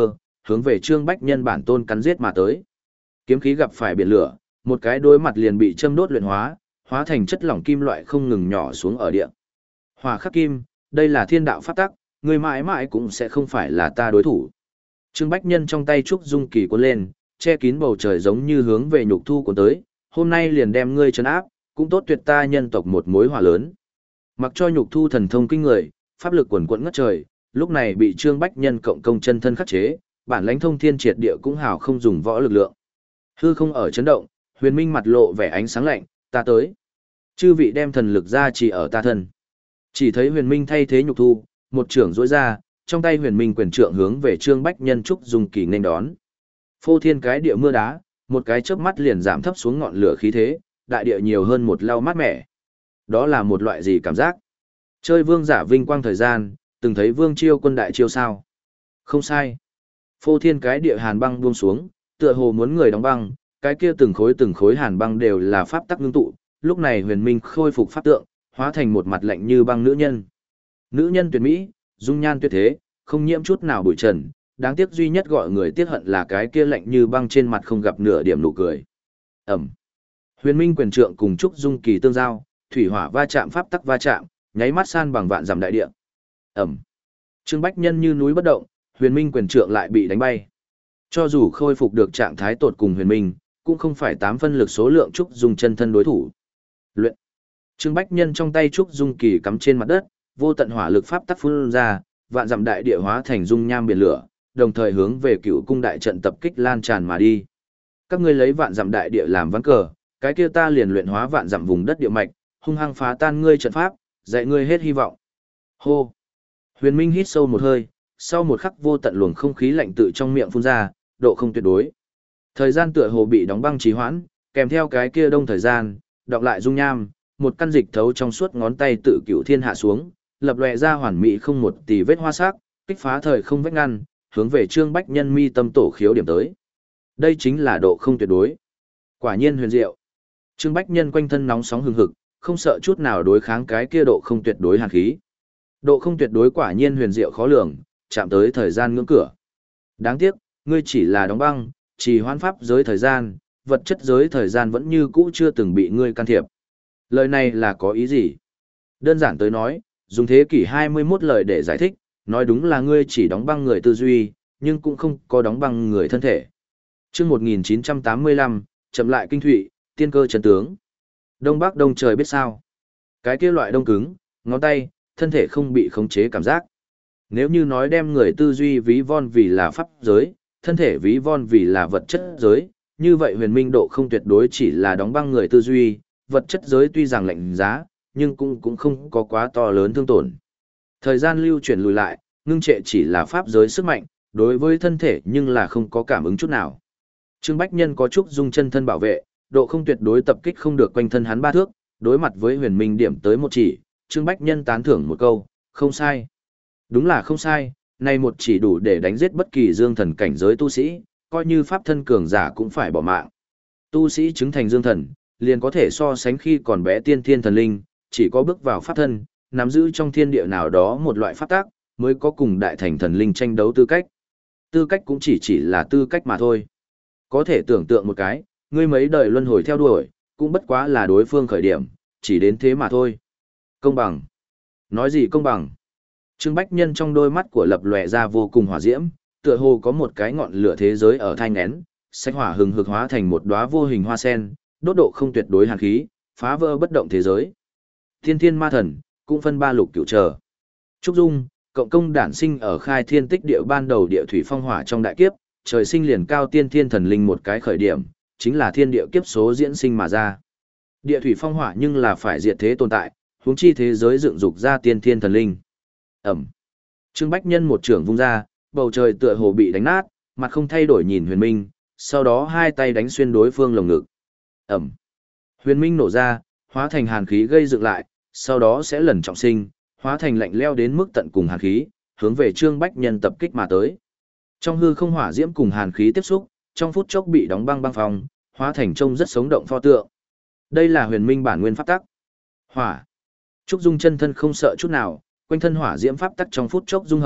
hướng về Trương Bách Nhân bản tôn cắn giết mà tới. Kiếm khí gặp phải biển lửa, một cái đối mặt liền bị châm đốt luyện hóa, hóa thành chất lỏng kim loại không ngừng nhỏ xuống ở địa. Hỏa khắc kim, đây là thiên đạo pháp tắc, người mãi mãi cũng sẽ không phải là ta đối thủ. Trương Bách Nhân trong tay trúc dung kỳ cuốn lên, che kín bầu trời giống như hướng về nhục thu cuốn tới, hôm nay liền đem ngươi trấn áp, cũng tốt tuyệt ta nhân tộc một mối hỏa lớn. Mặc cho nhục thu thần thông kinh người, pháp lực quần quẫn ngất trời, lúc này bị Trương Bách Nhân cộng công chân thân khắc chế, bản lãnh thông thiên triệt địa cũng hào không dùng võ lực lượng. Hư không ở chấn động, Huyền Minh mặt lộ vẻ ánh sáng lạnh, ta tới. Chư vị đem thần lực ra chỉ ở ta thân. Chỉ thấy Huyền Minh thay thế nhục thu, một trưởng rỗi ra, trong tay Huyền Minh quyền trượng hướng về Trương Bách Nhân trúc dung kỳ nên đón. Phô thiên cái địa mưa đá, một cái chớp mắt liền giảm thấp xuống ngọn lửa khí thế, đại địa nhiều hơn một lau mát mẻ. Đó là một loại gì cảm giác? Chơi vương giả vinh quang thời gian, từng thấy vương chiêu quân đại chiêu sao? Không sai. Phô thiên cái địa hàn băng buông xuống, tựa hồ muốn người đóng băng, cái kia từng khối từng khối hàn băng đều là pháp tắc ngưng tụ, lúc này Huyền Minh khôi phục pháp tượng, hóa thành một mặt lạnh như băng nữ nhân. Nữ nhân tuyệt mỹ, dung nhan tuyệt thế, không nhiễm chút nào bụi trần, đáng tiếc duy nhất gọi người tiếc hận là cái kia lạnh như băng trên mặt không gặp nửa điểm nụ cười. Ẩm. Huyền Minh quyền trượng cùng trúc dung kỳ tương giao, thủy hỏa va chạm pháp tắc va chạm, nháy mắt san bằng vạn dặm đại địa. Ẩm. Trương Bách Nhân như núi bất động, Huyền Minh quyền trượng lại bị đánh bay. Cho dù khôi phục được trạng thái tột cùng Huyền Minh, cũng không phải tám phân lực số lượng trúc dung chân thân đối thủ. Luyện. Trương Bách Nhân trong tay trúc dung kỳ cắm trên mặt đất, vô tận hỏa lực pháp tắc phun ra, vạn dặm đại địa hóa thành dung nham biển lửa, đồng thời hướng về Cựu cung đại trận tập kích lan tràn mà đi. Các ngươi lấy vạn dặm đại địa làm ván cờ, cái kia ta liền luyện hóa vạn dặm vùng đất địa mạch, hung hăng phá tan ngươi trận pháp, dạy ngươi hết hy vọng. Hô. Huyền Minh hít sâu một hơi, sau một khắc vô tận luồng không khí lạnh tự trong miệng phun ra, độ không tuyệt đối. Thời gian tựa hồ bị đóng băng trì hoãn, kèm theo cái kia đông thời gian, đọc lại dung nham, một căn dịch thấu trong suốt ngón tay tự Cựu thiên hạ xuống, lập lòe ra hoàn mỹ không một tì vết hoa sắc, kích phá thời không vết ngăn, hướng về Trương Bách Nhân mi tâm tổ khiếu điểm tới. Đây chính là độ không tuyệt đối. Quả nhiên huyền diệu. Trương Bách Nhân quanh thân nóng sóng hừng hực, không sợ chút nào đối kháng cái kia độ không tuyệt đối hàn khí. Độ không tuyệt đối quả nhiên huyền diệu khó lường, chạm tới thời gian ngưỡng cửa. Đáng tiếc, ngươi chỉ là đóng băng, chỉ hoãn pháp giới thời gian, vật chất giới thời gian vẫn như cũ chưa từng bị ngươi can thiệp. Lời này là có ý gì? Đơn giản tới nói, dùng thế kỷ hai mươi mốt lời để giải thích, nói đúng là ngươi chỉ đóng băng người tư duy, nhưng cũng không có đóng băng người thân thể. Chương một nghìn chín trăm tám mươi lăm, chậm lại kinh thụy, tiên cơ chân tướng. Đông Bắc Đông trời biết sao? Cái kia loại đông cứng, ngón tay, thân thể không bị khống chế cảm giác. Nếu như nói đem người tư duy ví von vì là pháp giới, thân thể ví von vì là vật chất giới, như vậy huyền minh độ không tuyệt đối chỉ là đóng băng người tư duy, vật chất giới tuy rằng lạnh giá, nhưng cũng cũng không có quá to lớn thương tổn. Thời gian lưu chuyển lùi lại, ngưng trệ chỉ là pháp giới sức mạnh, đối với thân thể nhưng là không có cảm ứng chút nào. Trương Bách Nhân có chút dung chân thân bảo vệ, độ không tuyệt đối tập kích không được quanh thân hắn ba thước, đối mặt với huyền minh điểm tới một chỉ, Trương Bách Nhân tán thưởng một câu, không sai. Đúng là không sai, nay một chỉ đủ để đánh giết bất kỳ dương thần cảnh giới tu sĩ, coi như pháp thân cường giả cũng phải bỏ mạng. Tu sĩ chứng thành dương thần, liền có thể so sánh khi còn bé tiên thiên thần linh, chỉ có bước vào pháp thân, nắm giữ trong thiên địa nào đó một loại pháp tác, mới có cùng đại thành thần linh tranh đấu tư cách. Tư cách cũng chỉ chỉ là tư cách mà thôi. Có thể tưởng tượng một cái, ngươi mấy đời luân hồi theo đuổi, cũng bất quá là đối phương khởi điểm, chỉ đến thế mà thôi. Công bằng. Nói gì công bằng? Trương Bách Nhân trong đôi mắt của lập lòe ra vô cùng hỏa diễm, tựa hồ có một cái ngọn lửa thế giới ở thai nghén, xanh hỏa hừng hực hóa thành một đóa vô hình hoa sen, đốt độ không tuyệt đối hàn khí, phá vỡ bất động thế giới. Thiên thiên ma thần, cũng phân ba lục cửu trở. Trúc Dung, cộng công đản sinh ở khai thiên tích địa ban đầu địa thủy phong hỏa trong đại kiếp, trời sinh liền cao tiên thiên thần linh một cái khởi điểm, chính là thiên địa kiếp số diễn sinh mà ra. Địa thủy phong hỏa nhưng là phải diệt thế tồn tại, huống chi thế giới dựng dục ra tiên thiên thần linh. Ẩm. Trương Bách Nhân một trưởng vung ra, bầu trời tựa hồ bị đánh nát, mặt không thay đổi nhìn Huyền Minh, sau đó hai tay đánh xuyên đối phương lồng ngực. Ẩm. Huyền Minh nổ ra, hóa thành hàn khí gây dựng lại, sau đó sẽ lần trọng sinh, hóa thành lạnh leo đến mức tận cùng hàn khí, hướng về Trương Bách Nhân tập kích mà tới. Trong hư không hỏa diễm cùng hàn khí tiếp xúc, trong phút chốc bị đóng băng băng phòng, hóa thành trông rất sống động pho tượng. Đây là huyền minh bản nguyên pháp tắc. Hỏa. Trúc Dung chân thân không sợ chút nào, quanh thân hỏa diễm pháp tắc trong phút chốc dung hợp,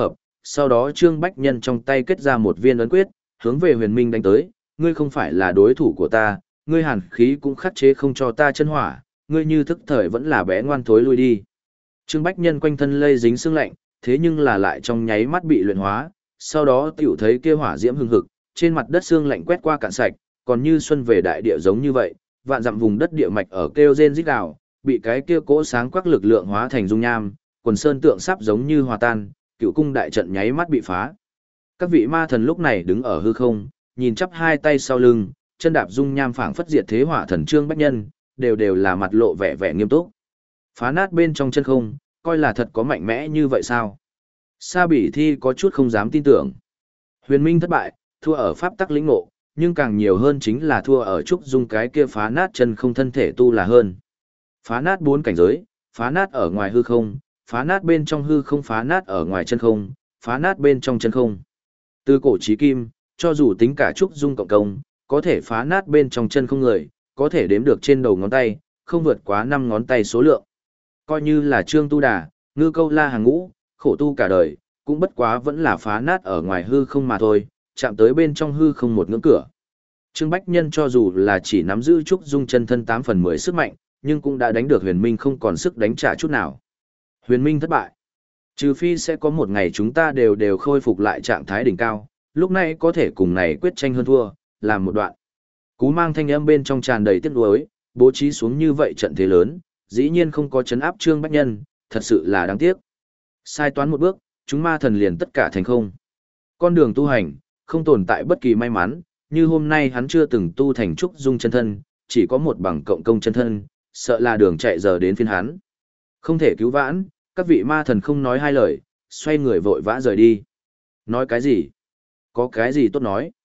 sau đó Trương Bách Nhân trong tay kết ra một viên ấn quyết, hướng về huyền minh đánh tới, ngươi không phải là đối thủ của ta, ngươi hàn khí cũng khắc chế không cho ta chân hỏa, ngươi như thức thời vẫn là bé ngoan thối lui đi. Trương Bách Nhân quanh thân lây dính sương lạnh, thế nhưng là lại trong nháy mắt bị luyện hóa, sau đó tiểu thấy kia hỏa diễm hừng hực, trên mặt đất sương lạnh quét qua cạn sạch, còn như xuân về đại địa giống như vậy, vạn dặm vùng đất địa mạch ở kêu rên rít gào, bị cái kia cỗ sáng quắc lực lượng hóa thành dung nham, quần sơn tượng sắp giống như hòa tan, cựu cung đại trận nháy mắt bị phá. Các vị ma thần lúc này đứng ở hư không, nhìn chắp hai tay sau lưng, chân đạp dung nham phảng phất diệt thế hỏa thần Trương Bách Nhân, đều đều là mặt lộ vẻ vẻ nghiêm túc. Phá nát bên trong chân không, coi là thật có mạnh mẽ như vậy sao? Sa Bỉ Thi có chút không dám tin tưởng. Huyền Minh thất bại, thua ở pháp tắc lĩnh ngộ, nhưng càng nhiều hơn chính là thua ở trúc dung cái kia phá nát chân không thân thể tu là hơn. Phá nát bốn cảnh giới, phá nát ở ngoài hư không, phá nát bên trong hư không, phá nát ở ngoài chân không, phá nát bên trong chân không. Từ cổ chí kim, cho dù tính cả trúc dung cộng công, có thể phá nát bên trong chân không người, có thể đếm được trên đầu ngón tay, không vượt quá năm ngón tay số lượng. Coi như là Trương Tu Đà, Ngư Câu La hàng ngũ, khổ tu cả đời, cũng bất quá vẫn là phá nát ở ngoài hư không mà thôi, chạm tới bên trong hư không một ngưỡng cửa. Trương Bách Nhân cho dù là chỉ nắm giữ trúc dung chân thân tám phần mười sức mạnh, nhưng cũng đã đánh được Huyền Minh không còn sức đánh trả chút nào. Huyền Minh thất bại. Trừ phi sẽ có một ngày chúng ta đều đều khôi phục lại trạng thái đỉnh cao, lúc này có thể cùng này quyết tranh hơn thua, làm một đoạn. Cú mang thanh âm bên trong tràn đầy tiếc nuối, bố trí xuống như vậy trận thế lớn, dĩ nhiên không có chấn áp Trương Bách Nhân, thật sự là đáng tiếc. Sai toán một bước, chúng ma thần liền tất cả thành không. Con đường tu hành, không tồn tại bất kỳ may mắn, như hôm nay hắn chưa từng tu thành trúc dung chân thân, chỉ có một bằng cộng công chân thân, sợ là đường chạy giờ đến phiên hắn. Không thể cứu vãn, các vị ma thần không nói hai lời, xoay người vội vã rời đi. Nói cái gì? Có cái gì tốt nói?